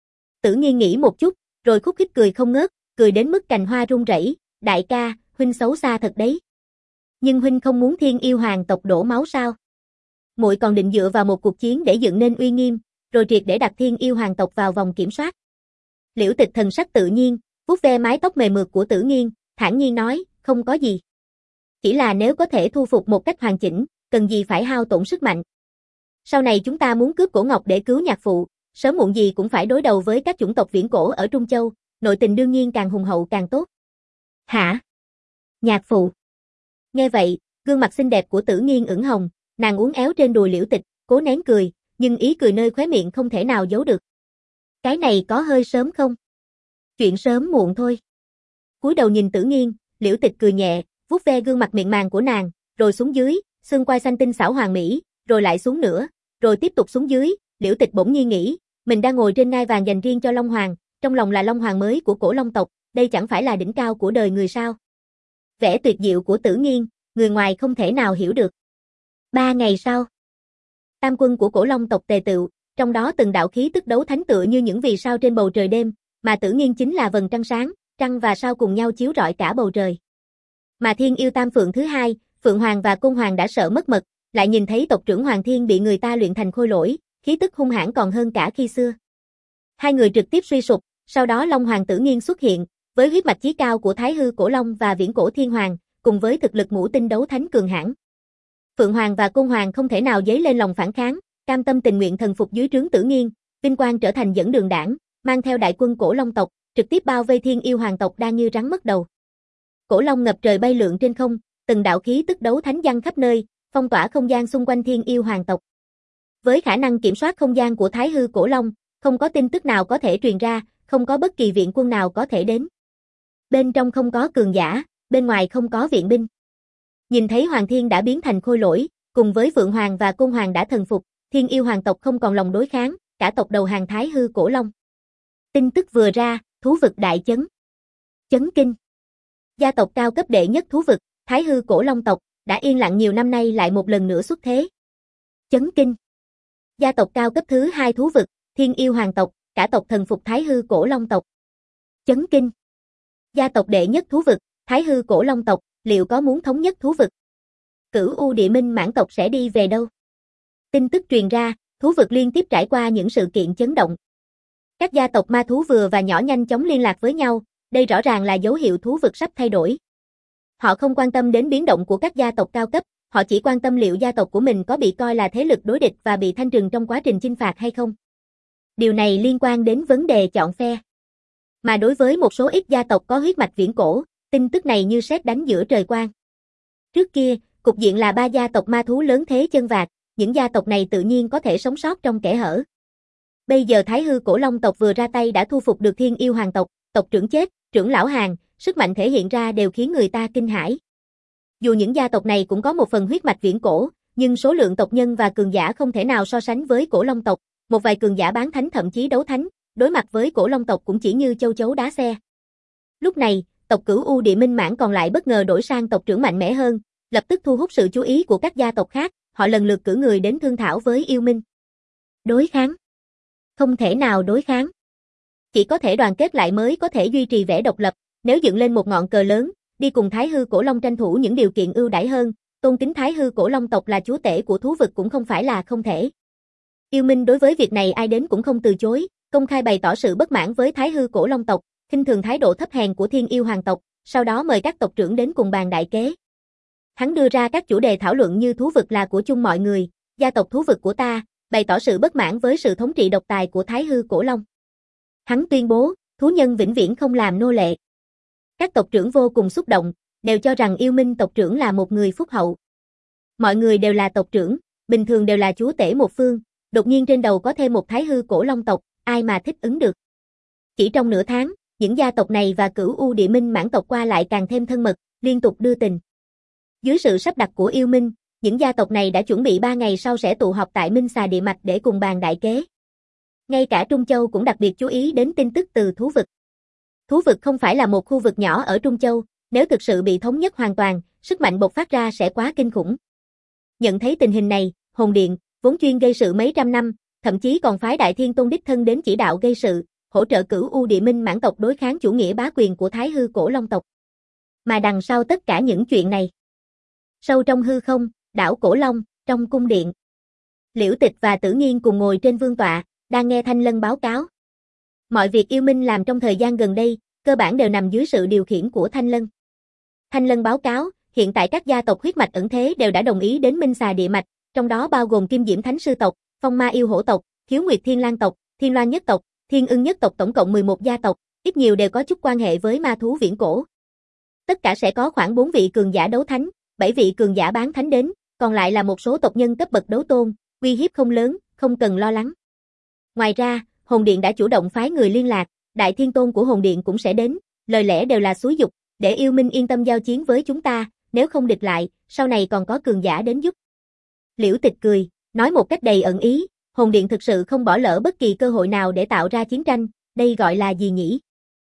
Tử Nghiên nghĩ một chút, rồi khúc khích cười không ngớt, cười đến mức cành hoa rung rẩy, đại ca, huynh xấu xa thật đấy. Nhưng huynh không muốn Thiên Yêu Hoàng tộc đổ máu sao? Muội còn định dựa vào một cuộc chiến để dựng nên uy nghiêm, rồi triệt để đặt Thiên Yêu Hoàng tộc vào vòng kiểm soát. Liễu Tịch thần sắc tự nhiên, vuốt ve mái tóc mềm mượt của Tử Nghiên, thản nhiên nói, không có gì. Chỉ là nếu có thể thu phục một cách hoàn chỉnh, cần gì phải hao tổn sức mạnh. Sau này chúng ta muốn cướp cổ ngọc để cứu nhạc phụ, sớm muộn gì cũng phải đối đầu với các chủng tộc viễn cổ ở Trung Châu, nội tình đương nhiên càng hùng hậu càng tốt. Hả? Nhạc phụ. Nghe vậy, gương mặt xinh đẹp của Tử Nghiên ửng hồng, nàng uốn éo trên đùi Liễu Tịch, cố nén cười, nhưng ý cười nơi khóe miệng không thể nào giấu được. Cái này có hơi sớm không? Chuyện sớm muộn thôi. Cúi đầu nhìn Tử Nghiên, Liễu Tịch cười nhẹ, vuốt ve gương mặt mịn màng của nàng, rồi xuống dưới, xương quai xanh tinh xảo hoàn mỹ, rồi lại xuống nữa, rồi tiếp tục xuống dưới. Liễu Tịch bỗng nhiên nghĩ, mình đang ngồi trên ngai vàng dành riêng cho Long Hoàng, trong lòng là Long Hoàng mới của cổ Long tộc, đây chẳng phải là đỉnh cao của đời người sao? Vẻ tuyệt diệu của Tử Nghiên, người ngoài không thể nào hiểu được. Ba ngày sau, tam quân của cổ Long tộc tề tựu, trong đó từng đạo khí tức đấu thánh tựa như những vì sao trên bầu trời đêm, mà Tử Nghiên chính là vầng trăng sáng, trăng và sao cùng nhau chiếu rọi cả bầu trời. Mà Thiên Yêu Tam Phượng thứ hai, Phượng Hoàng và Côn Hoàng đã sợ mất mật, lại nhìn thấy tộc trưởng Hoàng Thiên bị người ta luyện thành khôi lỗi, khí tức hung hãn còn hơn cả khi xưa. Hai người trực tiếp suy sụp, sau đó Long Hoàng Tử Nghiên xuất hiện, với huyết mạch chí cao của Thái Hư Cổ Long và Viễn Cổ Thiên Hoàng, cùng với thực lực ngũ tinh đấu thánh cường hãn. Phượng Hoàng và Côn Hoàng không thể nào dấy lên lòng phản kháng, cam tâm tình nguyện thần phục dưới trướng Tử Nghiên, vinh quang trở thành dẫn đường đảng, mang theo đại quân cổ Long tộc, trực tiếp bao vây Thiên Yêu Hoàng tộc đang như rắn mất đầu. Cổ Long ngập trời bay lượn trên không, từng đạo khí tức đấu thánh giăng khắp nơi, phong tỏa không gian xung quanh Thiên Yêu Hoàng tộc. Với khả năng kiểm soát không gian của Thái Hư Cổ Long, không có tin tức nào có thể truyền ra, không có bất kỳ viện quân nào có thể đến. Bên trong không có cường giả, bên ngoài không có viện binh. Nhìn thấy Hoàng Thiên đã biến thành khôi lỗi, cùng với Phượng Hoàng và Côn Hoàng đã thần phục, Thiên Yêu Hoàng tộc không còn lòng đối kháng, cả tộc đầu hàng Thái Hư Cổ Long. Tin tức vừa ra, thú vực đại chấn. Chấn kinh. Gia tộc cao cấp đệ nhất thú vực, Thái Hư Cổ Long tộc, đã yên lặng nhiều năm nay lại một lần nữa xuất thế. Chấn kinh. Gia tộc cao cấp thứ hai thú vực, Thiên Yêu Hoàng tộc, cả tộc thần phục Thái Hư Cổ Long tộc. Chấn kinh. Gia tộc đệ nhất thú vực, Thái Hư Cổ Long tộc, liệu có muốn thống nhất thú vực? Cửu U Địa Minh Mãn tộc sẽ đi về đâu? Tin tức truyền ra, thú vực liên tiếp trải qua những sự kiện chấn động. Các gia tộc ma thú vừa và nhỏ nhanh chóng liên lạc với nhau, đây rõ ràng là dấu hiệu thú vực sắp thay đổi. Họ không quan tâm đến biến động của các gia tộc cao cấp, họ chỉ quan tâm liệu gia tộc của mình có bị coi là thế lực đối địch và bị thanh trừng trong quá trình chinh phạt hay không. Điều này liên quan đến vấn đề chọn phe. Mà đối với một số ít gia tộc có huyết mạch viễn cổ, tin tức này như sét đánh giữa trời quang. Trước kia, cục diện là ba gia tộc ma thú lớn thế chân vạc, những gia tộc này tự nhiên có thể sống sót trong kẽ hở. Bây giờ Thái Hư Cổ Long tộc vừa ra tay đã thu phục được Thiên Yêu Hoàng tộc, tộc trưởng chết, trưởng lão hàng, sức mạnh thể hiện ra đều khiến người ta kinh hãi. Dù những gia tộc này cũng có một phần huyết mạch viễn cổ, nhưng số lượng tộc nhân và cường giả không thể nào so sánh với Cổ Long tộc, một vài cường giả bán thánh thậm chí đấu thánh, đối mặt với Cổ Long tộc cũng chỉ như châu chấu đá xe. Lúc này, tộc Cửu U Địa Minh Mãn còn lại bất ngờ đổi sang tộc trưởng mạnh mẽ hơn, lập tức thu hút sự chú ý của các gia tộc khác, họ lần lượt cử người đến thương thảo với Yêu Minh. Đối kháng? Không thể nào đối kháng. Chỉ có thể đoàn kết lại mới có thể duy trì vẻ độc lập, nếu dựng lên một ngọn cờ lớn, đi cùng Thái Hư Cổ Long tranh thủ những điều kiện ưu đãi hơn, tôn kính Thái Hư Cổ Long tộc là chúa tể của thú vực cũng không phải là không thể. Yêu Minh đối với việc này ai đến cũng không từ chối, công khai bày tỏ sự bất mãn với Thái Hư Cổ Long tộc, khinh thường thái độ thấp hèn của Thiên Yêu Hoàng tộc, sau đó mời các tộc trưởng đến cùng bàn đại kế. Hắn đưa ra các chủ đề thảo luận như thú vực là của chung mọi người, gia tộc thú vực của ta, bày tỏ sự bất mãn với sự thống trị độc tài của Thái Hư Cổ Long. Hắn tuyên bố, thú nhân vĩnh viễn không làm nô lệ. Các tộc trưởng vô cùng xúc động, đều cho rằng Yêu Minh tộc trưởng là một người phúc hậu. Mọi người đều là tộc trưởng, bình thường đều là chúa tể một phương, đột nhiên trên đầu có thêm một Thái Hư Cổ Long tộc, ai mà thích ứng được. Chỉ trong nửa tháng, những gia tộc này và Cửu U Địa Minh Mãn tộc qua lại càng thêm thân mật, liên tục đưa tình. Dưới sự sắp đặt của Yêu Minh, những gia tộc này đã chuẩn bị ba ngày sau sẽ tụ họp tại Minh Xà Địa Mạch để cùng bàn đại kế. Ngay cả Trung Châu cũng đặc biệt chú ý đến tin tức từ thú vực. Thú vực không phải là một khu vực nhỏ ở Trung Châu, nếu thực sự bị thống nhất hoàn toàn, sức mạnh bộc phát ra sẽ quá kinh khủng. Nhận thấy tình hình này, Hồn Điện, vốn chuyên gây sự mấy trăm năm, thậm chí còn phái Đại Thiên Tôn đích thân đến chỉ đạo gây sự, hỗ trợ Cửu U Địa Minh Mãn tộc đối kháng chủ nghĩa bá quyền của Thái Hư Cổ Long tộc. Mà đằng sau tất cả những chuyện này, sâu trong hư không, đảo Cổ Long, trong cung điện, Liễu Tịch và Tử Nghiên cùng ngồi trên vương tọa, đang nghe Thanh Lân báo cáo. Mọi việc Yêu Minh làm trong thời gian gần đây, cơ bản đều nằm dưới sự điều khiển của Thanh Lân. Thanh Lân báo cáo, hiện tại các gia tộc huyết mạch ẩn thế đều đã đồng ý đến Minh Xà Địa Mạch, trong đó bao gồm Kim Diễm Thánh Sư tộc, Phong Ma Yêu Hổ tộc, Khiếu Nguyệt Thiên Lang tộc, Thiên Loan Nhất tộc, Thiên Ưng Nhất tộc, tổng cộng mười một gia tộc, ít nhiều đều có chút quan hệ với ma thú viễn cổ. Tất cả sẽ có khoảng bốn vị cường giả đấu thánh, bảy vị cường giả bán thánh đến, còn lại là một số tộc nhân cấp bậc đấu tôn, uy hiếp không lớn, không cần lo lắng. Ngoài ra, Hồn Điện đã chủ động phái người liên lạc, Đại Thiên Tôn của Hồn Điện cũng sẽ đến, lời lẽ đều là xúi giục, để yêu minh yên tâm giao chiến với chúng ta, nếu không địch lại, sau này còn có cường giả đến giúp. Liễu Tịch cười, nói một cách đầy ẩn ý, Hồn Điện thực sự không bỏ lỡ bất kỳ cơ hội nào để tạo ra chiến tranh, đây gọi là gì nhỉ?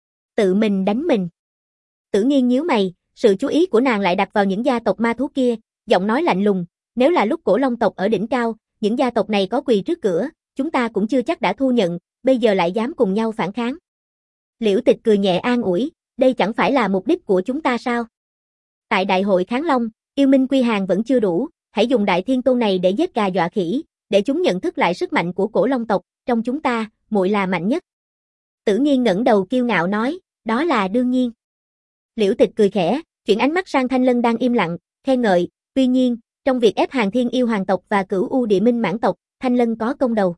Tự mình đánh mình. Tử Nghiên nhíu mày, sự chú ý của nàng lại đặt vào những gia tộc ma thú kia, giọng nói lạnh lùng, nếu là lúc Cổ Long tộc ở đỉnh cao, những gia tộc này có quỳ trước cửa, chúng ta cũng chưa chắc đã thu nhận, bây giờ lại dám cùng nhau phản kháng. Liễu Tịch cười nhẹ an ủi, đây chẳng phải là mục đích của chúng ta sao? Tại đại hội Kháng Long, yêu minh quy hàng vẫn chưa đủ, hãy dùng Đại Thiên Tôn này để giết gà dọa khỉ, để chúng nhận thức lại sức mạnh của Cổ Long tộc, trong chúng ta, muội là mạnh nhất. Tử Nghiên ngẩng đầu kiêu ngạo nói, đó là đương nhiên. Liễu Tịch cười khẽ, chuyển ánh mắt sang Thanh Lân đang im lặng, khen ngợi, tuy nhiên, trong việc ép Hàn Thiên Yêu Hoàng tộc và Cửu U Địa Minh Mãn tộc, Thanh Lân có công đầu.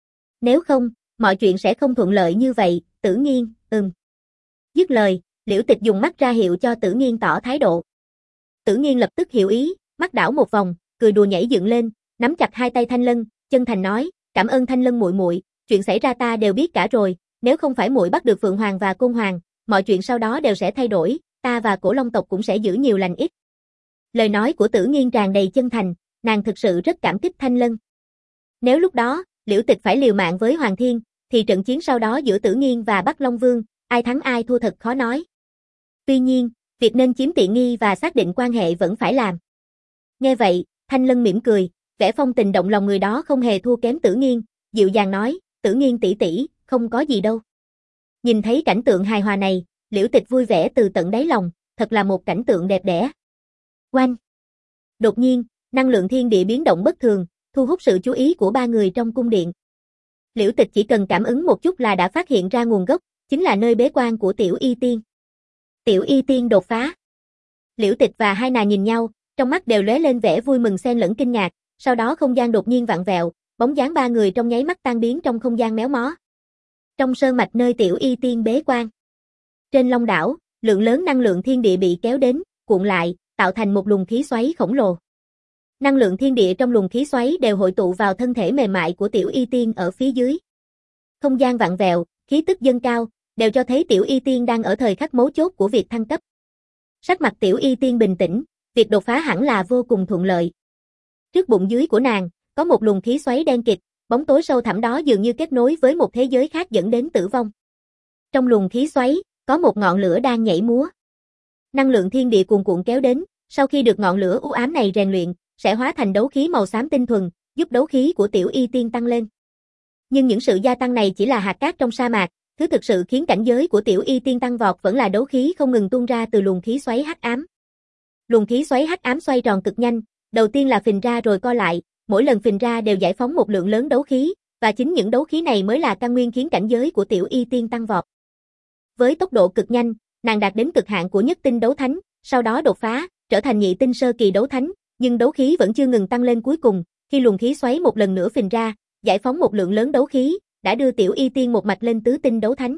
Nếu không, mọi chuyện sẽ không thuận lợi như vậy, Tử Nghiên, ừm. Dứt lời, Liễu Tịch dùng mắt ra hiệu cho Tử Nghiên tỏ thái độ. Tử Nghiên lập tức hiểu ý, mắt đảo một vòng, cười đùa nhảy dựng lên, nắm chặt hai tay Thanh Lân, chân thành nói, cảm ơn Thanh Lân muội muội, chuyện xảy ra ta đều biết cả rồi, nếu không phải muội bắt được Phượng Hoàng và Côn Hoàng, mọi chuyện sau đó đều sẽ thay đổi, ta và Cổ Long tộc cũng sẽ giữ nhiều lành ít. Lời nói của Tử Nghiên tràn đầy chân thành, nàng thực sự rất cảm kích Thanh Lân. Nếu lúc đó, Liễu Tịch phải liều mạng với Hoàng Thiên, thì trận chiến sau đó giữa Tử Nghiên và Bắc Long Vương, ai thắng ai thua thật khó nói. Tuy nhiên, việc nên chiếm tiện nghi và xác định quan hệ vẫn phải làm. Nghe vậy, Thanh Lân mỉm cười, vẻ phong tình động lòng người đó không hề thua kém Tử Nghiên, dịu dàng nói, Tử Nghiên tỷ tỷ, không có gì đâu. Nhìn thấy cảnh tượng hài hòa này, Liễu Tịch vui vẻ từ tận đáy lòng, thật là một cảnh tượng đẹp đẽ. Oanh! Đột nhiên, năng lượng thiên địa biến động bất thường, thu hút sự chú ý của ba người trong cung điện. Liễu Tịch chỉ cần cảm ứng một chút là đã phát hiện ra nguồn gốc, chính là nơi bế quan của Tiểu Y Tiên. Tiểu Y Tiên đột phá. Liễu Tịch và hai nàng nhìn nhau, trong mắt đều lóe lên vẻ vui mừng xen lẫn kinh ngạc, sau đó không gian đột nhiên vặn vẹo, bóng dáng ba người trong nháy mắt tan biến trong không gian méo mó. Trong sơn mạch nơi Tiểu Y Tiên bế quan. Trên Long đảo, lượng lớn năng lượng thiên địa bị kéo đến, cuộn lại, tạo thành một luồng khí xoáy khổng lồ. Năng lượng thiên địa trong luồng khí xoáy đều hội tụ vào thân thể mềm mại của Tiểu Y Tiên ở phía dưới. Không gian vặn vẹo, khí tức dâng cao, đều cho thấy Tiểu Y Tiên đang ở thời khắc mấu chốt của việc thăng cấp. Sắc mặt Tiểu Y Tiên bình tĩnh, việc đột phá hẳn là vô cùng thuận lợi. Trước bụng dưới của nàng, có một luồng khí xoáy đen kịt, bóng tối sâu thẳm đó dường như kết nối với một thế giới khác dẫn đến tử vong. Trong luồng khí xoáy, có một ngọn lửa đang nhảy múa. Năng lượng thiên địa cuồn cuộn kéo đến, sau khi được ngọn lửa u ám này rèn luyện, sẽ hóa thành đấu khí màu xám tinh thuần, giúp đấu khí của Tiểu Y Tiên tăng lên. Nhưng những sự gia tăng này chỉ là hạt cát trong sa mạc, thứ thực sự khiến cảnh giới của Tiểu Y Tiên tăng vọt vẫn là đấu khí không ngừng tuôn ra từ luồng khí xoáy hắc ám. Luồng khí xoáy hắc ám xoay tròn cực nhanh, đầu tiên là phình ra rồi co lại, mỗi lần phình ra đều giải phóng một lượng lớn đấu khí, và chính những đấu khí này mới là căn nguyên khiến cảnh giới của Tiểu Y Tiên tăng vọt. Với tốc độ cực nhanh, nàng đạt đến cực hạn của nhất tinh đấu thánh, sau đó đột phá, trở thành nhị tinh sơ kỳ đấu thánh, nhưng đấu khí vẫn chưa ngừng tăng lên cuối cùng, khi luồng khí xoáy một lần nữa phình ra, giải phóng một lượng lớn đấu khí, đã đưa Tiểu Y Tiên một mạch lên tứ tinh đấu thánh.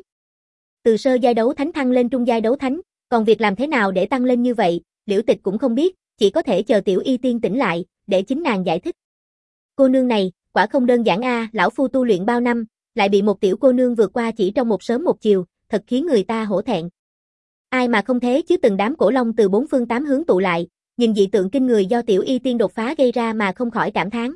Từ sơ giai đấu thánh thăng lên trung giai đấu thánh, còn việc làm thế nào để tăng lên như vậy, Liễu Tịch cũng không biết, chỉ có thể chờ Tiểu Y Tiên tỉnh lại, để chính nàng giải thích. Cô nương này, quả không đơn giản a, lão phu tu luyện bao năm, lại bị một tiểu cô nương vượt qua chỉ trong một sớm một chiều, thật khiến người ta hổ thẹn. Ai mà không thế chứ, từng đám cổ long từ bốn phương tám hướng tụ lại, nhìn dị tượng kinh người do Tiểu Y Tiên đột phá gây ra mà không khỏi cảm thán.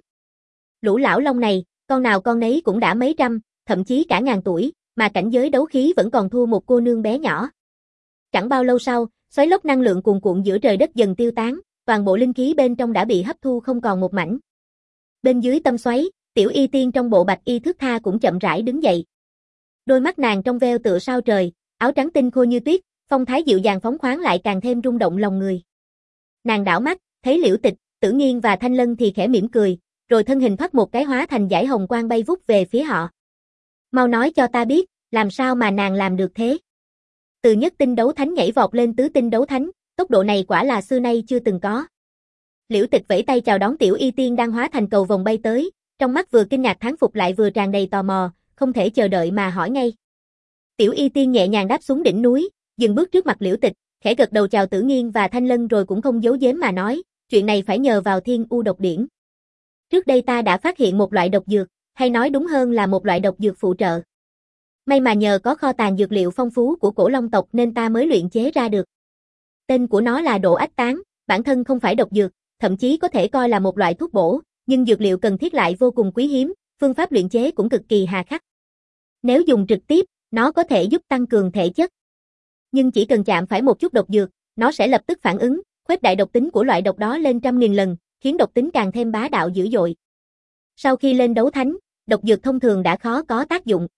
Lũ lão long này, con nào con nấy cũng đã mấy trăm, thậm chí cả ngàn tuổi, mà cảnh giới đấu khí vẫn còn thua một cô nương bé nhỏ. Chẳng bao lâu sau, xoáy lốc năng lượng cuồn cuộn giữa trời đất dần tiêu tán, toàn bộ linh khí bên trong đã bị hấp thu không còn một mảnh. Bên dưới tâm xoáy, Tiểu Y Tiên trong bộ bạch y thước tha cũng chậm rãi đứng dậy. Đôi mắt nàng trong veo tựa sao trời, áo trắng tinh khôi như tuyết, phong thái dịu dàng phóng khoáng lại càng thêm rung động lòng người. Nàng đảo mắt, thấy Liễu Tịch, Tử Nghiên và Thanh Lân thì khẽ mỉm cười, rồi thân hình thoát một cái hóa thành dải hồng quang bay vút về phía họ. Mau nói cho ta biết, làm sao mà nàng làm được thế? Từ nhất tinh đấu thánh nhảy vọt lên tứ tinh đấu thánh, tốc độ này quả là xưa nay chưa từng có. Liễu Tịch vẫy tay chào đón Tiểu Y Tiên đang hóa thành cầu vồng bay tới, trong mắt vừa kinh ngạc thán phục lại vừa tràn đầy tò mò, không thể chờ đợi mà hỏi ngay. Tiểu Y Tiên nhẹ nhàng đáp xuống đỉnh núi, dừng bước trước mặt Liễu Tịch, khẽ gật đầu chào Tử Nghiên và Thanh Lân rồi cũng không giấu giếm mà nói, chuyện này phải nhờ vào Thiên U độc điển. Trước đây ta đã phát hiện một loại độc dược, hay nói đúng hơn là một loại độc dược phụ trợ. May mà nhờ có kho tàng dược liệu phong phú của cổ long tộc nên ta mới luyện chế ra được. Tên của nó là độ ách tán, bản thân không phải độc dược, thậm chí có thể coi là một loại thuốc bổ, nhưng dược liệu cần thiết lại vô cùng quý hiếm, phương pháp luyện chế cũng cực kỳ hà khắc. Nếu dùng trực tiếp, nó có thể giúp tăng cường thể chất. Nhưng chỉ cần chạm phải một chút độc dược, nó sẽ lập tức phản ứng, khuếch đại độc tính của loại độc đó lên trăm nghìn lần, khiến độc tính càng thêm bá đạo dữ dội. Sau khi lên đấu thánh, độc dược thông thường đã khó có tác dụng.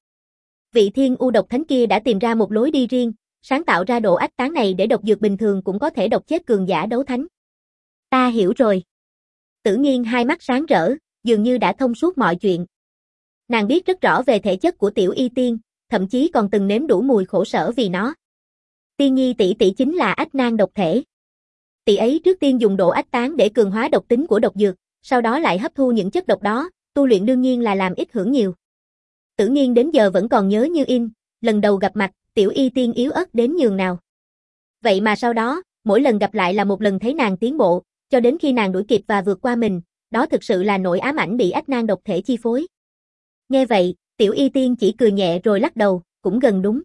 Vị thiên u độc thánh kia đã tìm ra một lối đi riêng, sáng tạo ra độ ách tán này để độc dược bình thường cũng có thể độc chết cường giả đấu thánh. Ta hiểu rồi. Tử Nghiên hai mắt sáng rỡ, dường như đã thông suốt mọi chuyện. Nàng biết rất rõ về thể chất của Tiểu Y Tiên, thậm chí còn từng nếm đủ mùi khổ sở vì nó. Tiên Nhi tỷ tỷ chính là ách nan độc thể. Tỷ ấy trước tiên dùng độ ách tán để cường hóa độc tính của độc dược, sau đó lại hấp thu những chất độc đó, tu luyện đương nhiên là làm ít hưởng nhiều. Tử Nghiên đến giờ vẫn còn nhớ như in, lần đầu gặp mặt, Tiểu Y Tiên yếu ớt đến nhường nào. Vậy mà sau đó, mỗi lần gặp lại là một lần thấy nàng tiến bộ, cho đến khi nàng đuổi kịp và vượt qua mình, đó thực sự là nỗi ám ảnh bị ách nan độc thể chi phối. Nghe vậy, Tiểu Y Tiên chỉ cười nhẹ rồi lắc đầu, cũng gần đúng.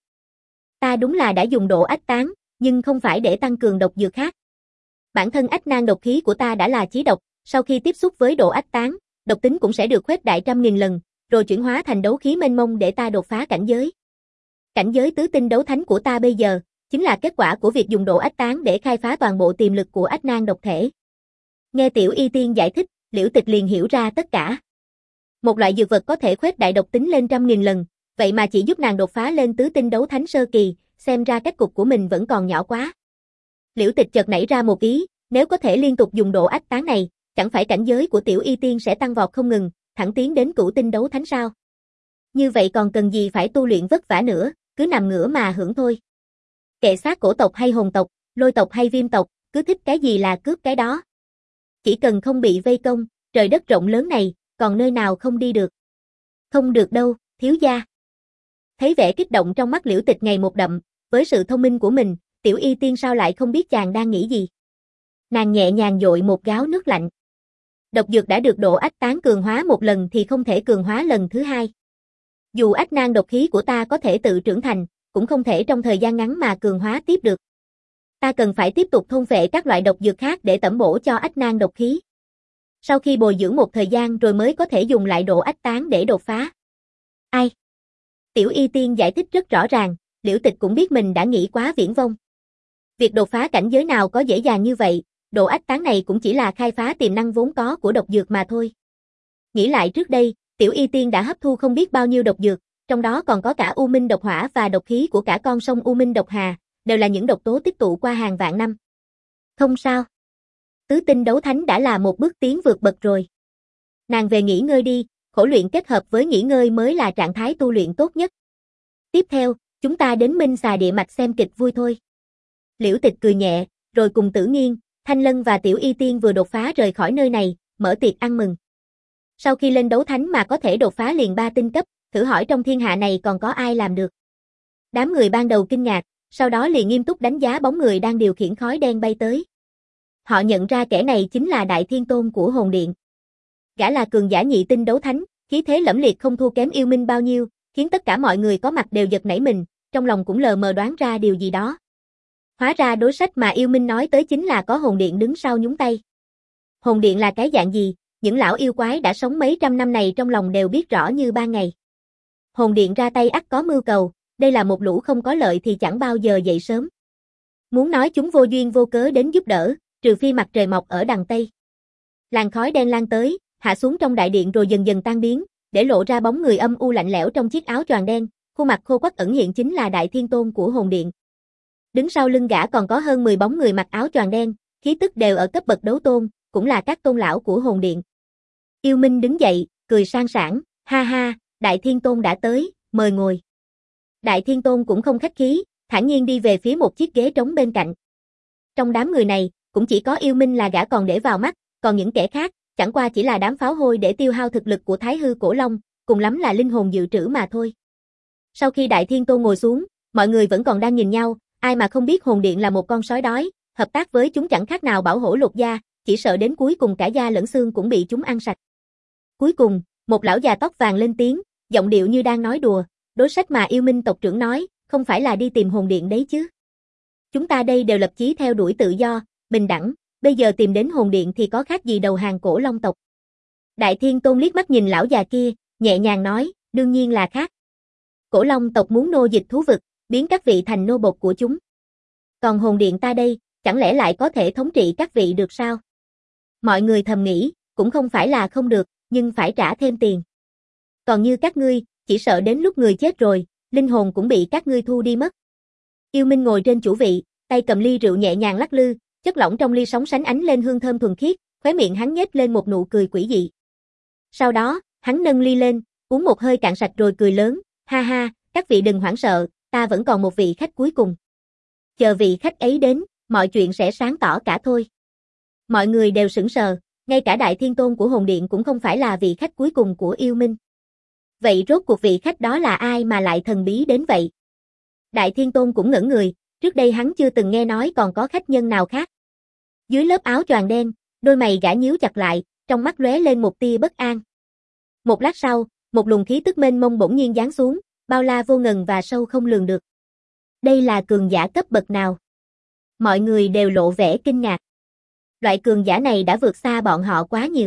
Ta đúng là đã dùng độ ách tán, nhưng không phải để tăng cường độc dược khác. Bản thân ách nan độc khí của ta đã là chí độc, sau khi tiếp xúc với độ ách tán, độc tính cũng sẽ được khuếch đại trăm nghìn lần, rồi chuyển hóa thành đấu khí mênh mông để ta đột phá cảnh giới. Cảnh giới tứ tinh đấu thánh của ta bây giờ, chính là kết quả của việc dùng độ ách tán để khai phá toàn bộ tiềm lực của ách nan độc thể. Nghe Tiểu Y Tiên giải thích, Liễu Tịch liền hiểu ra tất cả. Một loại dược vật có thể khuếch đại độc tính lên trăm nghìn lần, vậy mà chỉ giúp nàng đột phá lên tứ tinh đấu thánh sơ kỳ, xem ra cách cục của mình vẫn còn nhỏ quá. Liễu Tịch chợt nảy ra một ý, nếu có thể liên tục dùng độ ách tán này, chẳng phải cảnh giới của Tiểu Y Tiên sẽ tăng vọt không ngừng, thẳng tiến đến cửu tinh đấu thánh sao? Như vậy còn cần gì phải tu luyện vất vả nữa, cứ nằm ngửa mà hưởng thôi. Kệ xác cổ tộc hay hồn tộc, lôi tộc hay viêm tộc, cứ thích cái gì là cướp cái đó. Chỉ cần không bị vây công, trời đất rộng lớn này, còn nơi nào không đi được. Không được đâu, thiếu gia. Thấy vẻ kích động trong mắt Liễu Tịch ngày một đậm, với sự thông minh của mình, Tiểu Y Tiên sao lại không biết chàng đang nghĩ gì. Nàng nhẹ nhàng dội một gáo nước lạnh. Độc dược đã được độ ách tán cường hóa một lần thì không thể cường hóa lần thứ hai. Dù ách nan độc khí của ta có thể tự trưởng thành, cũng không thể trong thời gian ngắn mà cường hóa tiếp được. Ta cần phải tiếp tục thôn phệ các loại độc dược khác để tẩm bổ cho ách nan độc khí. Sau khi bồi dưỡng một thời gian rồi mới có thể dùng lại độ ách tán để đột phá. Ai? Tiểu Y Tiên giải thích rất rõ ràng, Liễu Tịch cũng biết mình đã nghĩ quá viển vông. Việc đột phá cảnh giới nào có dễ dàng như vậy, độ ách tán này cũng chỉ là khai phá tiềm năng vốn có của độc dược mà thôi. Nghĩ lại trước đây, Tiểu Y Tiên đã hấp thu không biết bao nhiêu độc dược, trong đó còn có cả U Minh độc hỏa và độc khí của cả con sông U Minh độc hà, đều là những độc tố tích tụ qua hàng vạn năm. Không sao. Tứ tinh đấu thánh đã là một bước tiến vượt bậc rồi. Nàng về nghỉ ngơi đi, khổ luyện kết hợp với nghỉ ngơi mới là trạng thái tu luyện tốt nhất. Tiếp theo, chúng ta đến Minh Xà Địa Mạch xem kịch vui thôi. Liễu Tịch cười nhẹ, rồi cùng Tử Nghiên, Thanh Lân và Tiểu Y Tiên vừa đột phá rời khỏi nơi này, mở tiệc ăn mừng. Sau khi lên đấu thánh mà có thể đột phá liền ba tinh cấp, thử hỏi trong thiên hạ này còn có ai làm được. Đám người ban đầu kinh ngạc, sau đó liền nghiêm túc đánh giá bóng người đang điều khiển khói đen bay tới. Họ nhận ra kẻ này chính là Đại Thiên Tôn của Hồn Điện. Gã là cường giả nhị tinh đấu thánh, khí thế lẫm liệt không thua kém yêu minh bao nhiêu, khiến tất cả mọi người có mặt đều giật nảy mình, trong lòng cũng lờ mờ đoán ra điều gì đó. Hóa ra đối sách mà yêu minh nói tới chính là có Hồn Điện đứng sau nhúng tay. Hồn Điện là cái dạng gì, những lão yêu quái đã sống mấy trăm năm này trong lòng đều biết rõ như ban ngày. Hồn Điện ra tay ắt có mưu cầu, đây là một lũ không có lợi thì chẳng bao giờ dậy sớm. Muốn nói chúng vô duyên vô cớ đến giúp đỡ, trừ phi mặt trời mọc ở đằng Tây. Làn khói đen lan tới, hạ xuống trong đại điện rồi dần dần tan biến, để lộ ra bóng người âm u lạnh lẽo trong chiếc áo choàng đen, khuôn mặt khô quắt ẩn hiện chính là Đại Thiên Tôn của Hồn Điện. Đứng sau lưng gã còn có hơn mười bóng người mặc áo choàng đen, khí tức đều ở cấp bậc đấu tôn, cũng là các tôn lão của Hồn Điện. Yêu Minh đứng dậy, cười sang sảng, ha ha, Đại Thiên Tôn đã tới, mời ngồi. Đại Thiên Tôn cũng không khách khí, thản nhiên đi về phía một chiếc ghế trống bên cạnh. Trong đám người này, cũng chỉ có Yêu Minh là gã còn để vào mắt, còn những kẻ khác, chẳng qua chỉ là đám pháo hôi để tiêu hao thực lực của Thái Hư Cổ Long, cùng lắm là linh hồn dự trữ mà thôi. Sau khi Đại Thiên Tôn ngồi xuống, mọi người vẫn còn đang nhìn nhau, ai mà không biết Hồn Điện là một con sói đói, hợp tác với chúng chẳng khác nào bảo hổ lột da, chỉ sợ đến cuối cùng cả da lẫn xương cũng bị chúng ăn sạch. Cuối cùng, Một lão già tóc vàng lên tiếng, giọng điệu như đang nói đùa, đối sách mà yêu minh tộc trưởng nói, không phải là đi tìm hồn điện đấy chứ. Chúng ta đây đều lập chí theo đuổi tự do, bình đẳng, bây giờ tìm đến hồn điện thì có khác gì đầu hàng cổ long tộc. Đại Thiên Tôn liếc mắt nhìn lão già kia, nhẹ nhàng nói, đương nhiên là khác. Cổ long tộc muốn nô dịch thú vực, biến các vị thành nô bộc của chúng. Còn hồn điện ta đây, chẳng lẽ lại có thể thống trị các vị được sao? Mọi người thầm nghĩ, cũng không phải là không được, nhưng phải trả thêm tiền. Còn như các ngươi, chỉ sợ đến lúc người chết rồi, linh hồn cũng bị các ngươi thu đi mất. Yêu Minh ngồi trên chủ vị, tay cầm ly rượu nhẹ nhàng lắc lư, chất lỏng trong ly sóng sánh ánh lên hương thơm thuần khiết, khóe miệng hắn nhếch lên một nụ cười quỷ dị. Sau đó, hắn nâng ly lên, uống một hơi cạn sạch rồi cười lớn, ha ha, các vị đừng hoảng sợ, ta vẫn còn một vị khách cuối cùng. Chờ vị khách ấy đến, mọi chuyện sẽ sáng tỏ cả thôi. Mọi người đều sững sờ, ngay cả Đại Thiên Tôn của hồn điện cũng không phải là vị khách cuối cùng của yêu minh. Vậy rốt cuộc vị khách đó là ai mà lại thần bí đến vậy? Đại Thiên Tôn cũng ngẩn người, trước đây hắn chưa từng nghe nói còn có khách nhân nào khác. Dưới lớp áo choàng đen, đôi mày gã nhíu chặt lại, trong mắt lóe lên một tia bất an. Một lát sau, một luồng khí tức mênh mông bỗng nhiên giáng xuống, bao la vô ngần và sâu không lường được. Đây là cường giả cấp bậc nào? Mọi người đều lộ vẻ kinh ngạc. Loại cường giả này đã vượt xa bọn họ quá nhiều.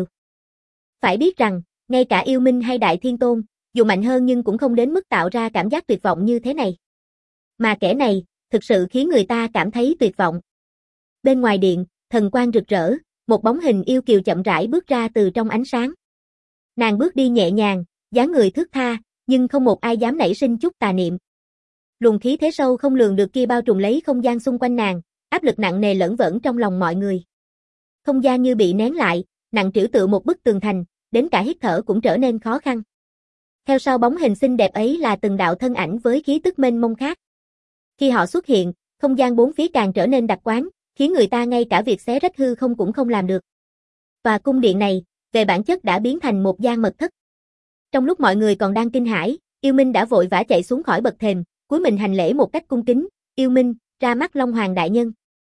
Phải biết rằng, ngay cả yêu minh hay Đại Thiên Tôn, dù mạnh hơn nhưng cũng không đến mức tạo ra cảm giác tuyệt vọng như thế này. Mà kẻ này, thực sự khiến người ta cảm thấy tuyệt vọng. Bên ngoài điện, thần quang rực rỡ, một bóng hình yêu kiều chậm rãi bước ra từ trong ánh sáng. Nàng bước đi nhẹ nhàng, dáng người thướt tha, nhưng không một ai dám nảy sinh chút tà niệm. Luồng khí thế sâu không lường được kia bao trùm lấy không gian xung quanh nàng, áp lực nặng nề lởn vởn trong lòng mọi người. Không gian như bị nén lại, nặng trĩu tựa một bức tường thành, đến cả hít thở cũng trở nên khó khăn. Theo sau bóng hình xinh đẹp ấy là từng đạo thân ảnh với khí tức mênh mông khác. Khi họ xuất hiện, không gian bốn phía càng trở nên đặc quán, khiến người ta ngay cả việc xé rách hư không cũng không làm được. Và cung điện này, về bản chất đã biến thành một gian mật thất. Trong lúc mọi người còn đang kinh hãi, Yêu Minh đã vội vã chạy xuống khỏi bậc thềm, cúi mình hành lễ một cách cung kính, Yêu Minh, ra mắt Long Hoàng đại nhân.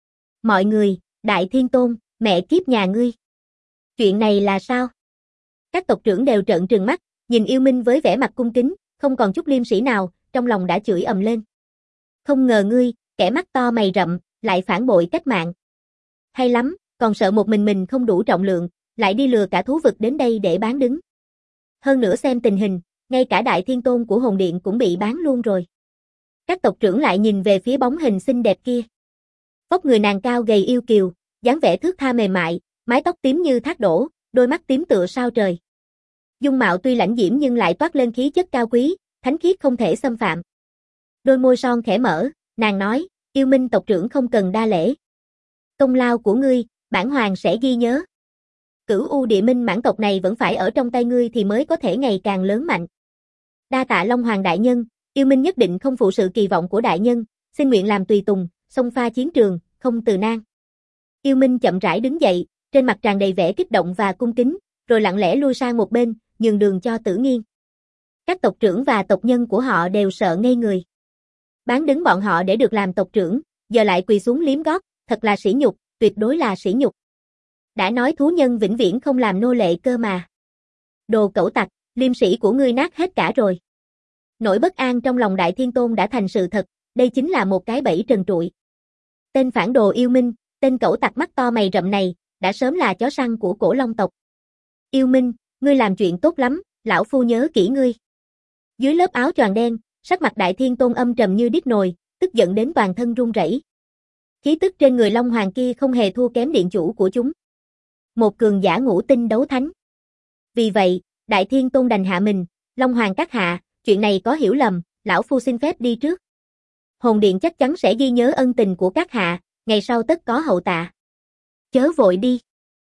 Mọi người, Đại Thiên Tôn, mẹ kiếp nhà ngươi. Chuyện này là sao? Các tộc trưởng đều trợn trừng mắt, nhìn Yêu Minh với vẻ mặt cung kính, không còn chút liêm sỉ nào, trong lòng đã chửi ầm lên. Không ngờ ngươi, kẻ mắt to mày rậm, lại phản bội cách mạng. Hay lắm, còn sợ một mình mình không đủ trọng lượng, lại đi lừa cả thú vực đến đây để bán đứng. Hơn nữa xem tình hình, ngay cả Đại Thiên Tôn của hồn điện cũng bị bán luôn rồi. Các tộc trưởng lại nhìn về phía bóng hình xinh đẹp kia. Vóc người nàng cao gầy yêu kiều, dáng vẻ thướt tha mềm mại, mái tóc tím như thác đổ, đôi mắt tím tựa sao trời. Dung mạo tuy lãnh diễm nhưng lại toát lên khí chất cao quý, thánh khiết không thể xâm phạm. Đôi môi son khẽ mở, nàng nói, Yêu Minh tộc trưởng không cần đa lễ. Công lao của ngươi, bản hoàng sẽ ghi nhớ. Cửu U Địa Minh mãn tộc này vẫn phải ở trong tay ngươi thì mới có thể ngày càng lớn mạnh. Đa tạ Long Hoàng đại nhân, Yêu Minh nhất định không phụ sự kỳ vọng của đại nhân, xin nguyện làm tùy tùng, xông pha chiến trường, không từ nan. Yêu Minh chậm rãi đứng dậy, trên mặt tràn đầy vẻ kích động và cung kính, rồi lặng lẽ lui sang một bên, nhường đường cho Tử Nghiên. Các tộc trưởng và tộc nhân của họ đều sợ ngây người. Bán đứng bọn họ để được làm tộc trưởng, giờ lại quỳ xuống liếm gót, thật là sỉ nhục, tuyệt đối là sỉ nhục. Đã nói thú nhân vĩnh viễn không làm nô lệ cơ mà. Đồ cẩu tặc, liêm sĩ của ngươi nát hết cả rồi. Nỗi bất an trong lòng Đại Thiên Tôn đã thành sự thật, đây chính là một cái bẫy trần trụi. Tên phản đồ Yêu Minh, tên cẩu tặc mắt to mày rậm này, đã sớm là chó săn của cổ long tộc. Yêu Minh, ngươi làm chuyện tốt lắm, lão phu nhớ kỹ ngươi. Dưới lớp áo choàng đen, sắc mặt Đại Thiên Tôn âm trầm như điếc nồi, tức giận đến toàn thân run rẩy. Khí tức trên người Long Hoàng kia không hề thua kém điện chủ của chúng. Một cường giả ngũ tinh đấu thánh. Vì vậy, Đại Thiên Tôn đành hạ mình, Long Hoàng các hạ, chuyện này có hiểu lầm, lão phu xin phép đi trước. Hồn điện chắc chắn sẽ ghi nhớ ân tình của các hạ, ngày sau tất có hậu tạ. Chớ vội đi.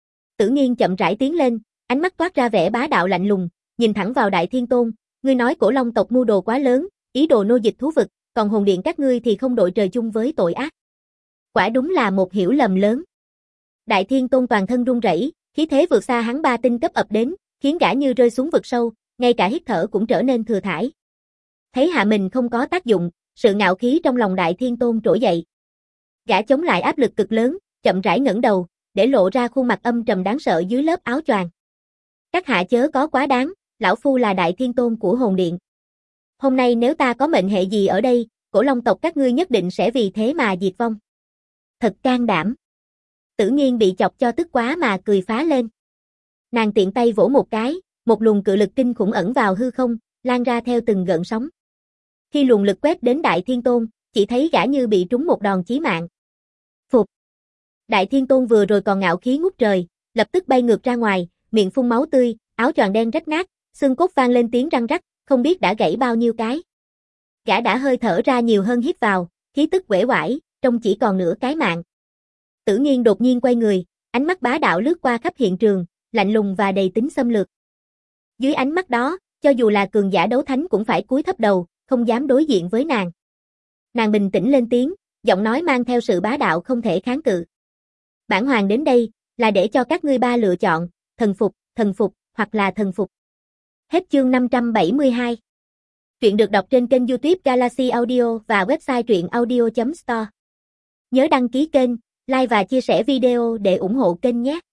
Tử Nghiên chậm rãi tiến lên, ánh mắt toát ra vẻ bá đạo lạnh lùng, nhìn thẳng vào Đại Thiên Tôn, ngươi nói cổ long tộc mưu đồ quá lớn, ý đồ nô dịch thú vực, còn hồn điện các ngươi thì không đội trời chung với tội ác. Quả đúng là một hiểu lầm lớn. Đại Thiên Tôn toàn thân run rẩy, khí thế vượt xa hắn ba tinh cấp ập đến, khiến gã như rơi xuống vực sâu, ngay cả hít thở cũng trở nên thừa thãi. Thấy hạ mình không có tác dụng, sự ngạo khí trong lòng Đại Thiên Tôn trỗi dậy. Gã chống lại áp lực cực lớn, chậm rãi ngẩng đầu, để lộ ra khuôn mặt âm trầm đáng sợ dưới lớp áo choàng. Các hạ chớ có quá đáng, lão phu là Đại Thiên Tôn của Hồn Điện. Hôm nay nếu ta có mệnh hệ gì ở đây, Cổ Long tộc các ngươi nhất định sẽ vì thế mà diệt vong. Thật can đảm. Tử Nghiên bị chọc cho tức quá mà cười phá lên. Nàng tiện tay vỗ một cái, một luồng cự lực kinh khủng ẩn vào hư không, lan ra theo từng gợn sóng. Khi luồng lực quét đến Đại Thiên Tôn, chỉ thấy gã như bị trúng một đòn chí mạng. Phục. Đại Thiên Tôn vừa rồi còn ngạo khí ngút trời, lập tức bay ngược ra ngoài, miệng phun máu tươi, áo choàng đen rách nát, xương cốt vang lên tiếng răng rắc, không biết đã gãy bao nhiêu cái. Gã đã hơi thở ra nhiều hơn hít vào, khí tức uể oải, trông chỉ còn nửa cái mạng. Tử Nghiên đột nhiên quay người, ánh mắt bá đạo lướt qua khắp hiện trường, lạnh lùng và đầy tính xâm lược. Dưới ánh mắt đó, cho dù là cường giả đấu thánh cũng phải cúi thấp đầu, không dám đối diện với nàng. Nàng bình tĩnh lên tiếng, giọng nói mang theo sự bá đạo không thể kháng cự. Bản hoàng đến đây, là để cho các ngươi ba lựa chọn, thần phục, thần phục, hoặc là thần phục. Hết chương năm trăm bảy mươi hai. Truyện được đọc trên kênh YouTube Galaxy Audio và website truyện audio chấm store. Nhớ đăng ký kênh, like và chia sẻ video để ủng hộ kênh nhé.